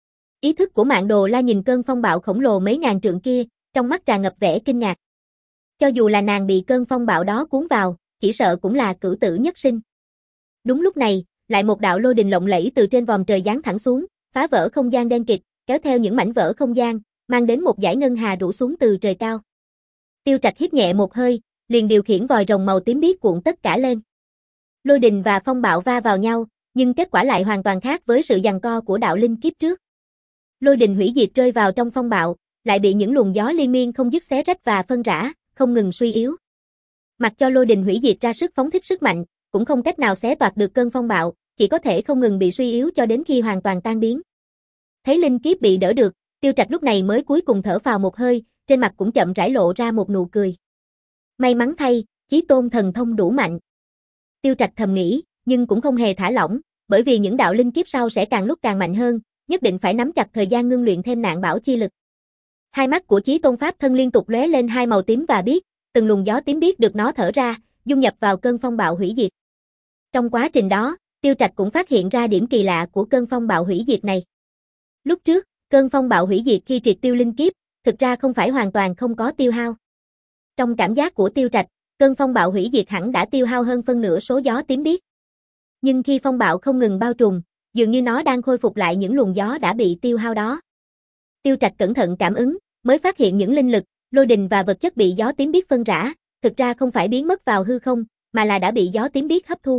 Ý thức của Mạn Đồ La nhìn cơn phong bạo khổng lồ mấy ngàn trượng kia, trong mắt tràn ngập vẻ kinh ngạc. Cho dù là nàng bị cơn phong bạo đó cuốn vào, chỉ sợ cũng là cửu tử nhất sinh. Đúng lúc này, lại một đạo lôi đình lộng lẫy từ trên vòm trời giáng thẳng xuống, phá vỡ không gian đen kịt, kéo theo những mảnh vỡ không gian, mang đến một dải ngân hà rủ xuống từ trời cao. Tiêu Trạch hít nhẹ một hơi, liền điều khiển vòi rồng màu tím biếc cuộn tất cả lên. Lôi đình và phong bạo va vào nhau, nhưng kết quả lại hoàn toàn khác với sự giằng co của đạo linh kiếp trước. Lôi đình hủy diệt rơi vào trong phong bạo, lại bị những luồng gió liên miên không dứt xé rách và phân rã, không ngừng suy yếu. Mặc cho lôi đình hủy diệt ra sức phóng thích sức mạnh, cũng không cách nào xé toạc được cơn phong bạo, chỉ có thể không ngừng bị suy yếu cho đến khi hoàn toàn tan biến. Thấy linh kiếp bị đỡ được, Tiêu Trạch lúc này mới cuối cùng thở phào một hơi, trên mặt cũng chậm rãi lộ ra một nụ cười. May mắn thay, chí tôn thần thông đủ mạnh. Tiêu Trạch thầm nghĩ, nhưng cũng không hề thả lỏng, bởi vì những đạo linh kiếp sau sẽ càng lúc càng mạnh hơn, nhất định phải nắm chặt thời gian ngưng luyện thêm nạn bảo chi lực. Hai mắt của chí tôn pháp thân liên tục lóe lên hai màu tím và biếc, từng luồng gió tím biếc được nó thở ra, dung nhập vào cơn phong bạo hủy diệt. Trong quá trình đó, Tiêu Trạch cũng phát hiện ra điểm kỳ lạ của cơn phong bạo hủy diệt này. Lúc trước, cơn phong bạo hủy diệt khi triệt tiêu linh kiếp, thực ra không phải hoàn toàn không có tiêu hao. Trong cảm giác của Tiêu Trạch, cơn phong bạo hủy diệt hẳn đã tiêu hao hơn phân nửa số gió tím biếc. Nhưng khi phong bạo không ngừng bao trùm, dường như nó đang khôi phục lại những luồng gió đã bị tiêu hao đó. Tiêu Trạch cẩn thận cảm ứng, mới phát hiện những linh lực, lôi đình và vật chất bị gió tím biếc phân rã, thực ra không phải biến mất vào hư không, mà là đã bị gió tím biếc hấp thu.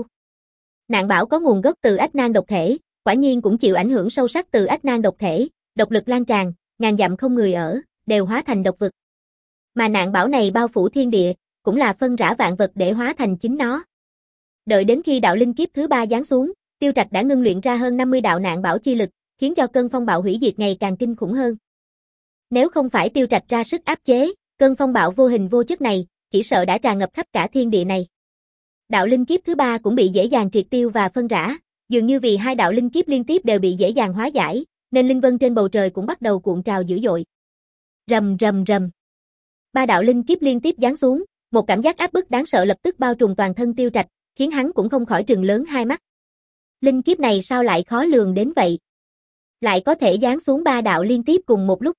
Nạn bảo có nguồn gốc từ Ách Nan độc thể, quả nhiên cũng chịu ảnh hưởng sâu sắc từ Ách Nan độc thể, độc lực lan tràn, ngàn dặm không người ở, đều hóa thành độc vực. Mà nạn bảo này bao phủ thiên địa, cũng là phân rã vạn vật để hóa thành chính nó. Đợi đến khi đạo linh kiếp thứ ba giáng xuống, Tiêu Trạch đã ngưng luyện ra hơn năm mươi đạo nạn bảo chi lực, khiến cho cơn phong bạo hủy diệt ngày càng kinh khủng hơn. Nếu không phải Tiêu Trạch ra sức áp chế, cơn phong bạo vô hình vô chất này, chỉ sợ đã tràn ngập khắp cả thiên địa này. Đạo linh kiếp thứ ba cũng bị dễ dàng triệt tiêu và phân rã, dường như vì hai đạo linh kiếp liên tiếp đều bị dễ dàng hóa giải, nên linh vân trên bầu trời cũng bắt đầu cuộn trào dữ dội. Rầm rầm rầm. Ba đạo linh kiếp liên tiếp giáng xuống, một cảm giác áp bức đáng sợ lập tức bao trùm toàn thân Tiêu Trạch, khiến hắn cũng không khỏi trừng lớn hai mắt. Linh kiếp này sao lại khó lường đến vậy? Lại có thể giáng xuống ba đạo liên tiếp cùng một lúc.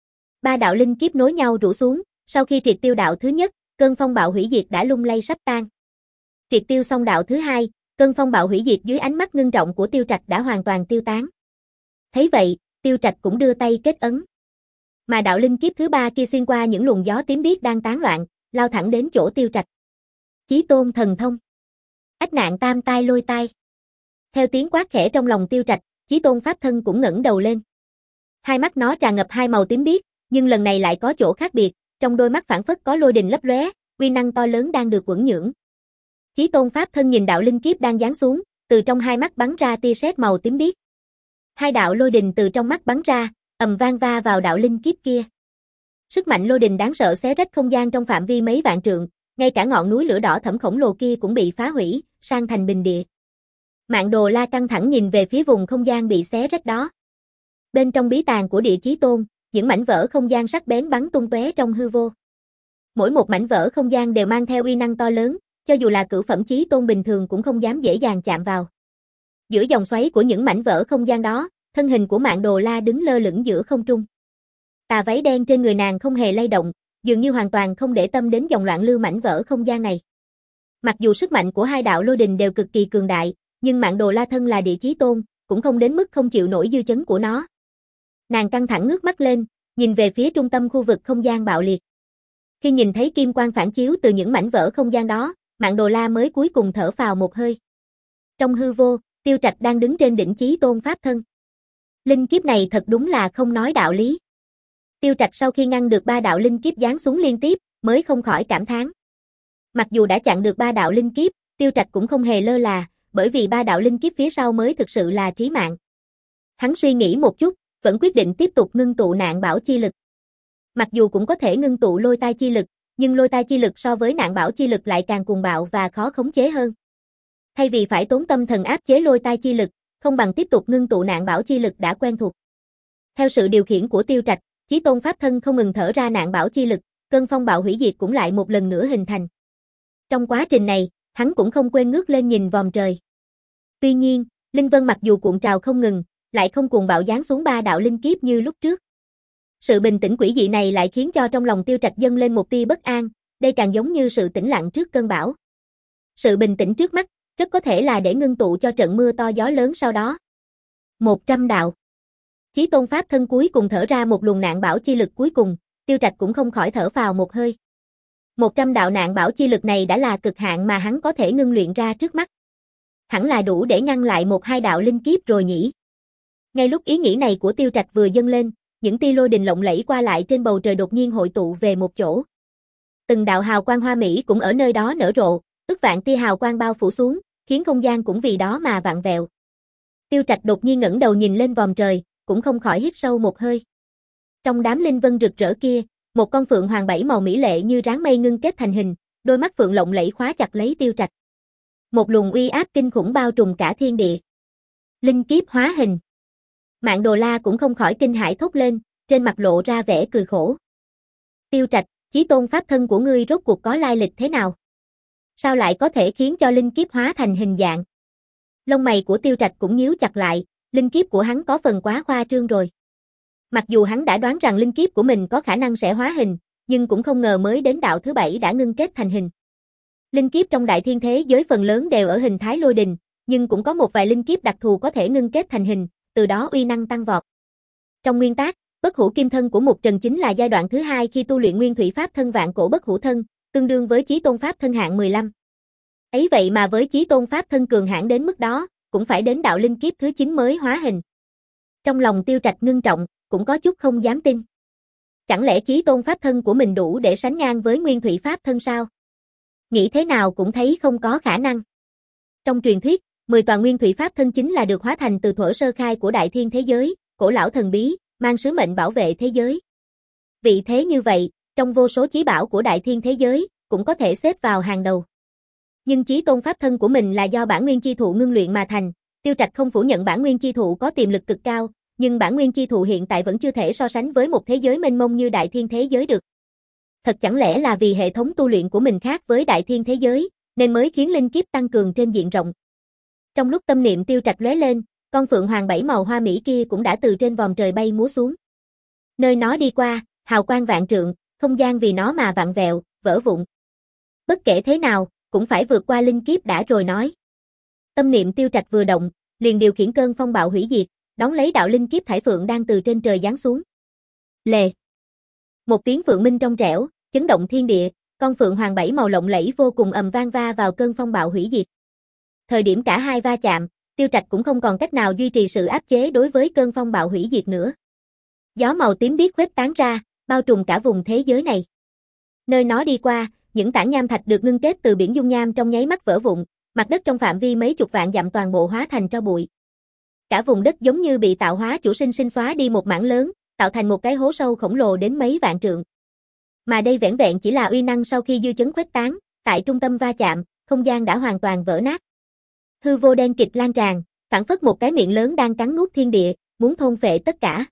Ba đạo linh kiếp nối nhau rủ xuống, sau khi triệt tiêu đạo thứ nhất, cơn phong bạo hủy diệt đã lung lay sắp tan. Triệt tiêu xong đạo thứ hai, cơn phong bạo hủy diệt dưới ánh mắt ngưng trọng của Tiêu Trạch đã hoàn toàn tiêu tán. Thấy vậy, Tiêu Trạch cũng đưa tay kết ấn. Mà đạo linh kiếp thứ ba kia xuyên qua những luồng gió tím biếc đang tán loạn, lao thẳng đến chỗ Tiêu Trạch. Chí tôn thần thông. Ách nạn tam tai lôi tai. Theo tiếng quát khẽ trong lòng Tiêu Trạch, chí tôn pháp thân cũng ngẩng đầu lên. Hai mắt nó tràn ngập hai màu tím biếc, nhưng lần này lại có chỗ khác biệt, trong đôi mắt phảng phất có lôi đình lấp lóe, uy năng to lớn đang được quẩn nhưỡng. Chí tôn pháp thân nhìn đạo linh kiếp đang giáng xuống, từ trong hai mắt bắn ra tia sét màu tím biếc. Hai đạo lôi đình từ trong mắt bắn ra, ầm vang va vào đạo linh kiếp kia. Sức mạnh lôi đình đáng sợ xé rách không gian trong phạm vi mấy vạn trượng, ngay cả ngọn núi lửa đỏ thẫm khổng lồ kia cũng bị phá hủy, san thành bình địa. Mạn Đồ La căng thẳng nhìn về phía vùng không gian bị xé rách đó. Bên trong bí tàng của Địa Chí Tôn, những mảnh vỡ không gian sắc bén bắn tung tóe trong hư vô. Mỗi một mảnh vỡ không gian đều mang theo uy năng to lớn, cho dù là cửu phẩm Chí Tôn bình thường cũng không dám dễ dàng chạm vào. Giữa dòng xoáy của những mảnh vỡ không gian đó, thân hình của Mạn Đồ La đứng lơ lửng giữa không trung. Tà váy đen trên người nàng không hề lay động, dường như hoàn toàn không để tâm đến dòng loạn lưu mảnh vỡ không gian này. Mặc dù sức mạnh của hai đạo lôi đình đều cực kỳ cường đại, nhưng Mạn Đồ La thân là địa chí tôn, cũng không đến mức không chịu nổi dư chấn của nó. Nàng căng thẳng ngước mắt lên, nhìn về phía trung tâm khu vực không gian bạo liệt. Khi nhìn thấy kim quang phản chiếu từ những mảnh vỡ không gian đó, Mạn Đồ La mới cuối cùng thở phào một hơi. Trong hư vô, Tiêu Trạch đang đứng trên đỉnh chí tôn pháp thân. Linh kiếp này thật đúng là không nói đạo lý. Tiêu Trạch sau khi ngăn được ba đạo linh kiếp giáng xuống liên tiếp, mới không khỏi cảm thán. Mặc dù đã chặn được ba đạo linh kiếp, Tiêu Trạch cũng không hề lơ là, bởi vì ba đạo linh kiếp phía sau mới thực sự là trí mạng. Hắn suy nghĩ một chút, vẫn quyết định tiếp tục ngưng tụ nạn bảo chi lực. Mặc dù cũng có thể ngưng tụ lôi tai chi lực, nhưng lôi tai chi lực so với nạn bảo chi lực lại càng cuồng bạo và khó khống chế hơn. Thay vì phải tốn tâm thần áp chế lôi tai chi lực, không bằng tiếp tục ngưng tụ nạn bảo chi lực đã quen thuộc. Theo sự điều khiển của Tiêu Trạch, Chí Tôn pháp thân không ngừng thở ra nạn bảo chi lực, cơn phong bạo hủy diệt cũng lại một lần nữa hình thành. Trong quá trình này, hắn cũng không quên ngước lên nhìn vòm trời. Tuy nhiên, linh vân mặc dù cuộn trào không ngừng, lại không cuồng bạo giáng xuống ba đạo linh kiếp như lúc trước. Sự bình tĩnh quỷ dị này lại khiến cho trong lòng Tiêu Trạch dâng lên một tia bất an, đây càng giống như sự tĩnh lặng trước cơn bão. Sự bình tĩnh trước mắt, rất có thể là để ngưng tụ cho trận mưa to gió lớn sau đó. một trăm đạo. Chí Tôn pháp thân cuối cùng thở ra một luồng nạn bảo chi lực cuối cùng, Tiêu Trạch cũng không khỏi thở phào một hơi. một trăm đạo nạn bảo chi lực này đã là cực hạn mà hắn có thể ngưng luyện ra trước mắt. Hẳn là đủ để ngăn lại một hai đạo linh kiếp rồi nhỉ. Ngay lúc ý nghĩ này của Tiêu Trạch vừa dâng lên, những tia lôi đình lộng lẫy qua lại trên bầu trời đột nhiên hội tụ về một chỗ. Từng đạo hào quang hoa mỹ cũng ở nơi đó nở rộ, ức vạn tia hào quang bao phủ xuống, khiến không gian cũng vì đó mà vặn vẹo. Tiêu Trạch đột nhiên ngẩng đầu nhìn lên vòm trời, cũng không khỏi hít sâu một hơi. Trong đám linh vân rực rỡ kia, một con phượng hoàng bảy màu mỹ lệ như ráng mây ngưng kết thành hình, đôi mắt phượng lộng lẫy khóa chặt lấy Tiêu Trạch. Một luồng uy áp kinh khủng bao trùm cả thiên địa. Linh kiếp hóa hình. Mạn Đồ La cũng không khỏi kinh hãi thốt lên, trên mặt lộ ra vẻ cười khổ. Tiêu Trạch, Chí Tôn pháp thân của ngươi rốt cuộc có lai lịch thế nào? Sao lại có thể khiến cho linh kiếp hóa thành hình dạng? Lông mày của Tiêu Trạch cũng nhíu chặt lại, linh kiếp của hắn có phần quá khoa trương rồi. Mặc dù hắn đã đoán rằng linh kiếp của mình có khả năng sẽ hóa hình, nhưng cũng không ngờ mới đến đạo thứ bảy đã ngưng kết thành hình. Linh kiếp trong đại thiên thế giới phần lớn đều ở hình thái lôi đình, nhưng cũng có một vài linh kiếp đặc thù có thể ngưng kết thành hình, từ đó uy năng tăng vọt. Trong nguyên tác, bất hủ kim thân của Mục Trần chính là giai đoạn thứ hai khi tu luyện nguyên thủy pháp thân vạn cổ bất hủ thân, tương đương với Chí Tôn pháp thân hạng mười lăm. Ấy vậy mà với Chí Tôn pháp thân cường hãn đến mức đó, cũng phải đến đạo linh kiếp thứ chín mới hóa hình. Trong lòng Tiêu Trạch ngưng trọng, cũng có chút không dám tin. Chẳng lẽ Chí Tôn pháp thân của mình đủ để sánh ngang với nguyên thủy pháp thân sao? Nghĩ thế nào cũng thấy không có khả năng. Trong truyền thuyết, mười tòa nguyên thủy pháp thân chính là được hóa thành từ thuở sơ khai của đại thiên thế giới, cổ lão thần bí, mang sứ mệnh bảo vệ thế giới. Vị thế như vậy, trong vô số chí bảo của đại thiên thế giới, cũng có thể xếp vào hàng đầu. Nhưng Chí Tôn pháp thân của mình là do bản nguyên chi thụ ngưng luyện mà thành, Tiêu Trạch không phủ nhận bản nguyên chi thụ có tiềm lực cực cao, nhưng bản nguyên chi thụ hiện tại vẫn chưa thể so sánh với một thế giới mênh mông như đại thiên thế giới được. Thật chẳng lẽ là vì hệ thống tu luyện của mình khác với đại thiên thế giới, nên mới khiến linh kiếp tăng cường trên diện rộng. Trong lúc tâm niệm Tiêu Trạch lóe lên, con phượng hoàng bảy màu hoa mỹ kia cũng đã từ trên vòm trời bay múa xuống. Nơi nó đi qua, hào quang vạn trượng, không gian vì nó mà vặn vẹo, vỡ vụn. Bất kể thế nào, cũng phải vượt qua linh kiếp đã rồi nói. Tâm niệm Tiêu Trạch vừa động, liền điều khiển cơn phong bạo hủy diệt, đón lấy đạo linh kiếp thải phượng đang từ trên trời giáng xuống. Lề. Một tiếng phượng minh trong trẻo, chấn động thiên địa, con phượng hoàng bảy màu lộng lẫy vô cùng ầm vang va vào cơn phong bạo hủy diệt. Thời điểm cả hai va chạm, Tiêu Trạch cũng không còn cách nào duy trì sự áp chế đối với cơn phong bạo hủy diệt nữa. Gió màu tím biếc khuếch tán ra, bao trùm cả vùng thế giới này. Nơi nó đi qua, những tảng nham thạch được ngưng kết từ biển dung nham trong nháy mắt vỡ vụn, mặt đất trong phạm vi mấy chục vạn dặm toàn bộ hóa thành tro bụi. Cả vùng đất giống như bị tạo hóa chủ sinh sinh xóa đi một mảng lớn, tạo thành một cái hố sâu khổng lồ đến mấy vạn trượng. Mà đây vẻn vẹn chỉ là uy năng sau khi dư chấn khuếch tán, tại trung tâm va chạm, không gian đã hoàn toàn vỡ nát. Hư vô đen kịt lan tràn, phảng phất một cái miệng lớn đang cắn nuốt thiên địa, muốn thôn phệ tất cả.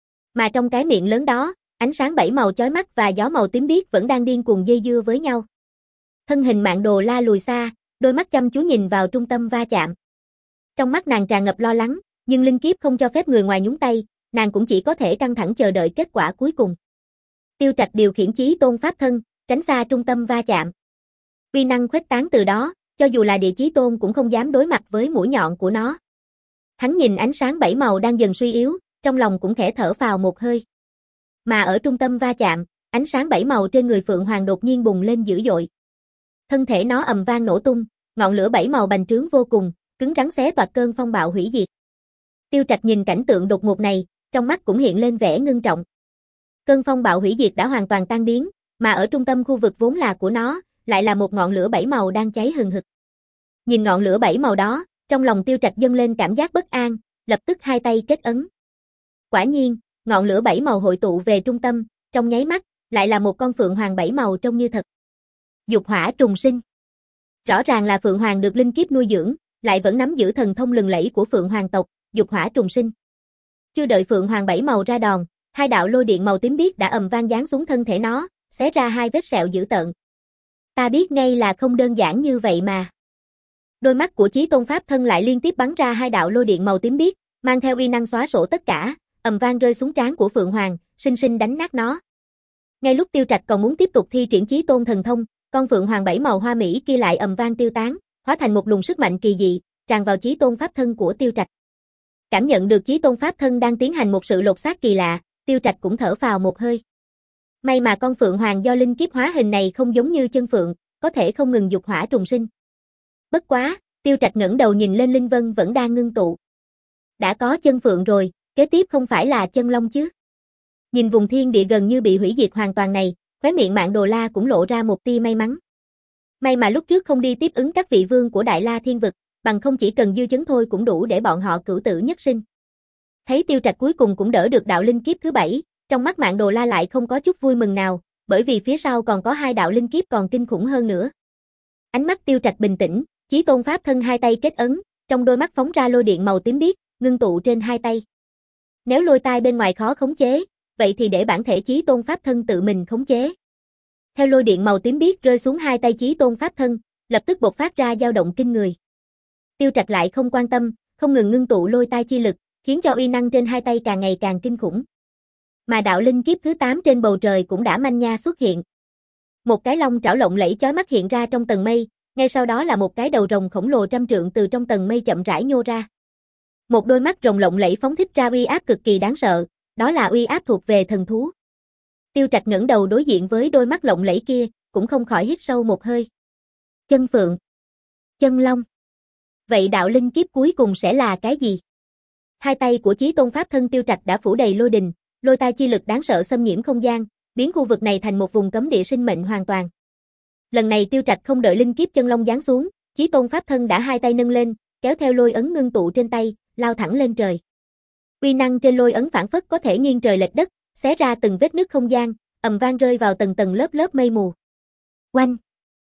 Mà trong cái miệng lớn đó, ánh sáng bảy màu chói mắt và gió màu tím biếc vẫn đang điên cuồng dây dưa với nhau. Thân hình Mạn Đồ La lùi xa, đôi mắt chăm chú nhìn vào trung tâm va chạm. Trong mắt nàng tràn ngập lo lắng, nhưng linh kiếp không cho phép người ngoài nhúng tay, nàng cũng chỉ có thể căng thẳng chờ đợi kết quả cuối cùng. Tiêu Trạch điều khiển Chí Tôn pháp thân, tránh xa trung tâm va chạm. Uy năng khuếch tán từ đó, cho dù là Địa Chí Tôn cũng không dám đối mặt với mũi nhọn của nó. Hắn nhìn ánh sáng bảy màu đang dần suy yếu, trong lòng cũng khẽ thở phào một hơi. Mà ở trung tâm va chạm, ánh sáng bảy màu trên người Phượng Hoàng đột nhiên bùng lên dữ dội. Thân thể nó ầm vang nổ tung, ngọn lửa bảy màu bành trướng vô cùng, cứng rắn xé toạc cơn phong bạo hủy diệt. Tiêu Trạch nhìn cảnh tượng đột ngột này, trong mắt cũng hiện lên vẻ ngưng trọng. Cơn phong bạo hủy diệt đã hoàn toàn tan biến, mà ở trung tâm khu vực vốn là của nó, lại là một ngọn lửa bảy màu đang cháy hừng hực. Nhìn ngọn lửa bảy màu đó, trong lòng Tiêu Trạch dâng lên cảm giác bất an, lập tức hai tay kết ấn. Quả nhiên, ngọn lửa bảy màu hội tụ về trung tâm, trong nháy mắt, lại là một con phượng hoàng bảy màu trông như thật. Dục hỏa trùng sinh. Rõ ràng là phượng hoàng được linh kiếp nuôi dưỡng, lại vẫn nắm giữ thần thông lừng lẫy của phượng hoàng tộc, dục hỏa trùng sinh. Chưa đợi phượng hoàng bảy màu ra đòn, hai đạo lôi điện màu tím biếc đã ầm vang giáng xuống thân thể nó, xé ra hai vết sẹo dữ tợn. Ta biết ngay là không đơn giản như vậy mà. Đôi mắt của Chí Tôn Pháp Thân lại liên tiếp bắn ra hai đạo lôi điện màu tím biếc, mang theo uy năng xóa sổ tất cả, ầm vang rơi xuống trán của Phượng Hoàng, sinh sinh đánh nát nó. Ngay lúc Tiêu Trạch còn muốn tiếp tục thi triển Chí Tôn thần thông, con Phượng Hoàng bảy màu hoa mỹ kia lại ầm vang tiêu tán, hóa thành một luồng sức mạnh kỳ dị, tràn vào Chí Tôn Pháp Thân của Tiêu Trạch. Cảm nhận được Chí Tôn Pháp Thân đang tiến hành một sự lột xác kỳ lạ, Tiêu Trạch cũng thở phào một hơi. May mà con Phượng Hoàng do linh kiếp hóa hình này không giống như chân phượng, có thể không ngừng dục hỏa trùng sinh. Bất quá, Tiêu Trạch ngẩng đầu nhìn lên linh vân vẫn đang ngưng tụ. Đã có chân phượng rồi, kế tiếp không phải là chân long chứ? Nhìn vùng thiên địa gần như bị hủy diệt hoàn toàn này, khóe miệng Mạn Đồ La cũng lộ ra một tia may mắn. May mà lúc trước không đi tiếp ứng các vị vương của Đại La Thiên Vực, bằng không chỉ cần dư chấn thôi cũng đủ để bọn họ cửu tử nhất sinh. Thấy Tiêu Trạch cuối cùng cũng đỡ được đạo linh kiếp thứ bảy, trong mắt Mạn Đồ La lại không có chút vui mừng nào, bởi vì phía sau còn có hai đạo linh kiếp còn kinh khủng hơn nữa. Ánh mắt Tiêu Trạch bình tĩnh, Chí Tôn Pháp Thân hai tay kết ấn, trong đôi mắt phóng ra lôi điện màu tím biếc, ngưng tụ trên hai tay. Nếu lôi tai bên ngoài khó khống chế, vậy thì để bản thể Chí Tôn Pháp Thân tự mình khống chế. Theo lôi điện màu tím biếc rơi xuống hai tay Chí Tôn Pháp Thân, lập tức bộc phát ra dao động kinh người. Tiêu Trạch lại không quan tâm, không ngừng ngưng tụ lôi tai chi lực, khiến cho uy năng trên hai tay càng ngày càng kinh khủng. Mà đạo linh kiếp thứ tám trên bầu trời cũng đã manh nha xuất hiện. Một cái long trảo lộng lẫy chói mắt hiện ra trong tầng mây, ngay sau đó là một cái đầu rồng khổng lồ trăm trượng từ trong tầng mây chậm rãi nhô ra. Một đôi mắt rồng lộng lẫy phóng thích ra uy áp cực kỳ đáng sợ, đó là uy áp thuộc về thần thú. Tiêu Trạch ngẩng đầu đối diện với đôi mắt lộng lẫy kia, cũng không khỏi hít sâu một hơi. Chân phượng, chân long. Vậy đạo linh kiếp cuối cùng sẽ là cái gì? Hai tay của Chí Tôn Pháp Thân Tiêu Trạch đã phủ đầy lôi đình, lôi tai chi lực đáng sợ xâm nhiễm không gian, biến khu vực này thành một vùng cấm địa sinh mệnh hoàn toàn. Lần này Tiêu Trạch không đợi linh kiếp chân long giáng xuống, Chí Tôn Pháp Thân đã hai tay nâng lên, kéo theo lôi ấn ngưng tụ trên tay, lao thẳng lên trời. Uy năng trên lôi ấn phảng phất có thể nghiêng trời lệch đất, xé ra từng vết nứt không gian, ầm vang rơi vào tầng tầng lớp lớp mây mù. Oanh!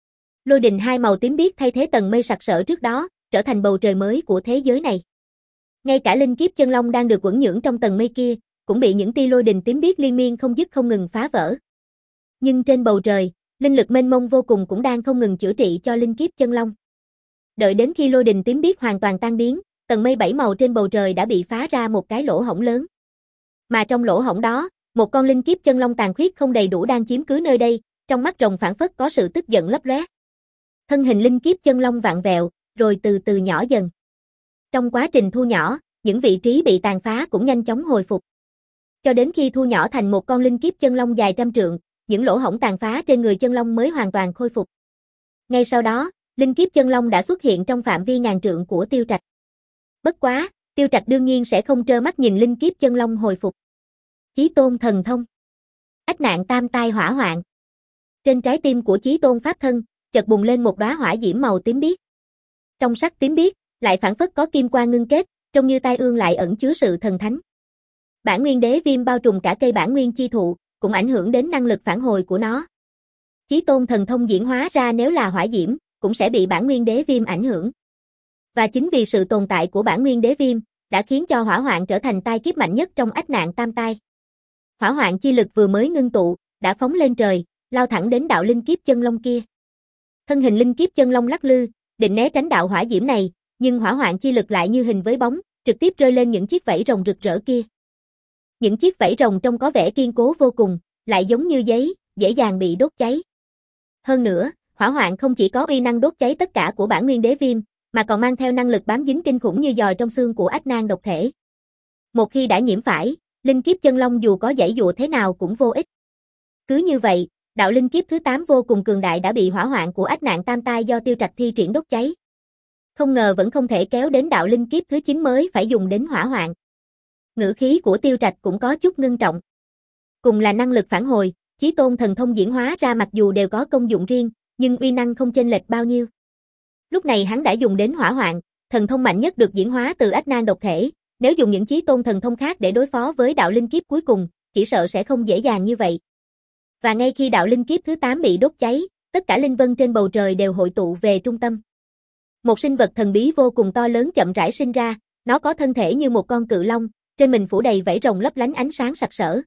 Lôi đình hai màu tím biếc thay thế tầng mây sặc sỡ trước đó, trở thành bầu trời mới của thế giới này. Ngay cả linh kiếp chân long đang được quẩn nhưỡng trong tầng mây kia, cũng bị những tia lôi đình tím biếc liên miên không dứt không ngừng phá vỡ. Nhưng trên bầu trời, linh lực mênh mông vô cùng cũng đang không ngừng chữa trị cho linh kiếp chân long. Đợi đến khi lôi đình tím biếc hoàn toàn tan biến, tầng mây bảy màu trên bầu trời đã bị phá ra một cái lỗ hổng lớn. Mà trong lỗ hổng đó, một con linh kiếp chân long tàn khuyết không đầy đủ đang chiếm cứ nơi đây, trong mắt rồng phảng phất có sự tức giận lấp lóe. Thân hình linh kiếp chân long vặn vẹo, rồi từ từ nhỏ dần. Trong quá trình thu nhỏ, những vị trí bị tàn phá cũng nhanh chóng hồi phục. Cho đến khi thu nhỏ thành một con linh kiếp chân long dài trăm trượng, những lỗ hổng tàn phá trên người chân long mới hoàn toàn khôi phục. Ngay sau đó, linh kiếp chân long đã xuất hiện trong phạm vi ngàn trượng của Tiêu Trạch. Bất quá, Tiêu Trạch đương nhiên sẽ không trơ mắt nhìn linh kiếp chân long hồi phục. Chí Tôn thần thông. Ách nạn tam tai hỏa hoạn. Trên trái tim của Chí Tôn Pháp Thân, chợt bùng lên một đóa hỏa diễm màu tím biếc. Trong sắc tím biếc, lại phảng phất có kim quang ngưng kết, trông như tai ương lại ẩn chứa sự thần thánh. Bản nguyên đế viêm bao trùm cả cây bản nguyên chi thụ, cũng ảnh hưởng đến năng lực phản hồi của nó. Chí Tôn thần thông diễn hóa ra nếu là hỏa diễm, cũng sẽ bị bản nguyên đế viêm ảnh hưởng. Và chính vì sự tồn tại của bản nguyên đế viêm, đã khiến cho hỏa hoạn trở thành tai kiếp mạnh nhất trong ách nạn tam tai. Hỏa hoạn chi lực vừa mới ngưng tụ, đã phóng lên trời, lao thẳng đến đạo linh kiếp chân long kia. Thân hình linh kiếp chân long lắc lư, định né tránh đạo hỏa diễm này, nhưng hỏa hoạn chi lực lại như hình với bóng, trực tiếp rơi lên những chiếc vảy rồng rực rỡ kia. Những chiếc vảy rồng trông có vẻ kiên cố vô cùng, lại giống như giấy, dễ dàng bị đốt cháy. Hơn nữa, hỏa hoạn không chỉ có uy năng đốt cháy tất cả của bản nguyên đế viêm, mà còn mang theo năng lực bám dính kinh khủng như giòi trong xương của ách nan độc thể. Một khi đã nhiễm phải, linh kiếp chân long dù có giãy dụa thế nào cũng vô ích. Cứ như vậy, đạo linh kiếp thứ tám vô cùng cường đại đã bị hỏa hoạn của ách nạn tam tai do Tiêu Trạch thi triển đốt cháy. Không ngờ vẫn không thể kéo đến đạo linh kiếp thứ chín mới phải dùng đến hỏa hoạn. Ngữ khí của Tiêu Trạch cũng có chút ngưng trọng. Cùng là năng lực phản hồi, Chí Tôn thần thông diễn hóa ra mặc dù đều có công dụng riêng, nhưng uy năng không chênh lệch bao nhiêu. Lúc này hắn đã dùng đến hỏa hoạn, thần thông mạnh nhất được diễn hóa từ ách nan độc thể, nếu dùng những Chí Tôn thần thông khác để đối phó với đạo linh kiếp cuối cùng, chỉ sợ sẽ không dễ dàng như vậy. Và ngay khi đạo linh kiếp thứ tám bị đốt cháy, tất cả linh vân trên bầu trời đều hội tụ về trung tâm. Một sinh vật thần bí vô cùng to lớn chậm rãi sinh ra, nó có thân thể như một con cự long, trên mình phủ đầy vảy rồng lấp lánh ánh sáng sặc sỡ.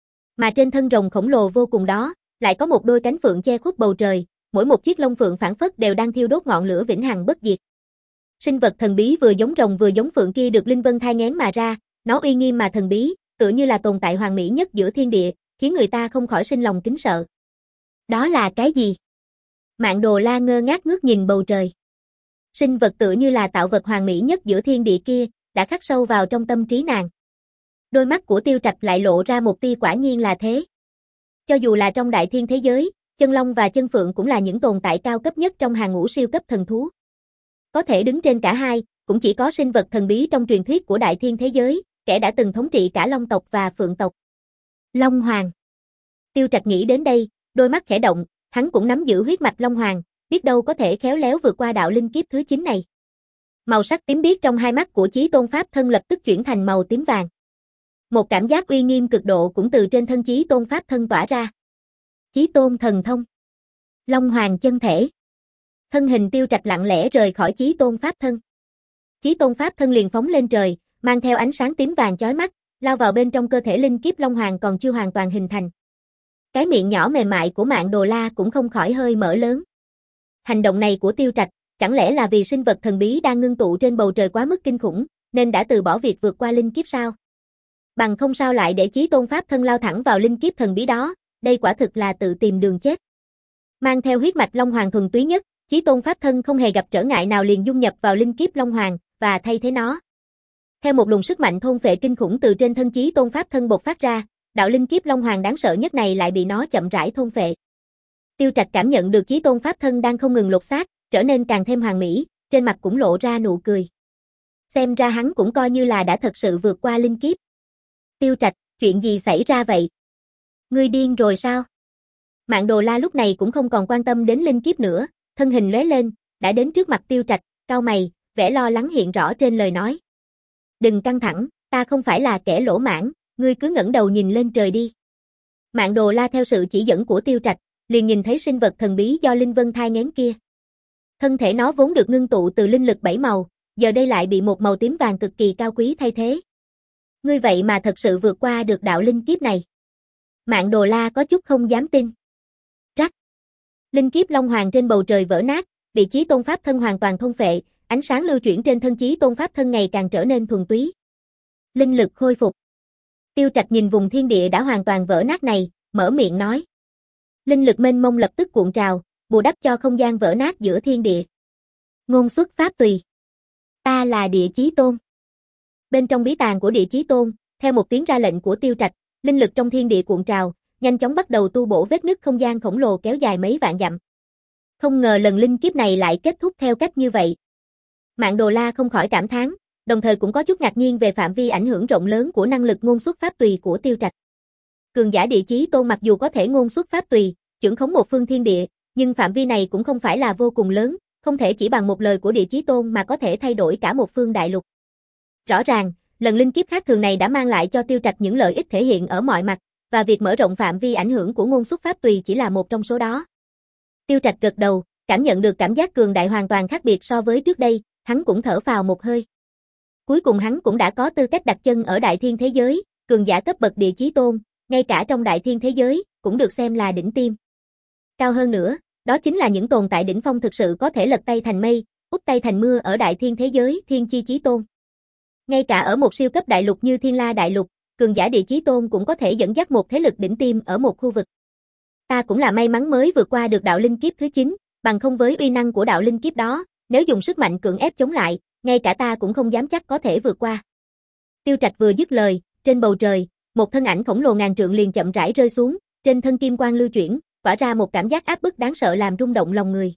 Mà trên thân rồng khổng lồ vô cùng đó, lại có một đôi cánh phượng che khuất bầu trời, mỗi một chiếc lông phượng phảng phất đều đang thiêu đốt ngọn lửa vĩnh hằng bất diệt. Sinh vật thần bí vừa giống rồng vừa giống phượng kia được linh vân thai nghén mà ra, nó uy nghiêm mà thần bí, tựa như là tồn tại hoàn mỹ nhất giữa thiên địa, khiến người ta không khỏi sinh lòng kính sợ. Đó là cái gì? Mạn Đồ La ngơ ngác ngước nhìn bầu trời. Sinh vật tựa như là tạo vật hoàn mỹ nhất giữa thiên địa kia, đã khắc sâu vào trong tâm trí nàng. Đôi mắt của Tiêu Trạch lại lộ ra một tia quả nhiên là thế. Cho dù là trong đại thiên thế giới, chân long và chân phượng cũng là những tồn tại cao cấp nhất trong hàng ngũ siêu cấp thần thú. Có thể đứng trên cả hai, cũng chỉ có sinh vật thần bí trong truyền thuyết của đại thiên thế giới, kẻ đã từng thống trị cả long tộc và phượng tộc. Long Hoàng. Tiêu Trạch nghĩ đến đây, đôi mắt khẽ động, hắn cũng nắm giữ huyết mạch Long Hoàng, biết đâu có thể khéo léo vượt qua đạo linh kiếp thứ chín này. Màu sắc tím biếc trong hai mắt của Chí Tôn Pháp Thân lập tức chuyển thành màu tím vàng. Một cảm giác uy nghiêm cực độ cũng từ trên thân Chí Tôn Pháp Thân tỏa ra. Chí Tôn thần thông. Long Hoàng chân thể. Thân hình Tiêu Trạch lặng lẽ rời khỏi Chí Tôn Pháp Thân. Chí Tôn Pháp Thân liền phóng lên trời, mang theo ánh sáng tím vàng chói mắt, lao vào bên trong cơ thể linh kiếp Long Hoàng còn chưa hoàn toàn hình thành. Cái miệng nhỏ mềm mại của Mạn Đồ La cũng không khỏi hơi mở lớn. Hành động này của Tiêu Trạch, chẳng lẽ là vì sinh vật thần bí đang ngưng tụ trên bầu trời quá mức kinh khủng, nên đã từ bỏ việc vượt qua linh kiếp sao? Bằng không sao lại để Chí Tôn Pháp Thân lao thẳng vào linh kiếp thần bí đó, đây quả thực là tự tìm đường chết. Mang theo huyết mạch Long Hoàng thuần túy nhất, Chí Tôn Pháp Thân không hề gặp trở ngại nào liền dung nhập vào linh kiếp Long Hoàng, và thay thế nó. Theo một luồng sức mạnh thôn phệ kinh khủng từ trên thân Chí Tôn Pháp Thân bộc phát ra, đạo linh kiếp Long Hoàng đáng sợ nhất này lại bị nó chậm rãi thôn phệ. Tiêu Trạch cảm nhận được Chí Tôn Pháp Thân đang không ngừng lột xác, trở nên càng thêm hoàn mỹ, trên mặt cũng lộ ra nụ cười. Xem ra hắn cũng coi như là đã thật sự vượt qua linh kiếp. Tiêu Trạch, chuyện gì xảy ra vậy? Ngươi điên rồi sao? Mạn Đồ La lúc này cũng không còn quan tâm đến linh kiếp nữa, thân hình lóe lên, đã đến trước mặt Tiêu Trạch, cau mày, vẻ lo lắng hiện rõ trên lời nói. Đừng căng thẳng, ta không phải là kẻ lỗ mãng, ngươi cứ ngẩng đầu nhìn lên trời đi. Mạn Đồ La theo sự chỉ dẫn của Tiêu Trạch, liền nhìn thấy sinh vật thần bí do linh vân thai nghén kia. Thân thể nó vốn được ngưng tụ từ linh lực bảy màu, giờ đây lại bị một màu tím vàng cực kỳ cao quý thay thế. Ngươi vậy mà thật sự vượt qua được đạo linh kiếp này. Mạn Đồ La có chút không dám tin. Rắc. Linh kiếp Long Hoàng trên bầu trời vỡ nát, bị Chí Tôn Pháp Thân hoàn toàn thôn phệ, ánh sáng lưu chuyển trên thân Chí Tôn Pháp Thân ngày càng trở nên thuần túy. Linh lực khôi phục. Tiêu Trạch nhìn vùng thiên địa đã hoàn toàn vỡ nát này, mở miệng nói. Linh lực mênh mông lập tức cuộn trào, bù đắp cho không gian vỡ nát giữa thiên địa. Ngôn xuất pháp tùy. Ta là Địa Chí Tôn. Bên trong bí tàng của Địa Chí Tôn, theo một tiếng ra lệnh của Tiêu Trạch, linh lực trong thiên địa cuộn trào, nhanh chóng bắt đầu tu bổ vết nứt không gian khổng lồ kéo dài mấy vạn dặm. Không ngờ lần linh kiếp này lại kết thúc theo cách như vậy. Mạn Đồ La không khỏi cảm thán, đồng thời cũng có chút ngạc nhiên về phạm vi ảnh hưởng rộng lớn của năng lực ngôn xuất pháp tùy của Tiêu Trạch. Cường giả Địa Chí Tôn mặc dù có thể ngôn xuất pháp tùy, chưởng khống một phương thiên địa, nhưng phạm vi này cũng không phải là vô cùng lớn, không thể chỉ bằng một lời của Địa Chí Tôn mà có thể thay đổi cả một phương đại lục. Rõ ràng, lần linh kiếp khác thường này đã mang lại cho Tiêu Trạch những lợi ích thể hiện ở mọi mặt, và việc mở rộng phạm vi ảnh hưởng của ngôn xuất pháp tùy chỉ là một trong số đó. Tiêu Trạch gật đầu, cảm nhận được cảm giác cường đại hoàn toàn khác biệt so với trước đây, hắn cũng thở phào một hơi. Cuối cùng hắn cũng đã có tư cách đặt chân ở đại thiên thế giới, cường giả cấp bậc Địa Chí Tôn, ngay cả trong đại thiên thế giới, cũng được xem là đỉnh tiêm. Cao hơn nữa, đó chính là những tồn tại đỉnh phong thực sự có thể lật tay thành mây, úp tay thành mưa ở đại thiên thế giới Thiên Chi Chí Tôn. Ngay cả ở một siêu cấp đại lục như Thiên La Đại Lục, cường giả Địa Chí Tôn cũng có thể dẫn dắt một thế lực đỉnh tiêm ở một khu vực. Ta cũng là may mắn mới vượt qua được đạo linh kiếp thứ chín, bằng Bằng không với uy năng của đạo linh kiếp đó, nếu dùng sức mạnh cưỡng ép chống lại, ngay cả ta cũng không dám chắc có thể vượt qua. Tiêu Trạch vừa dứt lời, trên bầu trời, một thân ảnh khổng lồ ngàn trượng liền chậm rãi rơi xuống, trên thân kim quang lưu chuyển, tỏa ra một cảm giác áp bức đáng sợ làm rung động lòng người.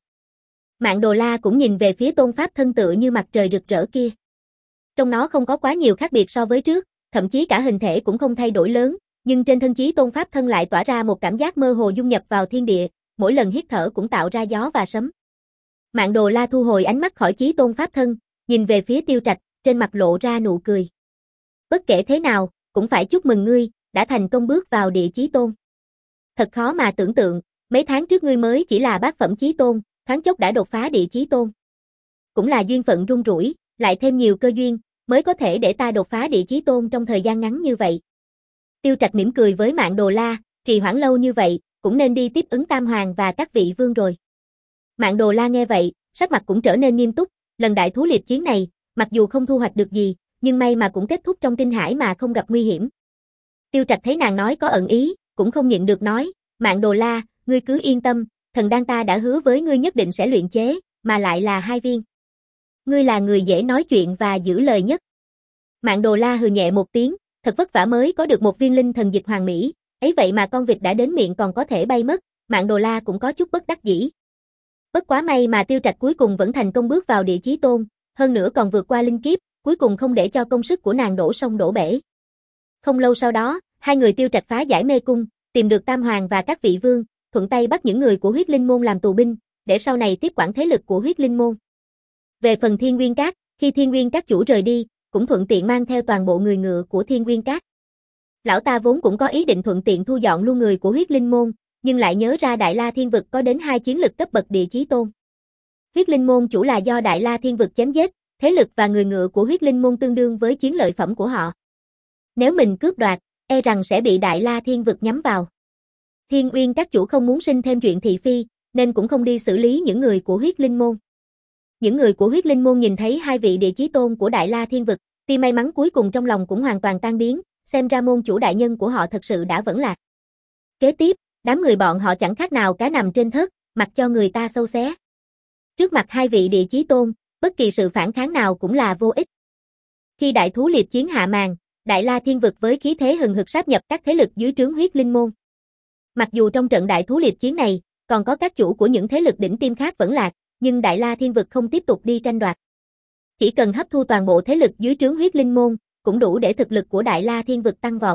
Mạn Đồ La cũng nhìn về phía tôn pháp thân tựa như mặt trời rực rỡ kia. Trong nó không có quá nhiều khác biệt so với trước, thậm chí cả hình thể cũng không thay đổi lớn, nhưng trên thân chí tôn pháp thân lại tỏa ra một cảm giác mơ hồ dung nhập vào thiên địa, mỗi lần hít thở cũng tạo ra gió và sấm. Mạn Đồ La thu hồi ánh mắt khỏi chí tôn pháp thân, nhìn về phía Tiêu Trạch, trên mặt lộ ra nụ cười. Bất kể thế nào, cũng phải chúc mừng ngươi, đã thành công bước vào địa chí tôn. Thật khó mà tưởng tượng, mấy tháng trước ngươi mới chỉ là bát phẩm chí tôn, thoáng chốc đã đột phá địa chí tôn. Cũng là duyên phận rung rủi, lại thêm nhiều cơ duyên, mới có thể để ta đột phá địa chí tôn trong thời gian ngắn như vậy. Tiêu Trạch mỉm cười với Mạn Đồ La, trì hoãn lâu như vậy, cũng nên đi tiếp ứng Tam Hoàng và các vị vương rồi. Mạn Đồ La nghe vậy, sắc mặt cũng trở nên nghiêm túc, lần đại thú liệp chiến này, mặc dù không thu hoạch được gì, nhưng may mà cũng kết thúc trong kinh hải mà không gặp nguy hiểm. Tiêu Trạch thấy nàng nói có ẩn ý, cũng không nhịn được nói, Mạn Đồ La, ngươi cứ yên tâm, thần đan ta đã hứa với ngươi nhất định sẽ luyện chế, mà lại là hai viên. Ngươi là người dễ nói chuyện và giữ lời nhất. Mạn Đồ La hừ nhẹ một tiếng, thật vất vả mới có được một viên linh thần dịch hoàng mỹ, ấy vậy mà con vịt đã đến miệng còn có thể bay mất, Mạn Đồ La cũng có chút bất đắc dĩ. Bất quá may mà Tiêu Trạch cuối cùng vẫn thành công bước vào địa chí tôn, hơn nữa còn vượt qua linh kiếp, cuối cùng không để cho công sức của nàng đổ sông đổ bể. Không lâu sau đó, hai người Tiêu Trạch phá giải mê cung, tìm được Tam Hoàng và các vị vương, thuận tay bắt những người của Huyết Linh môn làm tù binh, để sau này tiếp quản thế lực của Huyết Linh môn. Về phần Thiên Nguyên Các, khi Thiên Nguyên Các chủ rời đi, cũng thuận tiện mang theo toàn bộ người ngựa của Thiên Nguyên Các. Lão ta vốn cũng có ý định thuận tiện thu dọn luôn người của Huyết Linh môn, nhưng lại nhớ ra Đại La Thiên Vực có đến hai chiến lực cấp bậc địa chí tôn. Huyết Linh môn chủ là do Đại La Thiên Vực chém giết, thế lực và người ngựa của Huyết Linh môn tương đương với chiến lợi phẩm của họ. Nếu mình cướp đoạt, e rằng sẽ bị Đại La Thiên Vực nhắm vào. Thiên Uyên Các chủ không muốn sinh thêm chuyện thị phi, nên cũng không đi xử lý những người của Huyết Linh môn. Những người của Huyết Linh môn nhìn thấy hai vị địa chí tôn của Đại La Thiên Vực, tia may mắn cuối cùng trong lòng cũng hoàn toàn tan biến, xem ra môn chủ đại nhân của họ thật sự đã vẫn lạc. Kế tiếp, đám người bọn họ chẳng khác nào cá nằm trên thớt, mặc cho người ta xâu xé. Trước mặt hai vị địa chí tôn, bất kỳ sự phản kháng nào cũng là vô ích. Khi đại thú liệp chiến hạ màn, Đại La Thiên Vực với khí thế hừng hực sáp nhập các thế lực dưới trướng Huyết Linh môn. Mặc dù trong trận đại thú liệp chiến này, còn có các chủ của những thế lực đỉnh tiêm khác vẫn lạc, nhưng Đại La Thiên Vực không tiếp tục đi tranh đoạt. Chỉ cần hấp thu toàn bộ thế lực dưới trướng Huyết Linh môn, cũng đủ để thực lực của Đại La Thiên Vực tăng vọt.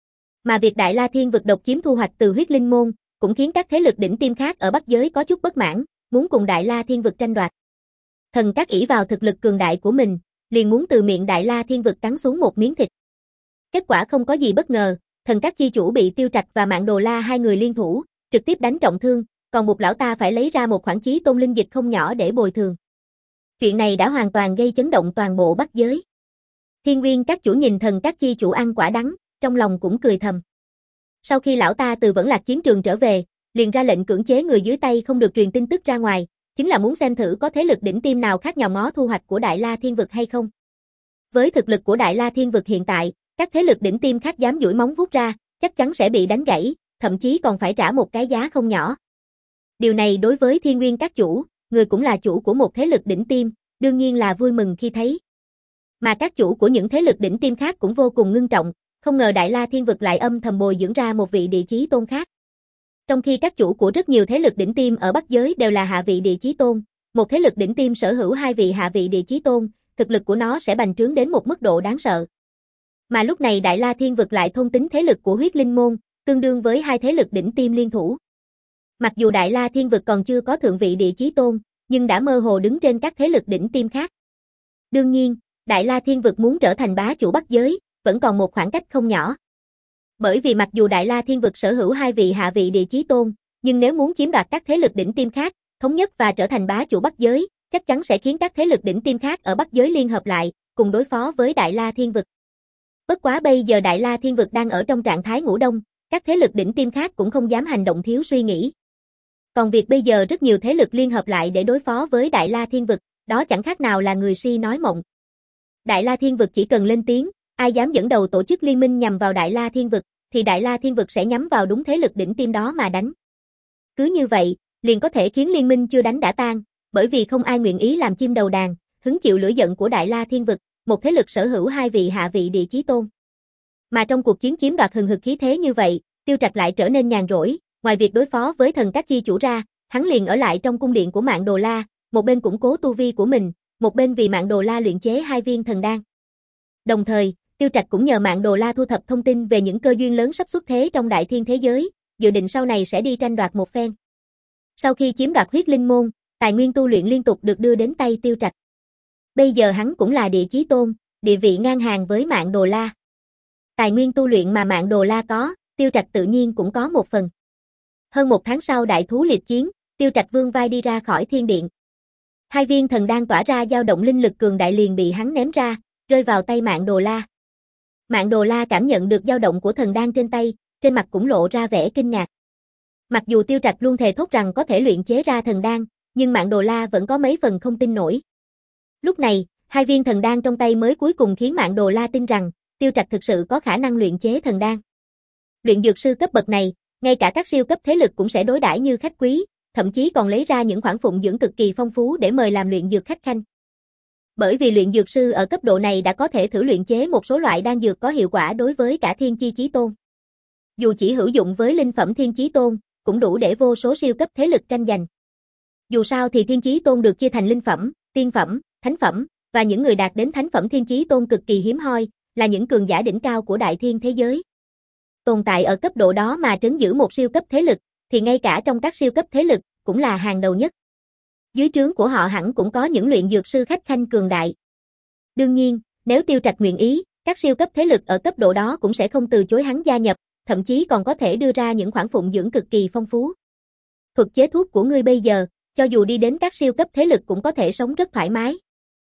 Mà việc Đại La Thiên Vực độc chiếm thu hoạch từ Huyết Linh môn, cũng khiến các thế lực đỉnh tiêm khác ở Bắc giới có chút bất mãn, muốn cùng Đại La Thiên Vực tranh đoạt. Thần Các ỷ vào thực lực cường đại của mình, liền muốn từ miệng Đại La Thiên Vực cắn xuống một miếng thịt. Kết quả không có gì bất ngờ, Thần Các chi chủ bị Tiêu Trạch và Mạn Đồ La hai người liên thủ, trực tiếp đánh trọng thương, còn buộc lão ta phải lấy ra một khoản chí tôn linh dịch không nhỏ để bồi thường. Chuyện này đã hoàn toàn gây chấn động toàn bộ Bắc giới. Thiên Nguyên Các chủ nhìn Thần Các chi chủ ăn quả đắng, trong lòng cũng cười thầm. Sau khi lão ta từ vẫn lạc chiến trường trở về, liền ra lệnh cưỡng chế người dưới tay không được truyền tin tức ra ngoài, chính là muốn xem thử có thế lực đỉnh tiêm nào khác nhòm ngó thu hoạch của Đại La Thiên Vực hay không. Với thực lực của Đại La Thiên Vực hiện tại, các thế lực đỉnh tiêm khác dám duỗi móng vuốt ra, chắc chắn sẽ bị đánh gãy, thậm chí còn phải trả một cái giá không nhỏ. Điều này đối với Thiên Nguyên Các chủ, người cũng là chủ của một thế lực đỉnh tiêm, đương nhiên là vui mừng khi thấy. Mà các chủ của những thế lực đỉnh tiêm khác cũng vô cùng ngưng trọng, không ngờ Đại La Thiên Vực lại âm thầm bồi dưỡng ra một vị địa chí tôn khác. Trong khi các chủ của rất nhiều thế lực đỉnh tiêm ở Bắc giới đều là hạ vị địa chí tôn, một thế lực đỉnh tiêm sở hữu hai vị hạ vị địa chí tôn, thực lực của nó sẽ bành trướng đến một mức độ đáng sợ. Mà lúc này Đại La Thiên Vực lại thôn tính thế lực của Huyết Linh môn, tương đương với hai thế lực đỉnh tiêm liên thủ. Mặc dù Đại La Thiên Vực còn chưa có thượng vị địa chí tôn, nhưng đã mơ hồ đứng trên các thế lực đỉnh tiêm khác. Đương nhiên, Đại La Thiên Vực muốn trở thành bá chủ Bắc giới, vẫn còn một khoảng cách không nhỏ. Bởi vì mặc dù Đại La Thiên Vực sở hữu hai vị hạ vị địa chí tôn, nhưng nếu muốn chiếm đoạt các thế lực đỉnh tiêm khác, thống nhất và trở thành bá chủ Bắc giới, chắc chắn sẽ khiến các thế lực đỉnh tiêm khác ở Bắc giới liên hợp lại, cùng đối phó với Đại La Thiên Vực. Bất quá bây giờ Đại La Thiên Vực đang ở trong trạng thái ngủ đông, các thế lực đỉnh tiêm khác cũng không dám hành động thiếu suy nghĩ. Còn việc bây giờ rất nhiều thế lực liên hợp lại để đối phó với Đại La Thiên Vực, đó chẳng khác nào là người si nói mộng. Đại La Thiên Vực chỉ cần lên tiếng, ai dám dẫn đầu tổ chức liên minh nhằm vào Đại La Thiên Vực, thì Đại La Thiên Vực sẽ nhắm vào đúng thế lực đỉnh tiêm đó mà đánh. Cứ như vậy, liền có thể khiến liên minh chưa đánh đã tan, bởi vì không ai nguyện ý làm chim đầu đàn, hứng chịu lửa giận của Đại La Thiên Vực, một thế lực sở hữu hai vị hạ vị địa chí tôn. Mà trong cuộc chiến chiếm đoạt hừng hực khí thế như vậy, Tiêu Trạch lại trở nên nhàn rỗi, ngoài việc đối phó với thần các chi chủ ra, hắn liền ở lại trong cung điện của Mạn Đồ La, một bên củng cố tu vi của mình, một bên vì Mạn Đồ La luyện chế hai viên thần đan. Đồng thời, Tiêu Trạch cũng nhờ Mạn Đồ La thu thập thông tin về những cơ duyên lớn sắp xuất thế trong đại thiên thế giới, dự định sau này sẽ đi tranh đoạt một phen. Sau khi chiếm đoạt huyết linh môn, tài nguyên tu luyện liên tục được đưa đến tay Tiêu Trạch. Bây giờ hắn cũng là địa chí tôn, địa vị ngang hàng với Mạn Đồ La. Tài nguyên tu luyện mà Mạn Đồ La có, Tiêu Trạch tự nhiên cũng có một phần. Hơn một tháng sau đại thú liệt chiến, Tiêu Trạch vương vai đi ra khỏi thiên điện. Hai viên thần đan tỏa ra dao động linh lực cường đại liền bị hắn ném ra, rơi vào tay Mạn Đồ La. Mạn Đồ La cảm nhận được dao động của thần đan trên tay, trên mặt cũng lộ ra vẻ kinh ngạc. Mặc dù Tiêu Trạch luôn thề thốt rằng có thể luyện chế ra thần đan, nhưng Mạn Đồ La vẫn có mấy phần không tin nổi. Lúc này, hai viên thần đan trong tay mới cuối cùng khiến Mạn Đồ La tin rằng, Tiêu Trạch thực sự có khả năng luyện chế thần đan. Luyện dược sư cấp bậc này, ngay cả các siêu cấp thế lực cũng sẽ đối đãi như khách quý, thậm chí còn lấy ra những khoản phụng dưỡng cực kỳ phong phú để mời làm luyện dược khách khanh. Bởi vì luyện dược sư ở cấp độ này đã có thể thử luyện chế một số loại đan dược có hiệu quả đối với cả thiên chi chí tôn. Dù chỉ hữu dụng với linh phẩm thiên chí tôn, cũng đủ để vô số siêu cấp thế lực tranh giành. Dù sao thì thiên chí tôn được chia thành linh phẩm, tiên phẩm, thánh phẩm, và những người đạt đến thánh phẩm thiên chí tôn cực kỳ hiếm hoi, là những cường giả đỉnh cao của đại thiên thế giới. Tồn tại ở cấp độ đó mà trấn giữ một siêu cấp thế lực, thì ngay cả trong các siêu cấp thế lực, cũng là hàng đầu nhất. Dưới trướng của họ hẳn cũng có những luyện dược sư khách khanh cường đại. Đương nhiên, nếu Tiêu Trạch nguyện ý, các siêu cấp thế lực ở cấp độ đó cũng sẽ không từ chối hắn gia nhập, thậm chí còn có thể đưa ra những khoản phụng dưỡng cực kỳ phong phú. Thuật chế thuốc của ngươi bây giờ, cho dù đi đến các siêu cấp thế lực cũng có thể sống rất thoải mái.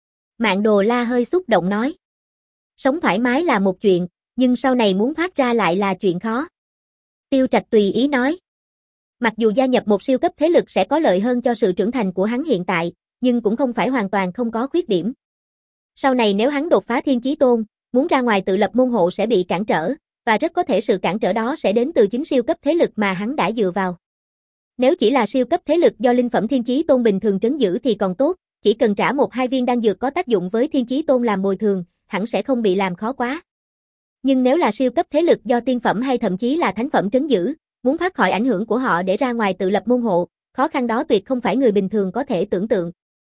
Mạn Đồ La hơi xúc động nói. Sống thoải mái là một chuyện, nhưng sau này muốn thoát ra lại là chuyện khó. Tiêu Trạch tùy ý nói. Mặc dù gia nhập một siêu cấp thế lực sẽ có lợi hơn cho sự trưởng thành của hắn hiện tại, nhưng cũng không phải hoàn toàn không có khuyết điểm. Sau này nếu hắn đột phá thiên chí tôn, muốn ra ngoài tự lập môn hộ sẽ bị cản trở, và rất có thể sự cản trở đó sẽ đến từ chính siêu cấp thế lực mà hắn đã dựa vào. Nếu chỉ là siêu cấp thế lực do linh phẩm thiên chí tôn bình thường trấn giữ thì còn tốt, chỉ cần trả một hai viên đan dược có tác dụng với thiên chí tôn làm bồi thường, hẳn sẽ không bị làm khó quá. Nhưng nếu là siêu cấp thế lực do tiên phẩm hay thậm chí là thánh phẩm trấn giữ, muốn thoát khỏi ảnh hưởng của họ để ra ngoài tự lập môn hộ, khó khăn đó tuyệt không phải người bình thường có thể tưởng tượng.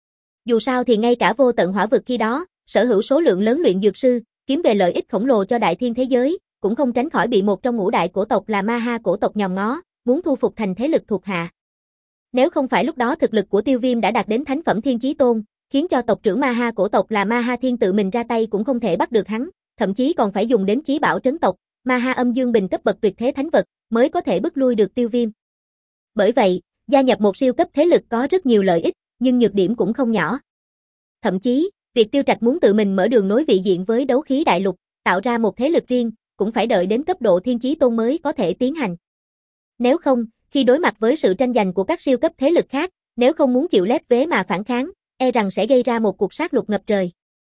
Dù sao thì ngay cả vô tận hỏa vực khi đó, sở hữu số lượng lớn luyện dược sư, kiếm về lợi ích khổng lồ cho đại thiên thế giới, cũng không tránh khỏi bị một trong ngũ đại cổ tộc là Ma Ha cổ tộc nhòm ngó, muốn thu phục thành thế lực thuộc hạ. Nếu không phải lúc đó thực lực của Tiêu Viêm đã đạt đến thánh phẩm thiên chí tôn, khiến cho tộc trưởng Ma Ha cổ tộc là Ma Ha Thiên tự mình ra tay cũng không thể bắt được hắn, thậm chí còn phải dùng đến chí bảo trấn tộc, Ma Ha âm dương bình cấp bậc tuyệt thế thánh vật, mới có thể bức lui được Tiêu Viêm. Bởi vậy, gia nhập một siêu cấp thế lực có rất nhiều lợi ích, nhưng nhược điểm cũng không nhỏ. Thậm chí, việc Tiêu Trạch muốn tự mình mở đường nối vị diện với đấu khí đại lục, tạo ra một thế lực riêng, cũng phải đợi đến cấp độ thiên chí tôn mới có thể tiến hành. Nếu không, khi đối mặt với sự tranh giành của các siêu cấp thế lực khác, nếu không muốn chịu lép vế mà phản kháng, e rằng sẽ gây ra một cuộc sát lục ngập trời.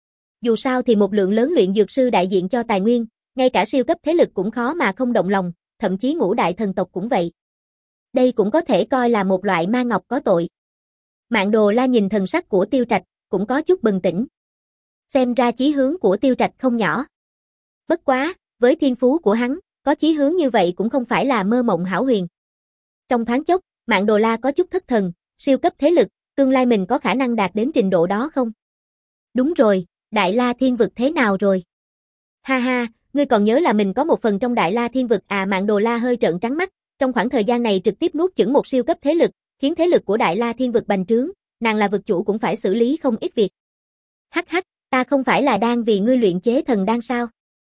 Dù sao thì một lượng lớn luyện dược sư đại diện cho tài nguyên, ngay cả siêu cấp thế lực cũng khó mà không động lòng, thậm chí ngũ đại thần tộc cũng vậy. Đây cũng có thể coi là một loại ma ngọc có tội. Mạn Đồ La nhìn thần sắc của Tiêu Trạch, cũng có chút bừng tỉnh. Xem ra chí hướng của Tiêu Trạch không nhỏ. Bất quá, với thiên phú của hắn, có chí hướng như vậy cũng không phải là mơ mộng hão huyền. Trong thoáng chốc, Mạn Đồ La có chút thất thần, siêu cấp thế lực, tương lai mình có khả năng đạt đến trình độ đó không? Đúng rồi, Đại La Thiên Vực thế nào rồi? Ha ha, ngươi còn nhớ là mình có một phần trong Đại La Thiên Vực à? Mạn Đồ La hơi trợn trắng mắt, trong khoảng thời gian này trực tiếp nuốt chửng một siêu cấp thế lực, khiến thế lực của Đại La Thiên Vực bành trướng, nàng là vực chủ cũng phải xử lý không ít việc. Hắc hắc, ta không phải là đang vì ngươi luyện chế thần đan sao?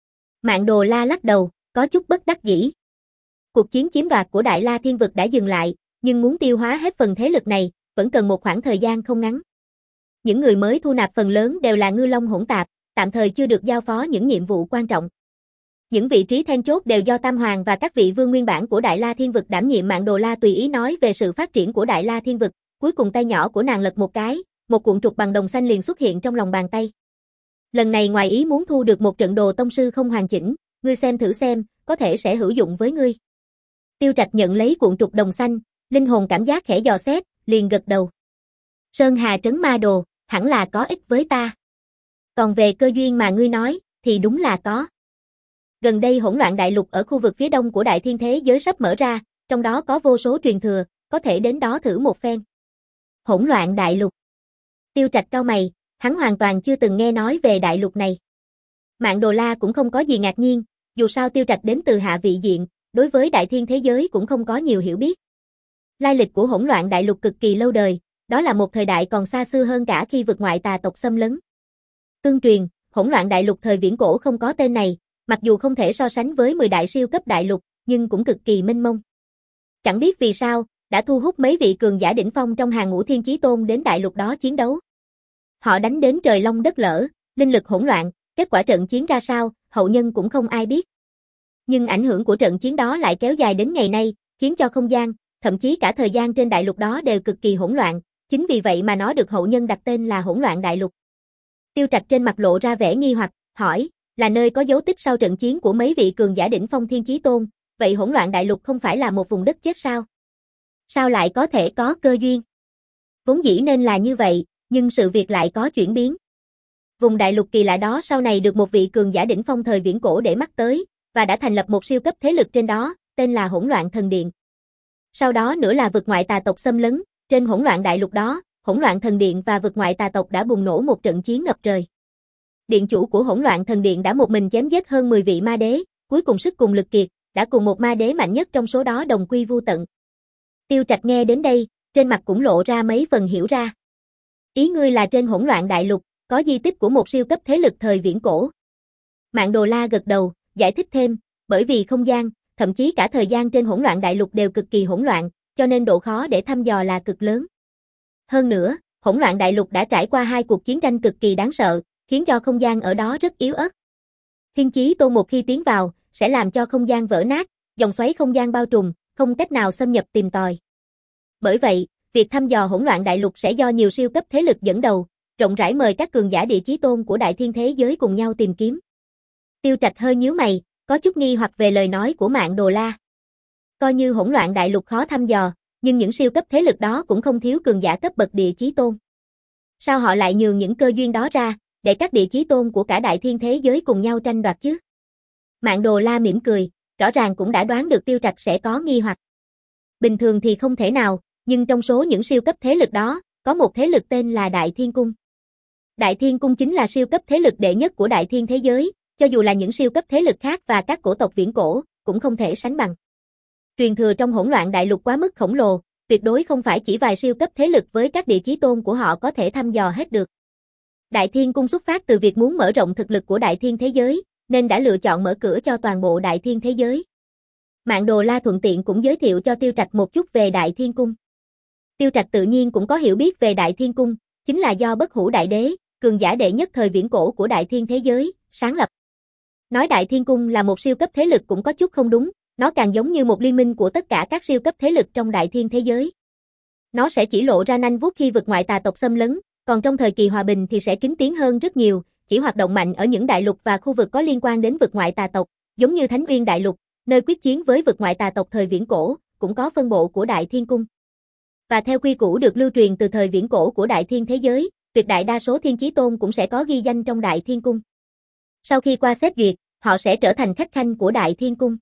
Mạn Đồ La lắc đầu, có chút bất đắc dĩ. Cuộc chiến chiếm đoạt của Đại La Thiên Vực đã dừng lại, nhưng muốn tiêu hóa hết phần thế lực này, vẫn cần một khoảng thời gian không ngắn. Những người mới thu nạp phần lớn đều là ngư long hỗn tạp, tạm thời chưa được giao phó những nhiệm vụ quan trọng. Những vị trí then chốt đều do Tam Hoàng và các vị vương nguyên bản của Đại La Thiên Vực đảm nhiệm. Mạn Đồ La tùy ý nói về sự phát triển của Đại La Thiên Vực, cuối cùng tay nhỏ của nàng lật một cái, một cuộn trục bằng đồng xanh liền xuất hiện trong lòng bàn tay. Lần này ngoài ý muốn thu được một trận đồ tông sư không hoàn chỉnh, ngươi xem thử xem, có thể sẽ hữu dụng với ngươi. Tiêu Trạch nhận lấy cuộn trục đồng xanh, Linh hồn cảm giác khẽ dò xét, liền gật đầu. Sơn Hà trấn ma đồ, hẳn là có ích với ta. Còn về cơ duyên mà ngươi nói, thì đúng là có. Gần đây hỗn loạn đại lục ở khu vực phía đông của đại thiên thế giới sắp mở ra, trong đó có vô số truyền thừa, có thể đến đó thử một phen. Hỗn loạn đại lục. Tiêu Trạch cau mày, hắn hoàn toàn chưa từng nghe nói về đại lục này. Mạng Đồ La cũng không có gì ngạc nhiên, dù sao Tiêu Trạch đến từ hạ vị diện, đối với đại thiên thế giới cũng không có nhiều hiểu biết. Lai lịch của hỗn loạn đại lục cực kỳ lâu đời, đó là một thời đại còn xa xưa hơn cả khi vực ngoại tà tộc xâm lấn. Tương truyền, hỗn loạn đại lục thời viễn cổ không có tên này, mặc dù không thể so sánh với mười đại siêu cấp đại lục, nhưng cũng cực kỳ mênh mông. Chẳng biết vì sao, đã thu hút mấy vị cường giả đỉnh phong trong hàng ngũ thiên chí tôn đến đại lục đó chiến đấu. Họ đánh đến trời long đất lở, linh lực hỗn loạn, kết quả trận chiến ra sao, hậu nhân cũng không ai biết. Nhưng ảnh hưởng của trận chiến đó lại kéo dài đến ngày nay, khiến cho không gian, thậm chí cả thời gian trên đại lục đó đều cực kỳ hỗn loạn, chính vì vậy mà nó được hậu nhân đặt tên là hỗn loạn đại lục. Tiêu Trạch trên mặt lộ ra vẻ nghi hoặc, hỏi, là nơi có dấu tích sau trận chiến của mấy vị cường giả đỉnh phong thiên chí tôn, vậy hỗn loạn đại lục không phải là một vùng đất chết sao? Sao lại có thể có cơ duyên? Vốn dĩ nên là như vậy, nhưng sự việc lại có chuyển biến. Vùng đại lục kỳ lạ đó sau này được một vị cường giả đỉnh phong thời viễn cổ để mắt tới, và đã thành lập một siêu cấp thế lực trên đó, tên là Hỗn Loạn Thần Điện. Sau đó nữa là vực ngoại tà tộc xâm lấn, trên hỗn loạn đại lục đó, Hỗn Loạn Thần Điện và vực ngoại tà tộc đã bùng nổ một trận chiến ngập trời. Điện chủ của Hỗn Loạn Thần Điện đã một mình chém giết hơn mười vị ma đế, cuối cùng sức cùng lực kiệt, đã cùng một ma đế mạnh nhất trong số đó đồng quy vu tận. Tiêu Trạch nghe đến đây, trên mặt cũng lộ ra mấy phần hiểu ra. Ý ngươi là trên hỗn loạn đại lục, có di tích của một siêu cấp thế lực thời viễn cổ. Mạng Đồ La gật đầu, giải thích thêm, bởi vì không gian, thậm chí cả thời gian trên hỗn loạn đại lục đều cực kỳ hỗn loạn, cho nên độ khó để thăm dò là cực lớn. Hơn nữa, hỗn loạn đại lục đã trải qua hai cuộc chiến tranh cực kỳ đáng sợ, khiến cho không gian ở đó rất yếu ớt. Thiên Chí Tôn một khi tiến vào, sẽ làm cho không gian vỡ nát, dòng xoáy không gian bao trùm, không cách nào xâm nhập tìm tòi. Bởi vậy, việc thăm dò hỗn loạn đại lục sẽ do nhiều siêu cấp thế lực dẫn đầu, rộng rãi mời các cường giả địa chí tôn của đại thiên thế giới cùng nhau tìm kiếm. Tiêu Trạch hơi nhíu mày, có chút nghi hoặc về lời nói của Mạng Đồ La. Coi như hỗn loạn đại lục khó thăm dò, nhưng những siêu cấp thế lực đó cũng không thiếu cường giả cấp bậc địa chí tôn. Sao họ lại nhường những cơ duyên đó ra, để các địa chí tôn của cả đại thiên thế giới cùng nhau tranh đoạt chứ? Mạng Đồ La mỉm cười, rõ ràng cũng đã đoán được Tiêu Trạch sẽ có nghi hoặc. Bình thường thì không thể nào, nhưng trong số những siêu cấp thế lực đó, có một thế lực tên là Đại Thiên Cung. Đại Thiên Cung chính là siêu cấp thế lực đệ nhất của đại thiên thế giới, cho dù là những siêu cấp thế lực khác và các cổ tộc viễn cổ, cũng không thể sánh bằng. Truyền thừa trong hỗn loạn đại lục quá mức khổng lồ, tuyệt đối không phải chỉ vài siêu cấp thế lực với các địa chí tôn của họ có thể thăm dò hết được. Đại Thiên Cung xuất phát từ việc muốn mở rộng thực lực của đại thiên thế giới, nên đã lựa chọn mở cửa cho toàn bộ đại thiên thế giới. Mạng Đồ La thuận tiện cũng giới thiệu cho Tiêu Trạch một chút về Đại Thiên Cung. Tiêu Trạch tự nhiên cũng có hiểu biết về Đại Thiên Cung, chính là do Bất Hủ Đại Đế, cường giả đệ nhất thời viễn cổ của đại thiên thế giới, sáng lập. Nói Đại Thiên Cung là một siêu cấp thế lực cũng có chút không đúng, nó càng giống như một liên minh của tất cả các siêu cấp thế lực trong đại thiên thế giới. Nó sẽ chỉ lộ ra nanh vuốt khi vực ngoại tà tộc xâm lấn, còn trong thời kỳ hòa bình thì sẽ kín tiếng hơn rất nhiều, chỉ hoạt động mạnh ở những đại lục và khu vực có liên quan đến vực ngoại tà tộc, giống như Thánh Uyên đại lục, nơi quyết chiến với vực ngoại tà tộc thời viễn cổ, cũng có phân bộ của Đại Thiên Cung. Và theo quy củ được lưu truyền từ thời viễn cổ của đại thiên thế giới, tuyệt đại đa số thiên chí tôn cũng sẽ có ghi danh trong Đại Thiên Cung. Sau khi qua xét duyệt, họ sẽ trở thành khách khanh của Đại Thiên Cung.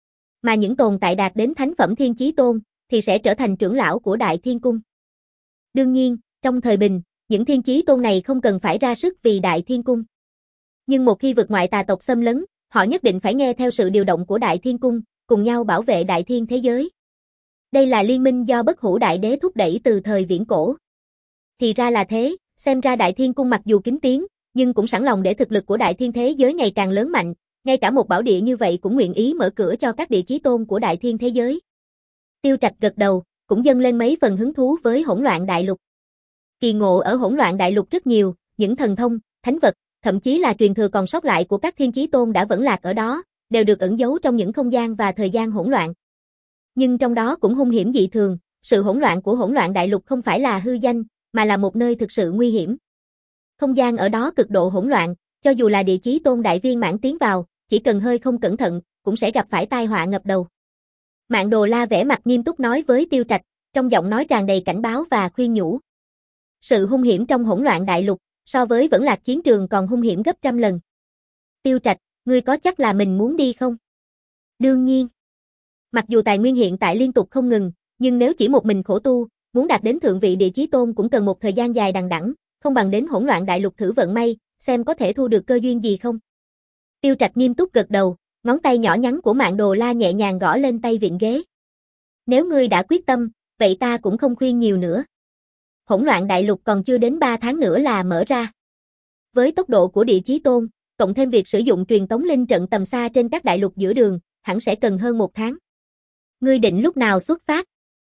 Mà những tồn tại đạt đến thánh phẩm thiên chí tôn, thì sẽ trở thành trưởng lão của Đại Thiên Cung. Đương nhiên, trong thời bình, những thiên chí tôn này không cần phải ra sức vì Đại Thiên Cung. Nhưng một khi vực ngoại tà tộc xâm lấn, họ nhất định phải nghe theo sự điều động của Đại Thiên Cung, cùng nhau bảo vệ đại thiên thế giới. Đây là liên minh do Bất Hủ Đại Đế thúc đẩy từ thời viễn cổ. Thì ra là thế, xem ra Đại Thiên Cung mặc dù kín tiếng, nhưng cũng sẵn lòng để thực lực của đại thiên thế giới ngày càng lớn mạnh, ngay cả một bảo địa như vậy cũng nguyện ý mở cửa cho các địa chí tôn của đại thiên thế giới. Tiêu Trạch gật đầu, cũng dâng lên mấy phần hứng thú với hỗn loạn đại lục. Kỳ ngộ ở hỗn loạn đại lục rất nhiều, những thần thông, thánh vật, thậm chí là truyền thừa còn sót lại của các thiên chí tôn đã vẫn lạc ở đó, đều được ẩn giấu trong những không gian và thời gian hỗn loạn. Nhưng trong đó cũng hung hiểm dị thường, sự hỗn loạn của hỗn loạn đại lục không phải là hư danh, mà là một nơi thực sự nguy hiểm. Không gian ở đó cực độ hỗn loạn, cho dù là địa chí tôn đại viên mãn tiến vào, chỉ cần hơi không cẩn thận, cũng sẽ gặp phải tai họa ngập đầu. Mạng Đồ La vẻ mặt nghiêm túc nói với Tiêu Trạch, trong giọng nói tràn đầy cảnh báo và khuyên nhủ. Sự hung hiểm trong hỗn loạn đại lục, so với Vẫn Lạc chiến trường còn hung hiểm gấp trăm lần. Tiêu Trạch, ngươi có chắc là mình muốn đi không? Đương nhiên. Mặc dù tài nguyên hiện tại liên tục không ngừng, nhưng nếu chỉ một mình khổ tu, muốn đạt đến thượng vị địa chí tôn cũng cần một thời gian dài đằng đẵng, không bằng đến hỗn loạn đại lục thử vận may, xem có thể thu được cơ duyên gì không. Tiêu Trạch nghiêm túc gật đầu, ngón tay nhỏ nhắn của Mạn Đồ La nhẹ nhàng gõ lên tay vịn ghế. Nếu ngươi đã quyết tâm, vậy ta cũng không khuyên nhiều nữa. Hỗn loạn đại lục còn chưa đến ba tháng nữa là mở ra. Với tốc độ của địa chí tôn, cộng thêm việc sử dụng truyền tống linh trận tầm xa trên các đại lục giữa đường, hẳn sẽ cần hơn một tháng. Ngươi định lúc nào xuất phát?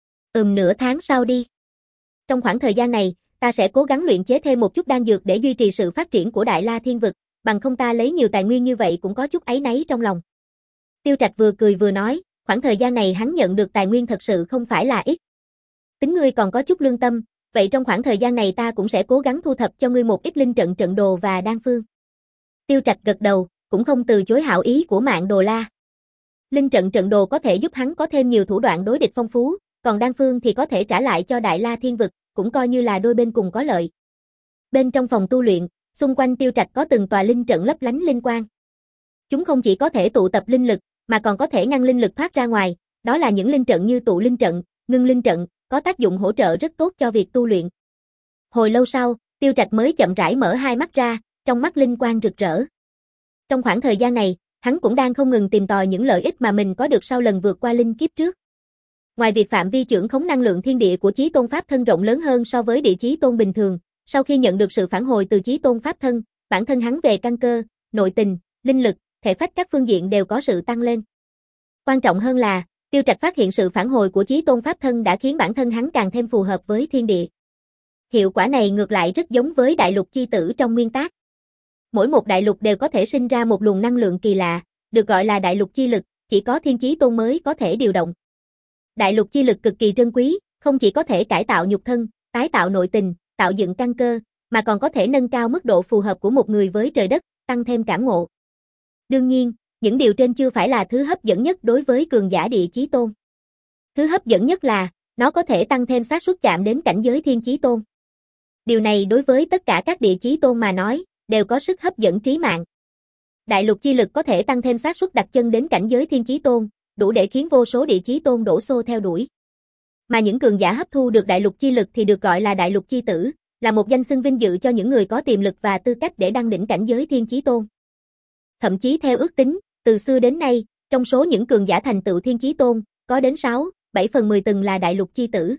Ừm nửa tháng sau đi. Trong khoảng thời gian này, ta sẽ cố gắng luyện chế thêm một chút đan dược để duy trì sự phát triển của Đại La Thiên Vực, bằng không ta lấy nhiều tài nguyên như vậy cũng có chút áy náy trong lòng. Tiêu Trạch vừa cười vừa nói, khoảng thời gian này hắn nhận được tài nguyên thật sự không phải là ít. Tính ngươi còn có chút lương tâm, vậy trong khoảng thời gian này ta cũng sẽ cố gắng thu thập cho ngươi một ít linh trận trận đồ và đan phương. Tiêu Trạch gật đầu, cũng không từ chối hảo ý của Mạn Đồ La. Linh trận trận đồ có thể giúp hắn có thêm nhiều thủ đoạn đối địch phong phú, còn đan phương thì có thể trả lại cho Đại La Thiên Vực, cũng coi như là đôi bên cùng có lợi. Bên trong phòng tu luyện, xung quanh Tiêu Trạch có từng tòa linh trận lấp lánh linh quang. Chúng không chỉ có thể tụ tập linh lực, mà còn có thể ngăn linh lực thoát ra ngoài, đó là những linh trận như tụ linh trận, ngưng linh trận, có tác dụng hỗ trợ rất tốt cho việc tu luyện. Hồi lâu sau, Tiêu Trạch mới chậm rãi mở hai mắt ra, trong mắt linh quang rực rỡ. Trong khoảng thời gian này, hắn cũng đang không ngừng tìm tòi những lợi ích mà mình có được sau lần vượt qua linh kiếp trước. Ngoài việc phạm vi chưởng khống năng lượng thiên địa của Chí Tôn Pháp Thân rộng lớn hơn so với địa Chí Tôn bình thường, sau khi nhận được sự phản hồi từ Chí Tôn Pháp Thân, bản thân hắn về căn cơ, nội tình, linh lực, thể phách các phương diện đều có sự tăng lên. Quan trọng hơn là, Tiêu Trạch phát hiện sự phản hồi của Chí Tôn Pháp Thân đã khiến bản thân hắn càng thêm phù hợp với thiên địa. Hiệu quả này ngược lại rất giống với đại lục chi tử trong nguyên tác. Mỗi một đại lục đều có thể sinh ra một luồng năng lượng kỳ lạ, được gọi là đại lục chi lực, chỉ có Thiên Chí Tôn mới có thể điều động. Đại lục chi lực cực kỳ trân quý, không chỉ có thể cải tạo nhục thân, tái tạo nội tình, tạo dựng căn cơ, mà còn có thể nâng cao mức độ phù hợp của một người với trời đất, tăng thêm cảm ngộ. Đương nhiên, những điều trên chưa phải là thứ hấp dẫn nhất đối với cường giả địa chí tôn. Thứ hấp dẫn nhất là, nó có thể tăng thêm xác suất chạm đến cảnh giới thiên chí tôn. Điều này đối với tất cả các địa chí tôn mà nói, đều có sức hấp dẫn trí mạng. Đại lục chi lực có thể tăng thêm xác suất đặt chân đến cảnh giới thiên chí tôn, đủ để khiến vô số địa chí tôn đổ xô theo đuổi. Mà những cường giả hấp thu được đại lục chi lực thì được gọi là đại lục chi tử, là một danh xưng vinh dự cho những người có tiềm lực và tư cách để đăng đỉnh cảnh giới thiên chí tôn. Thậm chí theo ước tính, từ xưa đến nay, trong số những cường giả thành tựu thiên chí tôn, có đến sáu, bảy phần mười từng là đại lục chi tử.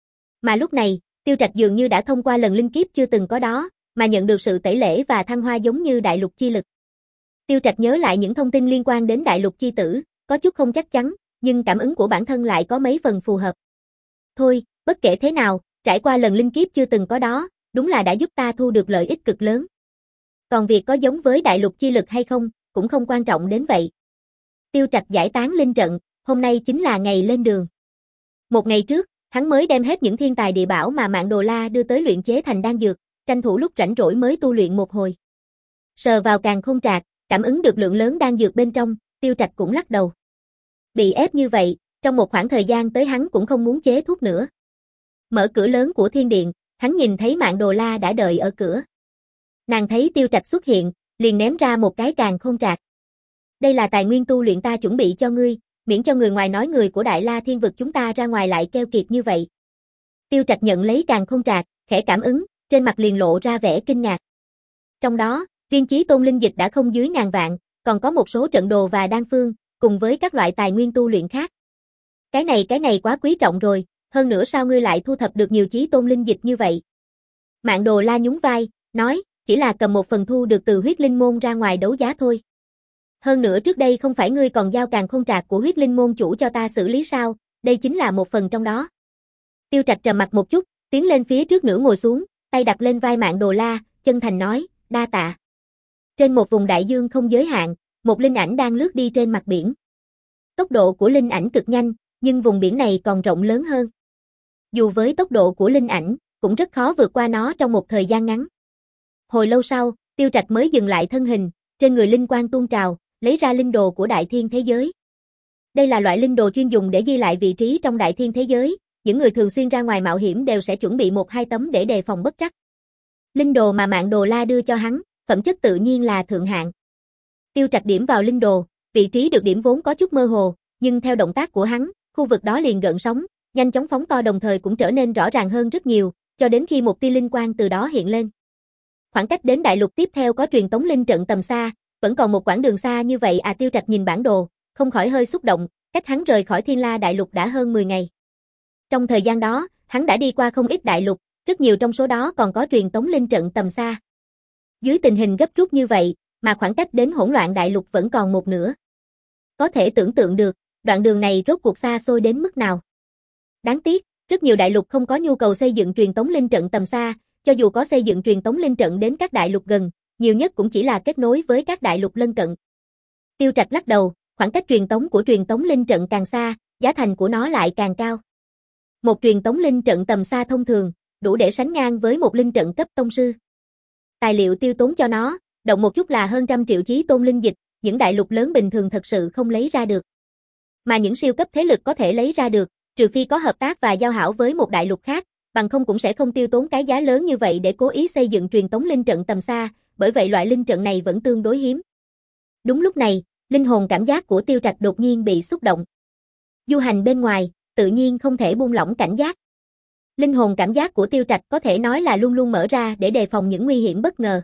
Mà lúc này, Tiêu Trạch dường như đã thông qua lần linh kiếp chưa từng có đó, mà nhận được sự tẩy lễ và thăng hoa giống như đại lục chi lực. Tiêu Trạch nhớ lại những thông tin liên quan đến đại lục chi tử, có chút không chắc chắn, nhưng cảm ứng của bản thân lại có mấy phần phù hợp. Thôi, bất kể thế nào, trải qua lần linh kiếp chưa từng có đó, đúng là đã giúp ta thu được lợi ích cực lớn. Còn việc có giống với đại lục chi lực hay không, cũng không quan trọng đến vậy. Tiêu Trạch giải tán linh trận, hôm nay chính là ngày lên đường. Một ngày trước, hắn mới đem hết những thiên tài địa bảo mà Mạn Đồ La đưa tới luyện chế thành đan dược, tranh thủ lúc rảnh rỗi mới tu luyện một hồi. Sờ vào càn khôn trạc, cảm ứng được lượng lớn đan dược bên trong, Tiêu Trạch cũng lắc đầu. Bị ép như vậy, trong một khoảng thời gian tới hắn cũng không muốn chế thuốc nữa. Mở cửa lớn của thiên điện, hắn nhìn thấy Mạn Đồ La đã đợi ở cửa. Nàng thấy Tiêu Trạch xuất hiện, liền ném ra một cái càn khôn trạc. Đây là tài nguyên tu luyện ta chuẩn bị cho ngươi, miễn cho người ngoài nói người của Đại La Thiên Vực chúng ta ra ngoài lại keo kiệt như vậy. Tiêu Trạch nhận lấy càn khôn trạc, khẽ cảm ứng, trên mặt liền lộ ra vẻ kinh ngạc. Trong đó, riêng Chí Tôn linh dịch đã không dưới ngàn vạn, còn có một số trận đồ và đan phương, cùng với các loại tài nguyên tu luyện khác. Cái này cái này quá quý trọng rồi, hơn nữa sao ngươi lại thu thập được nhiều Chí Tôn linh dịch như vậy? Mạn Đồ La nhún vai, nói, chỉ là cầm một phần thu được từ huyết linh môn ra ngoài đấu giá thôi. Hơn nữa trước đây không phải ngươi còn giao càn khôn trạc của huyết linh môn chủ cho ta xử lý sao, đây chính là một phần trong đó. Tiêu Trạch trầm mặt một chút, tiến lên phía trước nửa ngồi xuống, tay đặt lên vai Mạn Đồ La, chân thành nói, đa tạ. Trên một vùng đại dương không giới hạn, một linh ảnh đang lướt đi trên mặt biển. Tốc độ của linh ảnh cực nhanh, nhưng vùng biển này còn rộng lớn hơn. Dù với tốc độ của linh ảnh, cũng rất khó vượt qua nó trong một thời gian ngắn. Hồi lâu sau, Tiêu Trạch mới dừng lại thân hình, trên người linh quang tuôn trào, lấy ra linh đồ của đại thiên thế giới. Đây là loại linh đồ chuyên dùng để ghi lại vị trí trong đại thiên thế giới, những người thường xuyên ra ngoài mạo hiểm đều sẽ chuẩn bị một hai tấm để đề phòng bất trắc. Linh đồ mà Mạn Đồ La đưa cho hắn, phẩm chất tự nhiên là thượng hạng. Tiêu Trạch điểm vào linh đồ, vị trí được điểm vốn có chút mơ hồ, nhưng theo động tác của hắn, khu vực đó liền gợn sóng, nhanh chóng phóng to đồng thời cũng trở nên rõ ràng hơn rất nhiều, cho đến khi một tia linh quang từ đó hiện lên. Khoảng cách đến đại lục tiếp theo có truyền tống linh trận tầm xa, vẫn còn một quãng đường xa như vậy à. Tiêu Trạch nhìn bản đồ, không khỏi hơi xúc động, cách hắn rời khỏi Thiên La đại lục đã hơn mười ngày. Trong thời gian đó, hắn đã đi qua không ít đại lục, rất nhiều trong số đó còn có truyền tống linh trận tầm xa. Dưới tình hình gấp rút như vậy, mà khoảng cách đến hỗn loạn đại lục vẫn còn một nửa. Có thể tưởng tượng được, đoạn đường này rốt cuộc xa xôi đến mức nào. Đáng tiếc, rất nhiều đại lục không có nhu cầu xây dựng truyền tống linh trận tầm xa, cho dù có xây dựng truyền tống linh trận đến các đại lục gần, nhiều nhất cũng chỉ là kết nối với các đại lục lân cận. Tiêu Trạch lắc đầu, khoảng cách truyền tống của truyền tống linh trận càng xa, giá thành của nó lại càng cao. Một truyền tống linh trận tầm xa thông thường, đủ để sánh ngang với một linh trận cấp tông sư. Tài liệu tiêu tốn cho nó, động một chút là hơn trăm triệu chí tôn linh dịch, những đại lục lớn bình thường thật sự không lấy ra được. Mà những siêu cấp thế lực có thể lấy ra được, trừ phi có hợp tác và giao hảo với một đại lục khác, bằng không cũng sẽ không tiêu tốn cái giá lớn như vậy để cố ý xây dựng truyền tống linh trận tầm xa, bởi vậy loại linh trận này vẫn tương đối hiếm. Đúng lúc này, linh hồn cảm giác của Tiêu Trạch đột nhiên bị xúc động. Du hành bên ngoài, tự nhiên không thể buông lỏng cảnh giác. Linh hồn cảm giác của Tiêu Trạch có thể nói là luôn luôn mở ra để đề phòng những nguy hiểm bất ngờ.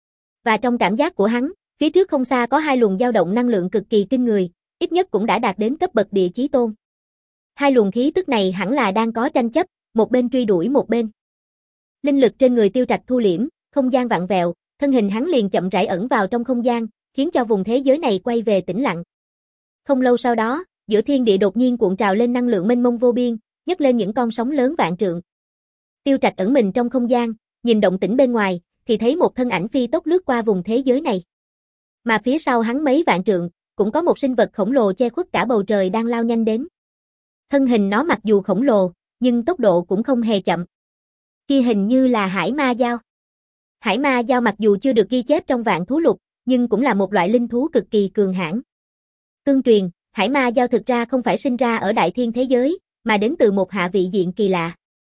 Và trong cảm giác của hắn, phía trước không xa có hai luồng dao động năng lượng cực kỳ kinh người, ít nhất cũng đã đạt đến cấp bậc địa chí tôn. Hai luồng khí tức này hẳn là đang có tranh chấp, một bên truy đuổi một bên. Linh lực trên người Tiêu Trạch thu liễm, không gian vặn vẹo, thân hình hắn liền chậm rãi ẩn vào trong không gian, khiến cho vùng thế giới này quay về tĩnh lặng. Không lâu sau đó, giữa thiên địa đột nhiên cuộn trào lên năng lượng mênh mông vô biên, nhấc lên những con sóng lớn vạn trượng. Tiêu Trạch ẩn mình trong không gian, nhìn động tĩnh bên ngoài, thì thấy một thân ảnh phi tốc lướt qua vùng thế giới này. Mà phía sau hắn mấy vạn trượng, cũng có một sinh vật khổng lồ che khuất cả bầu trời đang lao nhanh đến. Thân hình nó mặc dù khổng lồ, nhưng tốc độ cũng không hề chậm. Kia hình như là hải ma dao. Hải ma dao mặc dù chưa được ghi chép trong vạn thú lục, nhưng cũng là một loại linh thú cực kỳ cường hãn. Tương truyền, hải ma dao thực ra không phải sinh ra ở đại thiên thế giới, mà đến từ một hạ vị diện kỳ lạ.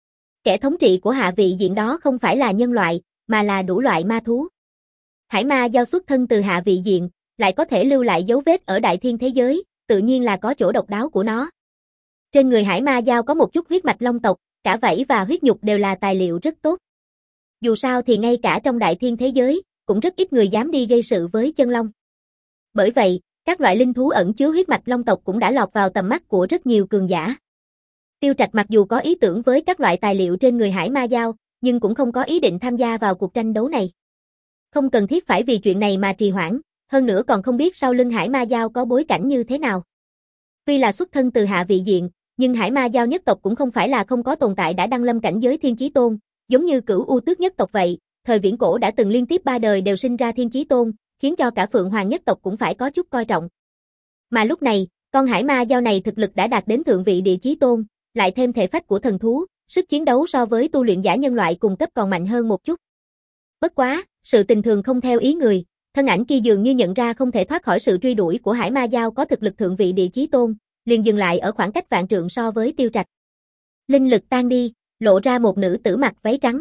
Kẻ thống trị của hạ vị diện đó không phải là nhân loại, mà là đủ loại ma thú. Hải ma dao xuất thân từ hạ vị diện, lại có thể lưu lại dấu vết ở đại thiên thế giới, tự nhiên là có chỗ độc đáo của nó. Trên người hải ma dao có một chút huyết mạch long tộc, cả vảy và huyết nhục đều là tài liệu rất tốt. Dù sao thì ngay cả trong đại thiên thế giới, cũng rất ít người dám đi gây sự với chân long. Bởi vậy, các loại linh thú ẩn chứa huyết mạch long tộc cũng đã lọt vào tầm mắt của rất nhiều cường giả. Tiêu Trạch mặc dù có ý tưởng với các loại tài liệu trên người hải ma dao, nhưng cũng không có ý định tham gia vào cuộc tranh đấu này. Không cần thiết phải vì chuyện này mà trì hoãn, hơn nữa còn không biết sau lưng hải ma dao có bối cảnh như thế nào. Tuy là xuất thân từ hạ vị diện, nhưng hải ma dao nhất tộc cũng không phải là không có tồn tại đã đăng lâm cảnh giới thiên chí tôn, giống như Cửu U Tước nhất tộc vậy, thời viễn cổ đã từng liên tiếp ba đời đều sinh ra thiên chí tôn, khiến cho cả Phượng Hoàng nhất tộc cũng phải có chút coi trọng. Mà lúc này, con hải ma dao này thực lực đã đạt đến thượng vị địa chí tôn, lại thêm thể phách của thần thú, sức chiến đấu so với tu luyện giả nhân loại cùng cấp còn mạnh hơn một chút. Bất quá, sự tình thường không theo ý người, thân ảnh kia dường như nhận ra không thể thoát khỏi sự truy đuổi của hải ma dao có thực lực thượng vị địa chí tôn, liền dừng lại ở khoảng cách vạn trượng so với Tiêu Trạch. Linh lực tan đi, lộ ra một nữ tử mặc váy trắng.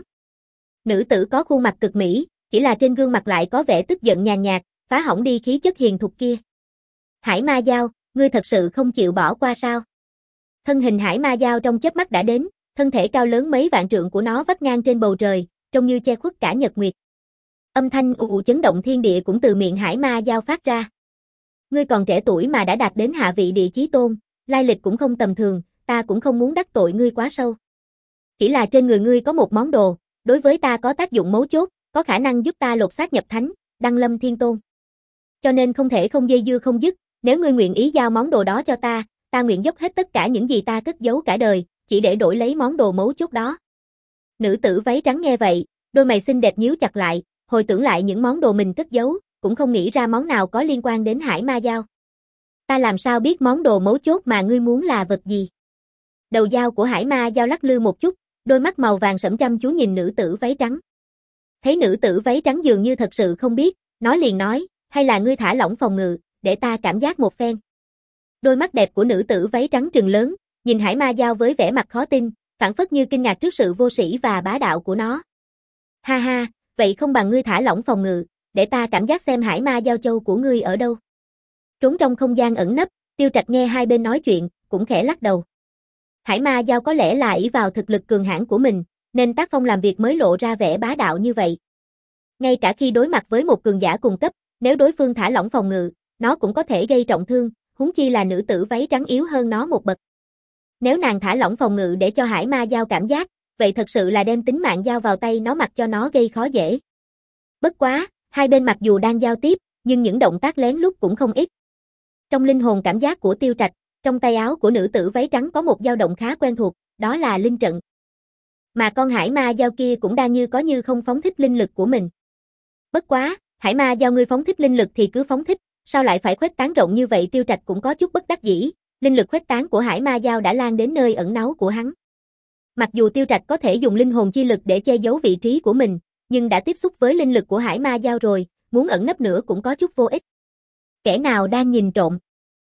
Nữ tử có khuôn mặt cực mỹ, chỉ là trên gương mặt lại có vẻ tức giận nhàn nhạt, phá hỏng đi khí chất hiền thục kia. Hải ma dao, ngươi thật sự không chịu bỏ qua sao? Thân hình hải ma dao trong chớp mắt đã đến, thân thể cao lớn mấy vạn trượng của nó vắt ngang trên bầu trời, trông như che khuất cả nhật nguyệt. Âm thanh ù ù chấn động thiên địa cũng từ miệng hải ma dao phát ra. Ngươi còn trẻ tuổi mà đã đạt đến hạ vị địa chí tôn, lai lịch cũng không tầm thường, ta cũng không muốn đắc tội ngươi quá sâu. Chỉ là trên người ngươi có một món đồ, đối với ta có tác dụng mấu chốt, có khả năng giúp ta lột xác nhập thánh, đăng lâm thiên tôn. Cho nên không thể không dây dưa không dứt, nếu ngươi nguyện ý giao món đồ đó cho ta, ta nguyện dốc hết tất cả những gì ta cất giấu cả đời, chỉ để đổi lấy món đồ mấu chốt đó. Nữ tử váy trắng nghe vậy, đôi mày xinh đẹp nhíu chặt lại, hồi tưởng lại những món đồ mình cất giấu, cũng không nghĩ ra món nào có liên quan đến hải ma dao. Ta làm sao biết món đồ mấu chốt mà ngươi muốn là vật gì? Đầu dao của hải ma dao lắc lư một chút, đôi mắt màu vàng sẫm chăm chú nhìn nữ tử váy trắng. Thấy nữ tử váy trắng dường như thật sự không biết, nó liền nói, hay là ngươi thả lỏng phòng ngự, để ta cảm giác một phen. Đôi mắt đẹp của nữ tử váy trắng trừng lớn, nhìn Hải Ma Dao với vẻ mặt khó tin, phảng phất như kinh ngạc trước sự vô sĩ và bá đạo của nó. Ha ha, vậy không bằng ngươi thả lỏng phòng ngự, để ta cảm giác xem Hải Ma Dao châu của ngươi ở đâu. Trốn trong không gian ẩn nấp, Tiêu Trạch nghe hai bên nói chuyện, cũng khẽ lắc đầu. Hải Ma Dao có lẽ là ỷ vào thực lực cường hãn của mình, nên tác phong làm việc mới lộ ra vẻ bá đạo như vậy. Ngay cả khi đối mặt với một cường giả cùng cấp, nếu đối phương thả lỏng phòng ngự, nó cũng có thể gây trọng thương, huống chi là nữ tử váy trắng yếu hơn nó một bậc. Nếu nàng thả lỏng phòng ngự để cho Hải Ma Dao cảm giác, vậy thật sự là đem tính mạng giao vào tay nó mặc cho nó gây khó dễ. Bất quá, hai bên mặc dù đang giao tiếp, nhưng những động tác lén lút cũng không ít. Trong linh hồn cảm giác của Tiêu Trạch, trong tay áo của nữ tử váy trắng có một dao động khá quen thuộc, đó là linh trận. Mà con Hải Ma Dao kia cũng đang như có như không phóng thích linh lực của mình. Bất quá, Hải Ma Dao ngươi phóng thích linh lực thì cứ phóng thích, sao lại phải khuếch tán rộng như vậy? Tiêu Trạch cũng có chút bất đắc dĩ, linh lực khuếch tán của Hải Ma Dao đã lan đến nơi ẩn náu của hắn. Mặc dù Tiêu Trạch có thể dùng linh hồn chi lực để che giấu vị trí của mình, nhưng đã tiếp xúc với linh lực của Hải Ma Dao rồi, muốn ẩn nấp nữa cũng có chút vô ích. Kẻ nào đang nhìn trộm?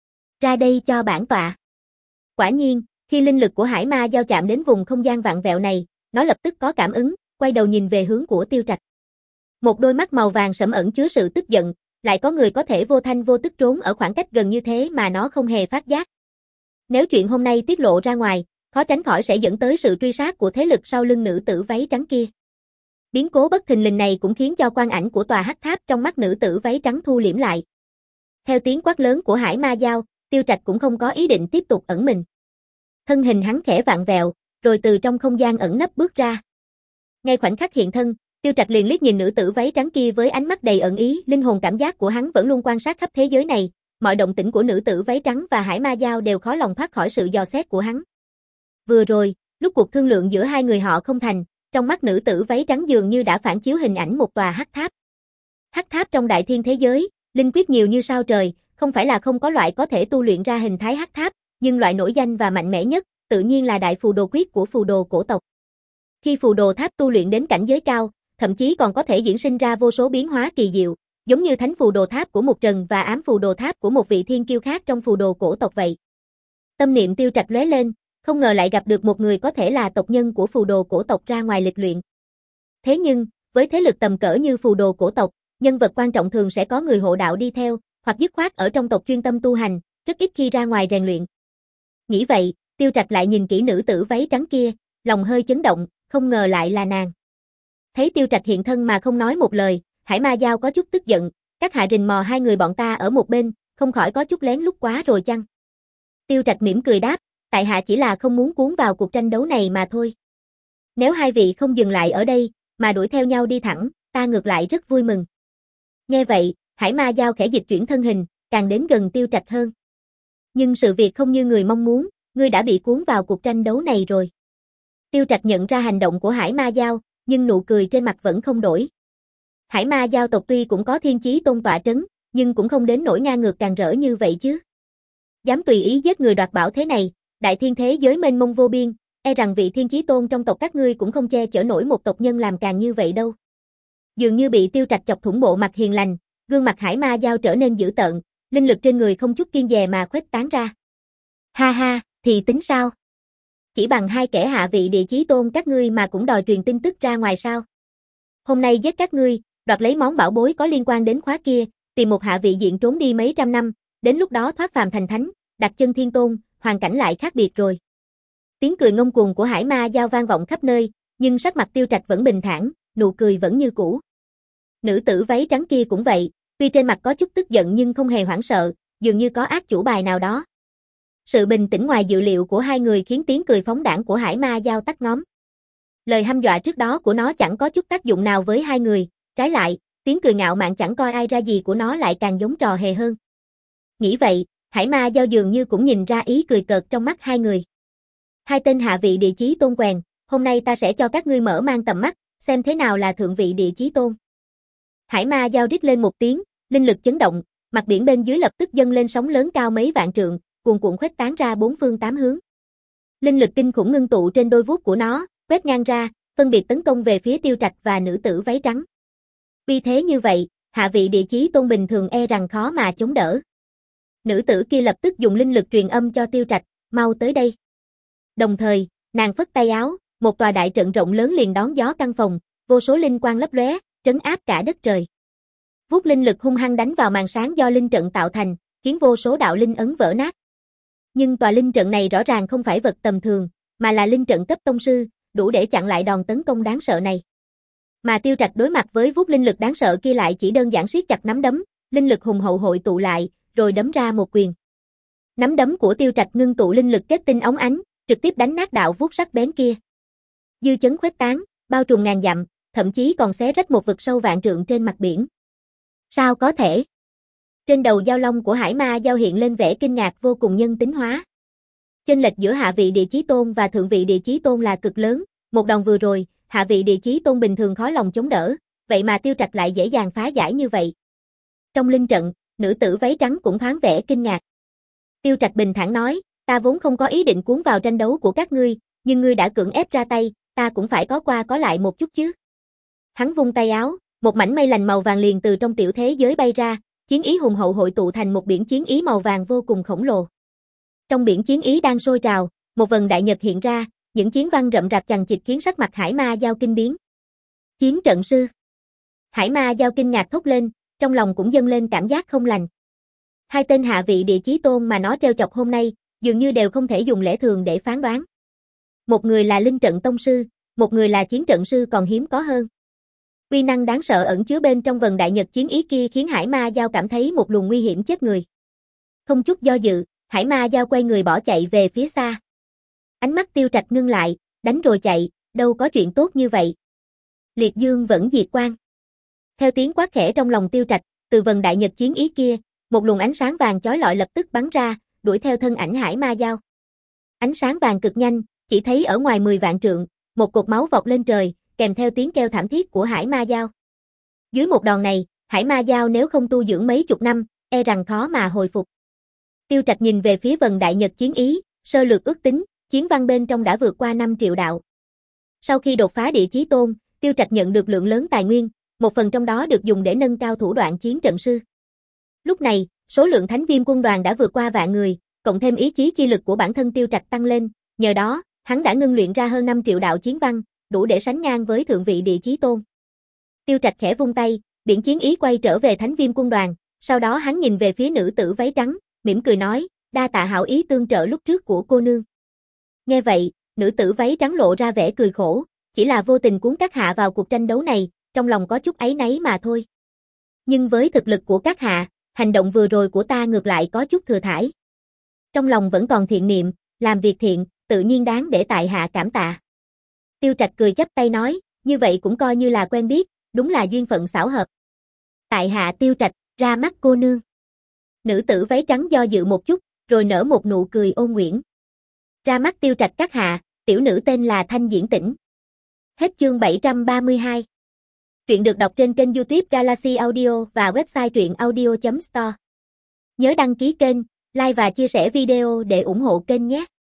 Ra đây cho bản tọa. Quả nhiên, khi linh lực của Hải Ma Dao chạm đến vùng không gian vặn vẹo này, nó lập tức có cảm ứng, quay đầu nhìn về hướng của Tiêu Trạch. Một đôi mắt màu vàng sẫm ẩn chứa sự tức giận, lại có người có thể vô thanh vô tức trốn ở khoảng cách gần như thế mà nó không hề phát giác. Nếu chuyện hôm nay tiết lộ ra ngoài, khó tránh khỏi sẽ dẫn tới sự truy sát của thế lực sau lưng nữ tử váy trắng kia. Biến cố bất thình lình này cũng khiến cho quang ảnh của tòa hắc tháp trong mắt nữ tử váy trắng thu liễm lại. Theo tiếng quát lớn của Hải Ma Dao, Tiêu Trạch cũng không có ý định tiếp tục ẩn mình. Thân hình hắn khẽ vặn vẹo, rồi từ trong không gian ẩn nấp bước ra. Ngay khoảnh khắc hiện thân, Tiêu Trạch liền liếc nhìn nữ tử váy trắng kia với ánh mắt đầy ẩn ý, linh hồn cảm giác của hắn vẫn luôn quan sát khắp thế giới này, mọi động tĩnh của nữ tử váy trắng và Hải Ma Dao đều khó lòng thoát khỏi sự dò xét của hắn. Vừa rồi, lúc cuộc thương lượng giữa hai người họ không thành, trong mắt nữ tử váy trắng dường như đã phản chiếu hình ảnh một tòa hắc tháp. Hắc tháp trong đại thiên thế giới, linh quyết nhiều như sao trời, không phải là không có loại có thể tu luyện ra hình thái hắc tháp, nhưng loại nổi danh và mạnh mẽ nhất, tự nhiên là đại phù đồ quyết của phù đồ cổ tộc. Khi phù đồ tháp tu luyện đến cảnh giới cao, thậm chí còn có thể diễn sinh ra vô số biến hóa kỳ diệu, giống như thánh phù đồ tháp của một trần và ám phù đồ tháp của một vị thiên kiêu khác trong phù đồ cổ tộc vậy. Tâm niệm Tiêu Trạch lóe lên, không ngờ lại gặp được một người có thể là tộc nhân của phù đồ cổ tộc ra ngoài lịch luyện. Thế nhưng, với thế lực tầm cỡ như phù đồ cổ tộc, nhân vật quan trọng thường sẽ có người hộ đạo đi theo, hoặc dứt khoát ở trong tộc chuyên tâm tu hành, rất ít khi ra ngoài rèn luyện. Nghĩ vậy, Tiêu Trạch lại nhìn kỹ nữ tử váy trắng kia, lòng hơi chấn động, không ngờ lại là nàng. Thấy Tiêu Trạch hiện thân mà không nói một lời, Hải Ma Dao có chút tức giận, các hạ rình mò hai người bọn ta ở một bên, không khỏi có chút lén lút quá rồi chăng? Tiêu Trạch mỉm cười đáp, tại hạ chỉ là không muốn cuốn vào cuộc tranh đấu này mà thôi. Nếu hai vị không dừng lại ở đây, mà đuổi theo nhau đi thẳng, ta ngược lại rất vui mừng. Nghe vậy, Hải Ma Dao khẽ dịch chuyển thân hình, càng đến gần Tiêu Trạch hơn. Nhưng sự việc không như người mong muốn, ngươi đã bị cuốn vào cuộc tranh đấu này rồi. Tiêu Trạch nhận ra hành động của Hải Ma Dao, nhưng nụ cười trên mặt vẫn không đổi. Hải Ma Dao tộc tuy cũng có thiên chí tôn tọa trấn, nhưng cũng không đến nỗi ngang ngược càng rỡ như vậy chứ. Dám tùy ý giết người đoạt bảo thế này, đại thiên thế giới mênh mông vô biên, e rằng vị thiên chí tôn trong tộc các ngươi cũng không che chở nổi một tộc nhân làm càng như vậy đâu. Dường như bị Tiêu Trạch chọc thủng bộ mặt hiền lành, gương mặt Hải Ma Dao trở nên dữ tợn, linh lực trên người không chút kiêng dè mà khuếch tán ra. Ha ha, thì tính sao? Chỉ bằng hai kẻ hạ vị địa chí tôn các ngươi mà cũng đòi truyền tin tức ra ngoài sao? Hôm nay giết các ngươi, đoạt lấy món bảo bối có liên quan đến khóa kia, tìm một hạ vị diện trốn đi mấy trăm năm, đến lúc đó thoát phàm thành thánh, đặt chân thiên tôn, hoàn cảnh lại khác biệt rồi. Tiếng cười ngông cuồng của Hải Ma Dao vang vọng khắp nơi, nhưng sắc mặt Tiêu Trạch vẫn bình thản, nụ cười vẫn như cũ. Nữ tử váy trắng kia cũng vậy, tuy trên mặt có chút tức giận nhưng không hề hoảng sợ, dường như có ác chủ bài nào đó. Sự bình tĩnh ngoài dự liệu của hai người khiến tiếng cười phóng đãng của Hải Ma Dao tắt ngóm. Lời hăm dọa trước đó của nó chẳng có chút tác dụng nào với hai người, trái lại, tiếng cười ngạo mạn chẳng coi ai ra gì của nó lại càng giống trò hề hơn. Nghĩ vậy, Hải Ma Dao dường như cũng nhìn ra ý cười cợt trong mắt hai người. Hai tên hạ vị địa chí tôn quèn, hôm nay ta sẽ cho các ngươi mở mang tầm mắt, xem thế nào là thượng vị địa chí tôn. Hải Ma Dao rít lên một tiếng, linh lực chấn động, mặt biển bên dưới lập tức dâng lên sóng lớn cao mấy vạn trượng, cuồn cuộn khuếch tán ra bốn phương tám hướng. Linh lực kinh khủng ngưng tụ trên đôi vuốt của nó, quét ngang ra, phân biệt tấn công về phía Tiêu Trạch và nữ tử váy trắng. Vì thế như vậy, hạ vị địa chí tôn bình thường e rằng khó mà chống đỡ. Nữ tử kia lập tức dùng linh lực truyền âm cho Tiêu Trạch, mau tới đây. Đồng thời, nàng phất tay áo, một tòa đại trận rộng lớn liền đón gió căn phòng, vô số linh quang lấp lóe, trấn áp cả đất trời. Vút linh lực hung hăng đánh vào màn sáng do linh trận tạo thành, khiến vô số đạo linh ấn vỡ nát. Nhưng tòa linh trận này rõ ràng không phải vật tầm thường, mà là linh trận cấp tông sư, đủ để chặn lại đòn tấn công đáng sợ này. Mà Tiêu Trạch đối mặt với vút linh lực đáng sợ kia lại chỉ đơn giản siết chặt nắm đấm, linh lực hùng hậu hội tụ lại, rồi đấm ra một quyền. Nắm đấm của Tiêu Trạch ngưng tụ linh lực kết tinh óng ánh, trực tiếp đánh nát đạo vuốt sắc bén kia. Dư chấn khuếch tán, bao trùm ngàn dặm, thậm chí còn xé rách một vực sâu vạn trượng trên mặt biển. Sao có thể? Trên đầu dao long của Hải Ma Dao hiện lên vẻ kinh ngạc vô cùng nhân tính hóa. Chênh lệch giữa hạ vị địa chí tôn và thượng vị địa chí tôn là cực lớn, một đòn vừa rồi, hạ vị địa chí tôn bình thường khó lòng chống đỡ, vậy mà Tiêu Trạch lại dễ dàng phá giải như vậy. Trong linh trận, nữ tử váy trắng cũng thoáng vẻ kinh ngạc. Tiêu Trạch bình thản nói, ta vốn không có ý định cuốn vào tranh đấu của các ngươi, nhưng ngươi đã cưỡng ép ra tay, ta cũng phải có qua có lại một chút chứ. Hắn vung tay áo, một mảnh mây lành màu vàng liền từ trong tiểu thế giới bay ra, chiến ý hùng hậu hội tụ thành một biển chiến ý màu vàng vô cùng khổng lồ. Trong biển chiến ý đang sôi trào, một vần đại nhật hiện ra, những chiến văn rậm rạp chằng chịt khiến sắc mặt Hải Ma Dao kinh biến. Chiến trận sư. Hải Ma Dao kinh ngạc thốt lên, trong lòng cũng dâng lên cảm giác không lành. Hai tên hạ vị địa chí tôn mà nó trêu chọc hôm nay, dường như đều không thể dùng lẽ thường để phán đoán. Một người là linh trận tông sư, một người là chiến trận sư còn hiếm có hơn. Uy năng đáng sợ ẩn chứa bên trong vần đại nhật chiến ý kia khiến Hải Ma Dao cảm thấy một luồng nguy hiểm chết người. Không chút do dự, Hải Ma Dao quay người bỏ chạy về phía xa. Ánh mắt Tiêu Trạch ngưng lại, đánh rồi chạy, đâu có chuyện tốt như vậy. Liệt dương vẫn diệt quang. Theo tiếng quát khẽ trong lòng Tiêu Trạch, từ vần đại nhật chiến ý kia, một luồng ánh sáng vàng chói lọi lập tức bắn ra, đuổi theo thân ảnh Hải Ma Dao. Ánh sáng vàng cực nhanh, chỉ thấy ở ngoài mười vạn trượng, một cột máu vọt lên trời, kèm theo tiếng kêu thảm thiết của Hải Ma Dao. Dưới một đòn này, Hải Ma Dao nếu không tu dưỡng mấy chục năm, e rằng khó mà hồi phục. Tiêu Trạch nhìn về phía vần đại nhật chiến ý, sơ lược ước tính, chiến văn bên trong đã vượt qua năm triệu đạo. Sau khi đột phá địa chí tôn, Tiêu Trạch nhận được lượng lớn tài nguyên, một phần trong đó được dùng để nâng cao thủ đoạn chiến trận sư. Lúc này, số lượng thánh viêm quân đoàn đã vượt qua vạn người, cộng thêm ý chí chi lực của bản thân Tiêu Trạch tăng lên, nhờ đó, hắn đã ngưng luyện ra hơn năm triệu đạo chiến văn, đủ để sánh ngang với thượng vị địa chí tôn. Tiêu Trạch khẽ vung tay, biển chiến ý quay trở về thánh viêm quân đoàn, sau đó hắn nhìn về phía nữ tử váy trắng, mỉm cười nói, đa tạ hảo ý tương trợ lúc trước của cô nương. Nghe vậy, nữ tử váy trắng lộ ra vẻ cười khổ, chỉ là vô tình cuốn các hạ vào cuộc tranh đấu này, trong lòng có chút áy náy mà thôi. Nhưng với thực lực của các hạ, hành động vừa rồi của ta ngược lại có chút thừa thãi. Trong lòng vẫn còn thiện niệm, làm việc thiện, tự nhiên đáng để tại hạ cảm tạ. Tiêu Trạch cười chắp tay nói, như vậy cũng coi như là quen biết, đúng là duyên phận xảo hợp. Tại hạ Tiêu Trạch, ra mắt cô nương. Nữ tử váy trắng do dự một chút, rồi nở một nụ cười ôn nguyễn. Ra mắt Tiêu Trạch các hạ, tiểu nữ tên là Thanh Diễn Tĩnh. Hết chương bảy trăm ba mươi hai. Truyện được đọc trên kênh YouTube Galaxy Audio và website truyện audio chấm store. Nhớ đăng ký kênh, like và chia sẻ video để ủng hộ kênh nhé.